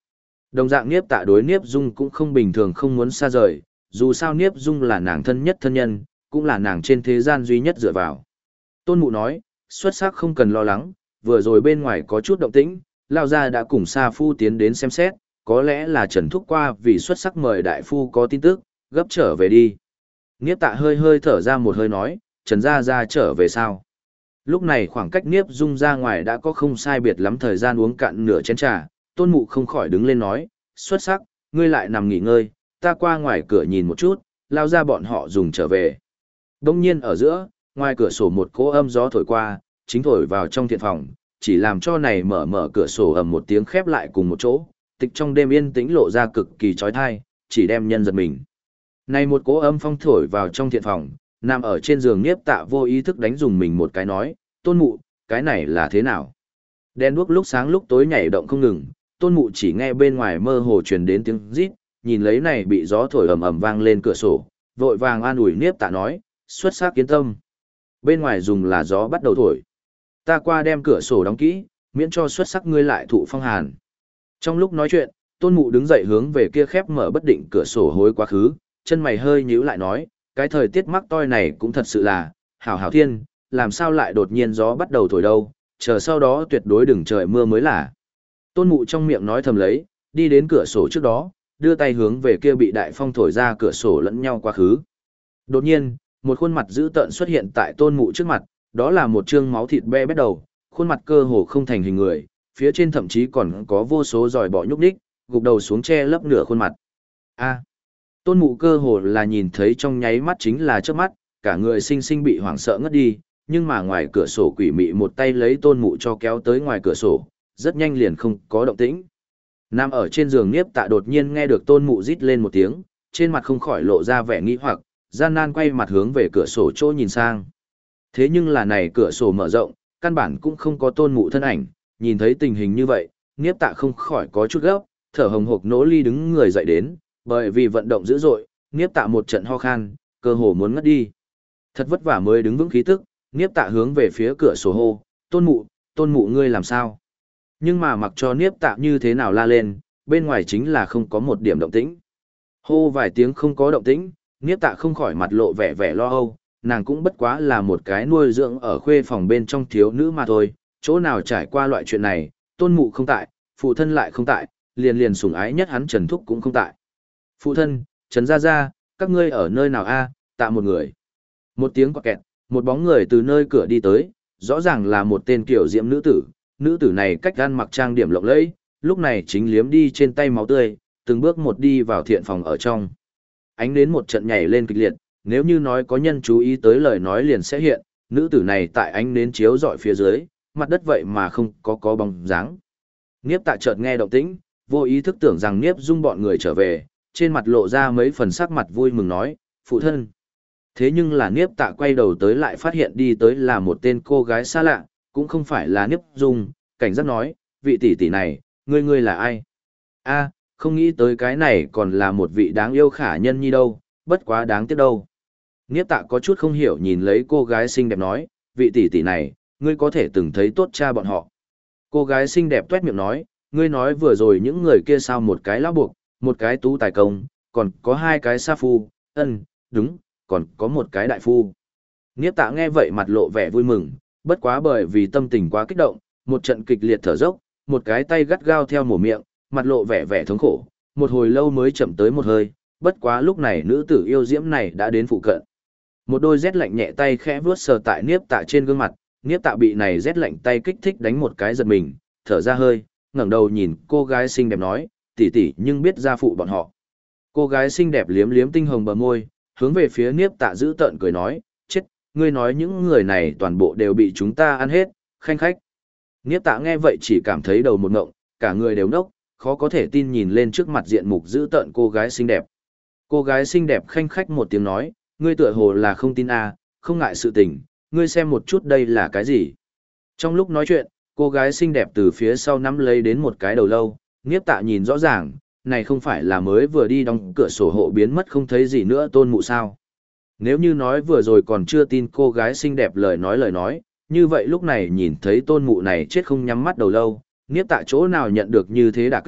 Đồng dạng Niếp Tạ đối Niếp Dung cũng không bình thường không muốn xa rời, dù sao Niếp Dung là nàng thân nhất thân nhân, cũng là nàng trên thế gian duy nhất dựa vào. Tôn Mụ nói, xuất sắc không cần lo lắng, vừa rồi bên ngoài có chút động tĩnh, Lao Gia đã cùng Sa Phu tiến đến xem xét, có lẽ là Trần Thúc qua vì xuất sắc mời đại phu có tin tức, gấp trở về đi. Niếp Tạ hơi hơi thở ra một hơi nói, Trần Gia Gia trở về sao? Lúc này khoảng cách Niếp Dung ra ngoài đã có không sai biệt lắm thời gian uống cạn nửa chén trà, Tôn Mụ không khỏi đứng lên nói, xuất sắc, ngươi lại nằm nghỉ ngơi, ta qua ngoài cửa nhìn một chút, Lao ra bọn họ dùng trở về. Đông nhiên ở giữa, ngoài cửa sổ một cỗ âm gió thổi qua, chính thổi vào trong thiện phòng, chỉ làm cho này mở mở cửa sổ ầm một tiếng khép lại cùng một chỗ, tịch trong đêm yên tĩnh lộ ra cực kỳ trói thai, chỉ đem nhân giật mình. Này một cỗ âm phong thổi vào trong thiện phòng, nằm ở trên giường Niếp Tạ vô ý thức đánh dùng mình một cái nói, Tôn Mụ, cái này là thế nào? Đen đuốc lúc sáng lúc tối nhảy động không ngừng, Tôn Mụ chỉ nghe bên ngoài mơ hồ truyền đến tiếng rít, nhìn lấy này bị gió thổi ầm ầm vang lên cửa sổ, vội vàng an ủi Niếp Tạ nói, xuất sắc yên tâm. Bên ngoài dùng là gió bắt đầu thổi. Ta qua đem cửa sổ đóng kỹ, miễn cho xuất sắc ngươi lại thụ phong hàn. Trong lúc nói chuyện, Tôn Mụ đứng dậy hướng về kia khép mở bất định cửa sổ hối quá khứ, chân mày hơi nhíu lại nói, cái thời tiết mắc toi này cũng thật sự là, hảo hảo thiên, làm sao lại đột nhiên gió bắt đầu thổi đâu, chờ sau đó tuyệt đối đừng trời mưa mới là. Tôn Mụ trong miệng nói thầm lấy, đi đến cửa sổ trước đó, đưa tay hướng về kia bị đại phong thổi ra cửa sổ lẫn nhau quá khứ. Đột nhiên, một khuôn mặt dữ tợn xuất hiện tại Tôn Mụ trước mặt, đó là một trương máu thịt be bét đầu, khuôn mặt cơ hồ không thành hình người, phía trên thậm chí còn có vô số giòi bọ nhúc nhích, gục đầu xuống che lấp nửa khuôn mặt. A. Tôn Mụ cơ hồ là nhìn thấy trong nháy mắt chính là trước mắt, cả người sinh sinh bị hoảng sợ ngất đi, nhưng mà ngoài cửa sổ quỷ mị một tay lấy Tôn Mụ cho kéo tới ngoài cửa sổ, rất nhanh liền không có động tĩnh. Nằm ở trên giường Niếp Tạ đột nhiên nghe được Tôn Mụ rít lên một tiếng, trên mặt không khỏi lộ ra vẻ nghi hoặc, gian nan quay mặt hướng về cửa sổ chỗ nhìn sang. Thế nhưng là này cửa sổ mở rộng, căn bản cũng không có Tôn Mụ thân ảnh, nhìn thấy tình hình như vậy, Niếp Tạ không khỏi có chút gấp, thở hồng hộc nỗ ly đứng người dậy đến, bởi vì vận động dữ dội, Niếp Tạ một trận ho khan, cơ hồ muốn ngất đi. Thật vất vả mới đứng vững khí tức, Niếp Tạ hướng về phía cửa sổ hô, Tôn Mụ, Tôn Mụ ngươi làm sao? Nhưng mà mặc cho Niếp Tạ như thế nào la lên, bên ngoài chính là không có một điểm động tĩnh. Hô vài tiếng không có động tĩnh, Niếp Tạ không khỏi mặt lộ vẻ vẻ lo âu, nàng cũng bất quá là một cái nuôi dưỡng ở khuê phòng bên trong thiếu nữ mà thôi, chỗ nào trải qua loại chuyện này, Tôn Mụ không tại, phụ thân lại không tại, liền liền sủng ái nhất hắn Trần Thúc cũng không tại. Phụ thân, Trần Gia Gia, các ngươi ở nơi nào a? Tạ một người. Một tiếng quạt kẹt, một bóng người từ nơi cửa đi tới, rõ ràng là một tên kiểu diễm nữ tử, nữ tử này cách gan mặc trang điểm lộng lẫy, lúc này chính liếm đi trên tay máu tươi, từng bước một đi vào thiện phòng ở trong. Ánh đến một trận nhảy lên kịch liệt, nếu như nói có nhân chú ý tới lời nói liền sẽ hiện, nữ tử này tại ánh nến chiếu dọi phía dưới, mặt đất vậy mà không có có bóng dáng. Niếp Tạ chợt nghe động tĩnh, vô ý thức tưởng rằng Niếp Dung bọn người trở về, trên mặt lộ ra mấy phần sắc mặt vui mừng nói, phụ thân. Thế nhưng là Niếp Tạ quay đầu tới lại phát hiện đi tới là một tên cô gái xa lạ, cũng không phải là Niếp Dung, cảnh giác nói, vị tỷ tỷ này, ngươi ngươi là ai? A, không nghĩ tới cái này còn là một vị đáng yêu khả nhân nhi đâu, bất quá đáng tiếc đâu. Niếp Tạ có chút không hiểu nhìn lấy cô gái xinh đẹp nói, vị tỷ tỷ này, ngươi có thể từng thấy tốt cha bọn họ. Cô gái xinh đẹp tuét miệng nói, ngươi nói vừa rồi những người kia sao một cái lão buộc, một cái tú tài công, còn có hai cái sa phu, ân, đúng, còn có một cái đại phu. Niếp Tạ nghe vậy mặt lộ vẻ vui mừng, bất quá bởi vì tâm tình quá kích động, một trận kịch liệt thở dốc, một cái tay gắt gao theo mồm miệng, mặt lộ vẻ vẻ thống khổ, một hồi lâu mới chậm tới một hơi, bất quá lúc này nữ tử yêu diễm này đã đến phụ cận. Một đôi rét lạnh nhẹ tay khẽ vuốt sờ tại Niếp Tạ trên gương mặt, Niếp Tạ bị này rét lạnh tay kích thích đánh một cái giật mình, thở ra hơi, ngẩng đầu nhìn cô gái xinh đẹp nói, tỷ tỷ nhưng biết gia phụ bọn họ. Cô gái xinh đẹp liếm liếm tinh hồng bờ môi, hướng về phía Niếp Tạ giữ tợn cười nói, chết, ngươi nói những người này toàn bộ đều bị chúng ta ăn hết, khanh khách. Niếp Tạ nghe vậy chỉ cảm thấy đầu một ngộng, cả người đều nốc, khó có thể tin nhìn lên trước mặt diện mục giữ tợn cô gái xinh đẹp. Cô gái xinh đẹp khanh khách một tiếng nói, ngươi tựa hồ là không tin a, không ngại sự tình, ngươi xem một chút đây là cái gì. Trong lúc nói chuyện, cô gái xinh đẹp từ phía sau nắm lấy đến một cái đầu lâu, Niếp Tạ nhìn rõ ràng, này không phải là mới vừa đi đóng cửa sổ hộ biến mất không thấy gì nữa Tôn Mụ sao. Nếu như nói vừa rồi còn chưa tin cô gái xinh đẹp lời nói lời nói, như vậy lúc này nhìn thấy Tôn Mụ này chết không nhắm mắt đầu lâu, Niếp Tạ chỗ nào nhận được như thế đả kích,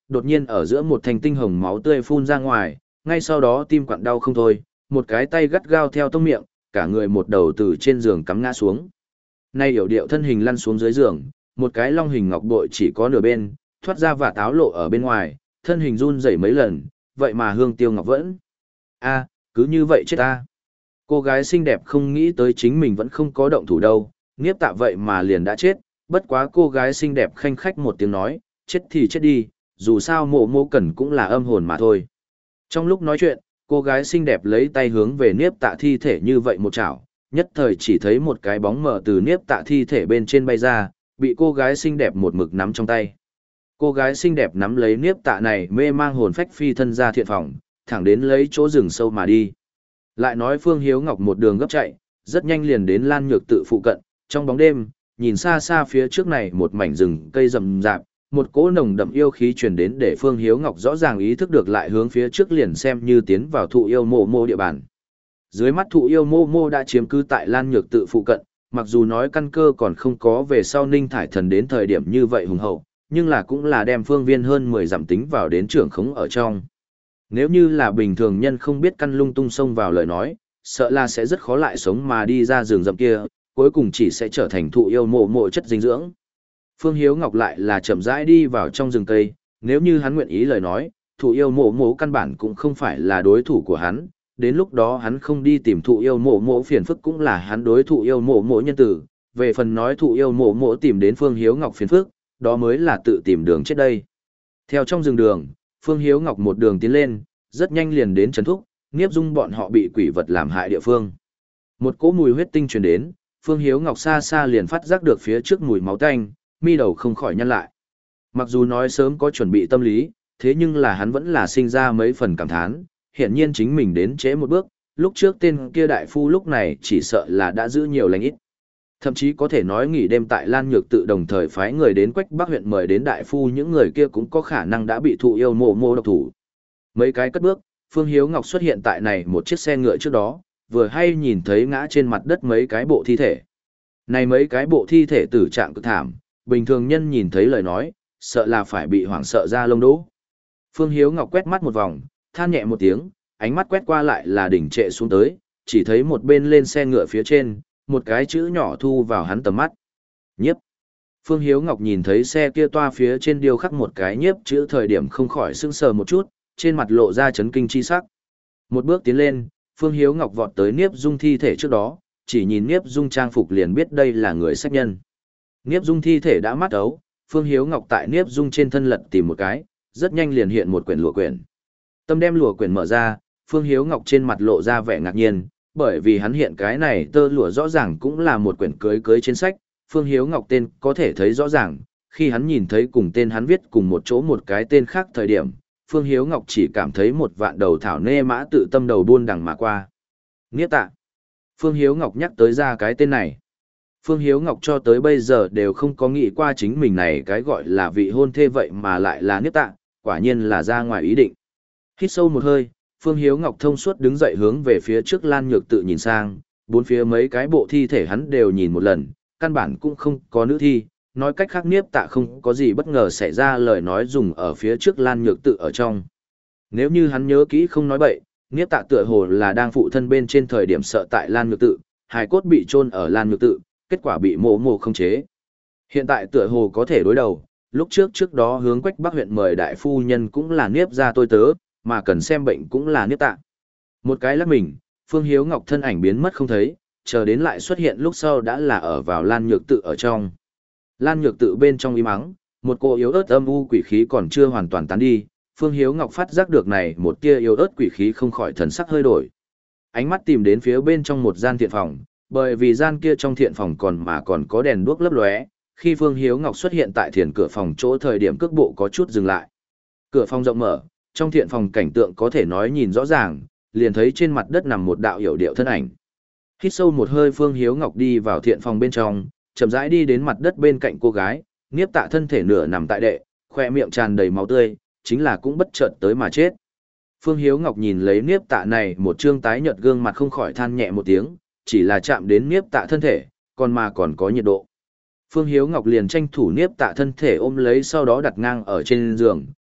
đột nhiên ở giữa một thành tinh hồng máu tươi phun ra ngoài, ngay sau đó tim quặn đau không thôi, một cái tay gắt gao theo tông miệng, cả người một đầu từ trên giường cắm ngã xuống. Nay hiểu điệu thân hình lăn xuống dưới giường, một cái long hình ngọc bội chỉ có nửa bên, thoát ra và táo lộ ở bên ngoài, thân hình run rẩy mấy lần, vậy mà hương tiêu ngọc vẫn. A, cứ như vậy chết ta. Cô gái xinh đẹp không nghĩ tới chính mình vẫn không có động thủ đâu, Niếp Tạ vậy mà liền đã chết, bất quá cô gái xinh đẹp khanh khách một tiếng nói, chết thì chết đi, dù sao mộ mộ cần cũng là âm hồn mà thôi. Trong lúc nói chuyện, cô gái xinh đẹp lấy tay hướng về Niếp Tạ thi thể như vậy một chảo, nhất thời chỉ thấy một cái bóng mờ từ Niếp Tạ thi thể bên trên bay ra, bị cô gái xinh đẹp một mực nắm trong tay. Cô gái xinh đẹp nắm lấy Niếp Tạ này mê mang hồn phách phi thân ra thiện phòng, thẳng đến lấy chỗ rừng sâu mà đi. Lại nói Phương Hiếu Ngọc một đường gấp chạy, rất nhanh liền đến Lan Nhược tự phụ cận, trong bóng đêm, nhìn xa xa phía trước này một mảnh rừng cây rậm rạp, một cỗ nồng đậm yêu khí truyền đến để Phương Hiếu Ngọc rõ ràng ý thức được lại hướng phía trước liền xem như tiến vào thụ yêu mô mô địa bàn. Dưới mắt thụ yêu mô mô đã chiếm cư tại Lan Nhược tự phụ cận, mặc dù nói căn cơ còn không có về sau Ninh Thải Thần đến thời điểm như vậy hùng hậu, nhưng là cũng là đem phương viên hơn mười dặm tính vào đến trưởng khống ở trong. Nếu như là bình thường nhân không biết căn lung tung xông vào lời nói, sợ là sẽ rất khó lại sống mà đi ra rừng rậm kia, cuối cùng chỉ sẽ trở thành thụ yêu mộ mộ chất dinh dưỡng. Phương Hiếu Ngọc lại là chậm rãi đi vào trong rừng cây, nếu như hắn nguyện ý lời nói, thụ yêu mộ mộ căn bản cũng không phải là đối thủ của hắn, đến lúc đó hắn không đi tìm thụ yêu mộ mộ phiền phức cũng là hắn đối thụ yêu mộ mộ nhân tử, về phần nói thụ yêu mộ mộ tìm đến Phương Hiếu Ngọc phiền phức, đó mới là tự tìm đường chết đây. Theo trong rừng đường, Phương Hiếu Ngọc một đường tiến lên, rất nhanh liền đến Trấn Thúc, Niếp Dung bọn họ bị quỷ vật làm hại địa phương. Một cỗ mùi huyết tinh truyền đến, Phương Hiếu Ngọc xa xa liền phát giác được phía trước mùi máu tanh, mi đầu không khỏi nhăn lại. Mặc dù nói sớm có chuẩn bị tâm lý, thế nhưng là hắn vẫn là sinh ra mấy phần cảm thán, hiện nhiên chính mình đến trễ một bước, lúc trước tên kia đại phu lúc này chỉ sợ là đã giữ nhiều lành ít. Thậm chí có thể nói nghỉ đêm tại Lan Nhược tự đồng thời phái người đến Quách Bắc huyện mời đến đại phu, những người kia cũng có khả năng đã bị thụ yêu mộ mộ độc thủ. Mấy cái cất bước, Phương Hiếu Ngọc xuất hiện tại này một chiếc xe ngựa trước đó, vừa hay nhìn thấy ngã trên mặt đất mấy cái bộ thi thể. Này mấy cái bộ thi thể tử trạng cực thảm, bình thường nhân nhìn thấy lời nói, sợ là phải bị hoảng sợ ra lông đỗ. Phương Hiếu Ngọc quét mắt một vòng, than nhẹ một tiếng, ánh mắt quét qua lại là đỉnh trệ xuống tới, chỉ thấy một bên lên xe ngựa phía trên, một cái chữ nhỏ thu vào hắn tầm mắt. Nhiếp. Phương Hiếu Ngọc nhìn thấy xe kia toa phía trên điêu khắc một cái nhiếp chữ thời điểm không khỏi sững sờ một chút, trên mặt lộ ra chấn kinh chi sắc. Một bước tiến lên, Phương Hiếu Ngọc vọt tới Niếp Dung thi thể trước đó, chỉ nhìn Niếp Dung trang phục liền biết đây là người sát nhân. Niếp Dung thi thể đã mát ấu, Phương Hiếu Ngọc tại Niếp Dung trên thân lật tìm một cái, rất nhanh liền hiện một quyển lụa quyển. Tâm đem lụa quyển mở ra, Phương Hiếu Ngọc trên mặt lộ ra vẻ ngạc nhiên, bởi vì hắn hiện cái này tơ lụa rõ ràng cũng là một quyển cưới cưới trên sách, Phương Hiếu Ngọc tên có thể thấy rõ ràng, khi hắn nhìn thấy cùng tên hắn viết cùng một chỗ một cái tên khác thời điểm, Phương Hiếu Ngọc chỉ cảm thấy một vạn đầu thảo nê mã tự tâm đầu buôn đằng mà qua. Niếp Tạ. Phương Hiếu Ngọc nhắc tới ra cái tên này. Phương Hiếu Ngọc cho tới bây giờ đều không có nghĩ qua chính mình này cái gọi là vị hôn thê vậy mà lại là Niếp Tạ, quả nhiên là ra ngoài ý định. Hít sâu một hơi, Phương Hiếu Ngọc thông suốt đứng dậy hướng về phía trước Lan Nhược tự nhìn sang, bốn phía mấy cái bộ thi thể hắn đều nhìn một lần, căn bản cũng không có nữ thi, nói cách khác Niếp Tạ không có gì bất ngờ xảy ra lời nói dùng ở phía trước Lan Nhược tự ở trong. Nếu như hắn nhớ kỹ không nói bậy, Niếp Tạ tựa hồ là đang phụ thân bên trên thời điểm sợ tại Lan Nhược tự, hài cốt bị chôn ở Lan Nhược tự, kết quả bị mộ mộ không chế. Hiện tại tựa hồ có thể đối đầu, lúc trước trước đó hướng Quách Bắc huyện mời đại phu nhân cũng là Niếp gia tôi tớ, mà cần xem bệnh cũng là Niếp Tạ. Một cái lắc mình, Phương Hiếu Ngọc thân ảnh biến mất không thấy, chờ đến lại xuất hiện lúc sau đã là ở vào Lan Nhược tự ở trong. Lan Nhược tự bên trong im ắng, một cô yếu ớt âm u quỷ khí còn chưa hoàn toàn tán đi, Phương Hiếu Ngọc phát giác được này một tia yếu ớt quỷ khí không khỏi thần sắc hơi đổi. Ánh mắt tìm đến phía bên trong một gian thiện phòng, bởi vì gian kia trong thiện phòng còn mà còn có đèn đuốc lấp lóe, khi Phương Hiếu Ngọc xuất hiện tại thiền cửa phòng chỗ thời điểm cước bộ có chút dừng lại. Cửa phòng rộng mở, trong thiện phòng cảnh tượng có thể nói nhìn rõ ràng, liền thấy trên mặt đất nằm một đạo hiểu điệu thân ảnh. Hít sâu một hơi, Phương Hiếu Ngọc đi vào thiện phòng bên trong, chậm rãi đi đến mặt đất bên cạnh cô gái, Niếp Tạ thân thể nửa nằm tại đệ, khoe miệng tràn đầy máu tươi, chính là cũng bất chợt tới mà chết. Phương Hiếu Ngọc nhìn lấy Niếp Tạ này một trương tái nhợt gương mặt không khỏi than nhẹ một tiếng, chỉ là chạm đến Niếp Tạ thân thể, còn mà còn có nhiệt độ. Phương Hiếu Ngọc liền tranh thủ Niếp Tạ thân thể ôm lấy sau đó đặt ngang ở trên giường,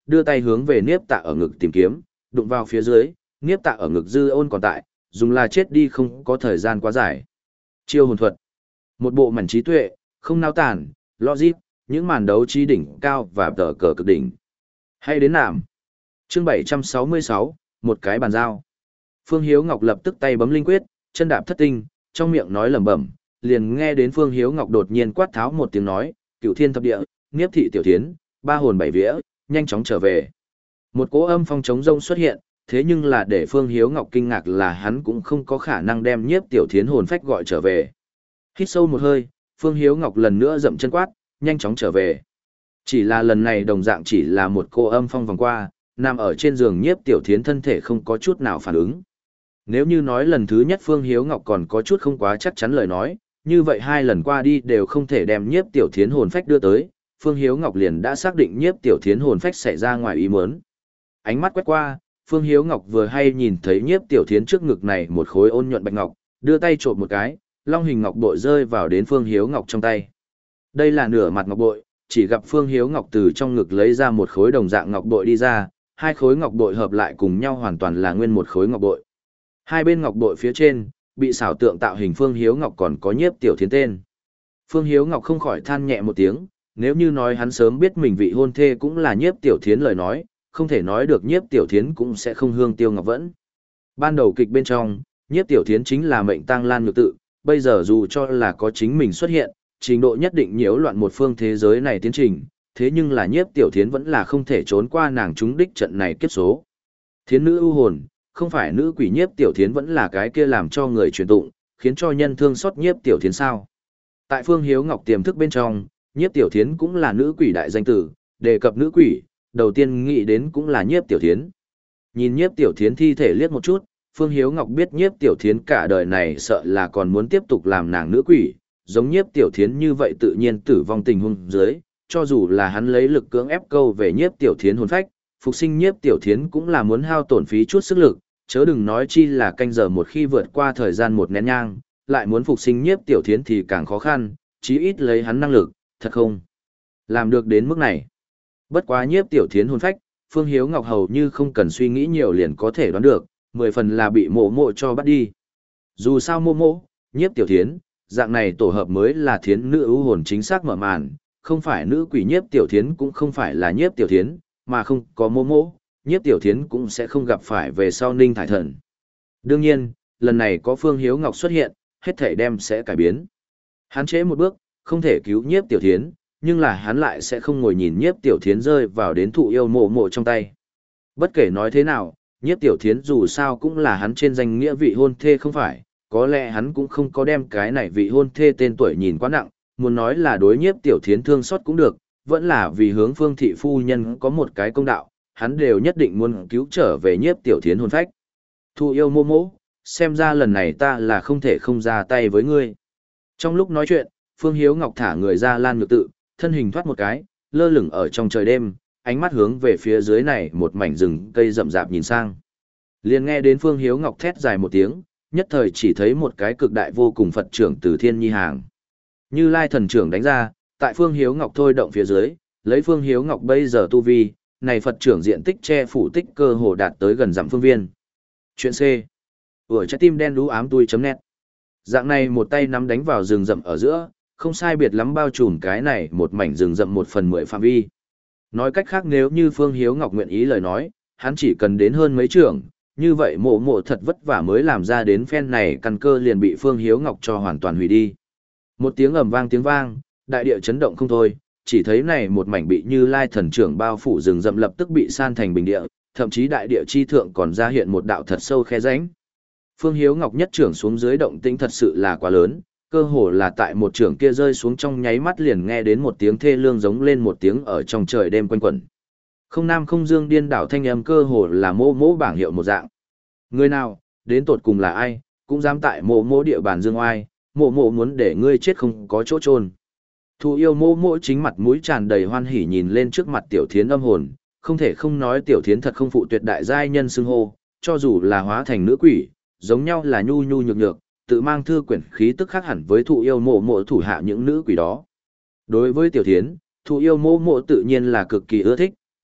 đưa tay hướng về Niếp Tạ ở ngực tìm kiếm, đụng vào phía dưới, Niếp Tạ ở ngực dư ôn còn tại, dùng là chết đi không có thời gian quá dài. Chiêu hồn thuật. Một bộ mảnh trí tuệ, không nao tản, logic, những màn đấu trí đỉnh cao và tờ cờ cực đỉnh. Hay đến nạm. Chương bảy trăm sáu mươi sáu, một cái bàn giao. Phương Hiếu Ngọc lập tức tay bấm linh quyết, chân đạp thất tinh, trong miệng nói lẩm bẩm, liền nghe đến Phương Hiếu Ngọc đột nhiên quát tháo một tiếng nói, Cửu Thiên thập địa, Niếp thị tiểu thiến, ba hồn bảy vía, nhanh chóng trở về. Một cỗ âm phong trống rông xuất hiện, thế nhưng là để Phương Hiếu Ngọc kinh ngạc là hắn cũng không có khả năng đem Nhiếp tiểu thiến hồn phách gọi trở về. Hít sâu một hơi, Phương Hiếu Ngọc lần nữa dậm chân quát, nhanh chóng trở về. Chỉ là lần này đồng dạng chỉ là một cô âm phong vòng qua, nằm ở trên giường Nhiếp tiểu thiến thân thể không có chút nào phản ứng. Nếu như nói lần thứ nhất Phương Hiếu Ngọc còn có chút không quá chắc chắn lời nói, như vậy hai lần qua đi đều không thể đem Nhiếp tiểu thiến hồn phách đưa tới, Phương Hiếu Ngọc liền đã xác định Nhiếp tiểu thiến hồn phách xảy ra ngoài ý muốn. Ánh mắt quét qua, Phương Hiếu Ngọc vừa hay nhìn thấy Nhiếp tiểu thiến trước ngực này một khối ôn nhuận bạch ngọc, đưa tay trộm một cái, long hình ngọc bội rơi vào đến Phương Hiếu Ngọc trong tay. Đây là nửa mặt ngọc bội, chỉ gặp Phương Hiếu Ngọc từ trong ngực lấy ra một khối đồng dạng ngọc bội đi ra, hai khối ngọc bội hợp lại cùng nhau hoàn toàn là nguyên một khối ngọc bội. Hai bên ngọc bội phía trên, bị xảo tượng tạo hình Phương Hiếu Ngọc còn có Nhiếp tiểu thiến tên. Phương Hiếu Ngọc không khỏi than nhẹ một tiếng, nếu như nói hắn sớm biết mình vị hôn thê cũng là Nhiếp tiểu thiến lời nói, không thể nói được Nhiếp tiểu thiến cũng sẽ không hương tiêu ngọc vẫn. Ban đầu kịch bên trong, Nhiếp tiểu thiến chính là mệnh tang lan nhược tự, bây giờ dù cho là có chính mình xuất hiện, trình độ nhất định nhiễu loạn một phương thế giới này tiến trình, thế nhưng là Nhiếp tiểu thiến vẫn là không thể trốn qua nàng trúng đích trận này kiếp số. Thiến nữ ưu hồn, không phải nữ quỷ Nhiếp tiểu thiến vẫn là cái kia làm cho người truyền tụng, khiến cho nhân thương xót Nhiếp tiểu thiến sao. Tại Phương Hiếu Ngọc tiềm thức bên trong, Nhiếp tiểu thiến cũng là nữ quỷ đại danh tử, đề cập nữ quỷ, đầu tiên nghĩ đến cũng là Nhiếp tiểu thiến. Nhìn Nhiếp tiểu thiến thi thể liếc một chút, Phương Hiếu Ngọc biết Nhiếp tiểu thiến cả đời này sợ là còn muốn tiếp tục làm nàng nữ quỷ, giống Nhiếp tiểu thiến như vậy tự nhiên tử vong tình huống dưới, cho dù là hắn lấy lực cưỡng ép câu về Nhiếp tiểu thiến hồn phách, phục sinh Nhiếp tiểu thiến cũng là muốn hao tổn phí chút sức lực, chớ đừng nói chi là canh giờ một khi vượt qua thời gian một nén nhang, lại muốn phục sinh Nhiếp tiểu thiến thì càng khó khăn, chí ít lấy hắn năng lực, thật không làm được đến mức này. Bất quá Nhiếp tiểu thiến hồn phách, Phương Hiếu Ngọc hầu như không cần suy nghĩ nhiều liền có thể đoán được, mười phần là bị mộ mộ cho bắt đi. Dù sao mộ mộ, Nhiếp tiểu thiến, dạng này tổ hợp mới là thiến nữ ưu hồn chính xác mở màn, không phải nữ quỷ Nhiếp tiểu thiến cũng không phải là Nhiếp tiểu thiến, mà không có mộ mộ, Nhiếp tiểu thiến cũng sẽ không gặp phải về sau Ninh Thải Thần. Đương nhiên, lần này có Phương Hiếu Ngọc xuất hiện, hết thảy đem sẽ cải biến. Hắn trễ một bước, không thể cứu Nhiếp tiểu thiến, nhưng là hắn lại sẽ không ngồi nhìn Nhiếp tiểu thiến rơi vào đến thụ yêu mộ mộ trong tay. Bất kể nói thế nào, Nhiếp tiểu thiến dù sao cũng là hắn trên danh nghĩa vị hôn thê không phải, có lẽ hắn cũng không có đem cái này vị hôn thê tên tuổi nhìn quá nặng, muốn nói là đối Nhiếp tiểu thiến thương xót cũng được, vẫn là vì hướng Phương thị phu nhân có một cái công đạo, hắn đều nhất định muốn cứu trở về Nhiếp tiểu thiến hồn phách. Thụ yêu mộ mộ, xem ra lần này ta là không thể không ra tay với ngươi. Trong lúc nói chuyện, Phương Hiếu Ngọc thả người ra lan nhược tự, thân hình thoát một cái, lơ lửng ở trong trời đêm, ánh mắt hướng về phía dưới này một mảnh rừng cây rậm rạp nhìn sang. Liền nghe đến Phương Hiếu Ngọc thét dài một tiếng, nhất thời chỉ thấy một cái cực đại vô cùng Phật trưởng từ thiên nhi hàng. Như Lai thần trưởng đánh ra, tại Phương Hiếu Ngọc thôi động phía dưới, lấy Phương Hiếu Ngọc bây giờ tu vi, này Phật trưởng diện tích che phủ tích cơ hồ đạt tới gần dặm phương viên. Chuyện C. Ủa trái tim đen đú ám tui chấm net. Dạng này một tay nắm đánh vào rừng rậm ở giữa, không sai biệt lắm bao trùm cái này một mảnh rừng rậm một phần mười phạm vi. Nói cách khác nếu như Phương Hiếu Ngọc nguyện ý lời nói, hắn chỉ cần đến hơn mấy trưởng, như vậy mộ mộ thật vất vả mới làm ra đến phen này căn cơ liền bị Phương Hiếu Ngọc cho hoàn toàn hủy đi. Một tiếng ầm vang tiếng vang, đại địa chấn động không thôi, chỉ thấy này một mảnh bị Như Lai thần trưởng bao phủ rừng rậm lập tức bị san thành bình địa, thậm chí đại địa chi thượng còn ra hiện một đạo thật sâu khe rãnh. Phương Hiếu Ngọc nhất trưởng xuống dưới động tĩnh thật sự là quá lớn, cơ hồ là tại một trưởng kia rơi xuống trong nháy mắt liền nghe đến một tiếng thê lương giống lên một tiếng ở trong trời đêm quanh quẩn. Không nam không dương điên đảo thanh âm cơ hồ là mô mô bảng hiệu một dạng. Người nào, đến tột cùng là ai, cũng dám tại mô mô địa bàn dương oai, mô mô muốn để ngươi chết không có chỗ chôn. Thù yêu mô mô chính mặt mũi tràn đầy hoan hỉ nhìn lên trước mặt tiểu thiến âm hồn, không thể không nói tiểu thiến thật không phụ tuyệt đại giai nhân xưng hô, cho dù là hóa thành nữ quỷ, giống nhau là nhu nhu nhược nhược, tự mang thư quyển khí tức khác hẳn với thụ yêu mộ mộ thủ hạ những nữ quỷ đó. Đối với tiểu thiến, thụ yêu mộ mộ tự nhiên là cực kỳ ưa thích,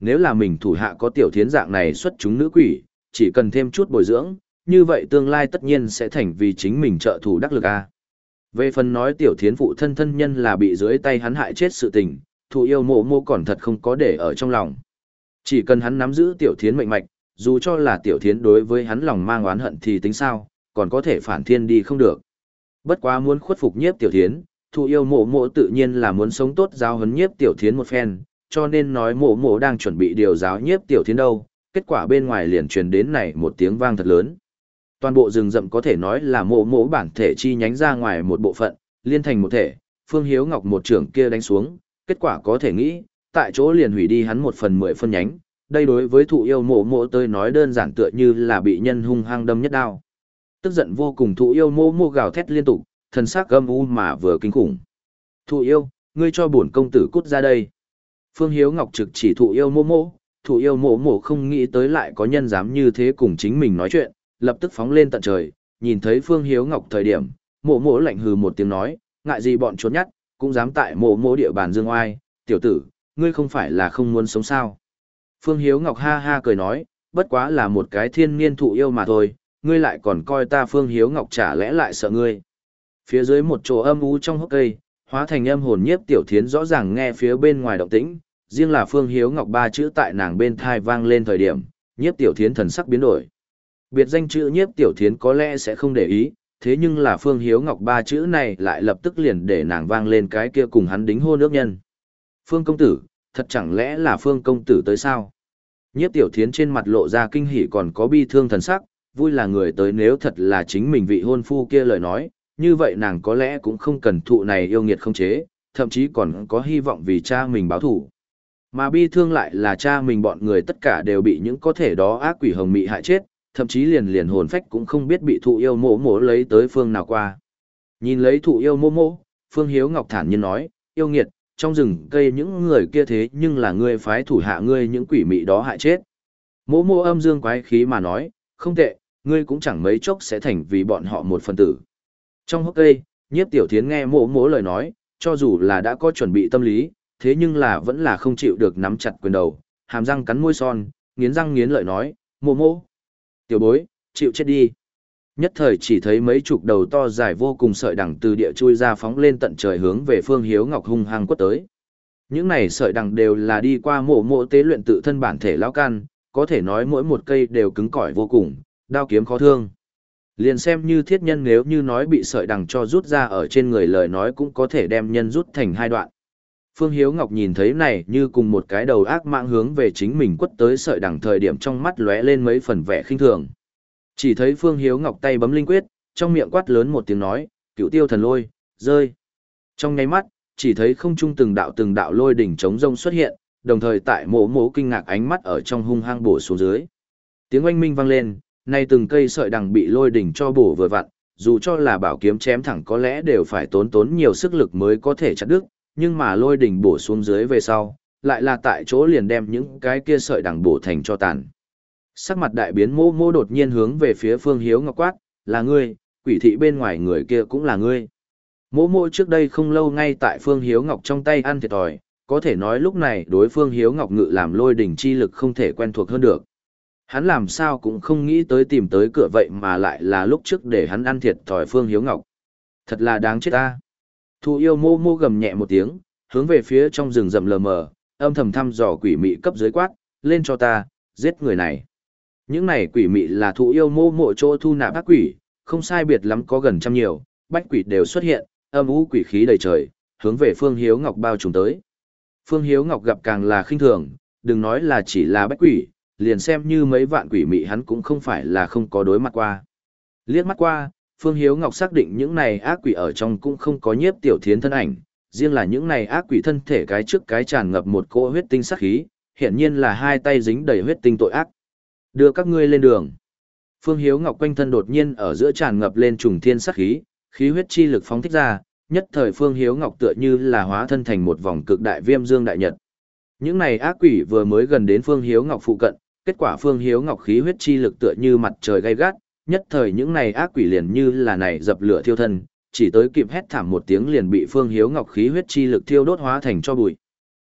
nếu là mình thủ hạ có tiểu thiến dạng này xuất chúng nữ quỷ, chỉ cần thêm chút bồi dưỡng, như vậy tương lai tất nhiên sẽ thành vì chính mình trợ thủ đắc lực a. Về phần nói tiểu thiến phụ thân thân nhân là bị dưới tay hắn hại chết sự tình, thụ yêu mộ mộ còn thật không có để ở trong lòng. Chỉ cần hắn nắm giữ tiểu thiến mệnh mạch, dù cho là tiểu thiến đối với hắn lòng mang oán hận thì tính sao, còn có thể phản thiên đi không được. Bất quá muốn khuất phục nhiếp tiểu thiến, thụ yêu mộ mộ tự nhiên là muốn sống tốt giáo huấn nhiếp tiểu thiến một phen, cho nên nói mộ mộ đang chuẩn bị điều giáo nhiếp tiểu thiến đâu, kết quả bên ngoài liền truyền đến này một tiếng vang thật lớn. Toàn bộ rừng rậm có thể nói là mộ mộ bản thể chi nhánh ra ngoài một bộ phận, liên thành một thể, Phương Hiếu Ngọc một trưởng kia đánh xuống, kết quả có thể nghĩ, tại chỗ liền hủy đi hắn một phần mười phân nhánh, đây đối với thụ yêu mộ mộ tới nói đơn giản tựa như là bị nhân hung hăng đâm nhất đao. Tức giận vô cùng thụ yêu mộ mộ gào thét liên tục, thần sắc gầm u mà vừa kinh khủng. Thụ yêu, ngươi cho bổn công tử cút ra đây. Phương Hiếu Ngọc trực chỉ thụ yêu mộ mộ, thụ yêu mộ mộ không nghĩ tới lại có nhân dám như thế cùng chính mình nói chuyện, lập tức phóng lên tận trời, nhìn thấy Phương Hiếu Ngọc thời điểm, mộ mộ lạnh hừ một tiếng nói, ngại gì bọn trốn nhắt, cũng dám tại mộ mộ địa bàn dương oai, tiểu tử, ngươi không phải là không muốn sống sao. Phương Hiếu Ngọc ha ha cười nói, bất quá là một cái thiên niên thụ yêu mà thôi, ngươi lại còn coi ta Phương Hiếu Ngọc chả lẽ lại sợ ngươi. Phía dưới một chỗ âm u trong hốc cây, hóa thành âm hồn nhiếp tiểu thiến rõ ràng nghe phía bên ngoài động tĩnh, riêng là Phương Hiếu Ngọc ba chữ tại nàng bên thai vang lên thời điểm, nhiếp tiểu thiến thần sắc biến đổi. Biệt danh chữ nhiếp tiểu thiến có lẽ sẽ không để ý, thế nhưng là Phương Hiếu Ngọc ba chữ này lại lập tức liền để nàng vang lên cái kia cùng hắn đính hôn ước nhân. Phương công tử, thật chẳng lẽ là Phương công tử tới sao? Nhiếp tiểu thiến trên mặt lộ ra kinh hỉ còn có bi thương thần sắc, vui là người tới nếu thật là chính mình vị hôn phu kia lời nói, như vậy nàng có lẽ cũng không cần thụ này yêu nghiệt không chế, thậm chí còn có hy vọng vì cha mình báo thù. Mà bi thương lại là cha mình bọn người tất cả đều bị những có thể đó ác quỷ hồng mị hại chết, thậm chí liền liền hồn phách cũng không biết bị thụ yêu mộ mộ lấy tới phương nào qua. Nhìn lấy thụ yêu mộ mộ, Phương Hiếu Ngọc thản nhiên nói, yêu nghiệt, trong rừng cây những người kia thế nhưng là ngươi phái thủ hạ ngươi những quỷ mị đó hại chết. Mộ mộ âm dương quái khí mà nói, không tệ, ngươi cũng chẳng mấy chốc sẽ thành vì bọn họ một phần tử. Trong hốc cây, nhiếp tiểu thiến nghe mộ mộ lời nói, cho dù là đã có chuẩn bị tâm lý, thế nhưng là vẫn là không chịu được nắm chặt quyền đầu, hàm răng cắn môi son, nghiến răng nghiến lợi nói, mộ mộ. Tiểu bối, chịu chết đi. Nhất thời chỉ thấy mấy chục đầu to dài vô cùng sợi đằng từ địa chui ra phóng lên tận trời hướng về Phương Hiếu Ngọc hung hăng quất tới. Những này sợi đằng đều là đi qua mộ mộ tế luyện tự thân bản thể lão can, có thể nói mỗi một cây đều cứng cỏi vô cùng, đao kiếm khó thương. Liền xem như thiết nhân nếu như nói bị sợi đằng cho rút ra ở trên người lời nói cũng có thể đem nhân rút thành hai đoạn. Phương Hiếu Ngọc nhìn thấy này như cùng một cái đầu ác mạng hướng về chính mình quất tới sợi đằng thời điểm trong mắt lóe lên mấy phần vẻ khinh thường. Chỉ thấy Phương Hiếu Ngọc tay bấm linh quyết, trong miệng quát lớn một tiếng nói, cựu tiêu thần lôi, rơi. Trong nháy mắt, chỉ thấy không trung từng đạo từng đạo lôi đỉnh trống rông xuất hiện, đồng thời tại mộ mộ kinh ngạc ánh mắt ở trong hung hăng bổ xuống dưới. Tiếng oanh minh vang lên, nay từng cây sợi đằng bị lôi đỉnh cho bổ vừa vặn, dù cho là bảo kiếm chém thẳng có lẽ đều phải tốn tốn nhiều sức lực mới có thể chặt đứt, nhưng mà lôi đỉnh bổ xuống dưới về sau, lại là tại chỗ liền đem những cái kia sợi đằng bổ thành cho tàn. Sắc mặt đại biến mô mô đột nhiên hướng về phía Phương Hiếu Ngọc quát, là ngươi, quỷ thị bên ngoài người kia cũng là ngươi. Mô mô trước đây không lâu ngay tại Phương Hiếu Ngọc trong tay ăn thiệt thòi, có thể nói lúc này đối Phương Hiếu Ngọc ngự làm lôi đỉnh chi lực không thể quen thuộc hơn được. Hắn làm sao cũng không nghĩ tới tìm tới cửa vậy mà lại là lúc trước để hắn ăn thiệt thòi Phương Hiếu Ngọc. Thật là đáng chết ta. Thụ yêu mô mô gầm nhẹ một tiếng, hướng về phía trong rừng rậm lờ mờ, âm thầm thăm dò quỷ mị cấp dưới quát, lên cho ta, giết người này. Những này quỷ mị là thụ yêu mô mộ chỗ thu nạp ác quỷ, không sai biệt lắm có gần trăm nhiều, bách quỷ đều xuất hiện, âm u quỷ khí đầy trời, hướng về Phương Hiếu Ngọc bao trùm tới. Phương Hiếu Ngọc gặp càng là khinh thường, đừng nói là chỉ là bách quỷ, liền xem như mấy vạn quỷ mị hắn cũng không phải là không có đối mặt qua. Liếc mắt qua, Phương Hiếu Ngọc xác định những này ác quỷ ở trong cũng không có nhiếp tiểu thiến thân ảnh, riêng là những này ác quỷ thân thể cái trước cái tràn ngập một cỗ huyết tinh sát khí, hiển nhiên là hai tay dính đầy huyết tinh tội ác. Đưa các ngươi lên đường. Phương Hiếu Ngọc quanh thân đột nhiên ở giữa tràn ngập lên trùng thiên sát khí, khí huyết chi lực phóng thích ra, nhất thời Phương Hiếu Ngọc tựa như là hóa thân thành một vòng cực đại viêm dương đại nhật. Những này ác quỷ vừa mới gần đến Phương Hiếu Ngọc phụ cận, kết quả Phương Hiếu Ngọc khí huyết chi lực tựa như mặt trời gay gắt, nhất thời những này ác quỷ liền như là này dập lửa thiêu thân, chỉ tới kịp hét thảm một tiếng liền bị Phương Hiếu Ngọc khí huyết chi lực thiêu đốt hóa thành cho bụi.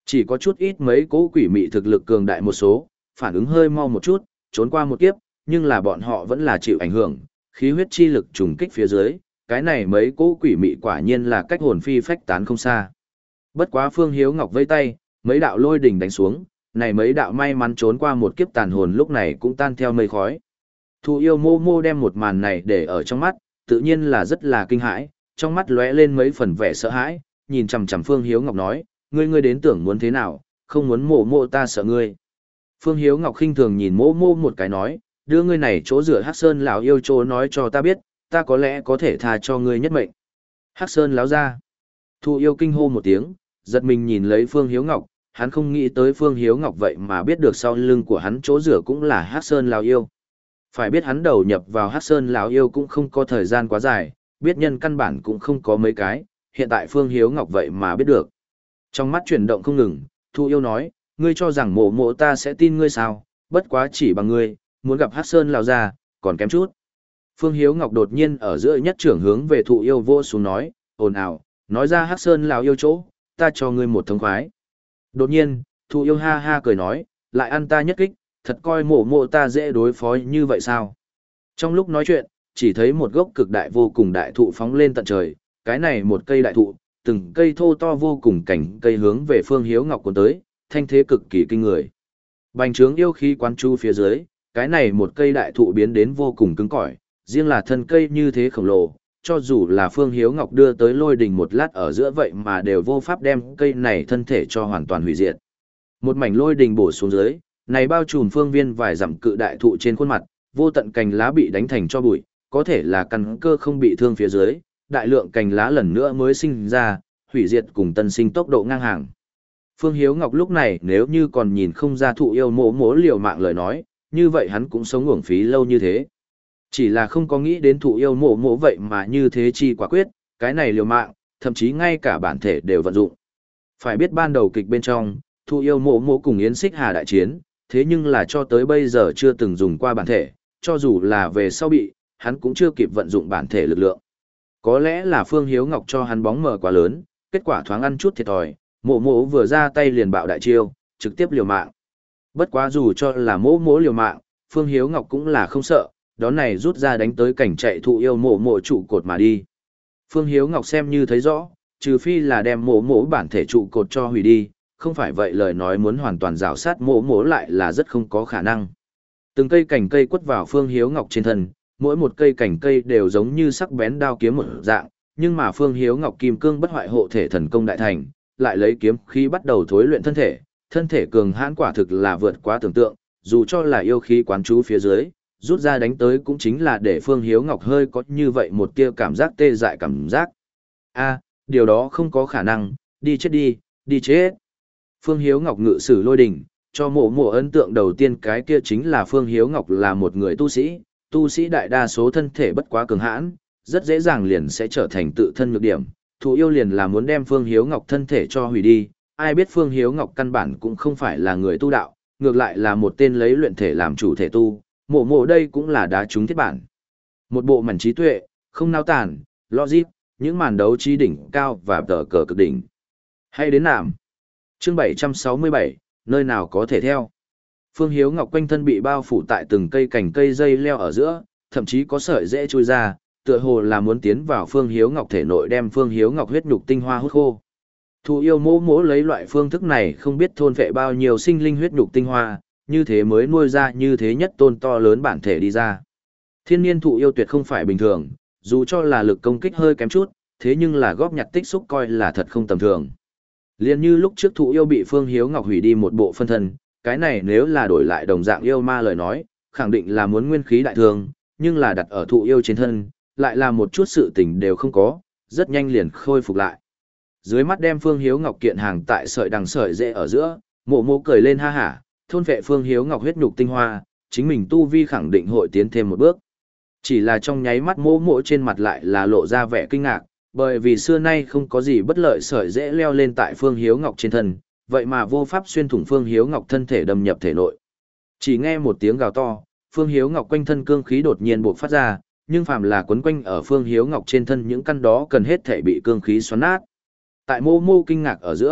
Chỉ có chút ít mấy cỗ quỷ mị thực lực cường đại một số, phản ứng hơi mau một chút, trốn qua một kiếp, nhưng là bọn họ vẫn là chịu ảnh hưởng, khí huyết chi lực trùng kích phía dưới, cái này mấy cỗ quỷ mị quả nhiên là cách hồn phi phách tán không xa. Bất quá Phương Hiếu Ngọc vây tay, mấy đạo lôi đỉnh đánh xuống, này mấy đạo may mắn trốn qua một kiếp tàn hồn lúc này cũng tan theo mây khói. Thụ yêu mô mô đem một màn này để ở trong mắt, tự nhiên là rất là kinh hãi, trong mắt lóe lên mấy phần vẻ sợ hãi, nhìn chằm chằm Phương Hiếu Ngọc nói, ngươi ngươi đến tưởng muốn thế nào, không muốn mộ mộ ta sợ ngươi. Phương Hiếu Ngọc khinh thường nhìn mô mô một cái nói, đưa ngươi này chỗ rửa Hắc Sơn lão yêu chỗ nói cho ta biết, ta có lẽ có thể tha cho ngươi nhất mệnh. Hắc Sơn lão ra. Thụ yêu kinh hô một tiếng, giật mình nhìn lấy Phương Hiếu Ngọc, hắn không nghĩ tới Phương Hiếu Ngọc vậy mà biết được sau lưng của hắn chỗ rửa cũng là Hắc Sơn lão yêu. Phải biết hắn đầu nhập vào Hắc Sơn lão yêu cũng không có thời gian quá dài, biết nhân căn bản cũng không có mấy cái, hiện tại Phương Hiếu Ngọc vậy mà biết được. Trong mắt chuyển động không ngừng, Thu yêu nói, ngươi cho rằng mộ mộ ta sẽ tin ngươi sao, bất quá chỉ bằng ngươi, muốn gặp Hắc Sơn lão ra, còn kém chút. Phương Hiếu Ngọc đột nhiên ở giữa nhất trưởng hướng về Thụ yêu vô xuống nói, ồn ào, nói ra Hắc Sơn lão yêu chỗ, ta cho ngươi một thống khoái. Đột nhiên, Thụ yêu ha ha cười nói, lại ăn ta nhất kích, thật coi mộ mộ ta dễ đối phó như vậy sao? Trong lúc nói chuyện, chỉ thấy một gốc cực đại vô cùng đại thụ phóng lên tận trời, cái này một cây đại thụ, từng cây thô to vô cùng cảnh cây hướng về Phương Hiếu Ngọc cuốn tới, thanh thế cực kỳ kinh người. Bành trướng yêu khí quán chu phía dưới, cái này một cây đại thụ biến đến vô cùng cứng cỏi, riêng là thân cây như thế khổng lồ, cho dù là Phương Hiếu Ngọc đưa tới lôi đình một lát ở giữa vậy mà đều vô pháp đem cây này thân thể cho hoàn toàn hủy diệt. Một mảnh lôi đình bổ xuống dưới, này bao trùm phương viên vài dặm cự đại thụ trên khuôn mặt, vô tận cành lá bị đánh thành cho bụi, có thể là căn cơ không bị thương phía dưới, đại lượng cành lá lần nữa mới sinh ra, hủy diệt cùng tân sinh tốc độ ngang hàng. Phương Hiếu Ngọc lúc này nếu như còn nhìn không ra thụ yêu mỗ mỗ liều mạng lời nói, như vậy hắn cũng sống uổng phí lâu như thế. Chỉ là không có nghĩ đến thụ yêu mỗ mỗ vậy mà như thế chi quả quyết, cái này liều mạng, thậm chí ngay cả bản thể đều vận dụng. Phải biết ban đầu kịch bên trong, thụ yêu mỗ mỗ cùng Yến Xích Hà đại chiến, thế nhưng là cho tới bây giờ chưa từng dùng qua bản thể, cho dù là về sau bị, hắn cũng chưa kịp vận dụng bản thể lực lượng. Có lẽ là Phương Hiếu Ngọc cho hắn bóng mờ quá lớn, kết quả thoáng ăn chút thiệt thòi, mộ mộ vừa ra tay liền bạo đại chiêu, trực tiếp liều mạng. Bất quá dù cho là mộ mộ liều mạng, Phương Hiếu Ngọc cũng là không sợ, đón này rút ra đánh tới cảnh chạy thụ yêu mộ mộ trụ cột mà đi. Phương Hiếu Ngọc xem như thấy rõ, trừ phi là đem mộ mộ bản thể trụ cột cho hủy đi, không phải vậy lời nói muốn hoàn toàn rào sát mộ mộ lại là rất không có khả năng. Từng cây cành cây quất vào Phương Hiếu Ngọc trên thân, mỗi một cây cành cây đều giống như sắc bén đao kiếm một dạng, nhưng mà Phương Hiếu Ngọc kim cương bất hoại hộ thể thần công đại thành, lại lấy kiếm khí bắt đầu thối luyện thân thể, thân thể cường hãn quả thực là vượt quá tưởng tượng, dù cho là yêu khí quán chú phía dưới, rút ra đánh tới cũng chính là để Phương Hiếu Ngọc hơi có như vậy một tia cảm giác tê dại cảm giác. A, điều đó không có khả năng, đi chết đi, đi chết. Phương Hiếu Ngọc ngự sử lôi đình, cho mộ mộ ấn tượng đầu tiên cái kia chính là Phương Hiếu Ngọc là một người tu sĩ, tu sĩ đại đa số thân thể bất quá cường hãn, rất dễ dàng liền sẽ trở thành tự thân nhược điểm. Thụ yêu liền là muốn đem Phương Hiếu Ngọc thân thể cho hủy đi, ai biết Phương Hiếu Ngọc căn bản cũng không phải là người tu đạo, ngược lại là một tên lấy luyện thể làm chủ thể tu, mộ mộ đây cũng là đá trúng thiết bản. Một bộ mảnh trí tuệ, không nao tản, logic, những màn đấu trí đỉnh cao và tờ cờ cực đỉnh. Hay đến nạm. Chương bảy trăm sáu mươi bảy, nơi nào có thể theo. Phương Hiếu Ngọc quanh thân bị bao phủ tại từng cây cành cây dây leo ở giữa, thậm chí có sợi dễ chui ra, tựa hồ là muốn tiến vào Phương Hiếu Ngọc thể nội đem Phương Hiếu Ngọc huyết nhục tinh hoa hút khô. Thụ yêu mỗ mỗ lấy loại phương thức này không biết thôn vệ bao nhiêu sinh linh huyết nhục tinh hoa, như thế mới nuôi ra như thế nhất tôn to lớn bản thể đi ra. Thiên niên thụ yêu tuyệt không phải bình thường, dù cho là lực công kích hơi kém chút, thế nhưng là góp nhặt tích xúc coi là thật không tầm thường. Liên như lúc trước thụ yêu bị Phương Hiếu Ngọc hủy đi một bộ phân thân, cái này nếu là đổi lại đồng dạng yêu ma lời nói, khẳng định là muốn nguyên khí đại thương, nhưng là đặt ở thụ yêu trên thân, lại là một chút sự tình đều không có, rất nhanh liền khôi phục lại. Dưới mắt đem Phương Hiếu Ngọc kiện hàng tại sợi đằng sợi dễ ở giữa, mộ mộ cười lên ha hả, thôn vệ Phương Hiếu Ngọc huyết nhục tinh hoa, chính mình tu vi khẳng định hội tiến thêm một bước. Chỉ là trong nháy mắt mộ mộ trên mặt lại là lộ ra vẻ kinh ngạc, bởi vì xưa nay không có gì bất lợi sợi dễ leo lên tại Phương Hiếu Ngọc trên thân, vậy mà vô pháp xuyên thủng Phương Hiếu Ngọc thân thể đâm nhập thể nội. Chỉ nghe một tiếng gào to, Phương Hiếu Ngọc quanh thân cương khí đột nhiên bộc phát ra, nhưng phàm là quấn quanh ở Phương Hiếu Ngọc trên thân những căn đó cần hết thể bị cương khí xoắn nát. Tại mô mô kinh ngạc ở giữa,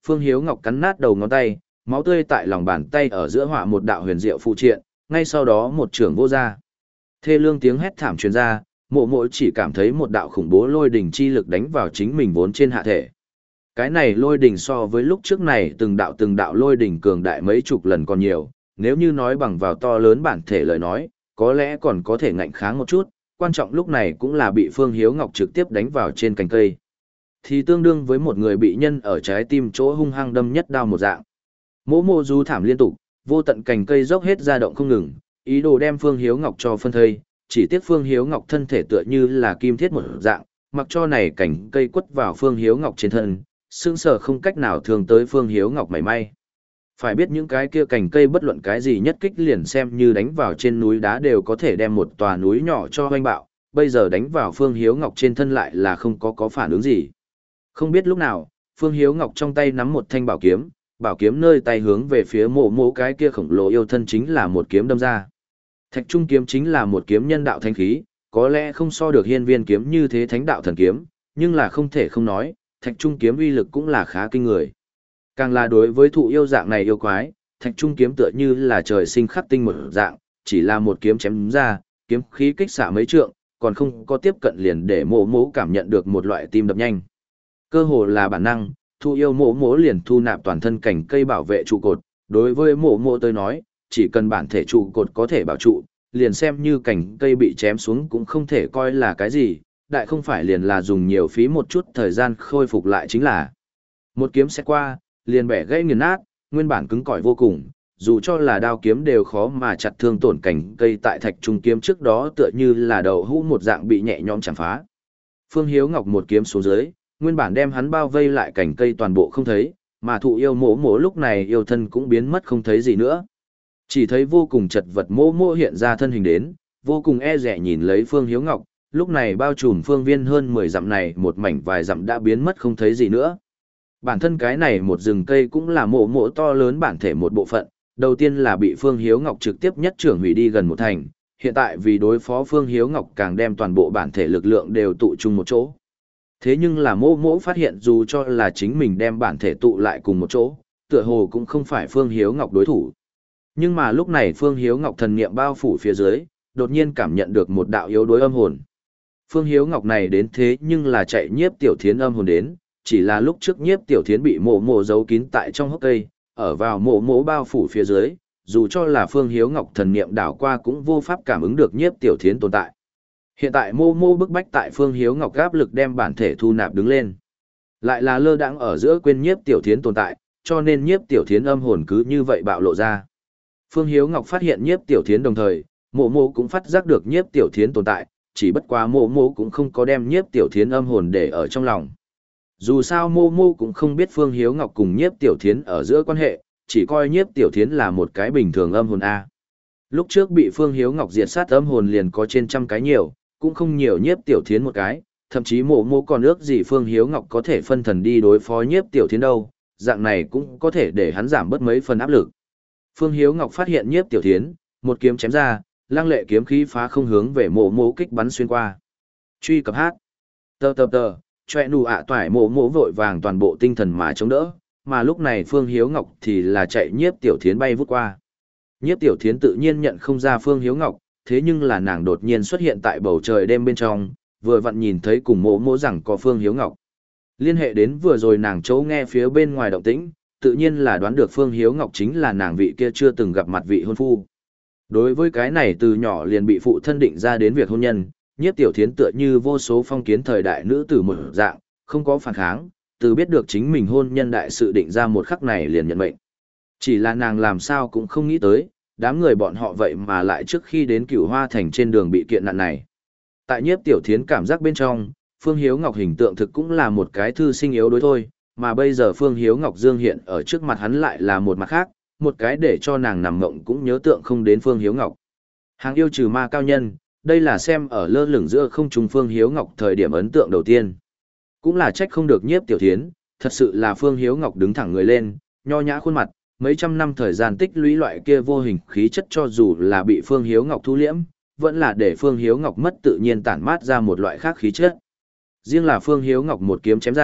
Phương Hiếu Ngọc cắn nát đầu ngón tay, máu tươi tại lòng bàn tay ở giữa họa một đạo huyền diệu phụ triện, ngay sau đó một trường vô ra. Thê lương tiếng hét thảm truyền ra, mộ mộ chỉ cảm thấy một đạo khủng bố lôi đỉnh chi lực đánh vào chính mình vốn trên hạ thể. Cái này lôi đỉnh so với lúc trước này từng đạo từng đạo lôi đỉnh cường đại mấy chục lần còn nhiều, nếu như nói bằng vào to lớn bản thể lời nói, có lẽ còn có thể ngạnh kháng một chút, quan trọng lúc này cũng là bị Phương Hiếu Ngọc trực tiếp đánh vào trên cành cây. Thì tương đương với một người bị nhân ở trái tim chỗ hung hăng đâm nhất đao một dạng. Mộ mộ rú thảm liên tục, vô tận cành cây dốc hết ra động không ngừng, ý đồ đem Phương Hiếu Ngọc cho phân thây, chỉ tiếc Phương Hiếu Ngọc thân thể tựa như là kim thiết một dạng, mặc cho này cành cây quất vào Phương Hiếu Ngọc trên thân, xương sở không cách nào thường tới Phương Hiếu Ngọc mảy may. Phải biết những cái kia cành cây bất luận cái gì nhất kích liền xem như đánh vào trên núi đá đều có thể đem một tòa núi nhỏ cho hoanh bạo, bây giờ đánh vào Phương Hiếu Ngọc trên thân lại là không có có phản ứng gì. Không biết lúc nào, Phương Hiếu Ngọc trong tay nắm một thanh bảo kiếm, bảo kiếm nơi tay hướng về phía mộ mộ cái kia khổng lồ yêu thân chính là một kiếm đâm ra. Thạch trung kiếm chính là một kiếm nhân đạo thanh khí, có lẽ không so được hiên viên kiếm như thế thánh đạo thần kiếm, nhưng là không thể không nói, thạch trung kiếm uy lực cũng là khá kinh người. Càng là đối với thụ yêu dạng này yêu quái, thạch trung kiếm tựa như là trời sinh khắc tinh một dạng, chỉ là một kiếm chém ra, kiếm khí kích xạ mấy trượng, còn không có tiếp cận liền để mộ mộ cảm nhận được một loại tim đập nhanh. Cơ hồ là bản năng, thụ yêu mộ mộ liền thu nạp toàn thân cảnh cây bảo vệ trụ cột, đối với mộ mộ tôi nói, chỉ cần bản thể trụ cột có thể bảo trụ, liền xem như cảnh cây bị chém xuống cũng không thể coi là cái gì, đại không phải liền là dùng nhiều phí một chút thời gian khôi phục lại chính là. Một kiếm sẽ qua, liền bẻ gãy nghiền nát, nguyên bản cứng cỏi vô cùng, dù cho là đao kiếm đều khó mà chặt thương tổn cảnh cây tại thạch trung kiếm trước đó tựa như là đầu hũ một dạng bị nhẹ nhõm chạm phá. Phương Hiếu Ngọc một kiếm xuống dưới, nguyên bản đem hắn bao vây lại cảnh cây toàn bộ không thấy, mà thụ yêu mỗ mỗ lúc này yêu thân cũng biến mất không thấy gì nữa. Chỉ thấy vô cùng chật vật mỗ mỗ hiện ra thân hình đến, vô cùng e dè nhìn lấy Phương Hiếu Ngọc, lúc này bao trùm phương viên hơn mười dặm này một mảnh vài dặm đã biến mất không thấy gì nữa. Bản thân cái này một rừng cây cũng là mộ mộ to lớn bản thể một bộ phận, đầu tiên là bị Phương Hiếu Ngọc trực tiếp nhất trưởng hủy đi gần một thành, hiện tại vì đối phó Phương Hiếu Ngọc càng đem toàn bộ bản thể lực lượng đều tụ chung một chỗ. Thế nhưng là mộ mộ phát hiện dù cho là chính mình đem bản thể tụ lại cùng một chỗ, tựa hồ cũng không phải Phương Hiếu Ngọc đối thủ. Nhưng mà lúc này Phương Hiếu Ngọc thần niệm bao phủ phía dưới, đột nhiên cảm nhận được một đạo yếu đối âm hồn. Phương Hiếu Ngọc này đến thế nhưng là chạy nhiếp tiểu thiến âm hồn đến, chỉ là lúc trước nhiếp tiểu thiến bị mộ mộ giấu kín tại trong hốc cây, ở vào mộ mộ bao phủ phía dưới, dù cho là Phương Hiếu Ngọc thần niệm đảo qua cũng vô pháp cảm ứng được nhiếp tiểu thiến tồn tại. Hiện tại mô mô bức bách tại Phương Hiếu Ngọc gáp lực đem bản thể thu nạp đứng lên. Lại là lơ đãng ở giữa quên nhiếp tiểu thiến tồn tại, cho nên nhiếp tiểu thiến âm hồn cứ như vậy bạo lộ ra. Phương Hiếu Ngọc phát hiện nhiếp tiểu thiến đồng thời, mộ mộ cũng phát giác được nhiếp tiểu thiến tồn tại, chỉ bất quá mộ mộ cũng không có đem nhiếp tiểu thiến âm hồn để ở trong lòng. Dù sao mô mô cũng không biết Phương Hiếu Ngọc cùng nhiếp tiểu thiến ở giữa quan hệ, chỉ coi nhiếp tiểu thiến là một cái bình thường âm hồn A. Lúc trước bị Phương Hiếu Ngọc diệt sát âm hồn liền có trên trăm cái nhiều, cũng không nhiều nhiếp tiểu thiến một cái, thậm chí mộ mô còn ước gì Phương Hiếu Ngọc có thể phân thần đi đối phó nhiếp tiểu thiến đâu, dạng này cũng có thể để hắn giảm bớt mấy phần áp lực. Phương Hiếu Ngọc phát hiện nhiếp tiểu thiến, một kiếm chém ra, lăng lệ kiếm khí phá không hướng về mộ mô kích bắn xuyên qua. Truy cập hát. Tờ tờ tờ, choẹ nụ ạ toải mộ mộ vội vàng toàn bộ tinh thần mà chống đỡ, mà lúc này Phương Hiếu Ngọc thì là chạy nhiếp tiểu thiến bay vút qua. Nhiếp tiểu thiến tự nhiên nhận không ra Phương Hiếu Ngọc, thế nhưng là nàng đột nhiên xuất hiện tại bầu trời đêm bên trong, vừa vặn nhìn thấy cùng mộ mộ rằng có Phương Hiếu Ngọc. Liên hệ đến vừa rồi nàng chỗ nghe phía bên ngoài động tĩnh, tự nhiên là đoán được Phương Hiếu Ngọc chính là nàng vị kia chưa từng gặp mặt vị hôn phu. Đối với cái này từ nhỏ liền bị phụ thân định ra đến việc hôn nhân, nhiếp tiểu thiến tựa như vô số phong kiến thời đại nữ tử một dạng, không có phản kháng, từ biết được chính mình hôn nhân đại sự định ra một khắc này liền nhận mệnh. Chỉ là nàng làm sao cũng không nghĩ tới, đám người bọn họ vậy mà lại trước khi đến Cửu Hoa Thành trên đường bị kiện nạn này. Tại nhiếp tiểu thiến cảm giác bên trong, Phương Hiếu Ngọc hình tượng thực cũng là một cái thư sinh yếu đối thôi, mà bây giờ Phương Hiếu Ngọc dương hiện ở trước mặt hắn lại là một mặt khác, một cái để cho nàng nằm mộng cũng nhớ tượng không đến Phương Hiếu Ngọc. Hàng yêu trừ ma cao nhân, đây là xem ở lơ lửng giữa không trung Phương Hiếu Ngọc thời điểm ấn tượng đầu tiên. Cũng là trách không được nhiếp tiểu thiến, thật sự là Phương Hiếu Ngọc đứng thẳng người lên, nho nhã khuôn mặt, mấy trăm năm thời gian tích lũy loại kia vô hình khí chất cho dù là bị Phương Hiếu Ngọc thu liễm, vẫn là để Phương Hiếu Ngọc mất tự nhiên tản mát ra một loại khác khí chất. Riêng là Phương Hiếu Ngọc một kiếm chém ra,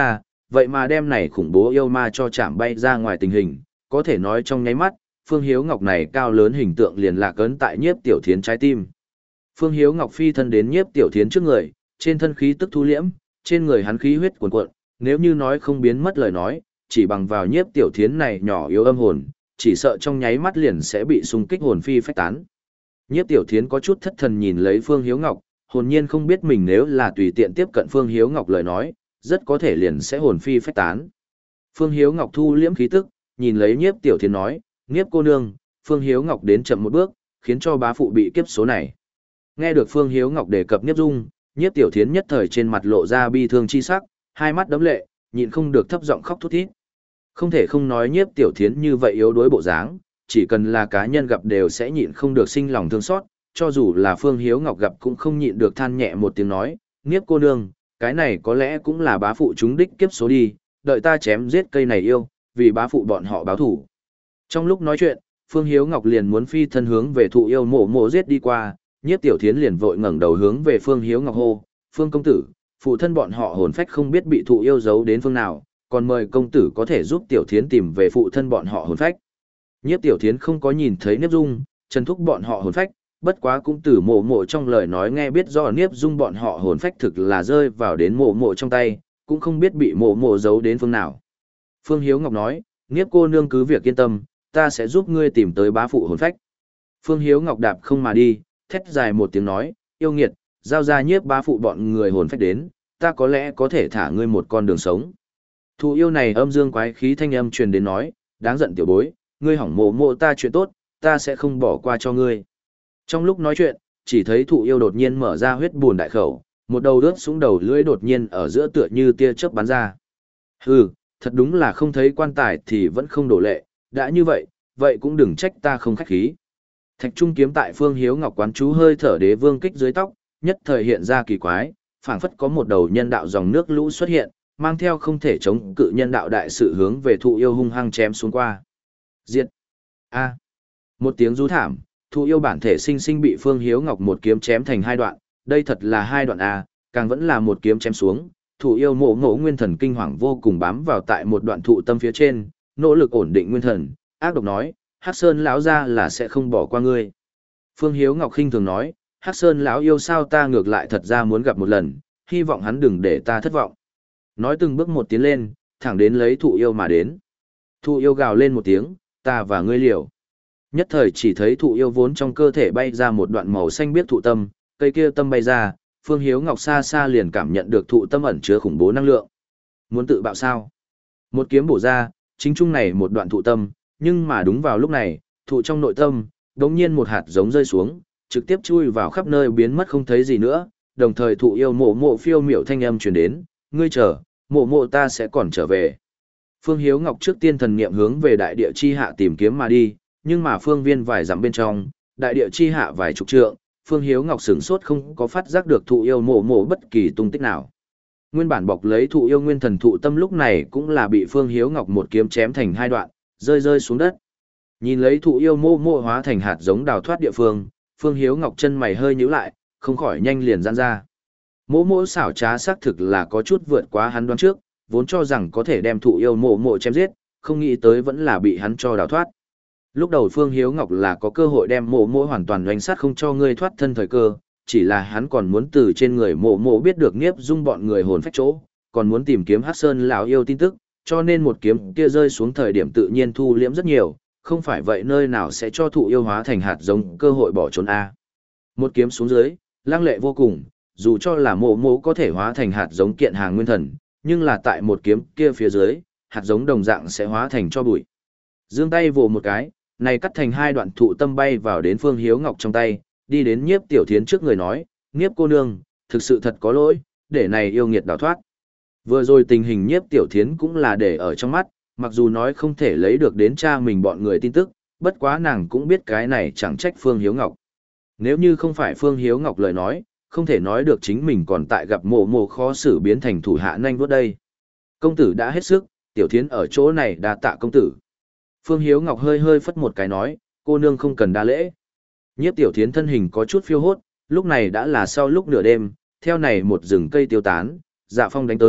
Vậy mà đem này khủng bố yêu ma cho chạm bay ra ngoài tình hình, có thể nói trong nháy mắt, Phương Hiếu Ngọc này cao lớn hình tượng liền lạc ấn tại Nhiếp Tiểu Thiến trái tim. Phương Hiếu Ngọc phi thân đến Nhiếp Tiểu Thiến trước người, trên thân khí tức thu liễm, trên người hắn khí huyết cuồn cuộn, nếu như nói không biến mất lời nói, chỉ bằng vào Nhiếp Tiểu Thiến này nhỏ yếu âm hồn, chỉ sợ trong nháy mắt liền sẽ bị xung kích hồn phi phách tán. Nhiếp Tiểu Thiến có chút thất thần nhìn lấy Phương Hiếu Ngọc, hồn nhiên không biết mình nếu là tùy tiện tiếp cận Phương Hiếu Ngọc lời nói, rất có thể liền sẽ hồn phi phách tán. Phương Hiếu Ngọc thu liễm khí tức, nhìn lấy Nhiếp Tiểu Thiến nói, Nhiếp cô nương, Phương Hiếu Ngọc đến chậm một bước, khiến cho bá phụ bị kiếp số này. Nghe được Phương Hiếu Ngọc đề cập Nhiếp Dung, Nhiếp Tiểu Thiến nhất thời trên mặt lộ ra bi thương chi sắc, hai mắt đấm lệ, nhịn không được thấp giọng khóc thút thít. Không thể không nói Nhiếp Tiểu Thiến như vậy yếu đuối bộ dáng, chỉ cần là cá nhân gặp đều sẽ nhịn không được sinh lòng thương xót, cho dù là Phương Hiếu Ngọc gặp cũng không nhịn được than nhẹ một tiếng nói, Nhiếp cô nương, cái này có lẽ cũng là bá phụ chúng đích kiếp số đi, đợi ta chém giết cây này yêu, vì bá phụ bọn họ báo thủ. Trong lúc nói chuyện, Phương Hiếu Ngọc liền muốn phi thân hướng về thụ yêu mộ mộ giết đi qua, Nhiếp Tiểu Thiến liền vội ngẩng đầu hướng về Phương Hiếu Ngọc hô, Phương công tử, phụ thân bọn họ hồn phách không biết bị thụ yêu giấu đến phương nào, còn mời công tử có thể giúp Tiểu Thiến tìm về phụ thân bọn họ hồn phách. Nhiếp Tiểu Thiến không có nhìn thấy Niếp Dung, Trần Thúc bọn họ hồn phách, bất quá cũng từ mộ mộ trong lời nói nghe biết do Niếp Dung bọn họ hồn phách thực là rơi vào đến mộ mộ trong tay, cũng không biết bị mộ mộ giấu đến phương nào. Phương Hiếu Ngọc nói, Niếp cô nương cứ việc yên tâm, ta sẽ giúp ngươi tìm tới bá phụ hồn phách. Phương Hiếu Ngọc đạp không mà đi, thét dài một tiếng nói, yêu nghiệt, giao ra Nhiếp bá phụ bọn người hồn phách đến, ta có lẽ có thể thả ngươi một con đường sống. Thụ yêu này âm dương quái khí thanh âm truyền đến nói, đáng giận tiểu bối, ngươi hỏng mộ mộ ta chuyện tốt, ta sẽ không bỏ qua cho ngươi. Trong lúc nói chuyện, chỉ thấy thụ yêu đột nhiên mở ra huyết buồn đại khẩu, một đầu rớt xuống đầu lưỡi đột nhiên ở giữa tựa như tia chớp bắn ra. Hừ, thật đúng là không thấy quan tài thì vẫn không đổ lệ, đã như vậy, vậy cũng đừng trách ta không khách khí. Thạch trung kiếm tại Phương Hiếu Ngọc quán chú hơi thở đế vương kích dưới tóc, nhất thời hiện ra kỳ quái, phảng phất có một đầu nhân đạo dòng nước lũ xuất hiện, mang theo không thể chống cự nhân đạo đại sự hướng về thụ yêu hung hăng chém xuống qua. Diệt! A! Một tiếng rú thảm, thụ yêu bản thể sinh sinh bị Phương Hiếu Ngọc một kiếm chém thành hai đoạn, đây thật là hai đoạn A, càng vẫn là một kiếm chém xuống, thụ yêu mộ ngộ nguyên thần kinh hoàng vô cùng bám vào tại một đoạn thụ tâm phía trên, nỗ lực ổn định nguyên thần, ác độc nói, Hắc Sơn lão ra là sẽ không bỏ qua ngươi. Phương Hiếu Ngọc khinh thường nói, Hắc Sơn lão yêu sao ta ngược lại thật ra muốn gặp một lần, hy vọng hắn đừng để ta thất vọng. Nói từng bước một tiến lên, thẳng đến lấy thụ yêu mà đến. Thụ yêu gào lên một tiếng, ta và ngươi liều. Nhất thời chỉ thấy thụ yêu vốn trong cơ thể bay ra một đoạn màu xanh biếc thụ tâm, cây kia tâm bay ra, Phương Hiếu Ngọc xa xa liền cảm nhận được thụ tâm ẩn chứa khủng bố năng lượng. Muốn tự bạo sao? Một kiếm bổ ra, chính trung này một đoạn thụ tâm, nhưng mà đúng vào lúc này, thụ trong nội tâm, đống nhiên một hạt giống rơi xuống, trực tiếp chui vào khắp nơi biến mất không thấy gì nữa, đồng thời thụ yêu mộ mộ phiêu miểu thanh âm truyền đến, ngươi chờ, mộ mộ ta sẽ còn trở về. Phương Hiếu Ngọc trước tiên thần niệm hướng về đại địa chi hạ tìm kiếm mà đi, nhưng mà phương viên vài dặm bên trong, đại địa chi hạ vài chục trượng, Phương Hiếu Ngọc sửng sốt không có phát giác được thụ yêu mộ mộ bất kỳ tung tích nào. Nguyên bản bọc lấy thụ yêu nguyên thần thụ tâm lúc này cũng là bị Phương Hiếu Ngọc một kiếm chém thành hai đoạn, rơi rơi xuống đất. Nhìn lấy thụ yêu mộ mộ hóa thành hạt giống đào thoát địa phương, Phương Hiếu Ngọc chân mày hơi nhíu lại, không khỏi nhanh liền giãn ra. Mộ mộ xảo trá xác thực là có chút vượt quá hắn đoán trước, vốn cho rằng có thể đem thụ yêu mộ mộ chém giết, không nghĩ tới vẫn là bị hắn cho đào thoát. Lúc đầu Phương Hiếu Ngọc là có cơ hội đem mộ mộ hoàn toàn đánh sát không cho ngươi thoát thân thời cơ, chỉ là hắn còn muốn từ trên người mộ mộ biết được Niếp Dung bọn người hồn phách chỗ, còn muốn tìm kiếm Hắc Sơn lão yêu tin tức, cho nên một kiếm kia rơi xuống thời điểm tự nhiên thu liễm rất nhiều, không phải vậy nơi nào sẽ cho thụ yêu hóa thành hạt giống cơ hội bỏ trốn a. Một kiếm xuống dưới, lăng lệ vô cùng, dù cho là mộ mộ có thể hóa thành hạt giống kiện hàng nguyên thần, nhưng là tại một kiếm kia phía dưới, hạt giống đồng dạng sẽ hóa thành cho bụi. Giương tay vồ một cái, này cắt thành hai đoạn thụ tâm bay vào đến Phương Hiếu Ngọc trong tay, đi đến Nhiếp Tiểu Thiến trước người nói, Nhiếp cô nương, thực sự thật có lỗi, để này yêu nghiệt đào thoát. Vừa rồi tình hình Nhiếp Tiểu Thiến cũng là để ở trong mắt, mặc dù nói không thể lấy được đến cha mình bọn người tin tức, bất quá nàng cũng biết cái này chẳng trách Phương Hiếu Ngọc. Nếu như không phải Phương Hiếu Ngọc lời nói, không thể nói được chính mình còn tại gặp mộ mộ khó xử biến thành thủ hạ nhanh vuốt đây. Công tử đã hết sức, Tiểu Thiến ở chỗ này đa tạ công tử. Phương Hiếu Ngọc hơi hơi phất một cái nói, cô nương không cần đa lễ. Nhiếp Tiểu Thiến thân hình có chút phiêu hốt, lúc này đã là sau lúc nửa đêm, theo này một rừng cây tiêu tán, dạ phong đánh tới,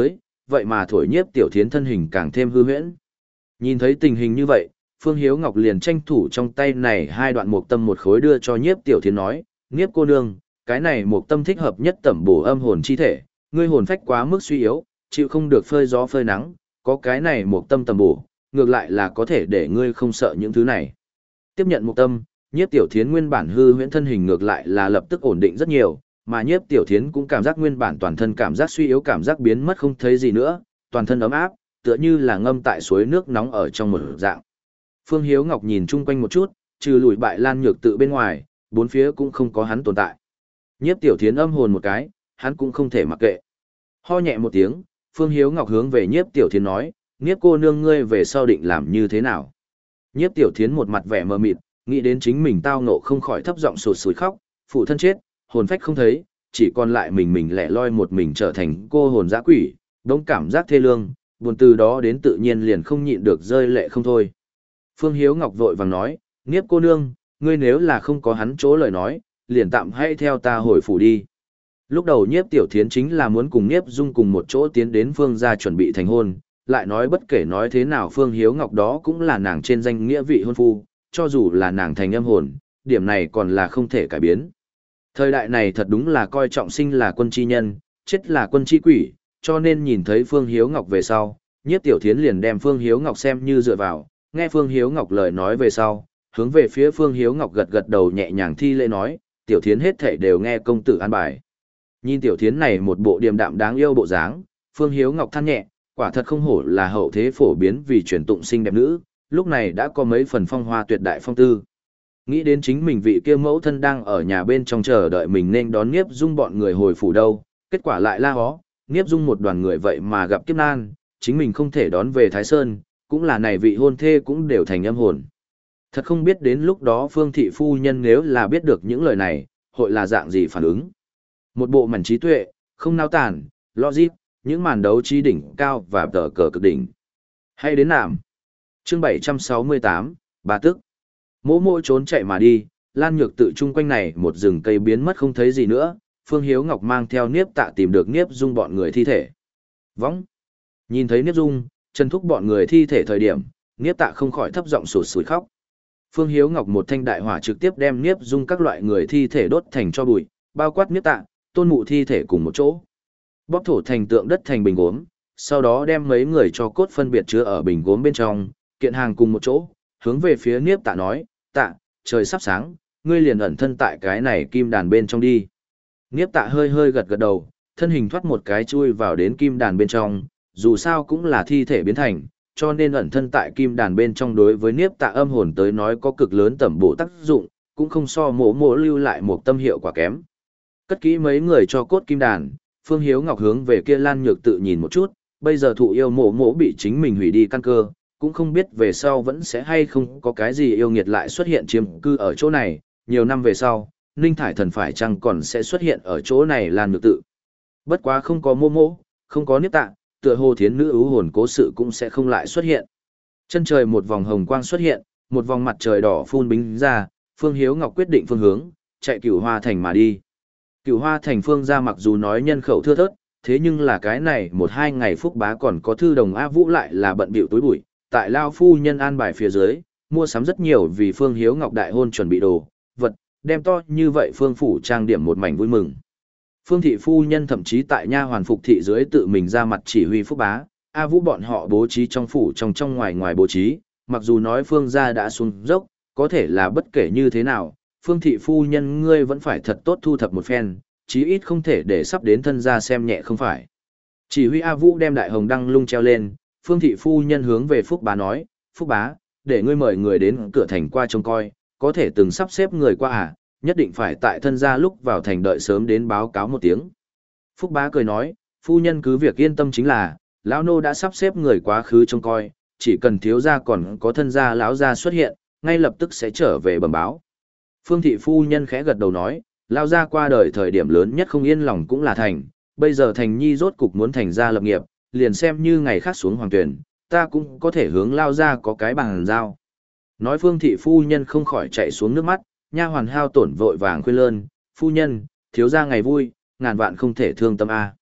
vậy mà thổi nhiếp tiểu thiến thân hình càng thêm hư huyễn. Nhìn thấy tình hình như vậy, Phương Hiếu Ngọc liền tranh thủ trong tay này hai đoạn mục tâm một khối đưa cho nhiếp tiểu thiến nói, nhiếp cô nương, cái này mục tâm thích hợp nhất tẩm bổ âm hồn chi thể, ngươi hồn phách quá mức suy yếu, chịu không được phơi gió phơi nắng, có cái này mục tâm tẩm bổ, ngược lại là có thể để ngươi không sợ những thứ này. Tiếp nhận mục tâm, nhiếp tiểu thiến nguyên bản hư huyễn thân hình ngược lại là lập tức ổn định rất nhiều, mà nhiếp tiểu thiến cũng cảm giác nguyên bản toàn thân cảm giác suy yếu cảm giác biến mất không thấy gì nữa, toàn thân ấm áp, tựa như là ngâm tại suối nước nóng ở trong một dạng. Phương Hiếu Ngọc nhìn chung quanh một chút, trừ lùi bại Lan Nhược Tự bên ngoài, bốn phía cũng không có hắn tồn tại. Nhiếp tiểu thiến âm hồn một cái, hắn cũng không thể mặc kệ. Ho nhẹ một tiếng, Phương Hiếu Ngọc hướng về nhiếp tiểu thiến nói, nhiếp cô nương ngươi về sau định làm như thế nào? Nhiếp tiểu thiến một mặt vẻ mờ mịt, nghĩ đến chính mình tao ngộ không khỏi thấp giọng sụt sùi khóc, phụ thân chết, hồn phách không thấy, chỉ còn lại mình mình lẻ loi một mình trở thành cô hồn dã quỷ, đống cảm giác thê lương, buồn từ đó đến tự nhiên liền không nhịn được rơi lệ không thôi. Phương Hiếu Ngọc vội vàng nói, nhiếp cô nương, ngươi nếu là không có hắn chỗ lời nói, liền tạm hãy theo ta hồi phủ đi. Lúc đầu nhiếp tiểu thiến chính là muốn cùng nhiếp dung cùng một chỗ tiến đến Phương gia chuẩn bị thành hôn, lại nói bất kể nói thế nào Phương Hiếu Ngọc đó cũng là nàng trên danh nghĩa vị hôn phu, cho dù là nàng thành âm hồn, điểm này còn là không thể cải biến. Thời đại này thật đúng là coi trọng sinh là quân chi nhân, chết là quân chi quỷ, cho nên nhìn thấy Phương Hiếu Ngọc về sau, nhiếp tiểu thiến liền đem Phương Hiếu Ngọc xem như dựa vào, nghe Phương Hiếu Ngọc lời nói về sau, hướng về phía Phương Hiếu Ngọc gật gật đầu nhẹ nhàng thi lễ nói, tiểu thiến hết thảy đều nghe công tử an bài. Nhìn tiểu thiến này một bộ điềm đạm đáng yêu bộ dáng, Phương Hiếu Ngọc than nhẹ, quả thật không hổ là hậu thế phổ biến vì truyền tụng xinh đẹp nữ, lúc này đã có mấy phần phong hoa tuyệt đại phong tư. Nghĩ đến chính mình vị kia mẫu thân đang ở nhà bên trong chờ đợi mình nên đón Niếp Dung bọn người hồi phủ đâu, kết quả lại la hó, Niếp Dung một đoàn người vậy mà gặp kiếp nan, chính mình không thể đón về Thái Sơn, cũng là này vị hôn thê cũng đều thành âm hồn. Thật không biết đến lúc đó Phương thị phu nhân nếu là biết được những lời này, hội là dạng gì phản ứng. Một bộ mảnh trí tuệ, không nao tản, logic, những màn đấu trí đỉnh cao và tờ cờ cực đỉnh. Hay đến nạm. Chương bảy trăm sáu mươi tám, Bà Tức. Mỗ mỗ trốn chạy mà đi, Lan Nhược Tự chung quanh này một rừng cây biến mất không thấy gì nữa, Phương Hiếu Ngọc mang theo Niếp Tạ tìm được Niếp Dung bọn người thi thể. Võng. Nhìn thấy Niếp Dung, Trần Thúc bọn người thi thể thời điểm, Niếp Tạ không khỏi thấp giọng sụt sùi khóc. Phương Hiếu Ngọc một thanh đại hỏa trực tiếp đem Niếp Dung các loại người thi thể đốt thành cho bụi, bao quát Niếp Tạ, Tôn Mụ thi thể cùng một chỗ. Bóp thổ thành tượng đất thành bình gốm, sau đó đem mấy người cho cốt phân biệt chứa ở bình gốm bên trong, kiện hàng cùng một chỗ, hướng về phía Niếp Tạ nói, Tạ, trời sắp sáng, ngươi liền ẩn thân tại cái này kim đàn bên trong đi. Niếp Tạ hơi hơi gật gật đầu, thân hình thoát một cái chui vào đến kim đàn bên trong, dù sao cũng là thi thể biến thành, cho nên ẩn thân tại kim đàn bên trong đối với Niếp Tạ âm hồn tới nói có cực lớn tẩm bổ tác dụng, cũng không so mổ mổ lưu lại một tâm hiệu quả kém. Cất kỹ mấy người cho cốt kim đàn, Phương Hiếu Ngọc hướng về kia Lan Nhược Tự nhìn một chút, bây giờ thụ yêu mổ mổ bị chính mình hủy đi căn cơ, cũng không biết về sau vẫn sẽ hay không có cái gì yêu nghiệt lại xuất hiện chiếm cư ở chỗ này, nhiều năm về sau, Ninh Thải Thần phải chăng còn sẽ xuất hiện ở chỗ này Lan Nhược Tự. Bất quá không có mô mô, không có Niếp Tạ, tựa hồ thiến nữ ưu hồn cố sự cũng sẽ không lại xuất hiện. Chân trời một vòng hồng quang xuất hiện, một vòng mặt trời đỏ phun bính ra, Phương Hiếu Ngọc quyết định phương hướng, chạy Cửu Hoa Thành mà đi. Cửu Hoa Thành Phương gia mặc dù nói nhân khẩu thưa thớt, thế nhưng là cái này một hai ngày Phúc Bá còn có Thư Đồng A Vũ lại là bận bịu tối bụi, tại Lao Phu Nhân an bài phía dưới, mua sắm rất nhiều vì Phương Hiếu Ngọc đại hôn chuẩn bị đồ, vật, đem to như vậy Phương Phủ trang điểm một mảnh vui mừng. Phương Thị Phu Nhân thậm chí tại nha hoàn phục thị dưới tự mình ra mặt chỉ huy Phúc Bá, A Vũ bọn họ bố trí trong phủ trong trong ngoài ngoài bố trí, mặc dù nói Phương gia đã xuống dốc, có thể là bất kể như thế nào, Phương Thị Phu Nhân ngươi vẫn phải thật tốt thu thập một phen, chí ít không thể để sắp đến thân gia xem nhẹ không phải. Chỉ huy A Vũ đem đại hồng đăng lung treo lên, Phương Thị Phu Nhân hướng về Phúc Bá nói, Phúc Bá, để ngươi mời người đến cửa thành qua trông coi, có thể từng sắp xếp người qua à, nhất định phải tại thân gia lúc vào thành đợi sớm đến báo cáo một tiếng. Phúc Bá cười nói, Phu Nhân cứ việc yên tâm chính là, lão nô đã sắp xếp người quá khứ trông coi, chỉ cần thiếu gia còn có thân gia lão gia xuất hiện, ngay lập tức sẽ trở về bẩm báo. Phương Thị Phu Nhân khẽ gật đầu nói, lão gia qua đời thời điểm lớn nhất không yên lòng cũng là thành, bây giờ thành nhi rốt cục muốn thành gia lập nghiệp, liền xem như ngày khác xuống hoàng tuyển, ta cũng có thể hướng lao ra có cái bằng giao. Nói Phương Thị Phu Nhân không khỏi chạy xuống nước mắt, nha hoàn hao tổn vội vàng khuyên lơn, Phu Nhân, thiếu gia ngày vui, ngàn vạn không thể thương tâm a.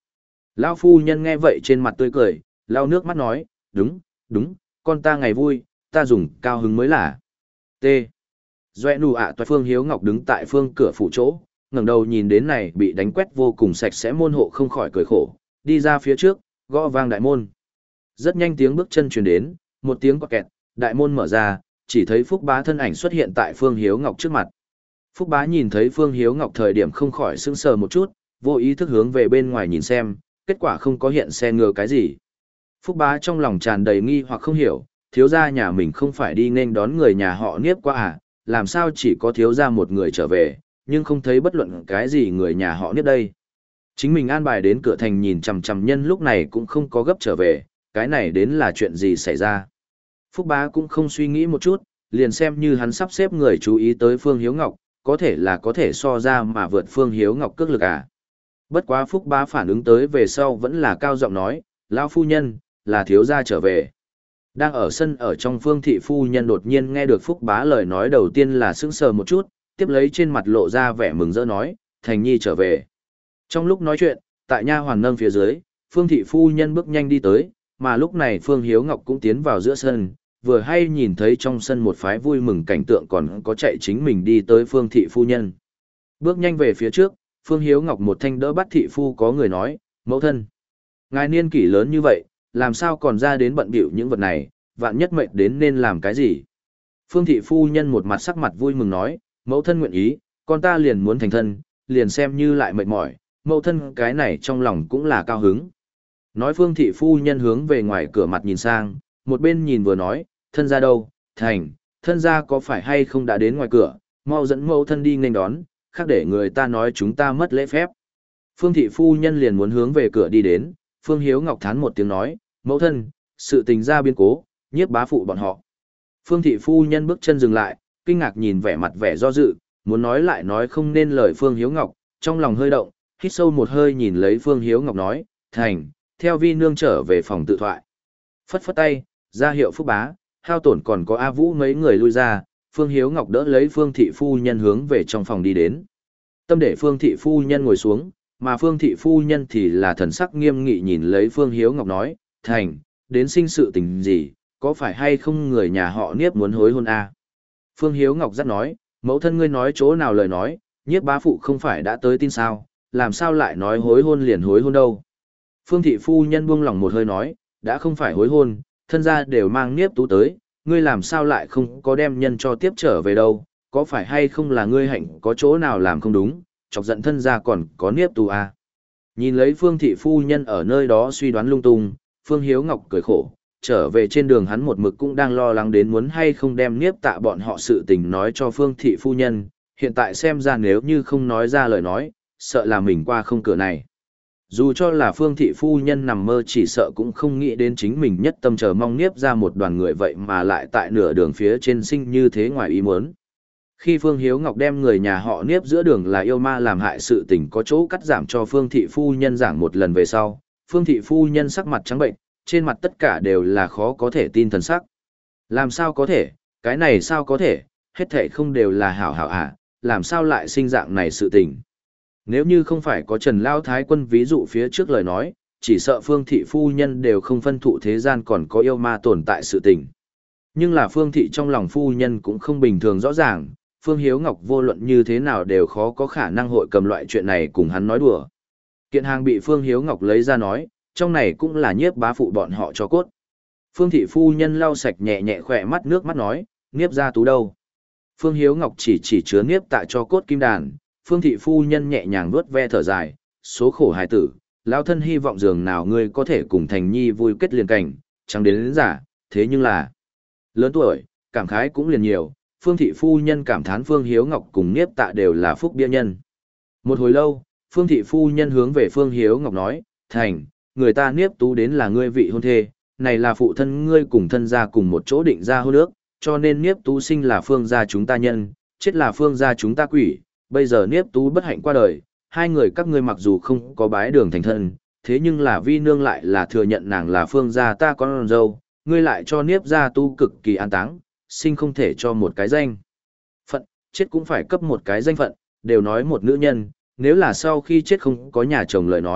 Lão phu nhân nghe vậy trên mặt tươi cười, lau nước mắt nói, đúng, đúng, con ta ngày vui, ta dùng cao hứng mới là. T. Doe nụ ạ toại Phương Hiếu Ngọc đứng tại phương cửa phủ chỗ, ngẩng đầu nhìn đến này bị đánh quét vô cùng sạch sẽ môn hộ không khỏi cười khổ, đi ra phía trước, gõ vang đại môn. Rất nhanh tiếng bước chân truyền đến, một tiếng quạt kẹt, đại môn mở ra, chỉ thấy Phúc Bá thân ảnh xuất hiện tại Phương Hiếu Ngọc trước mặt. Phúc Bá nhìn thấy Phương Hiếu Ngọc thời điểm không khỏi sững sờ một chút, vô ý thức hướng về bên ngoài nhìn xem, kết quả không có hiện xe ngựa cái gì. Phúc Bá trong lòng tràn đầy nghi hoặc không hiểu, thiếu gia nhà mình không phải đi nên đón người nhà họ Niếp qua à, làm sao chỉ có thiếu gia một người trở về, nhưng không thấy bất luận cái gì người nhà họ Niếp đây. Chính mình an bài đến cửa thành nhìn chằm chằm nhân lúc này cũng không có gấp trở về, cái này đến là chuyện gì xảy ra. Phúc Bá cũng không suy nghĩ một chút, liền xem như hắn sắp xếp người chú ý tới Phương Hiếu Ngọc, có thể là có thể so ra mà vượt Phương Hiếu Ngọc cước lực à. Bất quá Phúc Bá phản ứng tới về sau vẫn là cao giọng nói, lão phu nhân, là thiếu gia trở về. Đang ở sân ở trong Phương thị phu nhân đột nhiên nghe được Phúc Bá lời nói đầu tiên là sững sờ một chút, tiếp lấy trên mặt lộ ra vẻ mừng rỡ nói, Thành Nhi trở về. Trong lúc nói chuyện, tại nha hoàn nâng phía dưới, Phương thị phu nhân bước nhanh đi tới, mà lúc này Phương Hiếu Ngọc cũng tiến vào giữa sân, vừa hay nhìn thấy trong sân một phái vui mừng cảnh tượng còn có chạy chính mình đi tới Phương thị phu nhân. Bước nhanh về phía trước, Phương Hiếu Ngọc một thanh đỡ bắt thị phu có người nói, mẫu thân. Ngài niên kỷ lớn như vậy, làm sao còn ra đến bận bịu những vật này, vạn nhất mệnh đến nên làm cái gì. Phương thị phu nhân một mặt sắc mặt vui mừng nói, mẫu thân nguyện ý, con ta liền muốn thành thân, liền xem như lại mệt mỏi, mẫu thân cái này trong lòng cũng là cao hứng. Nói Phương thị phu nhân hướng về ngoài cửa mặt nhìn sang, một bên nhìn vừa nói, thân ra đâu, thành, thân ra có phải hay không đã đến ngoài cửa, mau dẫn mẫu thân đi nghênh đón, khác để người ta nói chúng ta mất lễ phép. Phương thị phu nhân liền muốn hướng về cửa đi đến, Phương Hiếu Ngọc thán một tiếng nói, mẫu thân, sự tình ra biến cố, nhiếp bá phụ bọn họ. Phương thị phu nhân bước chân dừng lại, kinh ngạc nhìn vẻ mặt vẻ do dự, muốn nói lại nói không nên lời Phương Hiếu Ngọc, trong lòng hơi động, hít sâu một hơi nhìn lấy Phương Hiếu Ngọc nói, thành, theo vi nương trở về phòng tự thoại. Phất phất tay, ra hiệu Phúc Bá, Hao Tổn còn có A Vũ mấy người lui ra, Phương Hiếu Ngọc đỡ lấy Phương thị phu nhân hướng về trong phòng đi đến. Tâm để Phương thị phu nhân ngồi xuống, mà Phương thị phu nhân thì là thần sắc nghiêm nghị nhìn lấy Phương Hiếu Ngọc nói, thành, đến sinh sự tình gì, có phải hay không người nhà họ Niếp muốn hối hôn a? Phương Hiếu Ngọc dắt nói, mẫu thân ngươi nói chỗ nào lời nói, Nhiếp bá phụ không phải đã tới tin sao, làm sao lại nói hối hôn liền hối hôn đâu. Phương thị phu nhân buông lòng một hơi nói, đã không phải hối hôn, thân gia đều mang Niếp tú tới, ngươi làm sao lại không có đem nhân cho tiếp trở về đâu, có phải hay không là ngươi hạnh có chỗ nào làm không đúng, chọc giận thân gia còn có Niếp tú à. Nhìn lấy Phương thị phu nhân ở nơi đó suy đoán lung tung, Phương Hiếu Ngọc cười khổ, trở về trên đường hắn một mực cũng đang lo lắng đến muốn hay không đem Niếp tạ bọn họ sự tình nói cho Phương thị phu nhân, hiện tại xem ra nếu như không nói ra lời nói, sợ là mình qua không cửa này. Dù cho là Phương thị phu nhân nằm mơ chỉ sợ cũng không nghĩ đến chính mình nhất tâm chờ mong Niếp ra một đoàn người vậy mà lại tại nửa đường phía trên sinh như thế ngoài ý muốn. Khi Phương Hiếu Ngọc đem người nhà họ Niếp giữa đường là yêu ma làm hại sự tình có chỗ cắt giảm cho Phương thị phu nhân giảng một lần về sau, Phương thị phu nhân sắc mặt trắng bệnh, trên mặt tất cả đều là khó có thể tin thần sắc. Làm sao có thể, cái này sao có thể, hết thảy không đều là hảo hảo à, làm sao lại sinh dạng này sự tình. Nếu như không phải có Trần Lao Thái Quân ví dụ phía trước lời nói, chỉ sợ Phương thị phu nhân đều không phân thụ thế gian còn có yêu ma tồn tại sự tình. Nhưng là Phương thị trong lòng phu nhân cũng không bình thường rõ ràng, Phương Hiếu Ngọc vô luận như thế nào đều khó có khả năng hội cầm loại chuyện này cùng hắn nói đùa. Kiện hàng bị Phương Hiếu Ngọc lấy ra nói, trong này cũng là Nhiếp bá phụ bọn họ cho cốt. Phương thị phu nhân lau sạch nhẹ nhẹ khỏe mắt nước mắt nói, Nhiếp gia tú đâu. Phương Hiếu Ngọc chỉ chỉ chứa Nhiếp tạ cho cốt kim đàn, Phương thị phu nhân nhẹ nhàng vuốt ve thở dài, số khổ hài tử, lão thân hy vọng dường nào ngươi có thể cùng Thành Nhi vui kết liền cảnh, chẳng đến đến giả, thế nhưng là lớn tuổi, cảm khái cũng liền nhiều, Phương thị phu nhân cảm thán Phương Hiếu Ngọc cùng Niếp tạ đều là phúc bia nhân. Một hồi lâu, Phương thị phu nhân hướng về Phương Hiếu Ngọc nói, Thành, người ta Niếp tú đến là ngươi vị hôn thê, này là phụ thân ngươi cùng thân gia cùng một chỗ định ra hôn ước, cho nên Niếp tú sinh là Phương gia chúng ta nhân, chết là Phương gia chúng ta quỷ, bây giờ Niếp tú bất hạnh qua đời, hai người các ngươi mặc dù không có bái đường thành thân, thế nhưng là vi nương lại là thừa nhận nàng là Phương gia ta con dâu, ngươi lại cho Niếp gia tu cực kỳ an táng, sinh không thể cho một cái danh phận, chết cũng phải cấp một cái danh phận, đều nói một nữ nhân, nếu là sau khi chết không có nhà chồng lời nói,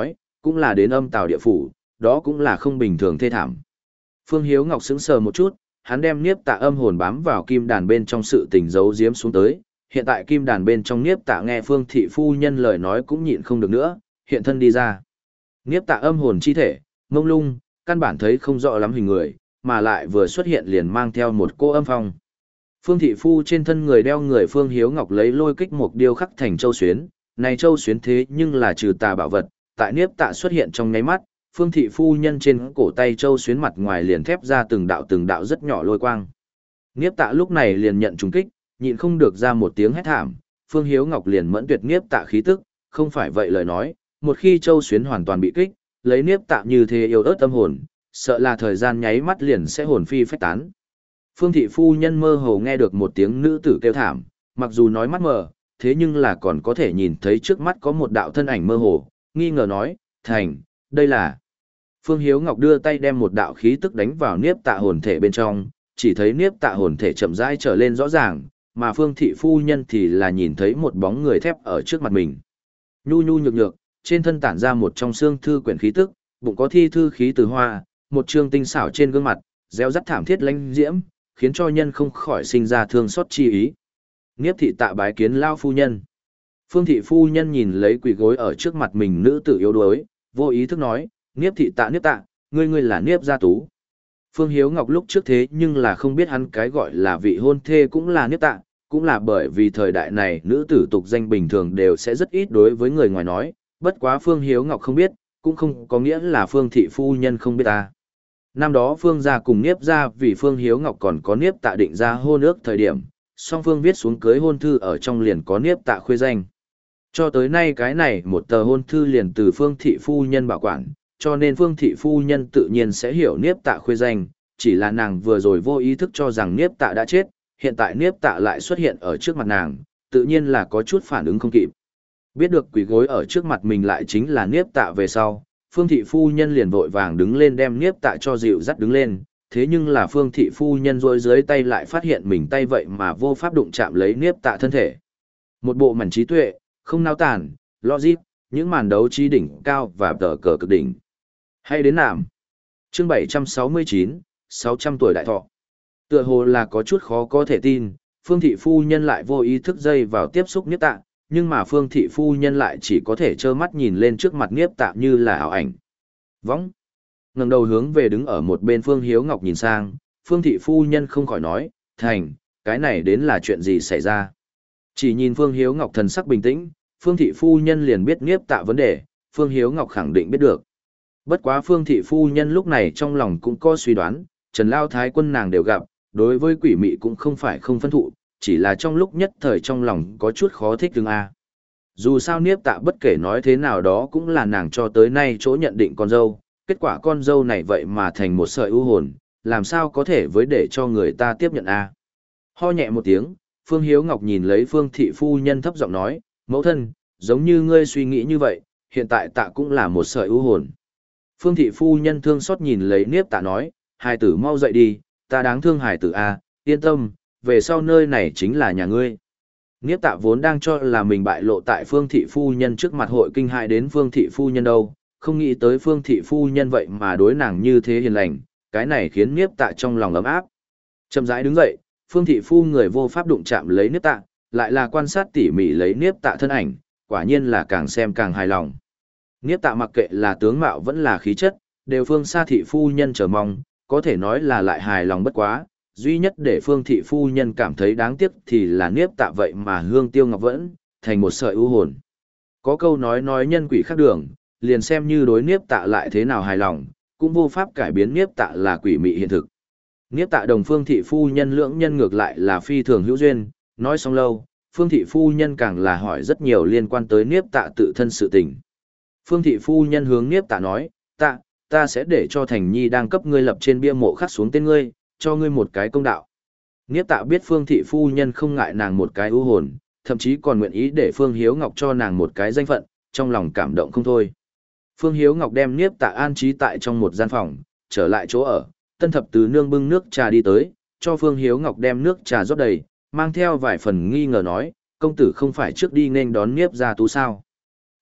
cũng là đến âm tào địa phủ, đó cũng là không bình thường thê thảm. Phương Hiếu Ngọc sững sờ một chút, hắn đem niếp tạ âm hồn bám vào kim đàn bên trong sự tình giấu giếm xuống tới, hiện tại kim đàn bên trong niếp tạ nghe Phương thị phu nhân lời nói cũng nhịn không được nữa, hiện thân đi ra. Niếp tạ âm hồn chi thể, mông lung, căn bản thấy không rõ lắm hình người, mà lại vừa xuất hiện liền mang theo một cô âm phong. Phương thị phu trên thân người đeo người Phương Hiếu Ngọc lấy lôi kích một điêu khắc thành châu xuyến, này châu xuyến thế nhưng là trừ tà bảo vật, tại niếp tạ xuất hiện trong nháy mắt, Phương thị phu nhân trên cổ tay châu xuyến mặt ngoài liền thép ra từng đạo từng đạo rất nhỏ lôi quang. Niếp tạ lúc này liền nhận trùng kích, nhịn không được ra một tiếng hét thảm, Phương Hiếu Ngọc liền mẫn tuyệt niếp tạ khí tức, không phải vậy lời nói, một khi châu xuyến hoàn toàn bị kích, lấy niếp tạ như thế yêu ớt tâm hồn, sợ là thời gian nháy mắt liền sẽ hồn phi phách tán. Phương thị phu nhân mơ hồ nghe được một tiếng nữ tử kêu thảm, mặc dù nói mắt mờ, thế nhưng là còn có thể nhìn thấy trước mắt có một đạo thân ảnh mơ hồ, nghi ngờ nói, thành, đây là. Phương Hiếu Ngọc đưa tay đem một đạo khí tức đánh vào niếp tạ hồn thể bên trong, chỉ thấy niếp tạ hồn thể chậm rãi trở lên rõ ràng, mà Phương thị phu nhân thì là nhìn thấy một bóng người thép ở trước mặt mình. Nhu nhu nhược nhược, trên thân tản ra một trong xương thư quyển khí tức, bụng có thi thư khí từ hoa, một trương tinh xảo trên gương mặt, reo rắt thảm thiết lãnh diễm, khiến cho nhân không khỏi sinh ra thương xót chi ý. Niếp thị tạ bái kiến lao phu nhân. Phương thị phu nhân nhìn lấy quỳ gối ở trước mặt mình nữ tử yếu đuối, vô ý thức nói, Niếp thị tạ niếp tạ, ngươi ngươi là Niếp gia tú. Phương Hiếu Ngọc lúc trước thế nhưng là không biết hắn cái gọi là vị hôn thê cũng là Niếp tạ, cũng là bởi vì thời đại này nữ tử tục danh bình thường đều sẽ rất ít đối với người ngoài nói, bất quá Phương Hiếu Ngọc không biết, cũng không có nghĩa là Phương thị phu nhân không biết ta. Năm đó Phương gia cùng Niếp gia vì Phương Hiếu Ngọc còn có Niếp tạ định ra hôn ước thời điểm, song Phương viết xuống cưới hôn thư ở trong liền có Niếp tạ khuê danh. Cho tới nay cái này một tờ hôn thư liền từ Phương thị phu nhân bảo quản, cho nên Phương thị phu nhân tự nhiên sẽ hiểu Niếp tạ khuê danh, chỉ là nàng vừa rồi vô ý thức cho rằng Niếp tạ đã chết, hiện tại Niếp tạ lại xuất hiện ở trước mặt nàng, tự nhiên là có chút phản ứng không kịp. Biết được quỷ gối ở trước mặt mình lại chính là Niếp tạ về sau, Phương thị phu nhân liền vội vàng đứng lên đem Niếp tạ cho dịu dắt đứng lên, thế nhưng là Phương thị phu nhân rôi dưới tay lại phát hiện mình tay vậy mà vô pháp đụng chạm lấy Niếp tạ thân thể. Một bộ mảnh trí tuệ, không nao tản, logic, những màn đấu trí đỉnh cao và tờ cờ cực đỉnh. Hay đến nàm. Chương bảy trăm sáu mươi chín, sáu trăm tuổi đại thọ. Tựa hồ là có chút khó có thể tin, Phương thị phu nhân lại vô ý thức dây vào tiếp xúc Niếp tạ, nhưng mà Phương thị phu nhân lại chỉ có thể trơ mắt nhìn lên trước mặt Niếp tạ như là ảo ảnh. Võng. Ngẩng đầu hướng về đứng ở một bên Phương Hiếu Ngọc nhìn sang, Phương thị phu nhân không khỏi nói, thành, cái này đến là chuyện gì xảy ra. Chỉ nhìn Phương Hiếu Ngọc thần sắc bình tĩnh, Phương thị phu nhân liền biết Niếp tạ vấn đề, Phương Hiếu Ngọc khẳng định biết được. Bất quá Phương thị phu nhân lúc này trong lòng cũng có suy đoán, Trần Lao Thái Quân nàng đều gặp, đối với quỷ mị cũng không phải không phân thụ, chỉ là trong lúc nhất thời trong lòng có chút khó thích tương a. Dù sao Niếp tạ bất kể nói thế nào đó cũng là nàng cho tới nay chỗ nhận định con dâu, kết quả con dâu này vậy mà thành một sợi ưu hồn, làm sao có thể với để cho người ta tiếp nhận a. Ho nhẹ một tiếng, Phương Hiếu Ngọc nhìn lấy Phương thị phu nhân thấp giọng nói, mẫu thân, giống như ngươi suy nghĩ như vậy, hiện tại tạ cũng là một sợi ưu hồn. Phương thị phu nhân thương xót nhìn lấy Niếp tạ nói, hài tử mau dậy đi, ta đáng thương hài tử a, yên tâm, về sau nơi này chính là nhà ngươi. Niếp tạ vốn đang cho là mình bại lộ tại Phương thị phu nhân trước mặt hội kinh hại đến Phương thị phu nhân đâu, không nghĩ tới Phương thị phu nhân vậy mà đối nàng như thế hiền lành, cái này khiến Niếp tạ trong lòng ấm áp. Chậm rãi đứng dậy, Phương thị phu người vô pháp đụng chạm lấy Niếp tạ, lại là quan sát tỉ mỉ lấy Niếp tạ thân ảnh, quả nhiên là càng xem càng hài lòng. Niếp tạ mặc kệ là tướng mạo vẫn là khí chất, đều Phương Sa thị phu nhân chờ mong, có thể nói là lại hài lòng bất quá, duy nhất để Phương thị phu nhân cảm thấy đáng tiếc thì là Niếp tạ vậy mà hương tiêu ngọc vẫn, thành một sợi ưu hồn. Có câu nói nói nhân quỷ khác đường, liền xem như đối Niếp tạ lại thế nào hài lòng, cũng vô pháp cải biến Niếp tạ là quỷ mị hiện thực. Niếp tạ đồng Phương thị phu nhân lưỡng nhân ngược lại là phi thường hữu duyên, nói xong lâu, Phương thị phu nhân càng là hỏi rất nhiều liên quan tới Niếp tạ tự thân sự tình. Phương thị phu nhân hướng Niếp tạ nói, tạ, ta sẽ để cho Thành Nhi đang cấp ngươi lập trên bia mộ khắc xuống tên ngươi, cho ngươi một cái công đạo. Niếp tạ biết Phương thị phu nhân không ngại nàng một cái ưu hồn, thậm chí còn nguyện ý để Phương Hiếu Ngọc cho nàng một cái danh phận, trong lòng cảm động không thôi. Phương Hiếu Ngọc đem Niếp tạ an trí tại trong một gian phòng, trở lại chỗ ở, Tân Thập Tứ Nương bưng nước trà đi tới, cho Phương Hiếu Ngọc đem nước trà rót đầy, mang theo vài phần nghi ngờ nói, công tử không phải trước đi nên đón Niếp gia tú sao.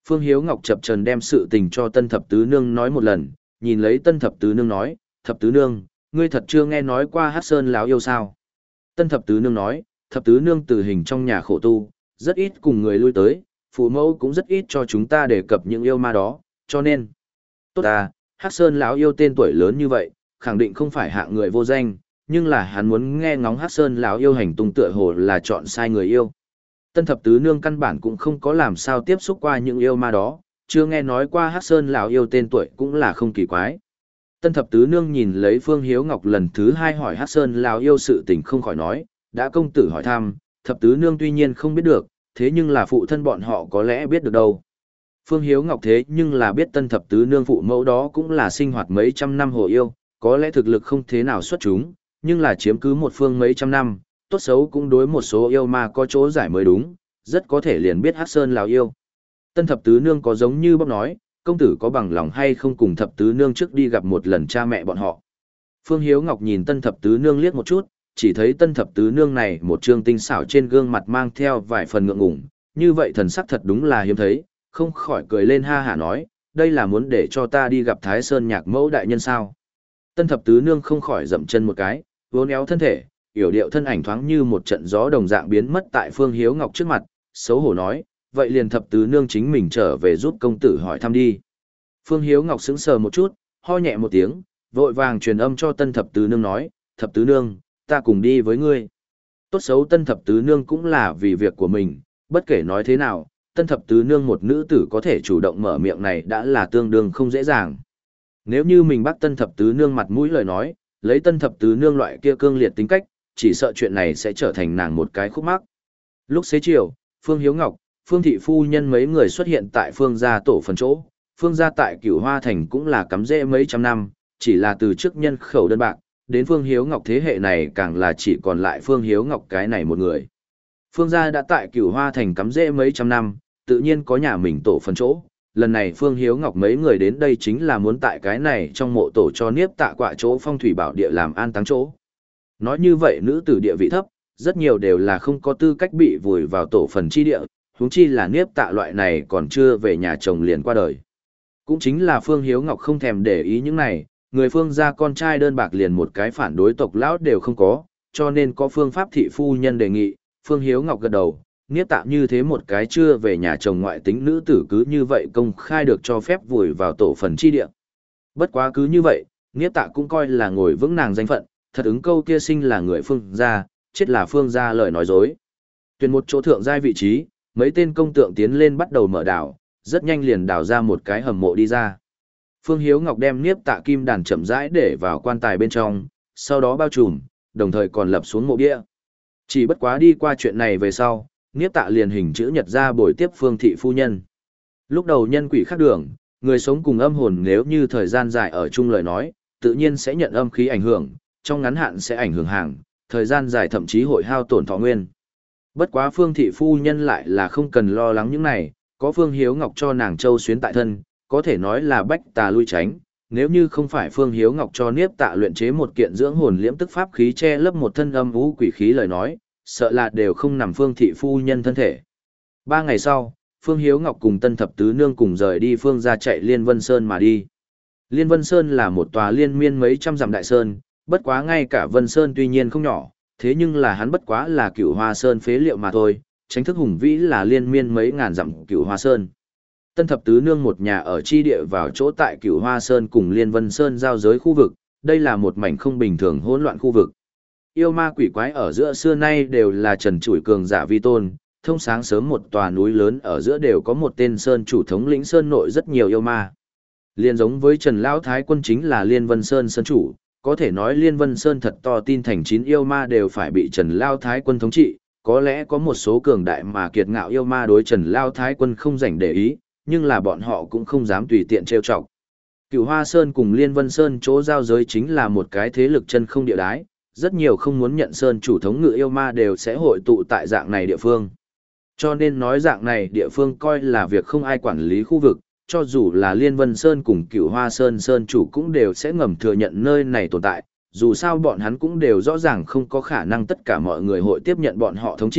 Phương Hiếu Ngọc chập chờn đem sự tình cho Tân Thập Tứ Nương nói một lần, nhìn lấy Tân Thập Tứ Nương nói, Thập Tứ Nương, ngươi thật chưa nghe nói qua Hắc Sơn lão yêu sao? Tân Thập Tứ Nương nói, Thập Tứ Nương từ hình trong nhà khổ tu, rất ít cùng người lui tới, phụ mẫu cũng rất ít cho chúng ta đề cập những yêu ma đó, cho nên. Tốt à, Hắc Sơn lão yêu tên tuổi lớn như vậy, khẳng định không phải hạng người vô danh, nhưng là hắn muốn nghe ngóng Hắc Sơn lão yêu hành tung tựa hồ là chọn sai người yêu. Tân Thập Tứ Nương căn bản cũng không có làm sao tiếp xúc qua những yêu ma đó, chưa nghe nói qua Hắc Sơn lão yêu tên tuổi cũng là không kỳ quái. Tân Thập Tứ Nương nhìn lấy Phương Hiếu Ngọc lần thứ hai hỏi Hắc Sơn lão yêu sự tình không khỏi nói, đã công tử hỏi thăm, Thập Tứ Nương tuy nhiên không biết được, thế nhưng là phụ thân bọn họ có lẽ biết được đâu. Phương Hiếu Ngọc thế nhưng là biết Tân Thập Tứ Nương phụ mẫu đó cũng là sinh hoạt mấy trăm năm hồ yêu, có lẽ thực lực không thế nào xuất chúng, nhưng là chiếm cứ một phương mấy trăm năm, tốt xấu cũng đối một số yêu ma có chỗ giải mới đúng, rất có thể liền biết Hắc Sơn lão yêu. Tân Thập Tứ Nương có giống như bóc nói, công tử có bằng lòng hay không cùng Thập Tứ Nương trước đi gặp một lần cha mẹ bọn họ. Phương Hiếu Ngọc nhìn Tân Thập Tứ Nương liếc một chút, chỉ thấy Tân Thập Tứ Nương này một trương tinh xảo trên gương mặt mang theo vài phần ngượng ngùng, như vậy thần sắc thật đúng là hiếm thấy, không khỏi cười lên ha hả nói, đây là muốn để cho ta đi gặp Thái Sơn Nhạc Mẫu đại nhân sao. Tân Thập Tứ Nương không khỏi dậm chân một cái, vốn éo thân thể, yểu điệu thân ảnh thoáng như một trận gió đồng dạng biến mất tại Phương Hiếu Ngọc trước mặt, xấu hổ nói, vậy liền Thập Tứ Nương chính mình trở về giúp công tử hỏi thăm đi. Phương Hiếu Ngọc sững sờ một chút, ho nhẹ một tiếng, vội vàng truyền âm cho Tân Thập Tứ Nương nói, Thập Tứ Nương, ta cùng đi với ngươi. Tốt xấu Tân Thập Tứ Nương cũng là vì việc của mình, bất kể nói thế nào, Tân Thập Tứ Nương một nữ tử có thể chủ động mở miệng này đã là tương đương không dễ dàng. Nếu như mình bắt Tân Thập Tứ Nương mặt mũi lời nói, lấy Tân Thập Tứ Nương loại kia cương liệt tính cách, chỉ sợ chuyện này sẽ trở thành nàng một cái khúc mắc. Lúc xế chiều, Phương Hiếu Ngọc, Phương Thị Phu Nhân mấy người xuất hiện tại Phương gia tổ phần chỗ. Phương gia tại Cửu Hoa Thành cũng là cắm rễ mấy trăm năm, chỉ là từ trước nhân khẩu đơn bạc, đến Phương Hiếu Ngọc thế hệ này càng là chỉ còn lại Phương Hiếu Ngọc cái này một người. Phương gia đã tại Cửu Hoa Thành cắm rễ mấy trăm năm, tự nhiên có nhà mình tổ phần chỗ. Lần này Phương Hiếu Ngọc mấy người đến đây chính là muốn tại cái này trong mộ tổ cho Niếp Tạ quạ chỗ phong thủy bảo địa làm an táng chỗ. Nói như vậy nữ tử địa vị thấp, rất nhiều đều là không có tư cách bị vùi vào tổ phần chi địa, huống chi là Niếp Tạ loại này còn chưa về nhà chồng liền qua đời. Cũng chính là Phương Hiếu Ngọc không thèm để ý những này, người Phương gia con trai đơn bạc liền một cái phản đối tộc lão đều không có, cho nên có phương pháp thị phu nhân đề nghị, Phương Hiếu Ngọc gật đầu, Niếp Tạ như thế một cái chưa về nhà chồng ngoại tính nữ tử cứ như vậy công khai được cho phép vùi vào tổ phần chi địa. Bất quá cứ như vậy, Niếp Tạ cũng coi là ngồi vững nàng danh phận, thật ứng câu kia sinh là người Phương gia, chết là Phương gia lời nói dối. Tuyển một chỗ thượng giai vị trí, mấy tên công tượng tiến lên bắt đầu mở đảo, rất nhanh liền đào ra một cái hầm mộ đi ra. Phương Hiếu Ngọc đem Niếp Tạ kim đàn chậm rãi để vào quan tài bên trong, sau đó bao trùm, đồng thời còn lập xuống mộ bia. Chỉ bất quá đi qua chuyện này về sau, Niếp Tạ liền hình chữ nhật ra bồi tiếp Phương Thị Phu Nhân. Lúc đầu nhân quỷ khác đường, người sống cùng âm hồn nếu như thời gian dài ở chung lời nói, tự nhiên sẽ nhận âm khí ảnh hưởng, trong ngắn hạn sẽ ảnh hưởng hàng, thời gian dài thậm chí hội hao tổn thọ nguyên. Bất quá Phương Thị Phu Nhân lại là không cần lo lắng những này, có Phương Hiếu Ngọc cho nàng châu xuyến tại thân, có thể nói là bách tà lui tránh. Nếu như không phải Phương Hiếu Ngọc cho Niếp Tạ luyện chế một kiện dưỡng hồn liễm tức pháp khí che lấp một thân âm vũ quỷ khí lời nói, sợ là đều không nằm Phương Thị Phu Nhân thân thể. Ba ngày sau, Phương Hiếu Ngọc cùng Tân Thập Tứ Nương cùng rời đi Phương gia chạy Liên Vân Sơn mà đi. Liên Vân Sơn là một tòa liên miên mấy trăm dặm đại sơn, bất quá ngay cả Vân Sơn tuy nhiên không nhỏ, thế nhưng là hắn bất quá là Cửu Hoa Sơn phế liệu mà thôi, tránh thức hùng vĩ là liên miên mấy ngàn dặm Cửu Hoa Sơn. Tân Thập Tứ Nương một nhà ở chi địa vào chỗ tại Cửu Hoa Sơn cùng Liên Vân Sơn giao giới khu vực, đây là một mảnh không bình thường hỗn loạn khu vực. Yêu ma quỷ quái ở giữa xưa nay đều là trần trụi cường giả vi tôn, thông sáng sớm một tòa núi lớn ở giữa đều có một tên sơn chủ thống lĩnh sơn nội rất nhiều yêu ma. Liên giống với Trần Lão Thái Quân chính là Liên Vân Sơn sơn chủ, có thể nói Liên Vân Sơn thật to tin thành chín yêu ma đều phải bị Trần Lão Thái Quân thống trị, có lẽ có một số cường đại mà kiệt ngạo yêu ma đối Trần Lão Thái Quân không rảnh để ý, nhưng là bọn họ cũng không dám tùy tiện trêu chọc. Cửu Hoa Sơn cùng Liên Vân Sơn chỗ giao giới chính là một cái thế lực chân không địa đái, rất nhiều không muốn nhận sơn chủ thống ngự yêu ma đều sẽ hội tụ tại dạng này địa phương. Cho nên nói dạng này địa phương coi là việc không ai quản lý khu vực, cho dù là Liên Vân Sơn cùng Cửu Hoa Sơn Sơn chủ cũng đều sẽ ngầm thừa nhận nơi này tồn tại, dù sao bọn hắn cũng đều rõ ràng không có khả năng tất cả mọi người hội tiếp nhận bọn họ thống trị,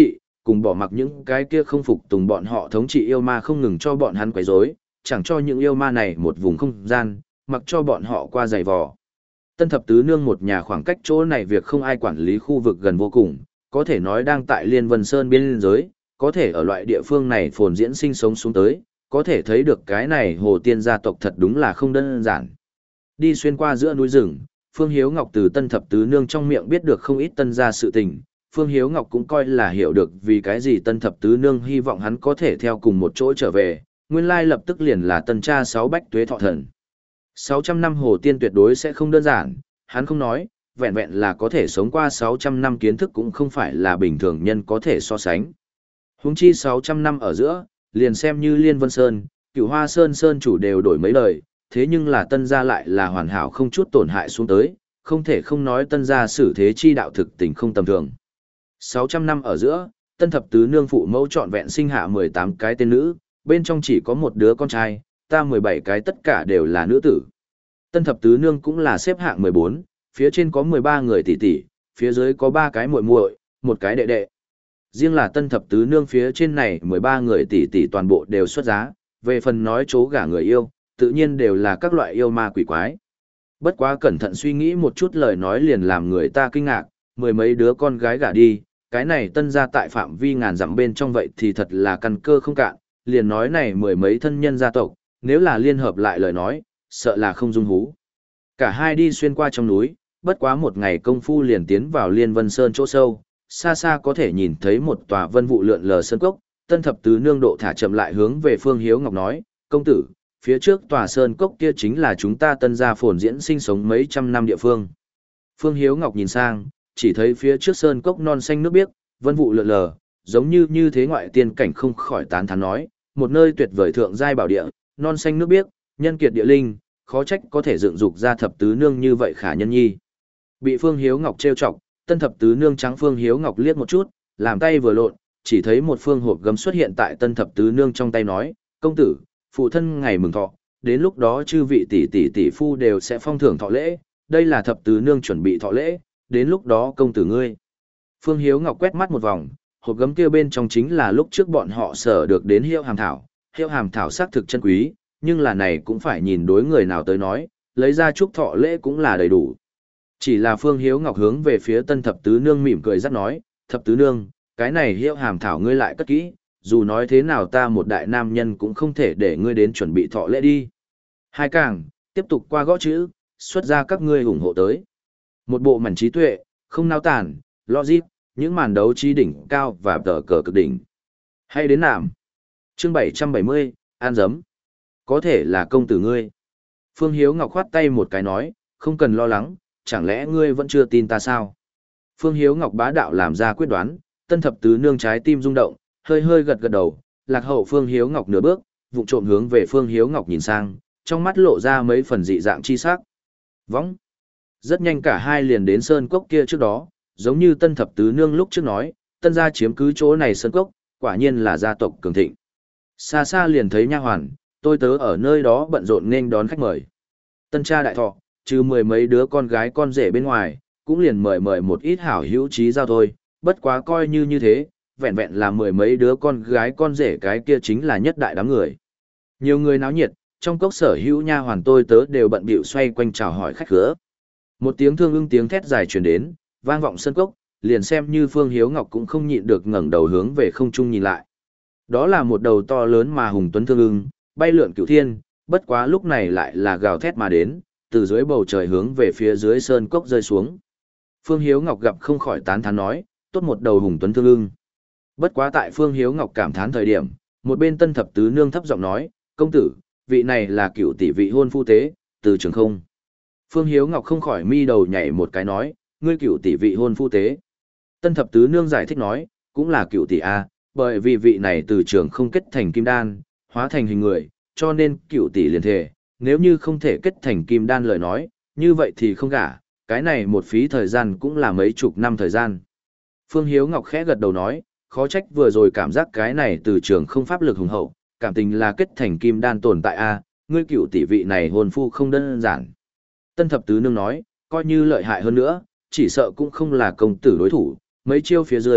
cùng bỏ mặc những cái kia không phục tùng bọn họ thống trị yêu ma không ngừng cho bọn hắn quấy rối, chẳng cho những yêu ma này một vùng không gian, mặc cho bọn họ qua giày vò. Tân thập tứ nương một nhà khoảng cách chỗ này việc không ai quản lý khu vực gần vô cùng, có thể nói đang tại Liên Vân Sơn biên giới, có thể ở loại địa phương này phồn diễn sinh sống xuống tới, có thể thấy được cái này Hồ Tiên gia tộc thật đúng là không đơn giản. Đi xuyên qua giữa núi rừng, Phương Hiếu Ngọc từ Tân thập tứ nương trong miệng biết được không ít tân gia sự tình, Phương Hiếu Ngọc cũng coi là hiểu được vì cái gì Tân thập tứ nương hy vọng hắn có thể theo cùng một chỗ trở về, nguyên lai lập tức liền là tân cha sáu bách tuế thọ thần. sáu trăm năm Hồ Tiên tuyệt đối sẽ không đơn giản, hắn không nói, vẹn vẹn là có thể sống qua sáu trăm năm kiến thức cũng không phải là bình thường nhân có thể so sánh. Huống chi sáu trăm năm ở giữa, liền xem như Liên Vân Sơn, Cửu Hoa Sơn Sơn chủ đều đổi mấy lời, thế nhưng là tân gia lại là hoàn hảo không chút tổn hại xuống tới, không thể không nói tân gia xử thế chi đạo thực tình không tầm thường. sáu trăm năm ở giữa, tân thập tứ nương phụ mẫu trọn vẹn sinh hạ mười tám cái tên nữ, bên trong chỉ có một đứa con trai, ta mười bảy cái tất cả đều là nữ tử. Tân thập tứ nương cũng là xếp hạng mười bốn, phía trên có mười ba người tỷ tỷ, phía dưới có ba cái muội muội, một cái đệ đệ. Riêng là tân thập tứ nương phía trên này mười ba người tỷ tỷ toàn bộ đều xuất giá, về phần nói chố gả người yêu, tự nhiên đều là các loại yêu ma quỷ quái. Bất quá cẩn thận suy nghĩ một chút lời nói liền làm người ta kinh ngạc, mười mấy đứa con gái gả đi, cái này tân gia tại phạm vi ngàn dặm bên trong vậy thì thật là căn cơ không cạn, liền nói này mười mấy thân nhân gia tộc, nếu là liên hợp lại lời nói, sợ là không dung hú. Cả hai đi xuyên qua trong núi, bất quá một ngày công phu liền tiến vào Liên Vân Sơn chỗ sâu, xa xa có thể nhìn thấy một tòa vân vụ lượn lờ sơn cốc, tân thập tứ nương độ thả chậm lại hướng về Phương Hiếu Ngọc nói, công tử, phía trước tòa sơn cốc kia chính là chúng ta tân gia phồn diễn sinh sống mấy trăm năm địa phương. Phương Hiếu Ngọc nhìn sang, chỉ thấy phía trước sơn cốc non xanh nước biếc, vân vụ lượn lờ, giống như như thế ngoại tiên cảnh không khỏi tán thán nói, một nơi tuyệt vời thượng giai bảo địa, non xanh nước biếc, nhân kiệt địa linh, khó trách có thể dựng dục ra thập tứ nương như vậy khả nhân nhi. Bị Phương Hiếu Ngọc trêu chọc, tân thập tứ nương trắng Phương Hiếu Ngọc liếc một chút, làm tay vừa lộn, chỉ thấy một phương hộp gấm xuất hiện tại tân thập tứ nương trong tay nói, công tử, phụ thân ngày mừng thọ, đến lúc đó chư vị tỷ tỷ tỷ phu đều sẽ phong thưởng thọ lễ, đây là thập tứ nương chuẩn bị thọ lễ, đến lúc đó công tử ngươi. Phương Hiếu Ngọc quét mắt một vòng, hộp gấm kia bên trong chính là lúc trước bọn họ sở được đến hiệu hàm thảo, hiệu hàm thảo xác thực chân quý, nhưng là này cũng phải nhìn đối người nào tới nói, lấy ra chúc thọ lễ cũng là đầy đủ. Chỉ là Phương Hiếu Ngọc hướng về phía tân thập tứ nương mỉm cười dắt nói, thập tứ nương, cái này hiệu hàm thảo ngươi lại cất kỹ, dù nói thế nào ta một đại nam nhân cũng không thể để ngươi đến chuẩn bị thọ lễ đi. Hai càng, tiếp tục qua gõ chữ, xuất ra các ngươi ủng hộ tới. Một bộ mảnh trí tuệ, không nao tản, logic, những màn đấu trí đỉnh cao và tờ cờ cực đỉnh. Hay đến nạm. Chương bảy trăm bảy mươi, an dấm. Có thể là công tử ngươi. Phương Hiếu Ngọc khoát tay một cái nói, không cần lo lắng, chẳng lẽ ngươi vẫn chưa tin ta sao? Phương Hiếu Ngọc bá đạo làm ra quyết đoán, tân thập tứ nương trái tim rung động, hơi hơi gật gật đầu, lạc hậu Phương Hiếu Ngọc nửa bước, vụng trộm hướng về Phương Hiếu Ngọc nhìn sang, trong mắt lộ ra mấy phần dị dạng chi sắc. Võng. Rất nhanh cả hai liền đến sơn cốc kia trước đó, giống như tân thập tứ nương lúc trước nói, tân gia chiếm cứ chỗ này sơn cốc, quả nhiên là gia tộc cường thịnh. Xa xa liền thấy nha hoàn, tôi tớ ở nơi đó bận rộn nên đón khách mời. Tân cha đại thọ, trừ mười mấy đứa con gái con rể bên ngoài, cũng liền mời mời một ít hảo hữu trí giao thôi, bất quá coi như như thế, vẹn vẹn là mười mấy đứa con gái con rể cái kia chính là nhất đại đám người. Nhiều người náo nhiệt, trong cốc sở hữu nha hoàn tôi tớ đều bận bịu xoay quanh chào hỏi khách khứa. Một tiếng thương ưng tiếng thét dài truyền đến, vang vọng sân cốc, liền xem như Phương Hiếu Ngọc cũng không nhịn được ngẩng đầu hướng về không trung nhìn lại. Đó là một đầu to lớn mà hùng tuấn thương ưng, bay lượn cửu thiên, bất quá lúc này lại là gào thét mà đến, từ dưới bầu trời hướng về phía dưới sơn cốc rơi xuống. Phương Hiếu Ngọc gặp không khỏi tán thán nói, tốt một đầu hùng tuấn thương ưng. Bất quá tại Phương Hiếu Ngọc cảm thán thời điểm, một bên tân thập tứ nương thấp giọng nói, công tử, vị này là cựu tỷ vị hôn phu tế, từ trường không. Phương Hiếu Ngọc không khỏi mi đầu nhảy một cái nói, ngươi cựu tỷ vị hôn phu tế. Tân thập tứ nương giải thích nói, cũng là cựu tỷ A, bởi vì vị này từ trường không kết thành kim đan, hóa thành hình người, cho nên cựu tỷ liền thề, nếu như không thể kết thành kim đan lời nói, như vậy thì không gả, cái này một phí thời gian cũng là mấy chục năm thời gian. Phương Hiếu Ngọc khẽ gật đầu nói, khó trách vừa rồi cảm giác cái này từ trường không pháp lực hùng hậu, cảm tình là kết thành kim đan tồn tại A, ngươi cựu tỷ vị này hôn phu không đơn giản. Tân thập tứ nương nói, coi như lợi hại hơn nữa, chỉ sợ cũng không là công tử đối thủ, mấy chiêu phía dưới,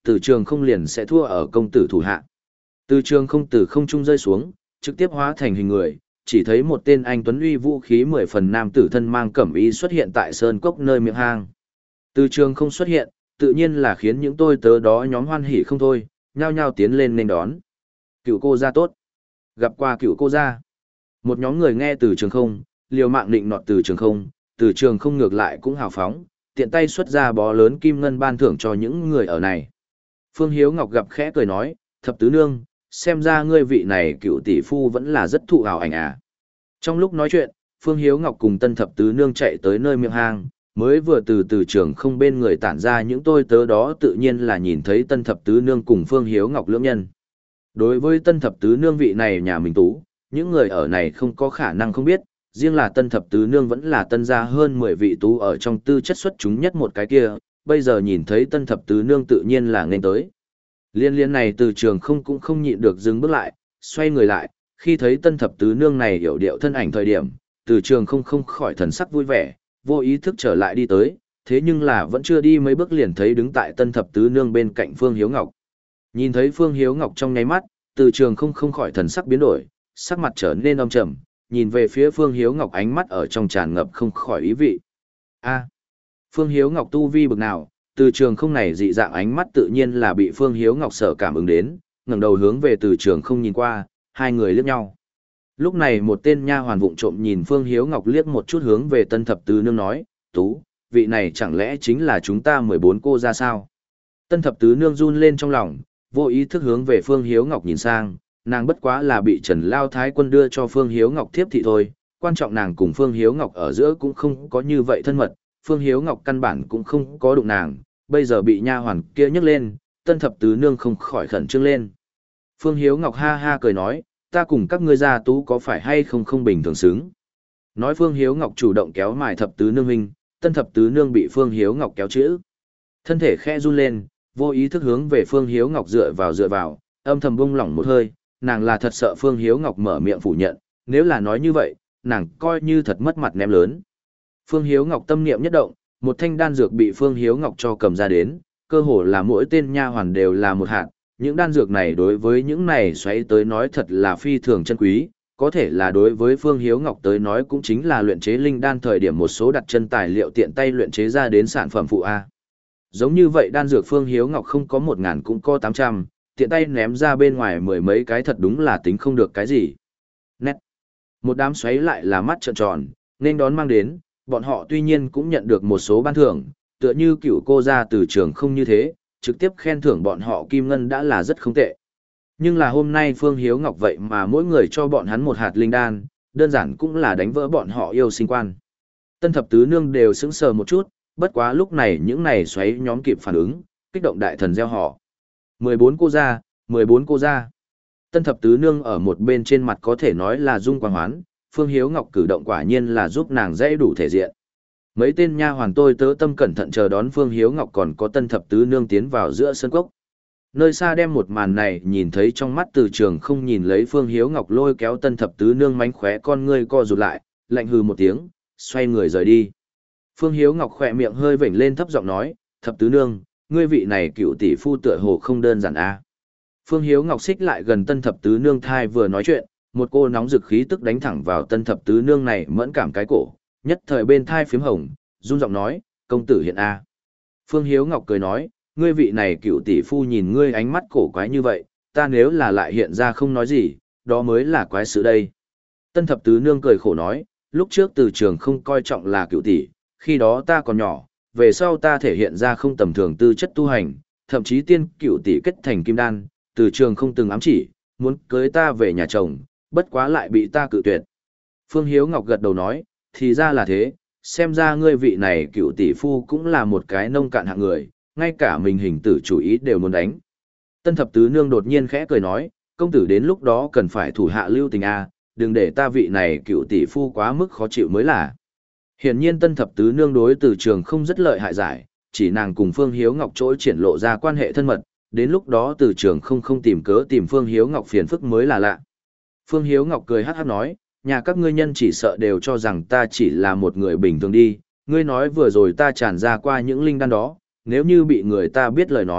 từ trường không liền sẽ thua ở công tử thủ hạ. Từ trường không từ không trung rơi xuống, trực tiếp hóa thành hình người, chỉ thấy một tên anh tuấn uy vũ khí mười phần nam tử thân mang cẩm y xuất hiện tại sơn cốc nơi miệng hang. Từ trường không xuất hiện, tự nhiên là khiến những tôi tớ đó nhóm hoan hỉ không thôi, nhao nhao tiến lên nên đón. Cựu cô gia tốt. Gặp qua cựu cô gia. Một nhóm người nghe từ trường không, liều mạng định nọt từ trường không, từ trường không ngược lại cũng hào phóng, tiện tay xuất ra bó lớn kim ngân ban thưởng cho những người ở này. Phương Hiếu Ngọc gặp khẽ cười nói, thập tứ nương, xem ra ngươi vị này cựu tỷ phu vẫn là rất thụ hào ảnh à. Trong lúc nói chuyện, Phương Hiếu Ngọc cùng tân thập tứ nương chạy tới nơi miệng hang, mới vừa từ từ trường không bên người tản ra những tôi tớ đó tự nhiên là nhìn thấy tân thập tứ nương cùng Phương Hiếu Ngọc lưỡng nhân. Đối với tân thập tứ nương vị này nhà mình tú, những người ở này không có khả năng không biết, riêng là tân thập tứ nương vẫn là tân gia hơn mười vị tú ở trong tư chất xuất chúng nhất một cái kia, bây giờ nhìn thấy tân thập tứ nương tự nhiên là nên tới. Liên liên này từ trường không cũng không nhịn được dừng bước lại, xoay người lại, khi thấy tân thập tứ nương này hiểu điệu thân ảnh thời điểm, từ trường không không khỏi thần sắc vui vẻ, vô ý thức trở lại đi tới, thế nhưng là vẫn chưa đi mấy bước liền thấy đứng tại tân thập tứ nương bên cạnh Phương Hiếu Ngọc. Nhìn thấy Phương Hiếu Ngọc trong nháy mắt, từ trường không không khỏi thần sắc biến đổi, sắc mặt trở nên âm trầm, nhìn về phía Phương Hiếu Ngọc ánh mắt ở trong tràn ngập không khỏi ý vị. A, Phương Hiếu Ngọc tu vi bực nào, từ trường không này dị dạng ánh mắt tự nhiên là bị Phương Hiếu Ngọc sở cảm ứng đến, ngẩng đầu hướng về từ trường không nhìn qua, hai người liếc nhau. Lúc này một tên nha hoàn vụng trộm nhìn Phương Hiếu Ngọc liếc một chút hướng về tân thập tứ nương nói, tú, vị này chẳng lẽ chính là chúng ta mười bốn cô ra sao? Tân thập tứ nương run lên trong lòng, vô ý thức hướng về Phương Hiếu Ngọc nhìn sang, nàng bất quá là bị Trần Lao Thái Quân đưa cho Phương Hiếu Ngọc thiếp thị thôi, quan trọng nàng cùng Phương Hiếu Ngọc ở giữa cũng không có như vậy thân mật, Phương Hiếu Ngọc căn bản cũng không có đụng nàng, bây giờ bị nha hoàn kia nhấc lên, tân thập tứ nương không khỏi khẩn trương lên. Phương Hiếu Ngọc ha ha cười nói, ta cùng các ngươi gia tú có phải hay không không bình thường xứng. Nói Phương Hiếu Ngọc chủ động kéo mài thập tứ nương huynh, tân thập tứ nương bị Phương Hiếu Ngọc kéo chữ. Thân thể khẽ run lên, vô ý thức hướng về Phương Hiếu Ngọc dựa vào dựa vào, âm thầm bung lỏng một hơi, nàng là thật sợ Phương Hiếu Ngọc mở miệng phủ nhận, nếu là nói như vậy, nàng coi như thật mất mặt ném lớn. Phương Hiếu Ngọc tâm niệm nhất động, một thanh đan dược bị Phương Hiếu Ngọc cho cầm ra đến, cơ hồ là mỗi tên nha hoàn đều là một hạt, những đan dược này đối với những này xoáy tới nói thật là phi thường chân quý, có thể là đối với Phương Hiếu Ngọc tới nói cũng chính là luyện chế linh đan thời điểm một số đặt chân tài liệu tiện tay luyện chế ra đến sản phẩm phụ A. Giống như vậy đan dược Phương Hiếu Ngọc không có một ngàn cũng có tám trăm, tiện tay ném ra bên ngoài mười mấy cái thật đúng là tính không được cái gì. Nét. Một đám xoáy lại là mắt trợn tròn, nên đón mang đến, bọn họ tuy nhiên cũng nhận được một số ban thưởng, tựa như cựu cô ra từ trường không như thế, trực tiếp khen thưởng bọn họ kim ngân đã là rất không tệ. Nhưng là hôm nay Phương Hiếu Ngọc vậy mà mỗi người cho bọn hắn một hạt linh đan, đơn giản cũng là đánh vỡ bọn họ yêu sinh quan. Tân thập tứ nương đều sững sờ một chút, bất quá lúc này những này xoáy nhóm kịp phản ứng, kích động đại thần gieo họ. mười bốn cô gia, mười bốn cô gia. Tân thập tứ nương ở một bên trên mặt có thể nói là dung quang hoán, Phương Hiếu Ngọc cử động quả nhiên là giúp nàng dễ đủ thể diện. Mấy tên nha hoàn tôi tớ tâm cẩn thận chờ đón Phương Hiếu Ngọc còn có tân thập tứ nương tiến vào giữa sân cốc. Nơi xa đem một màn này nhìn thấy trong mắt từ trường không nhìn lấy Phương Hiếu Ngọc lôi kéo tân thập tứ nương mánh khóe con ngươi co rụt lại, lạnh hừ một tiếng, xoay người rời đi. Phương Hiếu Ngọc khỏe miệng hơi vểnh lên thấp giọng nói, thập tứ nương, ngươi vị này cựu tỷ phu tựa hồ không đơn giản a. À. Phương Hiếu Ngọc xích lại gần tân thập tứ nương thai vừa nói chuyện, một cô nóng rực khí tức đánh thẳng vào tân thập tứ nương này mẫn cảm cái cổ, nhất thời bên thai phím hồng, run giọng nói, công tử hiện a. À. Phương Hiếu Ngọc cười nói, ngươi vị này cựu tỷ phu nhìn ngươi ánh mắt cổ quái như vậy, ta nếu là lại hiện ra không nói gì, đó mới là quái sự đây. Tân thập tứ nương cười khổ nói, lúc trước từ trường không coi trọng là cựu tỷ, khi đó ta còn nhỏ, về sau ta thể hiện ra không tầm thường tư chất tu hành, thậm chí tiên cựu tỷ kết thành kim đan, từ trường không từng ám chỉ, muốn cưới ta về nhà chồng, bất quá lại bị ta cự tuyệt. Phương Hiếu Ngọc gật đầu nói, thì ra là thế, xem ra ngươi vị này cựu tỷ phu cũng là một cái nông cạn hạng người, ngay cả mình hình tử chủ ý đều muốn đánh. Tân thập tứ nương đột nhiên khẽ cười nói, công tử đến lúc đó cần phải thủ hạ lưu tình a, đừng để ta vị này cựu tỷ phu quá mức khó chịu mới là. Hiển nhiên tân thập tứ nương đối từ trường không rất lợi hại giải, chỉ nàng cùng Phương Hiếu Ngọc trỗi triển lộ ra quan hệ thân mật, đến lúc đó từ trường không không tìm cớ tìm Phương Hiếu Ngọc phiền phức mới là lạ. Phương Hiếu Ngọc cười hát hát nói, nhà các ngươi nhân chỉ sợ đều cho rằng ta chỉ là một người bình thường đi, ngươi nói vừa rồi ta tràn ra qua những linh đan đó, nếu như bị người ta biết lời nói,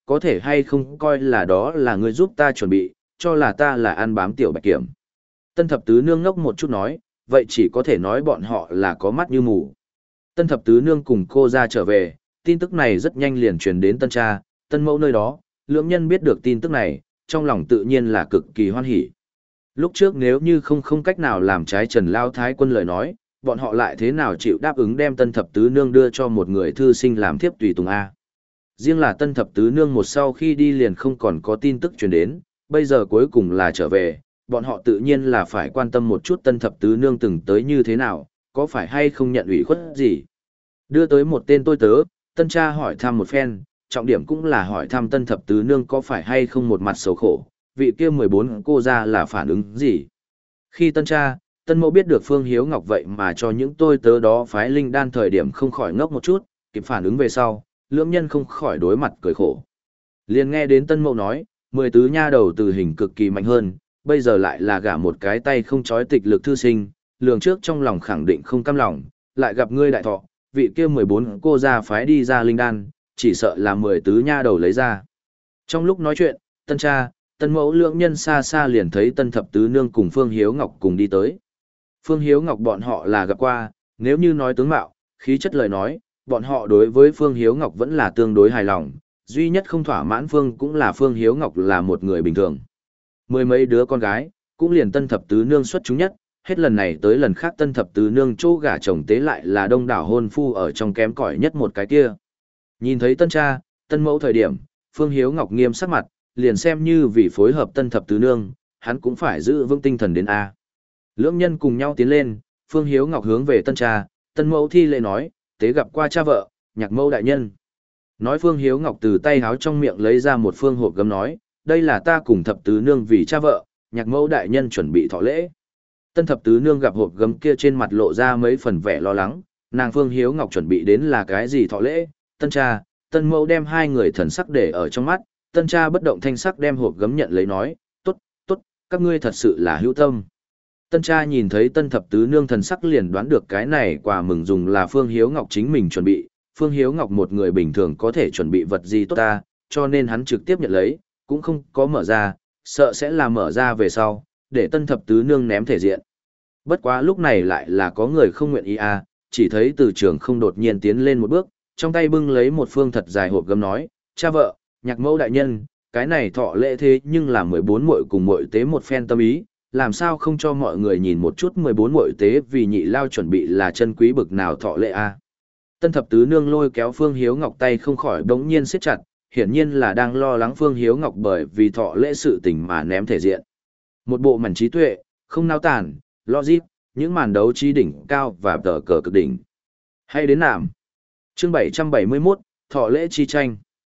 có thể hay không coi là đó là ngươi giúp ta chuẩn bị, cho là ta là ăn bám tiểu bạch kiểm. Tân thập tứ nương ngốc một chút nói, vậy chỉ có thể nói bọn họ là có mắt như mù. Tân thập tứ nương cùng cô ra trở về, tin tức này rất nhanh liền truyền đến tân cha, tân mẫu nơi đó, lưỡng nhân biết được tin tức này, trong lòng tự nhiên là cực kỳ hoan hỉ. Lúc trước nếu như không không cách nào làm trái Trần Lao Thái Quân lời nói, bọn họ lại thế nào chịu đáp ứng đem tân thập tứ nương đưa cho một người thư sinh làm thiếp tùy tùng A. Riêng là tân thập tứ nương một sau khi đi liền không còn có tin tức truyền đến, bây giờ cuối cùng là trở về, bọn họ tự nhiên là phải quan tâm một chút tân thập tứ nương từng tới như thế nào, có phải hay không nhận ủy khuất gì. Đưa tới một tên tôi tớ, tân cha hỏi thăm một phen, trọng điểm cũng là hỏi thăm tân thập tứ nương có phải hay không một mặt xấu khổ, vị kia mười bốn cô ra là phản ứng gì. Khi tân cha, tân mẫu biết được Phương Hiếu Ngọc vậy mà cho những tôi tớ đó phái linh đan thời điểm không khỏi ngốc một chút, kịp phản ứng về sau, lưỡng nhân không khỏi đối mặt cười khổ. Liền nghe đến tân mẫu nói, mười tứ nha đầu từ hình cực kỳ mạnh hơn, bây giờ lại là gả một cái tay không chói tịch lực thư sinh, lường trước trong lòng khẳng định không cam lòng, lại gặp ngươi đại thọ, vị kia mười bốn cô ra phái đi ra linh đan, chỉ sợ là mười tứ nha đầu lấy ra. Trong lúc nói chuyện, tân cha, tân mẫu lưỡng nhân xa xa liền thấy tân thập tứ nương cùng Phương Hiếu Ngọc cùng đi tới. Phương Hiếu Ngọc bọn họ là gặp qua, nếu như nói tướng mạo, khí chất lời nói, bọn họ đối với Phương Hiếu Ngọc vẫn là tương đối hài lòng, duy nhất không thỏa mãn Phương cũng là Phương Hiếu Ngọc là một người bình thường. Mười mấy đứa con gái, cũng liền tân thập tứ nương xuất chúng nhất, hết lần này tới lần khác tân thập tứ nương chỗ gả chồng tế lại là đông đảo hôn phu ở trong kém cỏi nhất một cái kia. Nhìn thấy tân cha, tân mẫu thời điểm, Phương Hiếu Ngọc nghiêm sắc mặt, liền xem như vì phối hợp tân thập tứ nương, hắn cũng phải giữ vững tinh thần đến A. Lưỡng nhân cùng nhau tiến lên, Phương Hiếu Ngọc hướng về tân cha, tân mẫu thi lễ nói, tế gặp qua cha vợ, nhạc mẫu đại nhân. Nói Phương Hiếu Ngọc từ tay háo trong miệng lấy ra một phương hộp gấm nói, đây là ta cùng thập tứ nương vì cha vợ, nhạc mẫu đại nhân chuẩn bị thọ lễ. Tân thập tứ nương gặp hộp gấm kia trên mặt lộ ra mấy phần vẻ lo lắng, nàng Phương Hiếu Ngọc chuẩn bị đến là cái gì thọ lễ, tân cha, tân mẫu đem hai người thần sắc để ở trong mắt, tân cha bất động thanh sắc đem hộp gấm nhận lấy nói, tốt, tốt, các ngươi thật sự là hữu tâm. Tân cha nhìn thấy tân thập tứ nương thần sắc liền đoán được cái này quà mừng dùng là Phương Hiếu Ngọc chính mình chuẩn bị, Phương Hiếu Ngọc một người bình thường có thể chuẩn bị vật gì tốt ta, cho nên hắn trực tiếp nhận lấy, cũng không có mở ra, sợ sẽ là mở ra về sau, để tân thập tứ nương ném thể diện. Bất quá lúc này lại là có người không nguyện ý à, chỉ thấy từ trường không đột nhiên tiến lên một bước, trong tay bưng lấy một phương thật dài hộp gấm nói, cha vợ, nhạc mẫu đại nhân, cái này thọ lễ thế nhưng là mười bốn muội cùng muội tế một phen tâm ý, làm sao không cho mọi người nhìn một chút mười bốn muội tế vì nhị lao chuẩn bị là chân quý bực nào thọ lễ a. Tân thập tứ nương lôi kéo Phương Hiếu Ngọc tay không khỏi đống nhiên siết chặt, hiển nhiên là đang lo lắng Phương Hiếu Ngọc bởi vì thọ lễ sự tình mà ném thể diện. Một bộ mảnh trí tuệ, không nao tản, logic, những màn đấu trí đỉnh cao và tờ cờ cực đỉnh. Hay đến nạm. Chương bảy trăm bảy mươi mốt, thọ lễ chi tranh.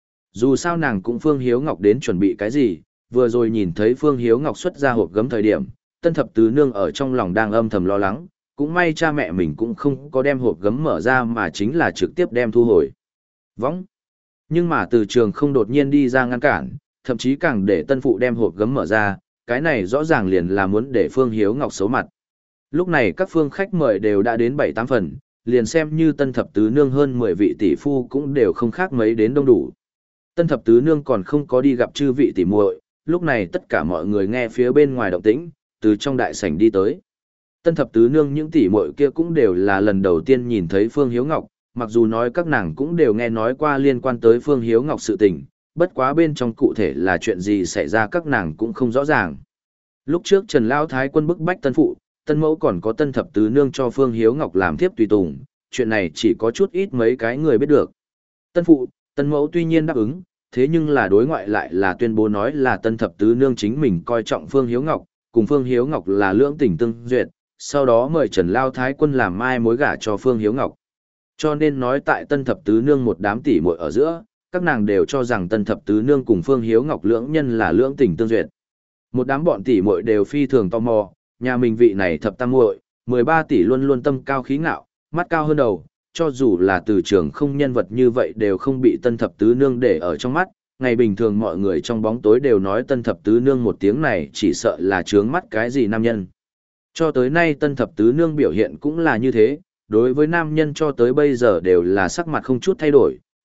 Dù sao nàng cũng Phương Hiếu Ngọc đến chuẩn bị cái gì, vừa rồi nhìn thấy Phương Hiếu Ngọc xuất ra hộp gấm thời điểm, tân thập tứ nương ở trong lòng đang âm thầm lo lắng, cũng may cha mẹ mình cũng không có đem hộp gấm mở ra mà chính là trực tiếp đem thu hồi. Võng. Nhưng mà từ trường không đột nhiên đi ra ngăn cản, thậm chí càng để tân phụ đem hộp gấm mở ra, cái này rõ ràng liền là muốn để Phương Hiếu Ngọc xấu mặt. Lúc này các phương khách mời đều đã đến bảy tám phần, liền xem như tân thập tứ nương hơn mười vị tỷ phu cũng đều không khác mấy đến đông đủ. Tân thập tứ nương còn không có đi gặp chư vị tỷ muội, lúc này tất cả mọi người nghe phía bên ngoài động tĩnh, từ trong đại sảnh đi tới. Tân thập tứ nương những tỷ muội kia cũng đều là lần đầu tiên nhìn thấy Phương Hiếu Ngọc, mặc dù nói các nàng cũng đều nghe nói qua liên quan tới Phương Hiếu Ngọc sự tình, bất quá bên trong cụ thể là chuyện gì xảy ra các nàng cũng không rõ ràng. Lúc trước Trần Lão Thái Quân bức bách tân phụ, tân mẫu còn có tân thập tứ nương cho Phương Hiếu Ngọc làm thiếp tùy tùng, chuyện này chỉ có chút ít mấy cái người biết được. Tân phụ, tân mẫu tuy nhiên đáp ứng, thế nhưng là đối ngoại lại là tuyên bố nói là tân thập tứ nương chính mình coi trọng Phương Hiếu Ngọc, cùng Phương Hiếu Ngọc là lưỡng tình tương duyệt, sau đó mời Trần Lao Thái Quân làm mai mối gả cho Phương Hiếu Ngọc. Cho nên nói tại tân thập tứ nương một đám tỷ muội ở giữa, các nàng đều cho rằng tân thập tứ nương cùng Phương Hiếu Ngọc lưỡng nhân là lưỡng tình tương duyệt. Một đám bọn tỷ muội đều phi thường tò mò, nhà mình vị này thập tam muội, mười ba tỷ luôn luôn tâm cao khí ngạo, mắt cao hơn đầu, cho dù là từ trường không nhân vật như vậy đều không bị tân thập tứ nương để ở trong mắt, ngày bình thường mọi người trong bóng tối đều nói tân thập tứ nương một tiếng này chỉ sợ là trướng mắt cái gì nam nhân. Cho tới nay tân thập tứ nương biểu hiện cũng là như thế, đối với nam nhân cho tới bây giờ đều là sắc mặt không chút thay đổi,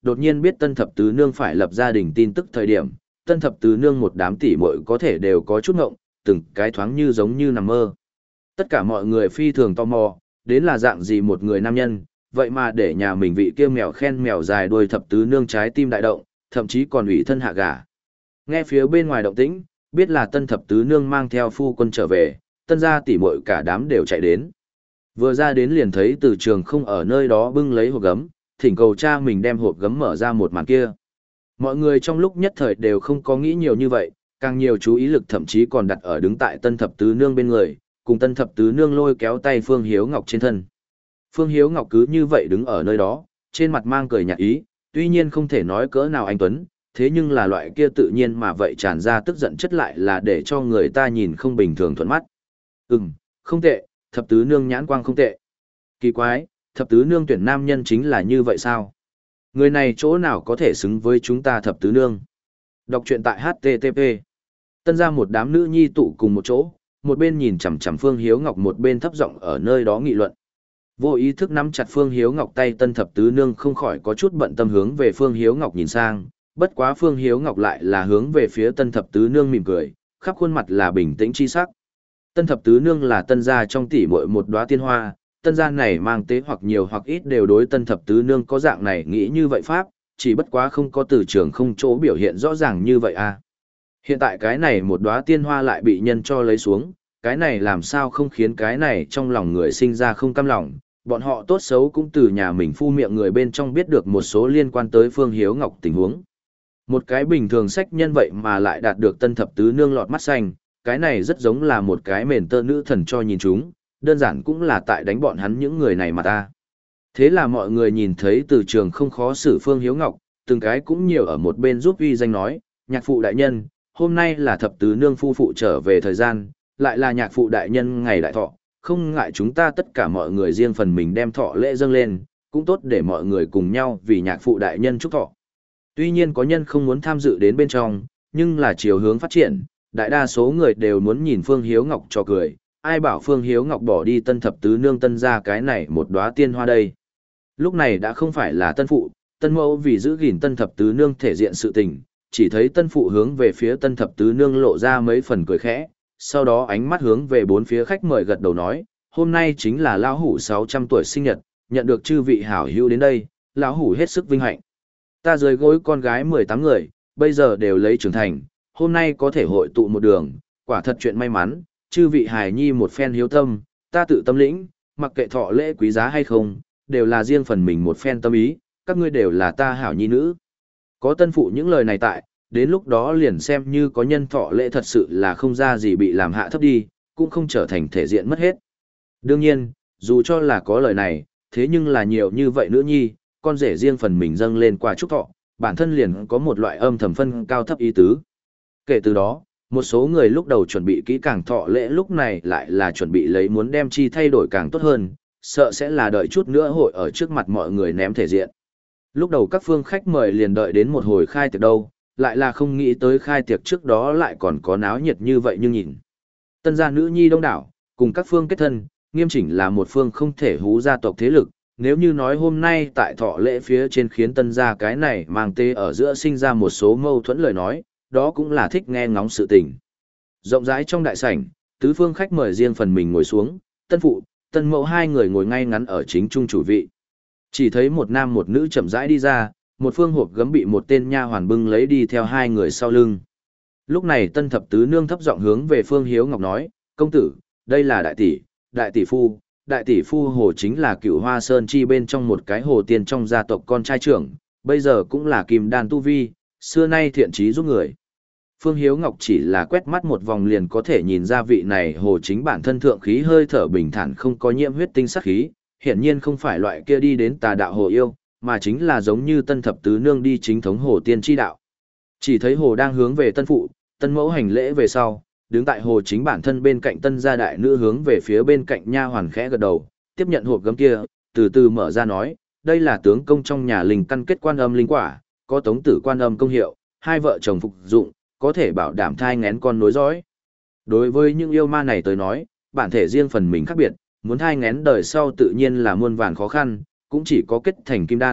đột nhiên biết tân thập tứ nương phải lập gia đình tin tức thời điểm, tân thập tứ nương một đám tỷ muội có thể đều có chút ngộng, từng cái thoáng như giống như nằm mơ. Tất cả mọi người phi thường tò mò, đến là dạng gì một người nam nhân, vậy mà để nhà mình vị kia mèo khen mèo dài đuôi thập tứ nương trái tim đại động, thậm chí còn ủy thân hạ gả. Nghe phía bên ngoài động tĩnh, biết là tân thập tứ nương mang theo phu quân trở về, tân gia tỷ muội cả đám đều chạy đến. Vừa ra đến liền thấy từ trường không ở nơi đó bưng lấy hộp gấm, thỉnh cầu cha mình đem hộp gấm mở ra một màn kia. Mọi người trong lúc nhất thời đều không có nghĩ nhiều như vậy, càng nhiều chú ý lực thậm chí còn đặt ở đứng tại tân thập tứ nương bên người, cùng tân thập tứ nương lôi kéo tay Phương Hiếu Ngọc trên thân. Phương Hiếu Ngọc cứ như vậy đứng ở nơi đó, trên mặt mang cười nhạt ý, tuy nhiên không thể nói cỡ nào anh tuấn, thế nhưng là loại kia tự nhiên mà vậy tràn ra tức giận chất lại là để cho người ta nhìn không bình thường thuận mắt. Ừm, không tệ, thập tứ nương nhãn quang không tệ. Kỳ quái, thập tứ nương tuyển nam nhân chính là như vậy sao? Người này chỗ nào có thể xứng với chúng ta thập tứ nương? Đọc truyện tại hát tê tê pê. Tân ra một đám nữ nhi tụ cùng một chỗ, một bên nhìn chằm chằm Phương Hiếu Ngọc một bên thấp giọng ở nơi đó nghị luận. Vô ý thức nắm chặt Phương Hiếu Ngọc tay tân thập tứ nương không khỏi có chút bận tâm hướng về Phương Hiếu Ngọc nhìn sang, bất quá Phương Hiếu Ngọc lại là hướng về phía tân thập tứ nương mỉm cười, khắp khuôn mặt là bình tĩnh chi sắc. Tân thập tứ nương là tân gia trong tỷ muội một đóa tiên hoa, tân gia này mang tế hoặc nhiều hoặc ít đều đối tân thập tứ nương có dạng này nghĩ như vậy pháp, chỉ bất quá không có từ trường không chỗ biểu hiện rõ ràng như vậy à. Hiện tại cái này một đóa tiên hoa lại bị nhân cho lấy xuống, cái này làm sao không khiến cái này trong lòng người sinh ra không cam lòng, bọn họ tốt xấu cũng từ nhà mình phu miệng người bên trong biết được một số liên quan tới Phương Hiếu Ngọc tình huống. Một cái bình thường sách nhân vậy mà lại đạt được tân thập tứ nương lọt mắt xanh, cái này rất giống là một cái mền tơ nữ thần cho nhìn chúng, đơn giản cũng là tại đánh bọn hắn những người này mà ta. Thế là mọi người nhìn thấy từ trường không khó xử Phương Hiếu Ngọc, từng cái cũng nhiều ở một bên giúp uy danh nói, nhạc phụ đại nhân, hôm nay là thập tứ nương phu phụ trở về thời gian, lại là nhạc phụ đại nhân ngày đại thọ, không ngại chúng ta tất cả mọi người riêng phần mình đem thọ lễ dâng lên, cũng tốt để mọi người cùng nhau vì nhạc phụ đại nhân chúc thọ. Tuy nhiên có nhân không muốn tham dự đến bên trong, nhưng là chiều hướng phát triển, đại đa số người đều muốn nhìn Phương Hiếu Ngọc cho cười, ai bảo Phương Hiếu Ngọc bỏ đi tân thập tứ nương tân ra cái này một đóa tiên hoa đây. Lúc này đã không phải là tân phụ, tân mẫu vì giữ gìn tân thập tứ nương thể diện sự tình, chỉ thấy tân phụ hướng về phía tân thập tứ nương lộ ra mấy phần cười khẽ, sau đó ánh mắt hướng về bốn phía khách mời gật đầu nói, hôm nay chính là lão hủ sáu trăm tuổi sinh nhật, nhận được chư vị hảo hữu đến đây, lão hủ hết sức vinh hạnh. Ta dưới gối con gái mười tám người, bây giờ đều lấy trưởng thành, hôm nay có thể hội tụ một đường, quả thật chuyện may mắn, chư vị hài nhi một phen hiếu tâm, ta tự tâm lĩnh, mặc kệ thọ lễ quý giá hay không, đều là riêng phần mình một phen tâm ý, các ngươi đều là ta hảo nhi nữ. Có tân phụ những lời này tại, đến lúc đó liền xem như có nhân thọ lễ thật sự là không ra gì bị làm hạ thấp đi, cũng không trở thành thể diện mất hết. Đương nhiên, dù cho là có lời này, thế nhưng là nhiều như vậy nữ nhi, con rể riêng phần mình dâng lên qua chúc thọ, bản thân liền có một loại âm thầm phân cao thấp ý tứ. Kể từ đó, một số người lúc đầu chuẩn bị kỹ càng thọ lễ lúc này lại là chuẩn bị lấy muốn đem chi thay đổi càng tốt hơn, sợ sẽ là đợi chút nữa hội ở trước mặt mọi người ném thể diện. Lúc đầu các phương khách mời liền đợi đến một hồi khai tiệc đâu, lại là không nghĩ tới khai tiệc trước đó lại còn có náo nhiệt như vậy nhưng nhìn. Tân gia nữ nhi đông đảo, cùng các phương kết thân, nghiêm chỉnh là một phương không thể hú gia tộc thế lực, nếu như nói hôm nay tại thọ lễ phía trên khiến tân gia cái này mang tê ở giữa sinh ra một số mâu thuẫn lời nói, đó cũng là thích nghe ngóng sự tình. Rộng rãi trong đại sảnh, tứ phương khách mời riêng phần mình ngồi xuống, tân phụ, tân mẫu hai người ngồi ngay ngắn ở chính trung chủ vị. Chỉ thấy một nam một nữ chậm rãi đi ra, một phương hộp gấm bị một tên nha hoàn bưng lấy đi theo hai người sau lưng. Lúc này tân thập tứ nương thấp giọng hướng về Phương Hiếu Ngọc nói, công tử, đây là đại tỷ, đại tỷ phu, đại tỷ phu hồ chính là cựu hoa sơn chi bên trong một cái hồ tiên trong gia tộc con trai trưởng, bây giờ cũng là kim đan tu vi, xưa nay thiện trí giúp người. Phương Hiếu Ngọc chỉ là quét mắt một vòng liền có thể nhìn ra vị này hồ chính bản thân thượng khí hơi thở bình thản không có nhiễm huyết tinh sắc khí, hiển nhiên không phải loại kia đi đến tà đạo hồ yêu, mà chính là giống như tân thập tứ nương đi chính thống hồ tiên chi đạo. Chỉ thấy hồ đang hướng về tân phụ, tân mẫu hành lễ về sau, đứng tại hồ chính bản thân bên cạnh tân gia đại nữ hướng về phía bên cạnh nha hoàn khẽ gật đầu, tiếp nhận hộp gấm kia, từ từ mở ra nói, đây là tướng công trong nhà linh căn kết quan âm linh quả, có tống tử quan âm công hiệu, hai vợ chồng phục dụng, có thể bảo đảm thai nghén con nối dõi. Đối với những yêu ma này tới nói, bản thể riêng phần mình khác biệt, muốn thai nghén đời sau tự nhiên là muôn vàn khó khăn, cũng chỉ có kết thành kim đan,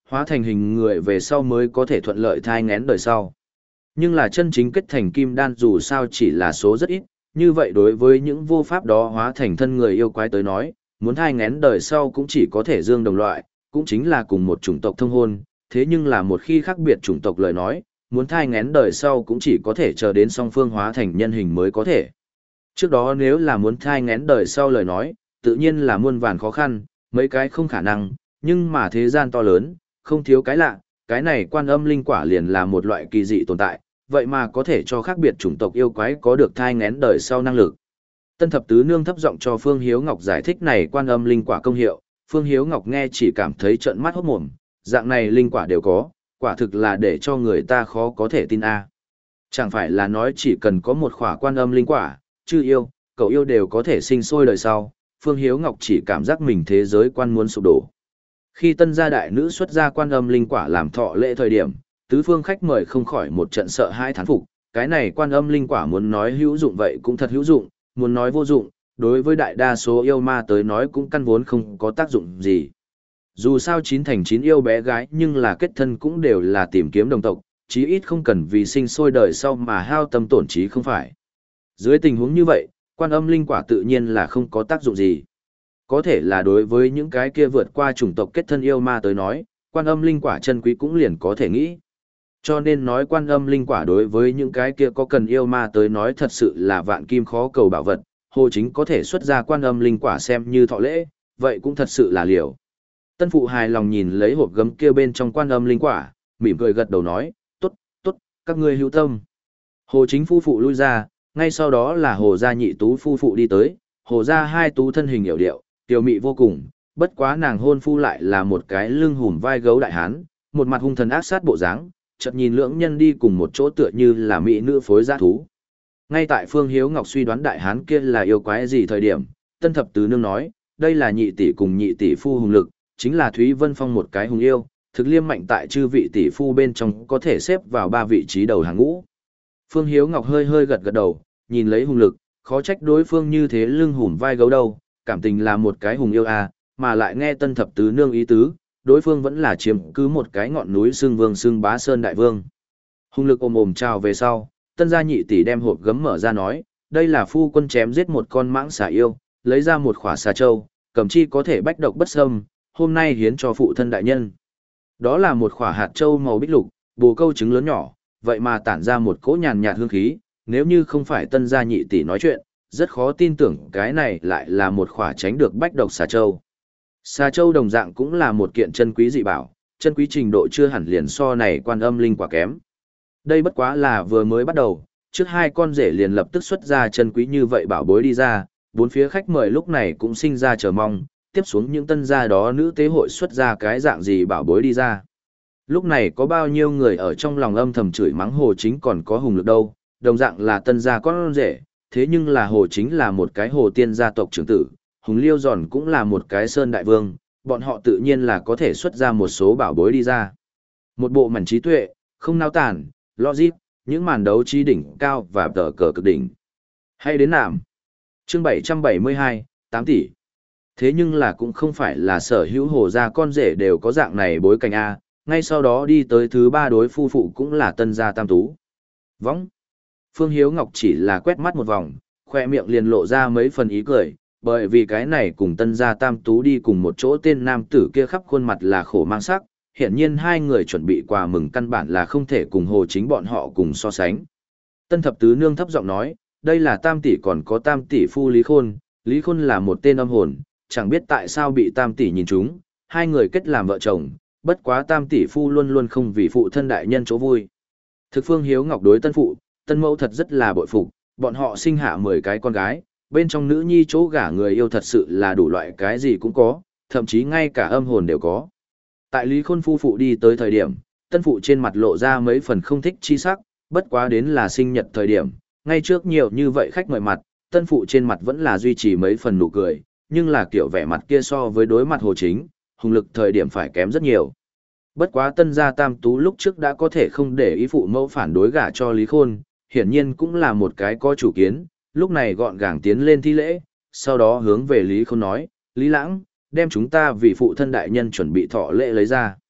hóa thành hình người về sau mới có thể thuận lợi thai ngén đời sau. Nhưng là chân chính kết thành kim đan dù sao chỉ là số rất ít, như vậy đối với những vô pháp đó hóa thành thân người yêu quái tới nói, muốn thai ngén đời sau cũng chỉ có thể dương đồng loại, cũng chính là cùng một chủng tộc thông hôn, thế nhưng là một khi khác biệt chủng tộc lời nói, muốn thai ngén đời sau cũng chỉ có thể chờ đến song phương hóa thành nhân hình mới có thể. Trước đó nếu là muốn thai ngén đời sau lời nói, tự nhiên là muôn vàn khó khăn, mấy cái không khả năng, nhưng mà thế gian to lớn, không thiếu cái lạ, cái này quan âm linh quả liền là một loại kỳ dị tồn tại, vậy mà có thể cho khác biệt chủng tộc yêu quái có được thai ngén đời sau năng lực. Tân thập tứ nương thấp giọng cho Phương Hiếu Ngọc giải thích này quan âm linh quả công hiệu, Phương Hiếu Ngọc nghe chỉ cảm thấy trợn mắt hốt mồm, dạng này linh quả đều có, quả thực là để cho người ta khó có thể tin a. Chẳng phải là nói chỉ cần có một khỏa quan âm linh quả, chư yêu, cậu yêu đều có thể sinh sôi đời sau, Phương Hiếu Ngọc chỉ cảm giác mình thế giới quan muốn sụp đổ. Khi tân gia đại nữ xuất ra quan âm linh quả làm thọ lễ thời điểm, tứ phương khách mời không khỏi một trận sợ hãi thán phục, cái này quan âm linh quả muốn nói hữu dụng vậy cũng thật hữu dụng, muốn nói vô dụng, đối với đại đa số yêu ma tới nói cũng căn vốn không có tác dụng gì. Dù sao chín thành chín yêu bé gái nhưng là kết thân cũng đều là tìm kiếm đồng tộc, chí ít không cần vì sinh sôi đời sau mà hao tâm tổn trí không phải. Dưới tình huống như vậy, quan âm linh quả tự nhiên là không có tác dụng gì. Có thể là đối với những cái kia vượt qua chủng tộc kết thân yêu ma tới nói, quan âm linh quả chân quý cũng liền có thể nghĩ. Cho nên nói quan âm linh quả đối với những cái kia có cần yêu ma tới nói thật sự là vạn kim khó cầu bảo vật, Hồ Chính có thể xuất ra quan âm linh quả xem như thọ lễ, vậy cũng thật sự là liều. Tân phụ hài lòng nhìn lấy hộp gấm kia bên trong quan âm linh quả, mỉm cười gật đầu nói, tốt, tốt, các ngươi hữu tâm. Hồ Chính phu phụ lui ra, ngay sau đó là Hồ gia nhị tú phu phụ đi tới, Hồ gia hai tú thân hình hiểu điệu, tiểu mị vô cùng, bất quá nàng hôn phu lại là một cái lưng hùm vai gấu đại hán, một mặt hung thần ác sát bộ dáng, chợt nhìn lưỡng nhân đi cùng một chỗ tựa như là mỹ nữ phối gia thú. Ngay tại Phương Hiếu Ngọc suy đoán đại hán kia là yêu quái gì thời điểm, Tân thập tứ nương nói, đây là nhị tỷ cùng nhị tỷ phu hùng lực, chính là Thúy Vân Phong một cái hùng yêu, thực liêm mạnh tại chư vị tỷ phu bên trong có thể xếp vào ba vị trí đầu hàng ngũ. Phương Hiếu Ngọc hơi hơi gật gật đầu, nhìn lấy hùng lực, khó trách đối phương như thế lưng hùm vai gấu đâu, cảm tình là một cái hùng yêu à, mà lại nghe Tân thập tứ nương ý tứ, đối phương vẫn là chiếm cứ một cái ngọn núi xương vương xương bá sơn đại vương. Hùng lực ôm ôm chào về sau, Tân gia nhị tỷ đem hộp gấm mở ra nói, đây là phu quân chém giết một con mãng xà yêu, lấy ra một khỏa xà châu, cầm chi có thể bách độc bất xâm, hôm nay hiến cho phụ thân đại nhân. Đó là một khỏa hạt châu màu bích lục, bồ câu trứng lớn nhỏ, vậy mà tản ra một cỗ nhàn nhạt hương khí, nếu như không phải Tân gia nhị tỷ nói chuyện, rất khó tin tưởng cái này lại là một khỏa tránh được bách độc xà châu. Xà châu đồng dạng cũng là một kiện chân quý dị bảo, chân quý trình độ chưa hẳn liền so này quan âm linh quả kém. Đây bất quá là vừa mới bắt đầu, trước hai con rể liền lập tức xuất ra chân quý như vậy bảo bối đi ra, bốn phía khách mời lúc này cũng sinh ra chờ mong, tiếp xuống những tân gia đó nữ tế hội xuất ra cái dạng gì bảo bối đi ra. Lúc này có bao nhiêu người ở trong lòng âm thầm chửi mắng Hồ Chính còn có hùng lực đâu, đồng dạng là tân gia con rể, thế nhưng là Hồ Chính là một cái Hồ Tiên gia tộc trưởng tử, Hùng Liêu Giòn cũng là một cái Sơn Đại Vương, bọn họ tự nhiên là có thể xuất ra một số bảo bối đi ra. Một bộ mảnh trí tuệ, không nao tản, logic, những màn đấu trí đỉnh cao và tờ cờ cực đỉnh. Hay đến nạm. Chương bảy trăm bảy mươi hai, tám tỷ. Thế nhưng là cũng không phải là sở hữu Hồ gia con rể đều có dạng này bối cảnh A, ngay sau đó đi tới thứ ba đối phu phụ cũng là tân gia tam tú. Võng. Phương Hiếu Ngọc chỉ là quét mắt một vòng, khoe miệng liền lộ ra mấy phần ý cười, bởi vì cái này cùng tân gia tam tú đi cùng một chỗ tên nam tử kia khắp khuôn mặt là khổ mang sắc, hiển nhiên hai người chuẩn bị quà mừng căn bản là không thể cùng Hồ Chính bọn họ cùng so sánh. Tân thập tứ nương thấp giọng nói, đây là tam tỷ còn có tam tỷ phu Lý Khôn, Lý Khôn là một tên âm hồn, chẳng biết tại sao bị tam tỷ nhìn trúng, hai người kết làm vợ chồng, bất quá tam tỷ phu luôn luôn không vì phụ thân đại nhân chỗ vui. Thực Phương Hiếu Ngọc đối tân phụ, tân mẫu thật rất là bội phục, bọn họ sinh hạ mười cái con gái, bên trong nữ nhi chỗ gả người yêu thật sự là đủ loại cái gì cũng có, thậm chí ngay cả âm hồn đều có. Tại Lý Khôn phu phụ đi tới thời điểm, tân phụ trên mặt lộ ra mấy phần không thích chi sắc, bất quá đến là sinh nhật thời điểm, ngay trước nhiều như vậy khách mời mặt, tân phụ trên mặt vẫn là duy trì mấy phần nụ cười, nhưng là kiểu vẻ mặt kia so với đối mặt Hồ Chính, hùng lực thời điểm phải kém rất nhiều. Bất quá tân gia tam tú lúc trước đã có thể không để ý phụ mẫu phản đối gả cho Lý Khôn, hiển nhiên cũng là một cái có chủ kiến, lúc này gọn gàng tiến lên thi lễ, sau đó hướng về Lý Khôn nói, Lý Lãng, đem chúng ta vì phụ thân đại nhân chuẩn bị thọ lễ lấy ra.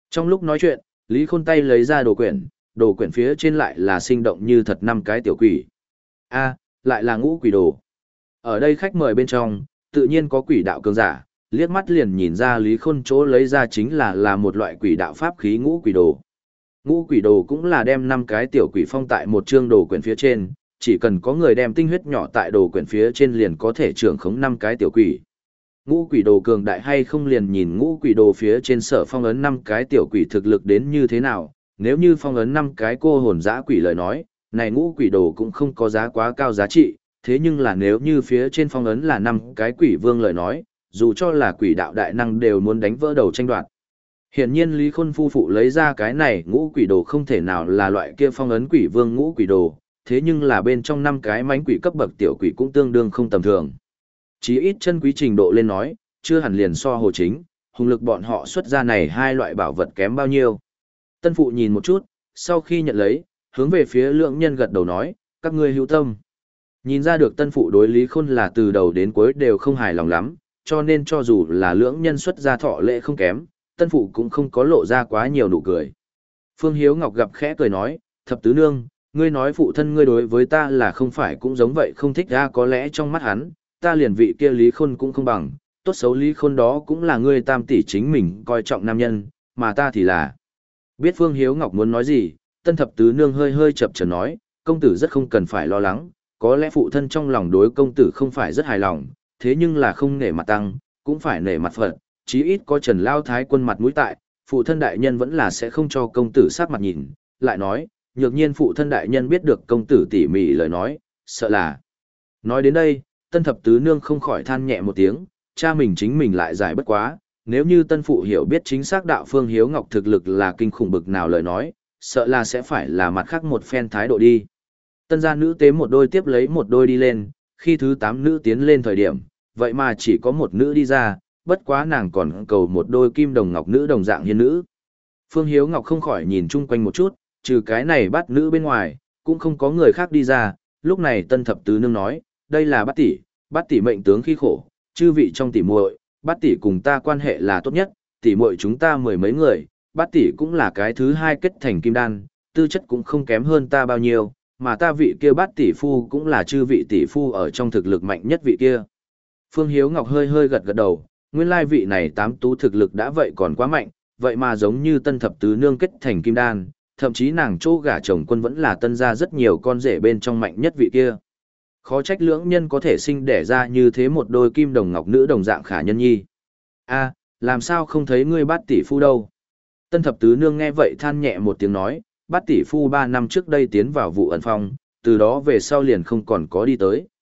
Trong lúc nói chuyện, Lý Khôn tay lấy ra đồ quyển, đồ quyển phía trên lại là sinh động như thật năm cái tiểu quỷ. A, lại là ngũ quỷ đồ. Ở đây khách mời bên trong, tự nhiên có quỷ đạo cường giả, liếc mắt liền nhìn ra Lý Khôn chỗ lấy ra chính là là một loại quỷ đạo pháp khí ngũ quỷ đồ. Ngũ quỷ đồ cũng là đem năm cái tiểu quỷ phong tại một chương đồ quyển phía trên, chỉ cần có người đem tinh huyết nhỏ tại đồ quyển phía trên liền có thể trưởng khống năm cái tiểu quỷ. Ngũ quỷ đồ cường đại hay không liền nhìn ngũ quỷ đồ phía trên sở phong ấn năm cái tiểu quỷ thực lực đến như thế nào, nếu như phong ấn năm cái cô hồn dã quỷ lời nói, này ngũ quỷ đồ cũng không có giá quá cao giá trị, thế nhưng là nếu như phía trên phong ấn là năm cái quỷ vương lời nói, dù cho là quỷ đạo đại năng đều muốn đánh vỡ đầu tranh đoạt. Hiển nhiên Lý Khôn phu phụ lấy ra cái này ngũ quỷ đồ không thể nào là loại kia phong ấn quỷ vương ngũ quỷ đồ, thế nhưng là bên trong năm cái mánh quỷ cấp bậc tiểu quỷ cũng tương đương không tầm thường. Chí ít chân quý trình độ lên nói, chưa hẳn liền so Hồ Chính, hùng lực bọn họ xuất ra này hai loại bảo vật kém bao nhiêu. Tân phụ nhìn một chút, sau khi nhận lấy, hướng về phía lượng nhân gật đầu nói, các ngươi hữu tâm. Nhìn ra được tân phụ đối Lý Khôn là từ đầu đến cuối đều không hài lòng lắm, cho nên cho dù là lưỡng nhân xuất ra thọ lễ không kém, tân phụ cũng không có lộ ra quá nhiều nụ cười. Phương Hiếu Ngọc gặp khẽ cười nói, thập tứ nương, ngươi nói phụ thân ngươi đối với ta là không phải cũng giống vậy không thích ra có lẽ trong mắt hắn, ta liền vị kia Lý Khôn cũng không bằng, tốt xấu Lý Khôn đó cũng là ngươi tam tỷ chính mình coi trọng nam nhân, mà ta thì là. Biết Phương Hiếu Ngọc muốn nói gì, tân thập tứ nương hơi hơi chập chờn nói, công tử rất không cần phải lo lắng, có lẽ phụ thân trong lòng đối công tử không phải rất hài lòng, thế nhưng là không nể mặt tăng, cũng phải nể mặt Phật, chí ít có Trần Lao Thái quân mặt mũi tại, phụ thân đại nhân vẫn là sẽ không cho công tử sát mặt nhìn, lại nói, nhược nhiên phụ thân đại nhân biết được công tử tỉ mỉ lời nói, sợ là. Nói đến đây, tân thập tứ nương không khỏi than nhẹ một tiếng, cha mình chính mình lại giải bất quá, nếu như tân phụ hiểu biết chính xác đạo Phương Hiếu Ngọc thực lực là kinh khủng bực nào lời nói, sợ là sẽ phải là mặt khác một phen thái độ đi. Tân gia nữ tế một đôi tiếp lấy một đôi đi lên, khi thứ tám nữ tiến lên thời điểm, vậy mà chỉ có một nữ đi ra, bất quá nàng còn cầu một đôi kim đồng ngọc nữ đồng dạng hiên nữ. Phương Hiếu Ngọc không khỏi nhìn chung quanh một chút, trừ cái này bắt nữ bên ngoài, cũng không có người khác đi ra, lúc này tân thập tứ nương nói, đây là bát tỷ, bát tỷ mệnh tướng khi khổ, chư vị trong tỷ muội, bát tỷ cùng ta quan hệ là tốt nhất, tỷ muội chúng ta mười mấy người, bát tỷ cũng là cái thứ hai kết thành kim đan, tư chất cũng không kém hơn ta bao nhiêu, mà ta vị kia bát tỷ phu cũng là chư vị tỷ phu ở trong thực lực mạnh nhất vị kia. Phương Hiếu Ngọc hơi hơi gật gật đầu, nguyên lai vị này tám tú thực lực đã vậy còn quá mạnh, vậy mà giống như tân thập tứ nương kết thành kim đan, thậm chí nàng chỗ gả chồng quân vẫn là tân gia rất nhiều con rể bên trong mạnh nhất vị kia. Khó trách lưỡng nhân có thể sinh đẻ ra như thế một đôi kim đồng ngọc nữ đồng dạng khả nhân nhi. A, làm sao không thấy ngươi bát tỷ phu đâu? Tân thập tứ nương nghe vậy than nhẹ một tiếng nói, bát tỷ phu ba năm trước đây tiến vào vụ ẩn phong, từ đó về sau liền không còn có đi tới.